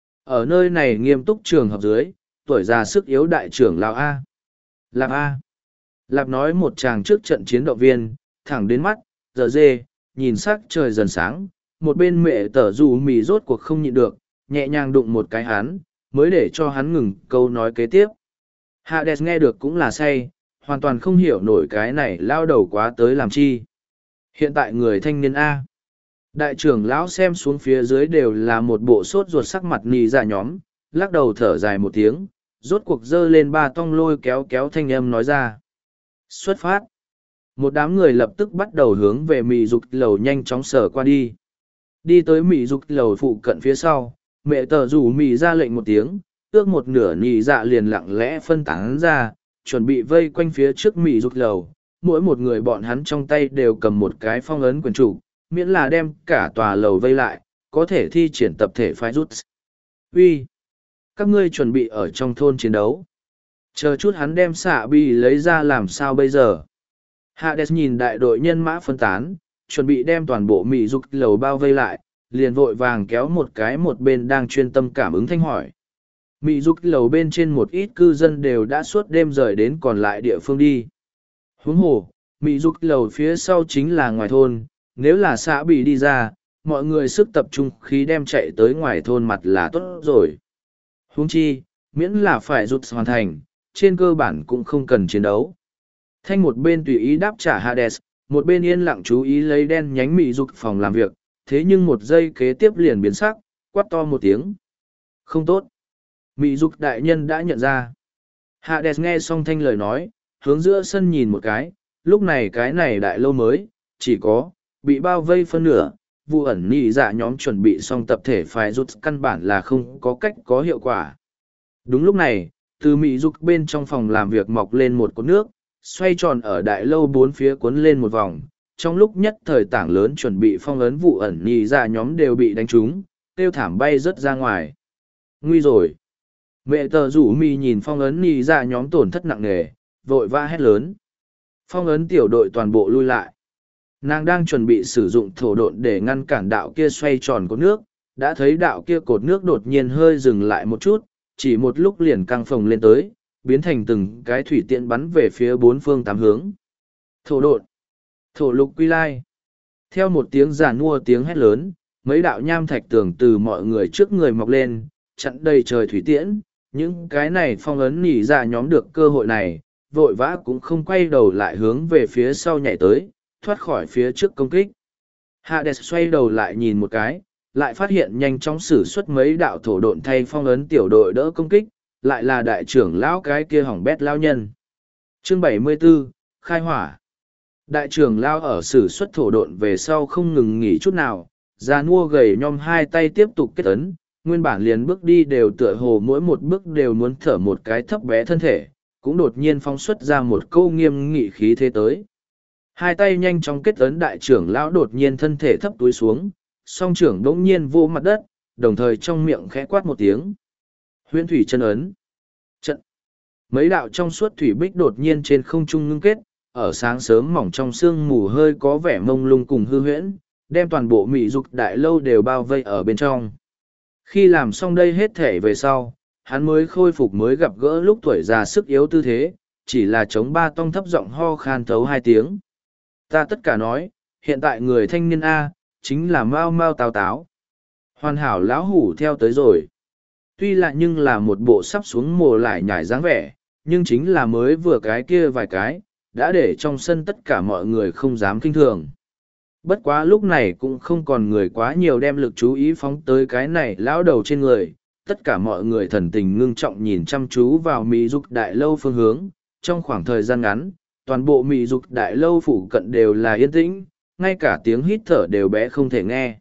Ở nơi này nghiêm túc trường hợp dưới, tuổi già sức yếu đại trưởng Lào A. Lạp A. Lạp nói một chàng trước trận chiến động viên, thẳng đến mắt, giờ dê, nhìn sắc trời dần sáng, một bên mẹ tở dù mì rốt cuộc không nhịn được, nhẹ nhàng đụng một cái hắn, mới để cho hắn ngừng câu nói kế tiếp. Hades nghe được cũng là say, hoàn toàn không hiểu nổi cái này lao đầu quá tới làm chi. Hiện tại người thanh niên A. Đại trưởng lão xem xuống phía dưới đều là một bộ sốt ruột sắc mặt nì ra nhóm, lắc đầu thở dài một tiếng, rốt cuộc giơ lên ba tong lôi kéo kéo thanh âm nói ra. Xuất phát. Một đám người lập tức bắt đầu hướng về mị dục lầu nhanh chóng sở qua đi. Đi tới mị dục lầu phụ cận phía sau, mẹ tờ rủ mị ra lệnh một tiếng, ước một nửa nhị dạ liền lặng lẽ phân tán ra, chuẩn bị vây quanh phía trước mị dục lầu. Mỗi một người bọn hắn trong tay đều cầm một cái phong ấn quyền trụ, miễn là đem cả tòa lầu vây lại, có thể thi triển tập thể phái rút. Uy, các ngươi chuẩn bị ở trong thôn chiến đấu. Chờ chút hắn đem xạ bi lấy ra làm sao bây giờ. Hades nhìn đại đội nhân mã phân tán, chuẩn bị đem toàn bộ mị dục lầu bao vây lại, liền vội vàng kéo một cái một bên đang chuyên tâm cảm ứng thanh hỏi. Mị dục lầu bên trên một ít cư dân đều đã suốt đêm rời đến còn lại địa phương đi. Huống hồ, mị dục lầu phía sau chính là ngoài thôn, nếu là xã bị đi ra, mọi người sức tập trung khí đem chạy tới ngoài thôn mặt là tốt rồi. Huống chi, miễn là phải rút hoàn thành, trên cơ bản cũng không cần chiến đấu. Thanh một bên tùy ý đáp trả Hades, một bên yên lặng chú ý lấy đen nhánh mị dục phòng làm việc, thế nhưng một giây kế tiếp liền biến sắc, quát to một tiếng. Không tốt. Mị dục đại nhân đã nhận ra. Hades nghe xong thanh lời nói, hướng giữa sân nhìn một cái, lúc này cái này đại lâu mới, chỉ có, bị bao vây phân nửa, vụ ẩn nhị dạ nhóm chuẩn bị xong tập thể phải rút căn bản là không có cách có hiệu quả. Đúng lúc này, từ mị dục bên trong phòng làm việc mọc lên một cột nước, xoay tròn ở đại lâu bốn phía cuốn lên một vòng, trong lúc nhất thời tảng lớn chuẩn bị phong ấn vụ ẩn nhị dạ nhóm đều bị đánh trúng, tiêu thảm bay rớt ra ngoài. Nguy rồi! Mẹ tờ rủ mì nhìn phong ấn nhị dạ nhóm tổn thất nặng nề, vội vã hét lớn. Phong ấn tiểu đội toàn bộ lui lại. Nàng đang chuẩn bị sử dụng thổ độn để ngăn cản đạo kia xoay tròn cột nước, đã thấy đạo kia cột nước đột nhiên hơi dừng lại một chút, chỉ một lúc liền căng phồng lên tới, biến thành từng cái thủy tiện bắn về phía bốn phương tám hướng. Thổ độn, thổ lục quy lai. Theo một tiếng giàn mua tiếng hét lớn, mấy đạo nham thạch tường từ mọi người trước người mọc lên, chặn đầy trời thủy tiễn. Những cái này phong ấn nỉ ra nhóm được cơ hội này, vội vã cũng không quay đầu lại hướng về phía sau nhảy tới, thoát khỏi phía trước công kích. Hades xoay đầu lại nhìn một cái, lại phát hiện nhanh chóng sử xuất mấy đạo thổ độn thay phong ấn tiểu đội đỡ công kích, lại là đại trưởng lão cái kia hỏng bét lão nhân. Chương 74, khai hỏa. Đại trưởng lão ở sử xuất thổ độn về sau không ngừng nghỉ chút nào, già nua gầy nhom hai tay tiếp tục kết ấn, nguyên bản liền bước đi đều tựa hồ mỗi một bước đều muốn thở một cái thấp bé thân thể, cũng đột nhiên phóng xuất ra một câu nghiêm nghị khí thế tới. Hai tay nhanh chóng kết ấn đại trưởng lão đột nhiên thân thể thấp túi xuống, song trưởng đống nhiên vô mặt đất, đồng thời trong miệng khẽ quát một tiếng. Huyễn thủy chân ấn. Trận. Mấy đạo trong suốt thủy bích đột nhiên trên không trung ngưng kết, ở sáng sớm mỏng trong sương mù hơi có vẻ mông lung cùng hư huyễn, đem toàn bộ mị dục đại lâu đều bao vây ở bên trong. Khi làm xong đây hết thể về sau, hắn mới khôi phục mới gặp gỡ lúc tuổi già sức yếu tư thế, chỉ là chống ba tông thấp giọng ho khan thấu hai tiếng. Ta tất cả nói, hiện tại người thanh niên A, chính là mau mau táo táo. Hoàn hảo lão hủ theo tới rồi. Tuy là nhưng là một bộ sắp xuống mồ lại nhảy dáng vẻ, nhưng chính là mới vừa cái kia vài cái, đã để trong sân tất cả mọi người không dám kinh thường. Bất quá lúc này cũng không còn người quá nhiều đem lực chú ý phóng tới cái này lão đầu trên người. Tất cả mọi người thần tình ngưng trọng nhìn chăm chú vào mỹ dục đại lâu phương hướng. Trong khoảng thời gian ngắn, toàn bộ mỹ dục đại lâu phụ cận đều là yên tĩnh, ngay cả tiếng hít thở đều bé không thể nghe.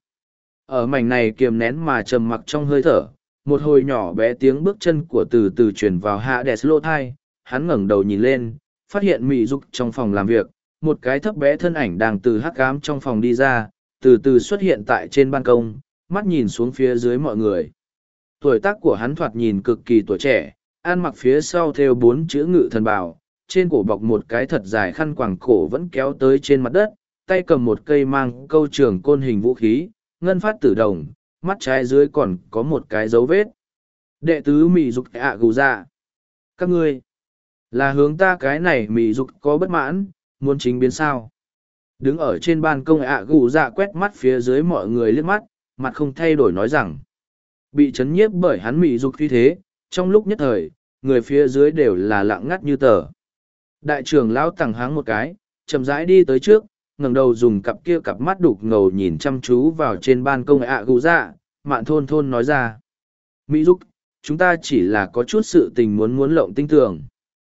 Ở mảnh này kiềm nén mà trầm mặc trong hơi thở, một hồi nhỏ bé tiếng bước chân của từ từ truyền vào Hades lỗ thai, hắn ngẩng đầu nhìn lên, phát hiện mỹ dục trong phòng làm việc, một cái thấp bé thân ảnh đang từ hắc ám trong phòng đi ra, từ từ xuất hiện tại trên ban công, mắt nhìn xuống phía dưới mọi người. Tuổi tác của hắn thoạt nhìn cực kỳ tuổi trẻ, ăn mặc phía sau theo 4 chữ ngự thần bào, trên cổ bọc một cái thật dài khăn quàng cổ vẫn kéo tới trên mặt đất, tay cầm một cây mang câu trường côn hình vũ khí, ngân phát tử đồng, mắt trái dưới còn có một cái dấu vết. Đệ tứ mị dục ạ gù ra. Các ngươi, là hướng ta cái này mị dục có bất mãn, muốn chính biến sao. Đứng ở trên ban công ạ gù ra quét mắt phía dưới mọi người liếc mắt, mặt không thay đổi nói rằng. Bị chấn nhiếp bởi hắn mị dục như thế, trong lúc nhất thời, người phía dưới đều là lặng ngắt như tờ. Đại trưởng lão tẳng háng một cái, chậm rãi đi tới trước, ngẩng đầu dùng cặp mắt đục ngầu nhìn chăm chú vào trên ban công ạ gù dạ, mạn thôn thôn nói ra. Mỹ dục, chúng ta chỉ là có chút sự tình muốn lộng tinh tường.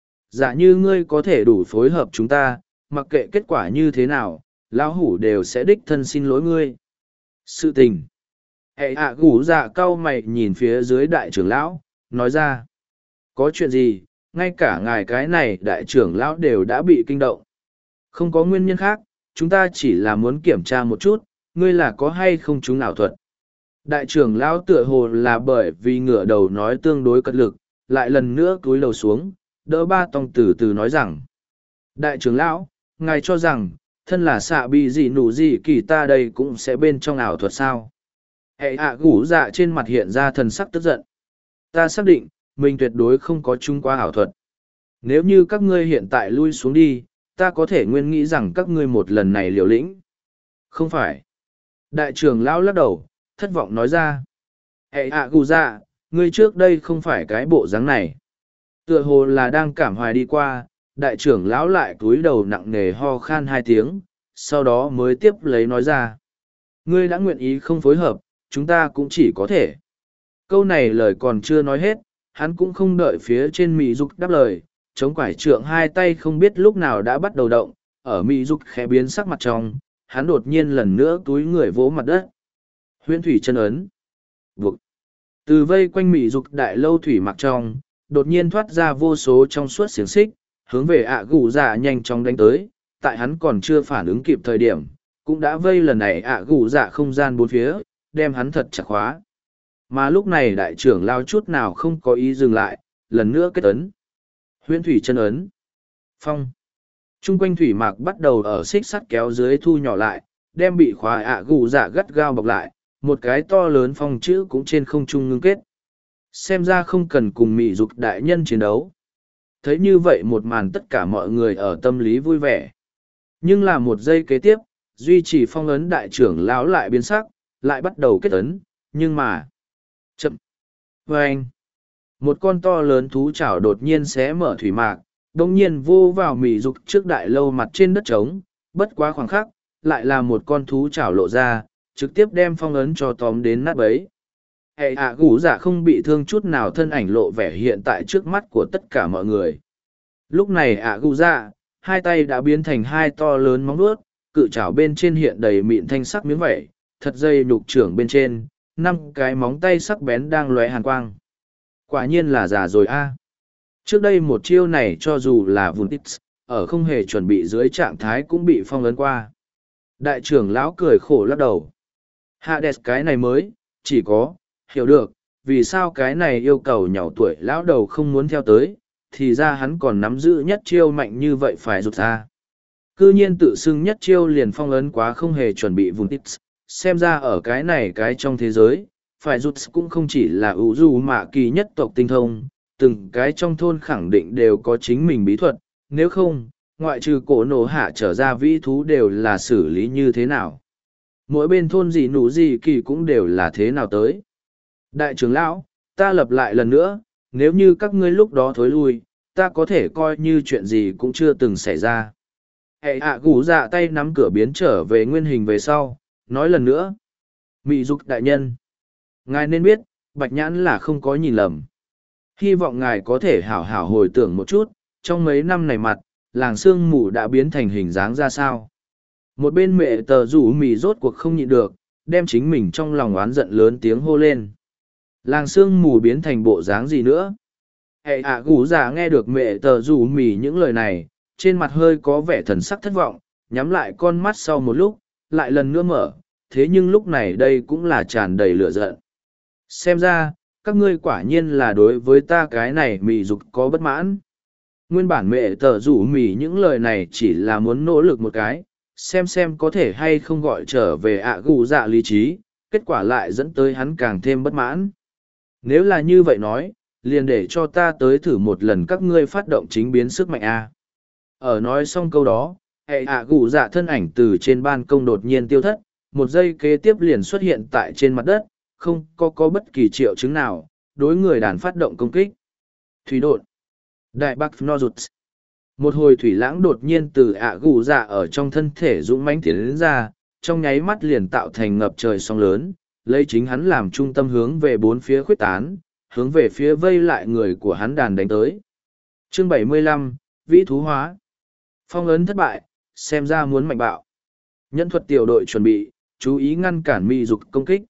Dạ như ngươi có thể đủ phối hợp chúng ta, mặc kệ kết quả như thế nào, lão hủ đều sẽ đích thân xin lỗi ngươi. Sự tình. Hệ ạ gù dạ cau mày nhìn phía dưới đại trưởng lão, nói ra. Có chuyện gì, ngay cả ngài cái này đại trưởng lão đều đã bị kinh động. Không có nguyên nhân khác, chúng ta chỉ là muốn kiểm tra một chút, ngươi là có hay không chúng ảo thuật. Đại trưởng lão tựa hồ là bởi vì ngửa đầu nói tương đối cật lực, lại lần nữa cúi đầu xuống, đỡ ba tông từ từ nói rằng. Đại trưởng lão, ngài cho rằng, thân là xạ bị gì nụ gì kỳ ta đây cũng sẽ bên trong ảo thuật sao. Hệ ạ gủ dạ trên mặt hiện ra thần sắc tức giận. Ta xác định, mình tuyệt đối không có chung qua ảo thuật. Nếu như các ngươi hiện tại lui xuống đi, ta có thể nguyên nghĩ rằng các ngươi một lần này liều lĩnh. Không phải. Đại trưởng lão lắc đầu, thất vọng nói ra. Hệ ạ gù dạ, ngươi trước đây không phải cái bộ dáng này. Tựa hồ là đang cảm hoài đi qua, đại trưởng lão lại cúi đầu nặng nề ho khan 2 tiếng, sau đó mới tiếp lấy nói ra. Ngươi đã nguyện ý không phối hợp, chúng ta cũng chỉ có thể. Câu này lời còn chưa nói hết, hắn cũng không đợi phía trên Mỹ Dục đáp lời, chống quải trượng 2 tay không biết lúc nào đã bắt đầu động, ở Mỹ Dục khẽ biến sắc mặt trong, hắn đột nhiên lần nữa túi người vỗ mặt đất. Huyễn thủy chân ấn. Buộc. Từ vây quanh Mỹ Dục đại lâu thủy mặc trong, đột nhiên thoát ra vô số trong suốt xiềng xích, hướng về ạ gù dạ nhanh chóng đánh tới, tại hắn còn chưa phản ứng kịp thời điểm, cũng đã vây lần này ạ gù dạ không gian bốn phía, đem hắn thật chặt khóa. Mà lúc này đại trưởng lao chút nào không có ý dừng lại, lần nữa kết ấn. Huyễn thủy chân ấn. Phong. Trung quanh thủy mạc bắt đầu ở xích sắt kéo dưới thu nhỏ lại, đem bị khóa ạ gù dạ gắt gao bọc lại, một cái to lớn phong chữ cũng trên không trung ngưng kết. Xem ra không cần cùng Mỹ Dục đại nhân chiến đấu. Thấy như vậy một màn tất cả mọi người ở tâm lý vui vẻ. Nhưng là một giây kế tiếp, duy trì phong ấn đại trưởng lão lại biến sắc, lại bắt đầu kết ấn, nhưng mà... Chậm! Vâng! Một con to lớn thú chảo đột nhiên xé mở thủy mạc, đồng nhiên vô vào Mỹ Dục trước đại lâu mặt trên đất trống, bất quá khoảng khắc, lại là một con thú chảo lộ ra, trực tiếp đem phong ấn cho tóm đến nát bấy. Hệ ạ gủ dạ không bị thương chút nào thân ảnh lộ vẻ hiện tại trước mắt của tất cả mọi người. Lúc này ạ gủ dạ, 2 tay đã biến thành 2 to lớn móng vuốt, cự chảo bên trên hiện đầy mịn thanh sắc miếng vẩy, thật dây nhục trưởng bên trên, 5 cái móng tay sắc bén đang lóe hàn quang. Quả nhiên là già rồi a. Trước đây một chiêu này cho dù là vun tít, ở không hề chuẩn bị dưới trạng thái cũng bị phong ấn qua. Đại trưởng lão cười khổ lắc đầu. Hades cái này mới, chỉ có, hiểu được, vì sao cái này yêu cầu nhỏ tuổi lão đầu không muốn theo tới, thì ra hắn còn nắm giữ nhất chiêu mạnh như vậy phải rụt ra. Cư nhiên tự xưng nhất chiêu liền phong ấn quá không hề chuẩn bị vùng tít, xem ra ở cái này cái trong thế giới, phải rụt cũng không chỉ là ủ dù mạ kỳ nhất tộc tinh thông, từng cái trong thôn khẳng định đều có chính mình bí thuật, nếu không, ngoại trừ cổ nổ hạ trở ra vĩ thú đều là xử lý như thế nào. Mỗi bên thôn gì nụ gì kỳ cũng đều là thế nào tới. Đại trưởng lão, ta lập lại lần nữa, nếu như các ngươi lúc đó thối lui, ta có thể coi như chuyện gì cũng chưa từng xảy ra. Hệ ạ gù dạ tay nắm cửa biến trở về nguyên hình về sau, nói lần nữa. Mị Dục đại nhân. Ngài nên biết, Bạch Nhãn là không có nhìn lầm. Hy vọng ngài có thể hảo hảo hồi tưởng một chút, trong mấy năm này mặt, làng sương mù đã biến thành hình dáng ra sao. Một bên mẹ tờ rủ mì rốt cuộc không nhịn được, đem chính mình trong lòng oán giận lớn tiếng hô lên. Làng sương mù biến thành bộ dáng gì nữa? Hệ ạ gù dạ nghe được mẹ tờ rủ mì những lời này, trên mặt hơi có vẻ thần sắc thất vọng, nhắm lại con mắt sau một lúc, lại lần nữa mở, thế nhưng lúc này đây cũng là tràn đầy lửa giận. Xem ra, các ngươi quả nhiên là đối với ta cái này mì dục có bất mãn. Nguyên bản mẹ tờ rủ mì những lời này chỉ là muốn nỗ lực một cái, xem có thể hay không gọi trở về ạ gù dạ lý trí, kết quả lại dẫn tới hắn càng thêm bất mãn. Nếu là như vậy nói, liền để cho ta tới thử một lần các ngươi phát động chính biến sức mạnh A. Ở nói xong câu đó, hệ ạ gù dạ thân ảnh từ trên ban công đột nhiên tiêu thất, một giây kế tiếp liền xuất hiện tại trên mặt đất, không có bất kỳ triệu chứng nào, đối người đàn phát động công kích. Thủy đột. Đại Bắc Nozuts. Một hồi thủy lãng đột nhiên từ ạ gù dạ ở trong thân thể dũng mãnh tiến đến ra, trong nháy mắt liền tạo thành ngập trời sóng lớn, lấy chính hắn làm trung tâm hướng về bốn phía khuyết tán, hướng về phía vây lại người của hắn đàn đánh tới. Chương 75, Vĩ thú hóa. Phong ấn thất bại, xem ra muốn mạnh bạo. Nhân thuật tiểu đội chuẩn bị, chú ý ngăn cản mị dục công kích.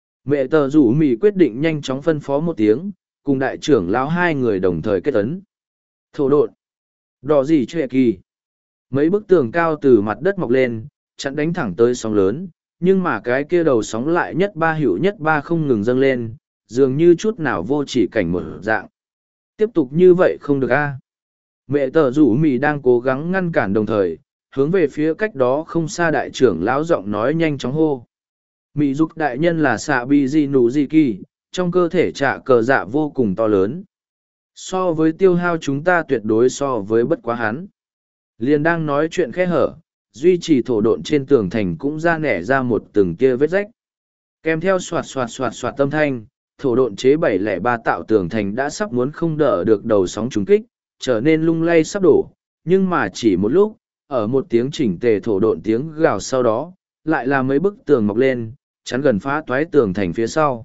Mẹ tờ rủ mị quyết định nhanh chóng phân phó một tiếng, cùng đại trưởng lão hai người đồng thời kết ấn. Thổ độn. Đỏ gì trệ kỳ. Mấy bức tường cao từ mặt đất mọc lên, chặn đánh thẳng tới sóng lớn, nhưng mà cái kia đầu sóng lại nhất ba hữu nhất ba không ngừng dâng lên, dường như chút nào vô chỉ cảnh một dạng. Tiếp tục như vậy không được a. Mẹ tờ rủ mì đang cố gắng ngăn cản đồng thời, hướng về phía cách đó không xa đại trưởng lão giọng nói nhanh chóng hô. Mị dục đại nhân là xạ bi di nụ di kỳ, trong cơ thể trả cờ dạ vô cùng to lớn. So với tiêu hao chúng ta tuyệt đối so với bất quá hắn. Liền đang nói chuyện khẽ hở, duy trì thổ độn trên tường thành cũng ra nẻ ra một từng kia vết rách. Kèm theo soạt soạt soạt soạt tâm thanh, thổ độn chế 703 tạo tường thành đã sắp muốn không đỡ được đầu sóng trúng kích, trở nên lung lay sắp đổ, nhưng mà chỉ một lúc, ở một tiếng chỉnh tề thổ độn tiếng gào sau đó, lại là mấy bức tường mọc lên, chắn gần phá toái tường thành phía sau.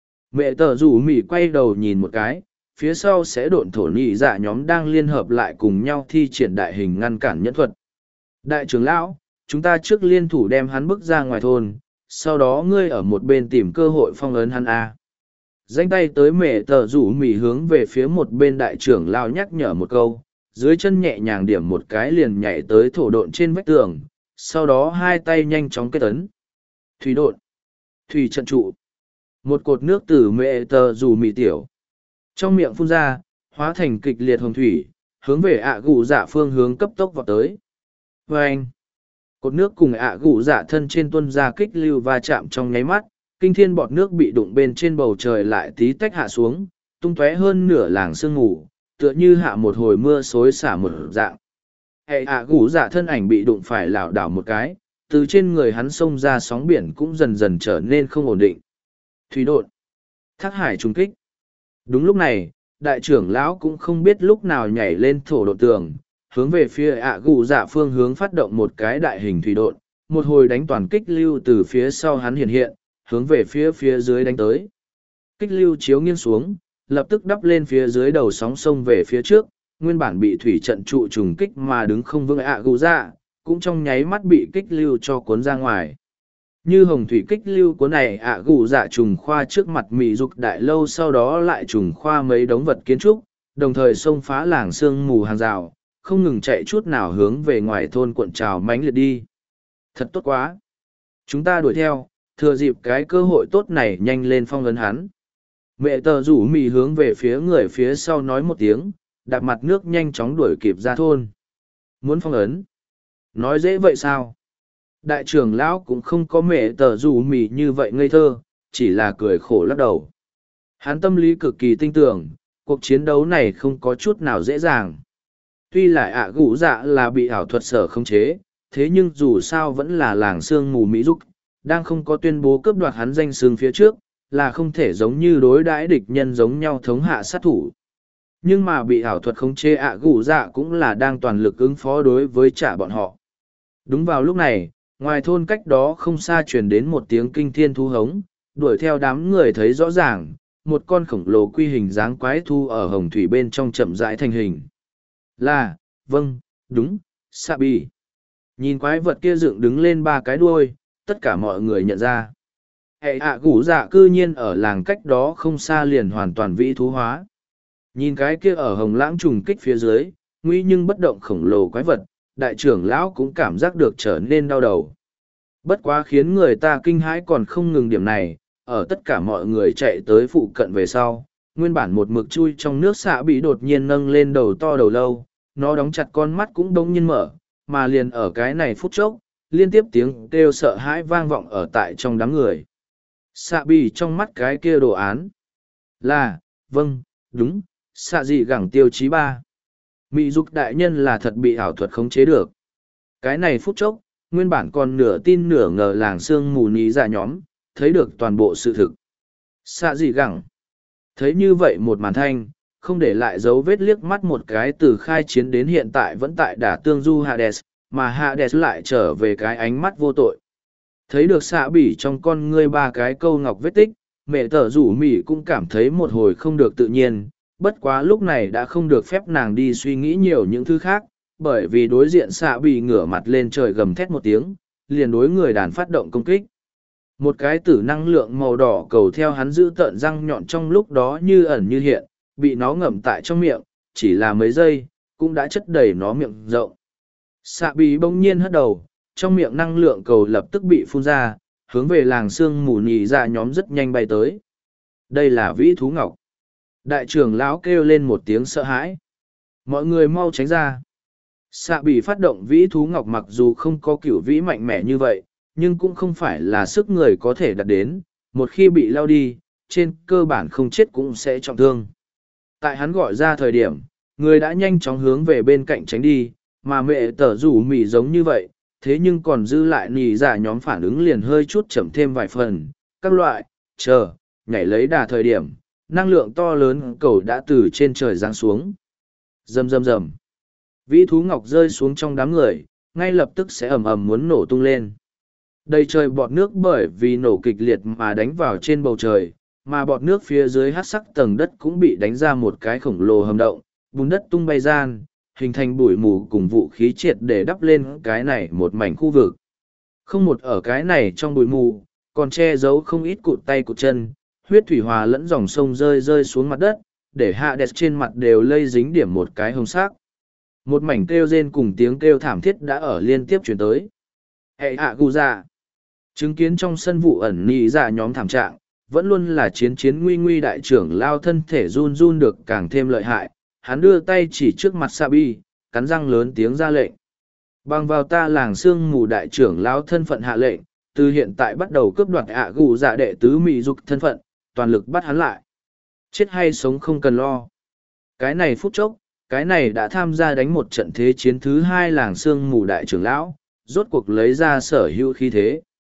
Mẹ tờ rủ mỉ quay đầu nhìn một cái, phía sau sẽ độn thổ nhị dạ nhóm đang liên hợp lại cùng nhau thi triển đại hình ngăn cản nhẫn thuật. Đại trưởng lão, chúng ta trước liên thủ đem hắn bước ra ngoài thôn, sau đó ngươi ở một bên tìm cơ hội phong ấn hắn a. Danh tay tới mẹ tờ rủ mỉ hướng về phía một bên đại trưởng lão nhắc nhở một câu, dưới chân nhẹ nhàng điểm một cái liền nhảy tới thổ độn trên vách tường, sau đó hai tay nhanh chóng kết ấn. Thủy độn, thủy trận trụ, một cột nước từ mẹ tờ rủ mỉ tiểu trong miệng phun ra, hóa thành kịch liệt hồng thủy, hướng về ạ gù dạ phương hướng cấp tốc vào tới. Và anh, cột nước cùng ạ gù dạ thân trên tuân ra kích lưu va chạm trong nháy mắt, kinh thiên bọt nước bị đụng bên trên bầu trời lại tí tách hạ xuống, tung tóe hơn nửa làng sương mù, tựa như hạ một hồi mưa xối xả một dạng. Hệ ạ gù dạ thân ảnh bị đụng phải lảo đảo một cái, từ trên người hắn xông ra sóng biển cũng dần dần trở nên không ổn định. Thủy độn, thác hải trung kích. Đúng lúc này, đại trưởng lão cũng không biết lúc nào nhảy lên thổ độn tường, hướng về phía ạ gù dạ phương hướng phát động một cái đại hình thủy độn, một hồi đánh toàn kích lưu từ phía sau hắn hiện hiện, hướng về phía dưới đánh tới. Kích lưu chiếu nghiêng xuống, lập tức đắp lên phía dưới đầu sóng sông về phía trước, nguyên bản bị thủy trận trụ trùng kích mà đứng không vững ạ gù dạ, cũng trong nháy mắt bị kích lưu cho cuốn ra ngoài. Như hồng thủy kích lưu cuốn này ạ gù dạ trùng khoa trước mặt mị dục đại lâu, sau đó lại trùng khoa mấy đống vật kiến trúc, đồng thời xông phá làng sương mù hàng rào, không ngừng chạy chút nào hướng về ngoài thôn cuộn trào mánh liệt đi. Thật tốt quá! Chúng ta đuổi theo, thừa dịp cái cơ hội tốt này nhanh lên phong ấn hắn. Mẹ tờ rủ mị hướng về phía người phía sau nói một tiếng, đạp mặt nước nhanh chóng đuổi kịp ra thôn. Muốn phong ấn? Nói dễ vậy sao? Đại trưởng lão cũng không có mẹ tờ rủ mị như vậy ngây thơ, chỉ là cười khổ lắc đầu. Hắn tâm lý cực kỳ tinh tưởng, cuộc chiến đấu này không có chút nào dễ dàng. Tuy là ạ gũ dạ là bị ảo thuật sở khống chế, thế nhưng dù sao vẫn là làng sương mù Mỹ Dục, đang không có tuyên bố cướp đoạt hắn danh xương phía trước, là không thể giống như đối đãi địch nhân giống nhau thống hạ sát thủ. Nhưng mà bị ảo thuật khống chế ạ gũ dạ cũng là đang toàn lực ứng phó đối với trả bọn họ. Đúng vào lúc này, ngoài thôn cách đó không xa truyền đến một tiếng kinh thiên thú hống, đuổi theo đám người thấy rõ ràng, một con khổng lồ quy hình dáng quái thu ở hồng thủy bên trong chậm rãi thành hình. Là, vâng, đúng, xạ bì. Nhìn quái vật kia dựng đứng lên ba cái đuôi, tất cả mọi người nhận ra. Hệ ạ gũ dạ cư nhiên ở làng cách đó không xa liền hoàn toàn vĩ thú hóa. Nhìn cái kia ở hồng lãng trùng kích phía dưới, nguy nhưng bất động khổng lồ quái vật, đại trưởng lão cũng cảm giác được trở nên đau đầu. Bất quá khiến người ta kinh hãi còn không ngừng điểm này, ở tất cả mọi người chạy tới phụ cận về sau, nguyên bản một mực chui trong nước xạ bị đột nhiên nâng lên đầu to đầu lâu, nó đóng chặt con mắt cũng đống nhiên mở, mà liền ở cái này phút chốc, liên tiếp tiếng kêu sợ hãi vang vọng ở tại trong đám người. Xạ bị trong mắt cái kia đồ án là, vâng, đúng, xạ dị gẳng tiêu chí 3. Mị dục đại nhân là thật bị ảo thuật khống chế được. Cái này phút chốc, nguyên bản còn nửa tin nửa ngờ làng sương mù ní ra nhóm, thấy được toàn bộ sự thực. Xạ dị gẳng. Thấy như vậy một màn thanh, không để lại dấu vết liếc mắt một cái từ khai chiến đến hiện tại vẫn tại đả tương du Hades, mà Hades lại trở về cái ánh mắt vô tội. Thấy được xạ bỉ trong con ngươi ba cái câu ngọc vết tích, mẹ tở rủ mỉ cũng cảm thấy một hồi không được tự nhiên, bất quá lúc này đã không được phép nàng đi suy nghĩ nhiều những thứ khác, bởi vì đối diện xạ bị ngửa mặt lên trời gầm thét một tiếng, liền đối người đàn phát động công kích. Một cái tử năng lượng màu đỏ cầu theo hắn giữ tợn răng nhọn trong lúc đó như ẩn như hiện, bị nó ngậm tại trong miệng, chỉ là mấy giây, cũng đã chất đầy nó miệng rộng. Xạ bị bỗng nhiên hất đầu, trong miệng năng lượng cầu lập tức bị phun ra, hướng về làng sương mù nhì ra nhóm rất nhanh bay tới. Đây là vĩ thú ngọc. Đại trưởng lão kêu lên một tiếng sợ hãi. Mọi người mau tránh ra. Xạ bị phát động vĩ thú ngọc mặc dù không có kiểu vĩ mạnh mẽ như vậy, nhưng cũng không phải là sức người có thể đạt đến, một khi bị lao đi, trên cơ bản không chết cũng sẽ trọng thương. Tại hắn gọi ra thời điểm, người đã nhanh chóng hướng về bên cạnh tránh đi, mà mẹ tở rủ mỉ giống như vậy, thế nhưng còn dư lại nì giả nhóm phản ứng liền hơi chút chậm thêm vài phần, các loại, nhảy lấy đà thời điểm, năng lượng to lớn cầu đã từ trên trời giáng xuống. Rầm rầm rầm. Vĩ thú ngọc rơi xuống trong đám người, ngay lập tức sẽ ầm ầm muốn nổ tung lên. Đầy trời bọt nước bởi vì nổ kịch liệt mà đánh vào trên bầu trời, mà bọt nước phía dưới hát sắc tầng đất cũng bị đánh ra một cái khổng lồ hầm động, bùn đất tung bay gian, hình thành bụi mù cùng vũ khí triệt để đắp lên cái này một mảnh khu vực. Không một ở cái này trong bụi mù, còn che giấu không ít cụt tay cụt chân, huyết thủy hòa lẫn dòng sông rơi xuống mặt đất, để hạ đẹp trên mặt đều lây dính điểm một cái hồng sắc. Một mảnh kêu rên cùng tiếng kêu thảm thiết đã ở liên tiếp chuyển tới. Hệ hạ gu dạ. Chứng kiến trong sân vụ ẩn nỉ dạ nhóm thảm trạng, vẫn luôn là chiến nguy nguy đại trưởng lao thân thể run run được càng thêm lợi hại. Hắn đưa tay chỉ trước mặt Sabi, cắn răng lớn tiếng ra lệnh. Bằng vào ta làng sương mù đại trưởng lao thân phận hạ lệnh, từ hiện tại bắt đầu cướp đoạt ạ gù dạ đệ tứ mị dục thân phận, toàn lực bắt hắn lại. Chết hay sống không cần lo. Cái này phút chốc, cái này đã tham gia đánh một trận thế chiến thứ hai làng sương mù đại trưởng lão, rốt cuộc lấy ra sở hữu khí thế.